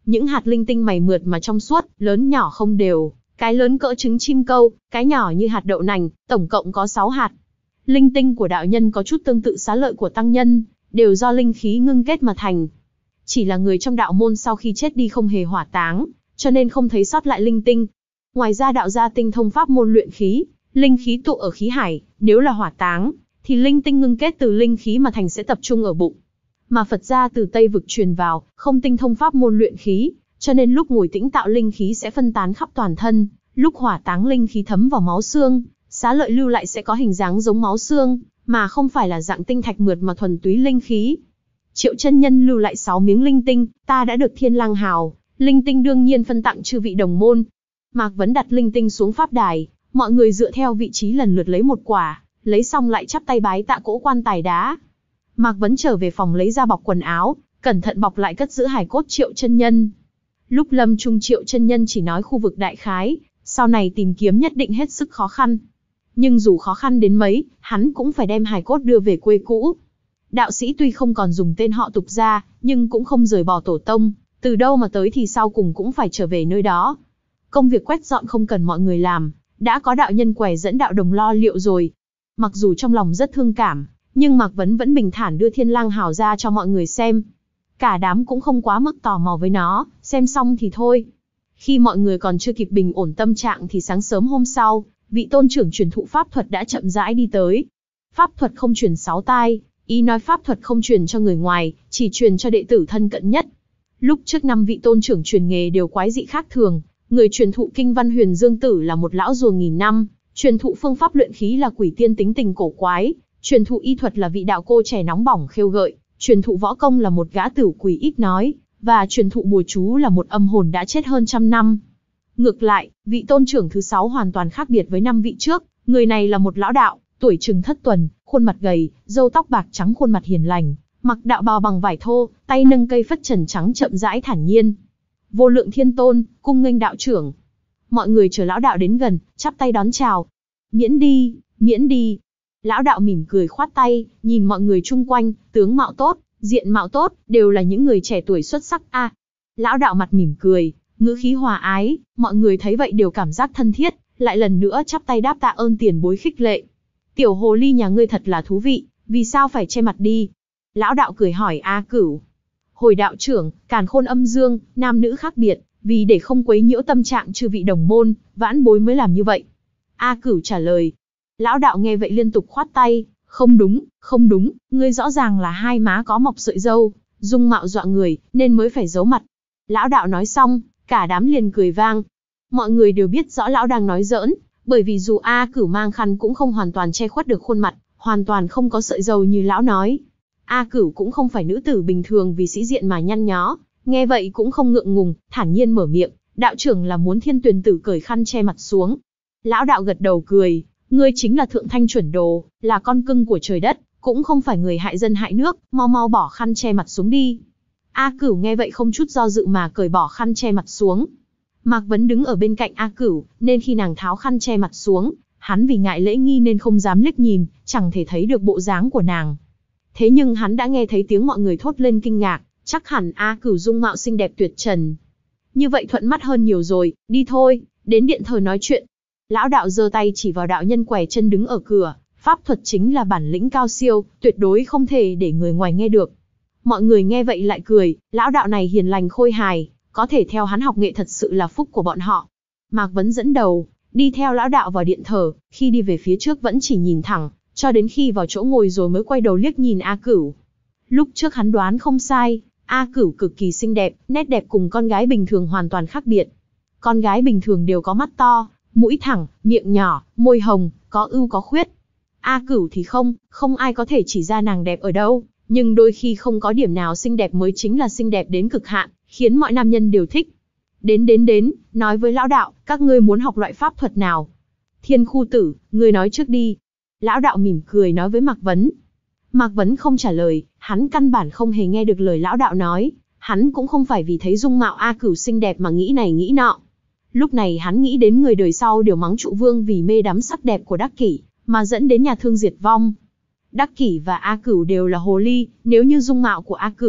Những hạt linh tinh mày mượt mà trong suốt, lớn nhỏ không đều, cái lớn cỡ trứng chim câu, cái nhỏ như hạt đậu nành, tổng cộng có sáu hạt. Linh tinh của đạo nhân có chút tương tự xá lợi của tăng nhân, đều do linh khí ngưng kết mà thành. Chỉ là người trong đạo môn sau khi chết đi không hề hỏa táng, cho nên không thấy sót lại linh tinh. Ngoài ra đạo gia tinh thông pháp môn luyện khí, linh khí tụ ở khí hải, nếu là hỏa táng, thì linh tinh ngưng kết từ linh khí mà thành sẽ tập trung ở bụng. Mà Phật gia từ Tây vực truyền vào, không tinh thông pháp môn luyện khí, cho nên lúc ngồi tĩnh tạo linh khí sẽ phân tán khắp toàn thân, lúc hỏa táng linh khí thấm vào máu xương, xá lợi lưu lại sẽ có hình dáng giống máu xương, mà không phải là dạng tinh thạch mượt mà thuần túy linh khí. Triệu chân nhân lưu lại sáu miếng linh tinh, ta đã được Thiên Lang hào, linh tinh đương nhiên phân tặng chư vị đồng môn. Mạc Vấn đặt linh tinh xuống pháp đài, mọi người dựa theo vị trí lần lượt lấy một quả, lấy xong lại chắp tay bái tạ cỗ quan tài đá. Mạc Vấn trở về phòng lấy ra bọc quần áo, cẩn thận bọc lại cất giữ hài cốt Triệu chân nhân. Lúc lâm chung Triệu chân nhân chỉ nói khu vực đại khái, sau này tìm kiếm nhất định hết sức khó khăn. Nhưng dù khó khăn đến mấy, hắn cũng phải đem hài cốt đưa về quê cũ. Đạo sĩ tuy không còn dùng tên họ tục gia, nhưng cũng không rời bỏ tổ tông, từ đâu mà tới thì sau cùng cũng phải trở về nơi đó. Công việc quét dọn không cần mọi người làm, đã có đạo nhân quẻ dẫn đạo đồng lo liệu rồi. Mặc dù trong lòng rất thương cảm, nhưng Mạc Vấn vẫn bình thản đưa Thiên Lang hào ra cho mọi người xem. Cả đám cũng không quá mức tò mò với nó, xem xong thì thôi. Khi mọi người còn chưa kịp bình ổn tâm trạng thì sáng sớm hôm sau, vị tôn trưởng truyền thụ pháp thuật đã chậm rãi đi tới. Pháp thuật không truyền sáu tai, ý nói pháp thuật không truyền cho người ngoài, chỉ truyền cho đệ tử thân cận nhất. Lúc trước năm vị tôn trưởng truyền nghề đều quái dị khác thường, người truyền thụ kinh văn Huyền Dương Tử là một lão rùa nghìn năm, truyền thụ phương pháp luyện khí là quỷ tiên tính tình cổ quái, truyền thụ y thuật là vị đạo cô trẻ nóng bỏng khêu gợi, truyền thụ võ công là một gã tử quỷ ít nói, và truyền thụ bùa chú là một âm hồn đã chết hơn trăm năm. Ngược lại, vị tôn trưởng thứ sáu hoàn toàn khác biệt với năm vị trước, người này là một lão đạo, tuổi chừng thất tuần, khuôn mặt gầy, râu tóc bạc trắng, khuôn mặt hiền lành, mặc đạo bào bằng vải thô, tay nâng cây phất trần trắng chậm rãi thản nhiên. Vô Lượng Thiên Tôn, cung nghênh đạo trưởng. Mọi người chờ lão đạo đến gần, chắp tay đón chào. Miễn đi, miễn đi. Lão đạo mỉm cười khoát tay, nhìn mọi người chung quanh, tướng mạo tốt, diện mạo tốt, đều là những người trẻ tuổi xuất sắc a. À, lão đạo mặt mỉm cười, ngữ khí hòa ái, mọi người thấy vậy đều cảm giác thân thiết, lại lần nữa chắp tay đáp tạ ơn tiền bối khích lệ. Tiểu hồ ly nhà ngươi thật là thú vị, vì sao phải che mặt đi? Lão đạo cười hỏi A Cửu. Hồi đạo trưởng, càn khôn âm dương, nam nữ khác biệt, vì để không quấy nhiễu tâm trạng chư vị đồng môn, vãn bối mới làm như vậy. A Cửu trả lời. Lão đạo nghe vậy liên tục khoát tay, không đúng, không đúng, ngươi rõ ràng là hai má có mọc sợi râu, dung mạo dọa người, nên mới phải giấu mặt. Lão đạo nói xong, cả đám liền cười vang. Mọi người đều biết rõ lão đang nói giỡn, bởi vì dù A Cửu mang khăn cũng không hoàn toàn che khuất được khuôn mặt, hoàn toàn không có sợi râu như lão nói. A Cửu cũng không phải nữ tử bình thường vì sĩ diện mà nhăn nhó, nghe vậy cũng không ngượng ngùng, thản nhiên mở miệng, đạo trưởng là muốn Thiên Tuyền tử cởi khăn che mặt xuống. Lão đạo gật đầu cười, ngươi chính là thượng thanh chuẩn đồ, là con cưng của trời đất, cũng không phải người hại dân hại nước, mau mau bỏ khăn che mặt xuống đi. A Cửu nghe vậy không chút do dự mà cởi bỏ khăn che mặt xuống. Mạc Vấn đứng ở bên cạnh A Cửu, nên khi nàng tháo khăn che mặt xuống, hắn vì ngại lễ nghi nên không dám liếc nhìn, chẳng thể thấy được bộ dáng của nàng. Thế nhưng hắn đã nghe thấy tiếng mọi người thốt lên kinh ngạc, chắc hẳn A Cửu dung mạo xinh đẹp tuyệt trần. Như vậy thuận mắt hơn nhiều rồi, đi thôi, đến điện thờ nói chuyện. Lão đạo giơ tay chỉ vào đạo nhân quẻ chân đứng ở cửa, pháp thuật chính là bản lĩnh cao siêu, tuyệt đối không thể để người ngoài nghe được. Mọi người nghe vậy lại cười, lão đạo này hiền lành khôi hài, có thể theo hắn học nghệ thật sự là phúc của bọn họ. Mạc Vấn dẫn đầu, đi theo lão đạo vào điện thờ, khi đi về phía trước vẫn chỉ nhìn thẳng, cho đến khi vào chỗ ngồi rồi mới quay đầu liếc nhìn A Cửu. Lúc trước hắn đoán không sai, A Cửu cực kỳ xinh đẹp, nét đẹp cùng con gái bình thường hoàn toàn khác biệt. Con gái bình thường đều có mắt to, mũi thẳng, miệng nhỏ, môi hồng, có ưu có khuyết. A Cửu thì không, không ai có thể chỉ ra nàng đẹp ở đâu, nhưng đôi khi không có điểm nào xinh đẹp mới chính là xinh đẹp đến cực hạn, khiến mọi nam nhân đều thích. Đến đến đến, nói với lão đạo, các ngươi muốn học loại pháp thuật nào? Thiên Khu Tử, ngươi nói trước đi. Lão đạo mỉm cười nói với Mạc Vấn. Mạc Vấn không trả lời, hắn căn bản không hề nghe được lời lão đạo nói, hắn cũng không phải vì thấy dung mạo A Cửu xinh đẹp mà nghĩ này nghĩ nọ. Lúc này hắn nghĩ đến người đời sau đều mắng Trụ Vương vì mê đắm sắc đẹp của Đắc Kỷ, mà dẫn đến nhà thương diệt vong. Đắc Kỷ và A Cửu đều là hồ ly, nếu như dung mạo của A Cửu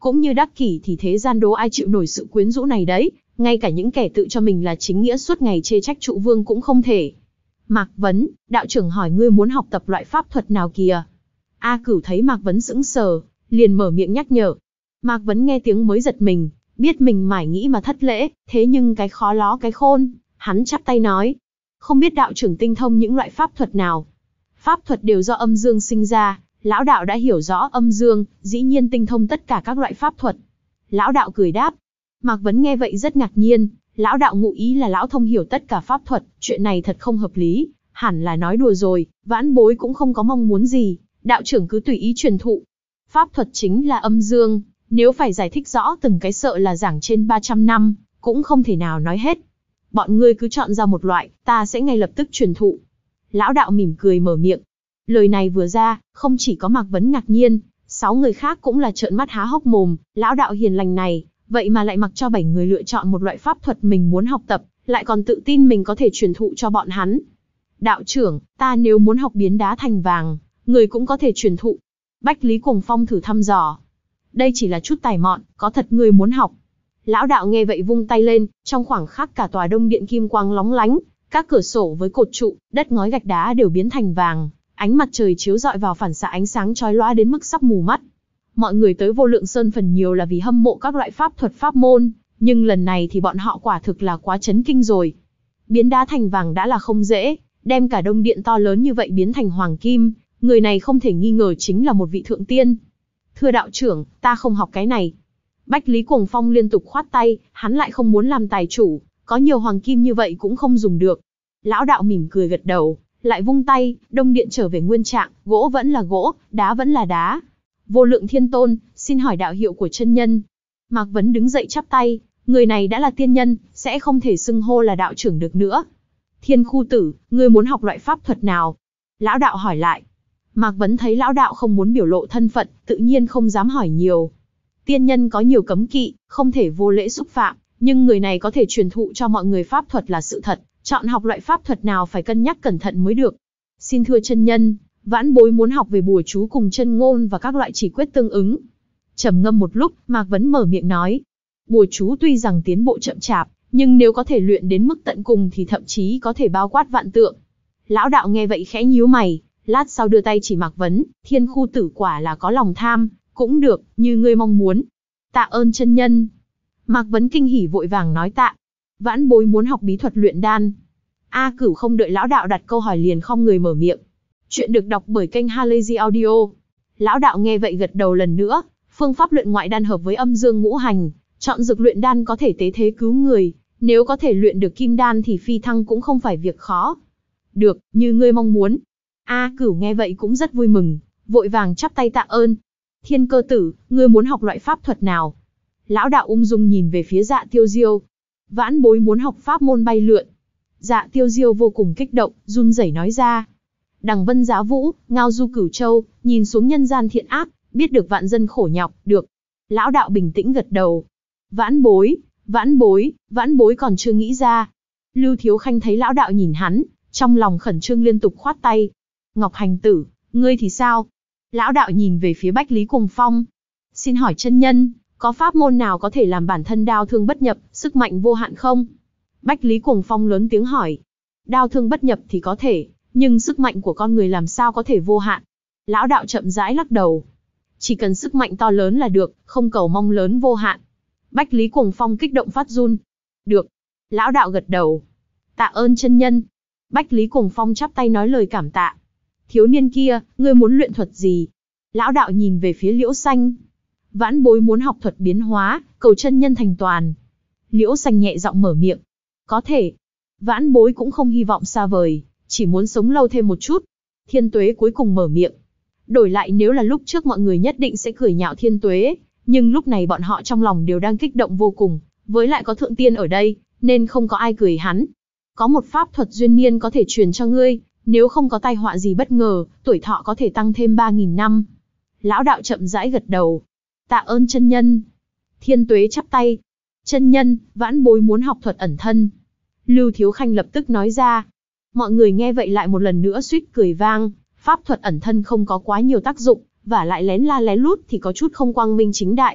Cũng như đắc kỷ thì thế gian đố ai chịu nổi sự quyến rũ này đấy, ngay cả những kẻ tự cho mình là chính nghĩa suốt ngày chê trách trụ vương cũng không thể. Mạc Vấn, đạo trưởng hỏi ngươi muốn học tập loại pháp thuật nào kìa? A Cửu thấy Mạc Vấn sững sờ, liền mở miệng nhắc nhở. Mạc Vấn nghe tiếng mới giật mình, biết mình mải nghĩ mà thất lễ, thế nhưng cái khó ló cái khôn, hắn chắp tay nói. Không biết đạo trưởng tinh thông những loại pháp thuật nào? Pháp thuật đều do âm dương sinh ra, lão đạo đã hiểu rõ âm dương, dĩ nhiên tinh thông tất cả các loại pháp thuật. Lão đạo cười đáp. Mạc Vấn nghe vậy rất ngạc nhiên, lão đạo ngụ ý là lão thông hiểu tất cả pháp thuật, chuyện này thật không hợp lý, hẳn là nói đùa rồi, vãn bối cũng không có mong muốn gì, đạo trưởng cứ tùy ý truyền thụ. Pháp thuật chính là âm dương, nếu phải giải thích rõ từng cái sợ là giảng trên ba trăm năm, cũng không thể nào nói hết. Bọn ngươi cứ chọn ra một loại, ta sẽ ngay lập tức truyền thụ. Lão đạo mỉm cười mở miệng. Lời này vừa ra, không chỉ có Mạc Vấn ngạc nhiên, sáu người khác cũng là trợn mắt há hốc mồm, lão đạo hiền lành này, vậy mà lại mặc cho bảy người lựa chọn một loại pháp thuật mình muốn học tập, lại còn tự tin mình có thể truyền thụ cho bọn hắn. Đạo trưởng, ta nếu muốn học biến đá thành vàng, người cũng có thể truyền thụ. Bách Lý Cuồng Phong thử thăm dò. Đây chỉ là chút tài mọn, có thật người muốn học. Lão đạo nghe vậy vung tay lên, trong khoảng khắc cả tòa đông điện kim quang lóng lánh, các cửa sổ với cột trụ, đất ngói gạch đá đều biến thành vàng, ánh mặt trời chiếu rọi vào phản xạ ánh sáng chói lóa đến mức sắp mù mắt. Mọi người tới Vô Lượng Sơn phần nhiều là vì hâm mộ các loại pháp thuật pháp môn, nhưng lần này thì bọn họ quả thực là quá chấn kinh rồi. Biến đá thành vàng đã là không dễ, đem cả đông điện to lớn như vậy biến thành hoàng kim, người này không thể nghi ngờ chính là một vị thượng tiên. Thưa đạo trưởng, ta không học cái này. Bách Lý Cuồng Phong liên tục khoát tay, hắn lại không muốn làm tài chủ, có nhiều hoàng kim như vậy cũng không dùng được. Lão đạo mỉm cười gật đầu, lại vung tay, đông điện trở về nguyên trạng, gỗ vẫn là gỗ, đá vẫn là đá. Vô Lượng Thiên Tôn, xin hỏi đạo hiệu của chân nhân. Mạc Vấn đứng dậy chắp tay, người này đã là tiên nhân, sẽ không thể xưng hô là đạo trưởng được nữa. Thiên Khu Tử, ngươi muốn học loại pháp thuật nào? Lão đạo hỏi lại. Mạc Vấn thấy lão đạo không muốn biểu lộ thân phận, tự nhiên không dám hỏi nhiều. Tiên nhân có nhiều cấm kỵ, không thể vô lễ xúc phạm, nhưng người này có thể truyền thụ cho mọi người pháp thuật là sự thật, chọn học loại pháp thuật nào phải cân nhắc cẩn thận mới được. Xin thưa chân nhân, vãn bối muốn học về bùa chú cùng chân ngôn và các loại chỉ quyết tương ứng. Trầm ngâm một lúc, Mạc Vấn mở miệng nói. Bùa chú tuy rằng tiến bộ chậm chạp, nhưng nếu có thể luyện đến mức tận cùng thì thậm chí có thể bao quát vạn tượng. Lão đạo nghe vậy khẽ nhíu mày, lát sau đưa tay chỉ Mạc Vấn, Thiên Khu Tử quả là có lòng tham, cũng được, như ngươi mong muốn. Tạ ơn chân nhân. Mạc Vấn kinh hỉ vội vàng nói tạ. Vãn bối muốn học bí thuật luyện đan. A Cửu không đợi lão đạo đặt câu hỏi liền khom người mở miệng. Chuyện được đọc bởi kênh Halazy Audio. Lão đạo nghe vậy gật đầu lần nữa, phương pháp luyện ngoại đan hợp với âm dương ngũ hành, chọn dược luyện đan có thể tế thế cứu người, nếu có thể luyện được kim đan thì phi thăng cũng không phải việc khó. Được, như ngươi mong muốn. A Cửu nghe vậy cũng rất vui mừng, vội vàng chắp tay tạ ơn. Thiên Cơ Tử, ngươi muốn học loại pháp thuật nào? Lão đạo ung dung nhìn về phía Dạ Tiêu Diêu. Vãn bối muốn học pháp môn bay lượn. Dạ Tiêu Diêu vô cùng kích động, run rẩy nói ra. Đằng Vân Giá Vũ, ngao du cửu châu, nhìn xuống nhân gian thiện ác, biết được vạn dân khổ nhọc, được. Lão đạo bình tĩnh gật đầu. Vãn bối, vãn bối, vãn bối còn chưa nghĩ ra. Lưu Thiếu Khanh thấy lão đạo nhìn hắn, trong lòng khẩn trương liên tục khoát tay. Ngọc Hành Tử, ngươi thì sao? Lão đạo nhìn về phía Bách Lý Cuồng Phong. Xin hỏi chân nhân, có pháp môn nào có thể làm bản thân đao thương bất nhập, sức mạnh vô hạn không? Bách Lý Cuồng Phong lớn tiếng hỏi. Đao thương bất nhập thì có thể, nhưng sức mạnh của con người làm sao có thể vô hạn? Lão đạo chậm rãi lắc đầu. Chỉ cần sức mạnh to lớn là được, không cầu mong lớn vô hạn. Bách Lý Cuồng Phong kích động phát run. Được. Lão đạo gật đầu. Tạ ơn chân nhân. Bách Lý Cuồng Phong chắp tay nói lời cảm tạ. Thiếu niên kia, ngươi muốn luyện thuật gì? Lão đạo nhìn về phía Liễu Xanh. Vãn bối muốn học thuật biến hóa, cầu chân nhân thành toàn. Liễu Xanh nhẹ giọng mở miệng. Có thể. Vãn bối cũng không hy vọng xa vời, chỉ muốn sống lâu thêm một chút. Thiên Tuế cuối cùng mở miệng. Đổi lại nếu là lúc trước mọi người nhất định sẽ cười nhạo Thiên Tuế, nhưng lúc này bọn họ trong lòng đều đang kích động vô cùng, với lại có thượng tiên ở đây, nên không có ai cười hắn. Có một pháp thuật duyên niên có thể truyền cho ngươi, nếu không có tai họa gì bất ngờ, tuổi thọ có thể tăng thêm ba nghìn năm. Lão đạo chậm rãi gật đầu. Tạ ơn chân nhân. Thiên Tuế chắp tay. Chân nhân, vãn bối muốn học thuật ẩn thân. Lưu Thiếu Khanh lập tức nói ra. Mọi người nghe vậy lại một lần nữa suýt cười vang. Pháp thuật ẩn thân không có quá nhiều tác dụng, và lại lén la lén lút thì có chút không quang minh chính đại.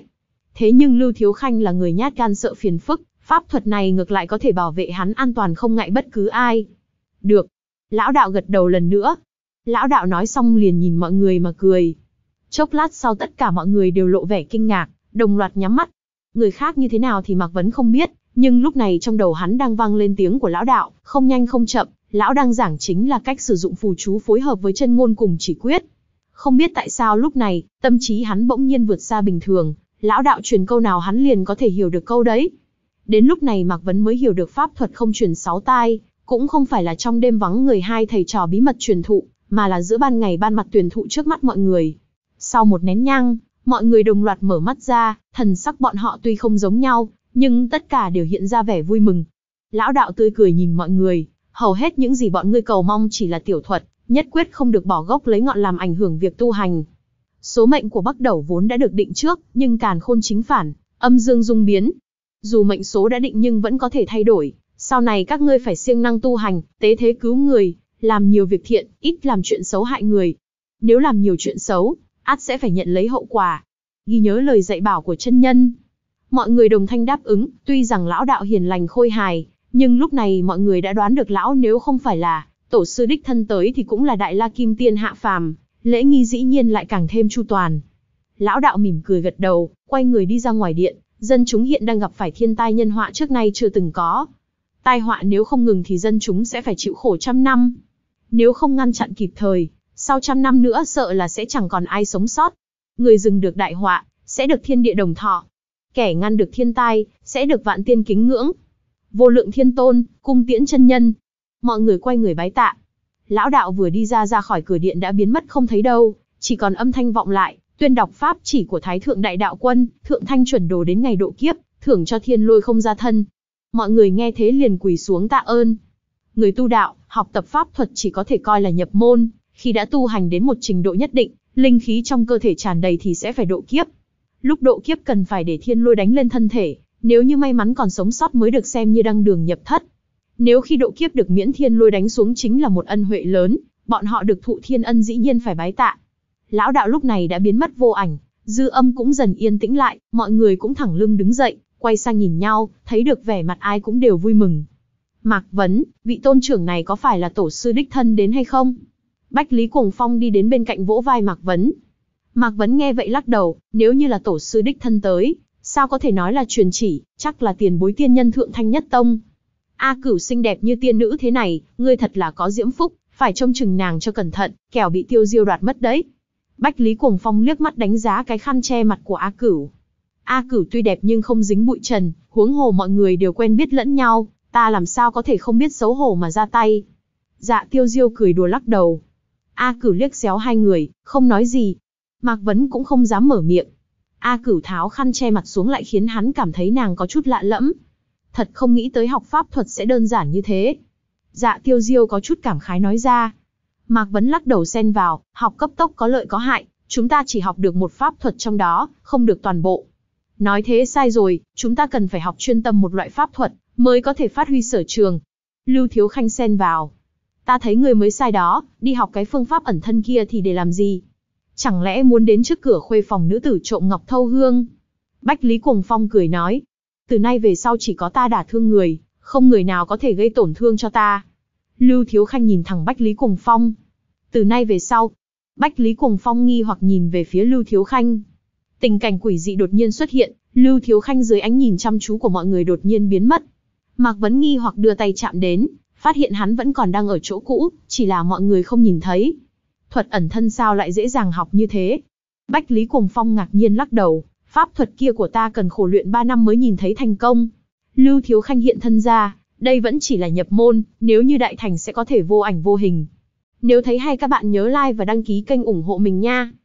Thế nhưng Lưu Thiếu Khanh là người nhát gan sợ phiền phức, pháp thuật này ngược lại có thể bảo vệ hắn an toàn không ngại bất cứ ai. Được. Lão đạo gật đầu lần nữa. Lão đạo nói xong liền nhìn mọi người mà cười. Chốc lát sau tất cả mọi người đều lộ vẻ kinh ngạc, đồng loạt nhắm mắt. Người khác như thế nào thì Mạc Vấn không biết, nhưng lúc này trong đầu hắn đang vang lên tiếng của lão đạo, không nhanh không chậm, lão đang giảng chính là cách sử dụng phù chú phối hợp với chân ngôn cùng chỉ quyết. Không biết tại sao lúc này, tâm trí hắn bỗng nhiên vượt xa bình thường, lão đạo truyền câu nào hắn liền có thể hiểu được câu đấy. Đến lúc này Mạc Vấn mới hiểu được pháp thuật không truyền sáu tai, cũng không phải là trong đêm vắng người hai thầy trò bí mật truyền thụ, mà là giữa ban ngày ban mặt tuyển thụ trước mắt mọi người. Sau một nén nhang, mọi người đồng loạt mở mắt ra, thần sắc bọn họ tuy không giống nhau, nhưng tất cả đều hiện ra vẻ vui mừng. Lão đạo tươi cười nhìn mọi người, hầu hết những gì bọn ngươi cầu mong chỉ là tiểu thuật, nhất quyết không được bỏ gốc lấy ngọn làm ảnh hưởng việc tu hành. Số mệnh của Bắc Đẩu vốn đã được định trước, nhưng càn khôn chính phản, âm dương dung biến. Dù mệnh số đã định nhưng vẫn có thể thay đổi, sau này các ngươi phải siêng năng tu hành, tế thế cứu người, làm nhiều việc thiện, ít làm chuyện xấu hại người. Nếu làm nhiều chuyện xấu, ắt sẽ phải nhận lấy hậu quả. Ghi nhớ lời dạy bảo của chân nhân. Mọi người đồng thanh đáp ứng, tuy rằng lão đạo hiền lành khôi hài, nhưng lúc này mọi người đã đoán được lão nếu không phải là tổ sư đích thân tới thì cũng là đại la kim tiên hạ phàm, lễ nghi dĩ nhiên lại càng thêm chu toàn. Lão đạo mỉm cười gật đầu, quay người đi ra ngoài điện. Dân chúng hiện đang gặp phải thiên tai nhân họa trước nay chưa từng có. Tai họa nếu không ngừng thì dân chúng sẽ phải chịu khổ trăm năm. Nếu không ngăn chặn kịp thời, sau trăm năm nữa sợ là sẽ chẳng còn ai sống sót. Người dừng được đại họa, sẽ được thiên địa đồng thọ. Kẻ ngăn được thiên tai, sẽ được vạn tiên kính ngưỡng. Vô lượng thiên tôn, cung tiễn chân nhân. Mọi người quay người bái tạ. Lão đạo vừa đi ra ra khỏi cửa điện đã biến mất không thấy đâu, chỉ còn âm thanh vọng lại, tuyên đọc pháp chỉ của Thái Thượng Đại Đạo Quân, thượng thanh chuẩn đồ đến ngày độ kiếp, thưởng cho thiên lôi không ra thân. Mọi người nghe thế liền quỳ xuống tạ ơn. Người tu đạo, học tập pháp thuật chỉ có thể coi là nhập môn, khi đã tu hành đến một trình độ nhất định, linh khí trong cơ thể tràn đầy thì sẽ phải độ kiếp. Lúc độ kiếp cần phải để thiên lôi đánh lên thân thể, nếu như may mắn còn sống sót mới được xem như đăng đường nhập thất. Nếu khi độ kiếp được miễn thiên lôi đánh xuống chính là một ân huệ lớn, bọn họ được thụ thiên ân dĩ nhiên phải bái tạ. Lão đạo lúc này đã biến mất vô ảnh, dư âm cũng dần yên tĩnh lại, mọi người cũng thẳng lưng đứng dậy, quay sang nhìn nhau, thấy được vẻ mặt ai cũng đều vui mừng. Mạc Vấn, vị tôn trưởng này có phải là tổ sư đích thân đến hay không? Bách Lý Cuồng Phong đi đến bên cạnh vỗ vai Mạc Vấn. Mạc Vấn nghe vậy lắc đầu, nếu như là tổ sư đích thân tới, sao có thể nói là truyền chỉ, chắc là tiền bối tiên nhân thượng thanh nhất tông. A Cửu xinh đẹp như tiên nữ thế này, ngươi thật là có diễm phúc, phải trông chừng nàng cho cẩn thận, kẻo bị Tiêu Diêu đoạt mất đấy. Bách Lý Cuồng Phong liếc mắt đánh giá cái khăn che mặt của A Cửu. A Cửu tuy đẹp nhưng không dính bụi trần, huống hồ mọi người đều quen biết lẫn nhau, ta làm sao có thể không biết xấu hổ mà ra tay. Dạ Tiêu Diêu cười đùa lắc đầu. A Cửu liếc xéo hai người, không nói gì. Mạc Vấn cũng không dám mở miệng. A Cửu tháo khăn che mặt xuống lại khiến hắn cảm thấy nàng có chút lạ lẫm. Thật không nghĩ tới học pháp thuật sẽ đơn giản như thế. Dạ Tiêu Diêu có chút cảm khái nói ra. Mạc Vấn lắc đầu xen vào, học cấp tốc có lợi có hại, chúng ta chỉ học được một pháp thuật trong đó, không được toàn bộ. Nói thế sai rồi, chúng ta cần phải học chuyên tâm một loại pháp thuật, mới có thể phát huy sở trường. Lưu Thiếu Khanh xen vào. Ta thấy người mới sai đó, đi học cái phương pháp ẩn thân kia thì để làm gì? Chẳng lẽ muốn đến trước cửa khuê phòng nữ tử trộm ngọc thâu hương? Bách Lý Cuồng Phong cười nói. Từ nay về sau chỉ có ta đả thương người, không người nào có thể gây tổn thương cho ta. Lưu Thiếu Khanh nhìn thẳng Bách Lý Cuồng Phong. Từ nay về sau, Bách Lý Cuồng Phong nghi hoặc nhìn về phía Lưu Thiếu Khanh. Tình cảnh quỷ dị đột nhiên xuất hiện, Lưu Thiếu Khanh dưới ánh nhìn chăm chú của mọi người đột nhiên biến mất. Mạc Vấn nghi hoặc đưa tay chạm đến, phát hiện hắn vẫn còn đang ở chỗ cũ, chỉ là mọi người không nhìn thấy. Thuật ẩn thân sao lại dễ dàng học như thế? Bách Lý Cuồng Phong ngạc nhiên lắc đầu, pháp thuật kia của ta cần khổ luyện ba năm mới nhìn thấy thành công. Lưu Thiếu Khanh hiện thân ra, đây vẫn chỉ là nhập môn, nếu như đại thành sẽ có thể vô ảnh vô hình. Nếu thấy hay các bạn nhớ like và đăng ký kênh ủng hộ mình nha.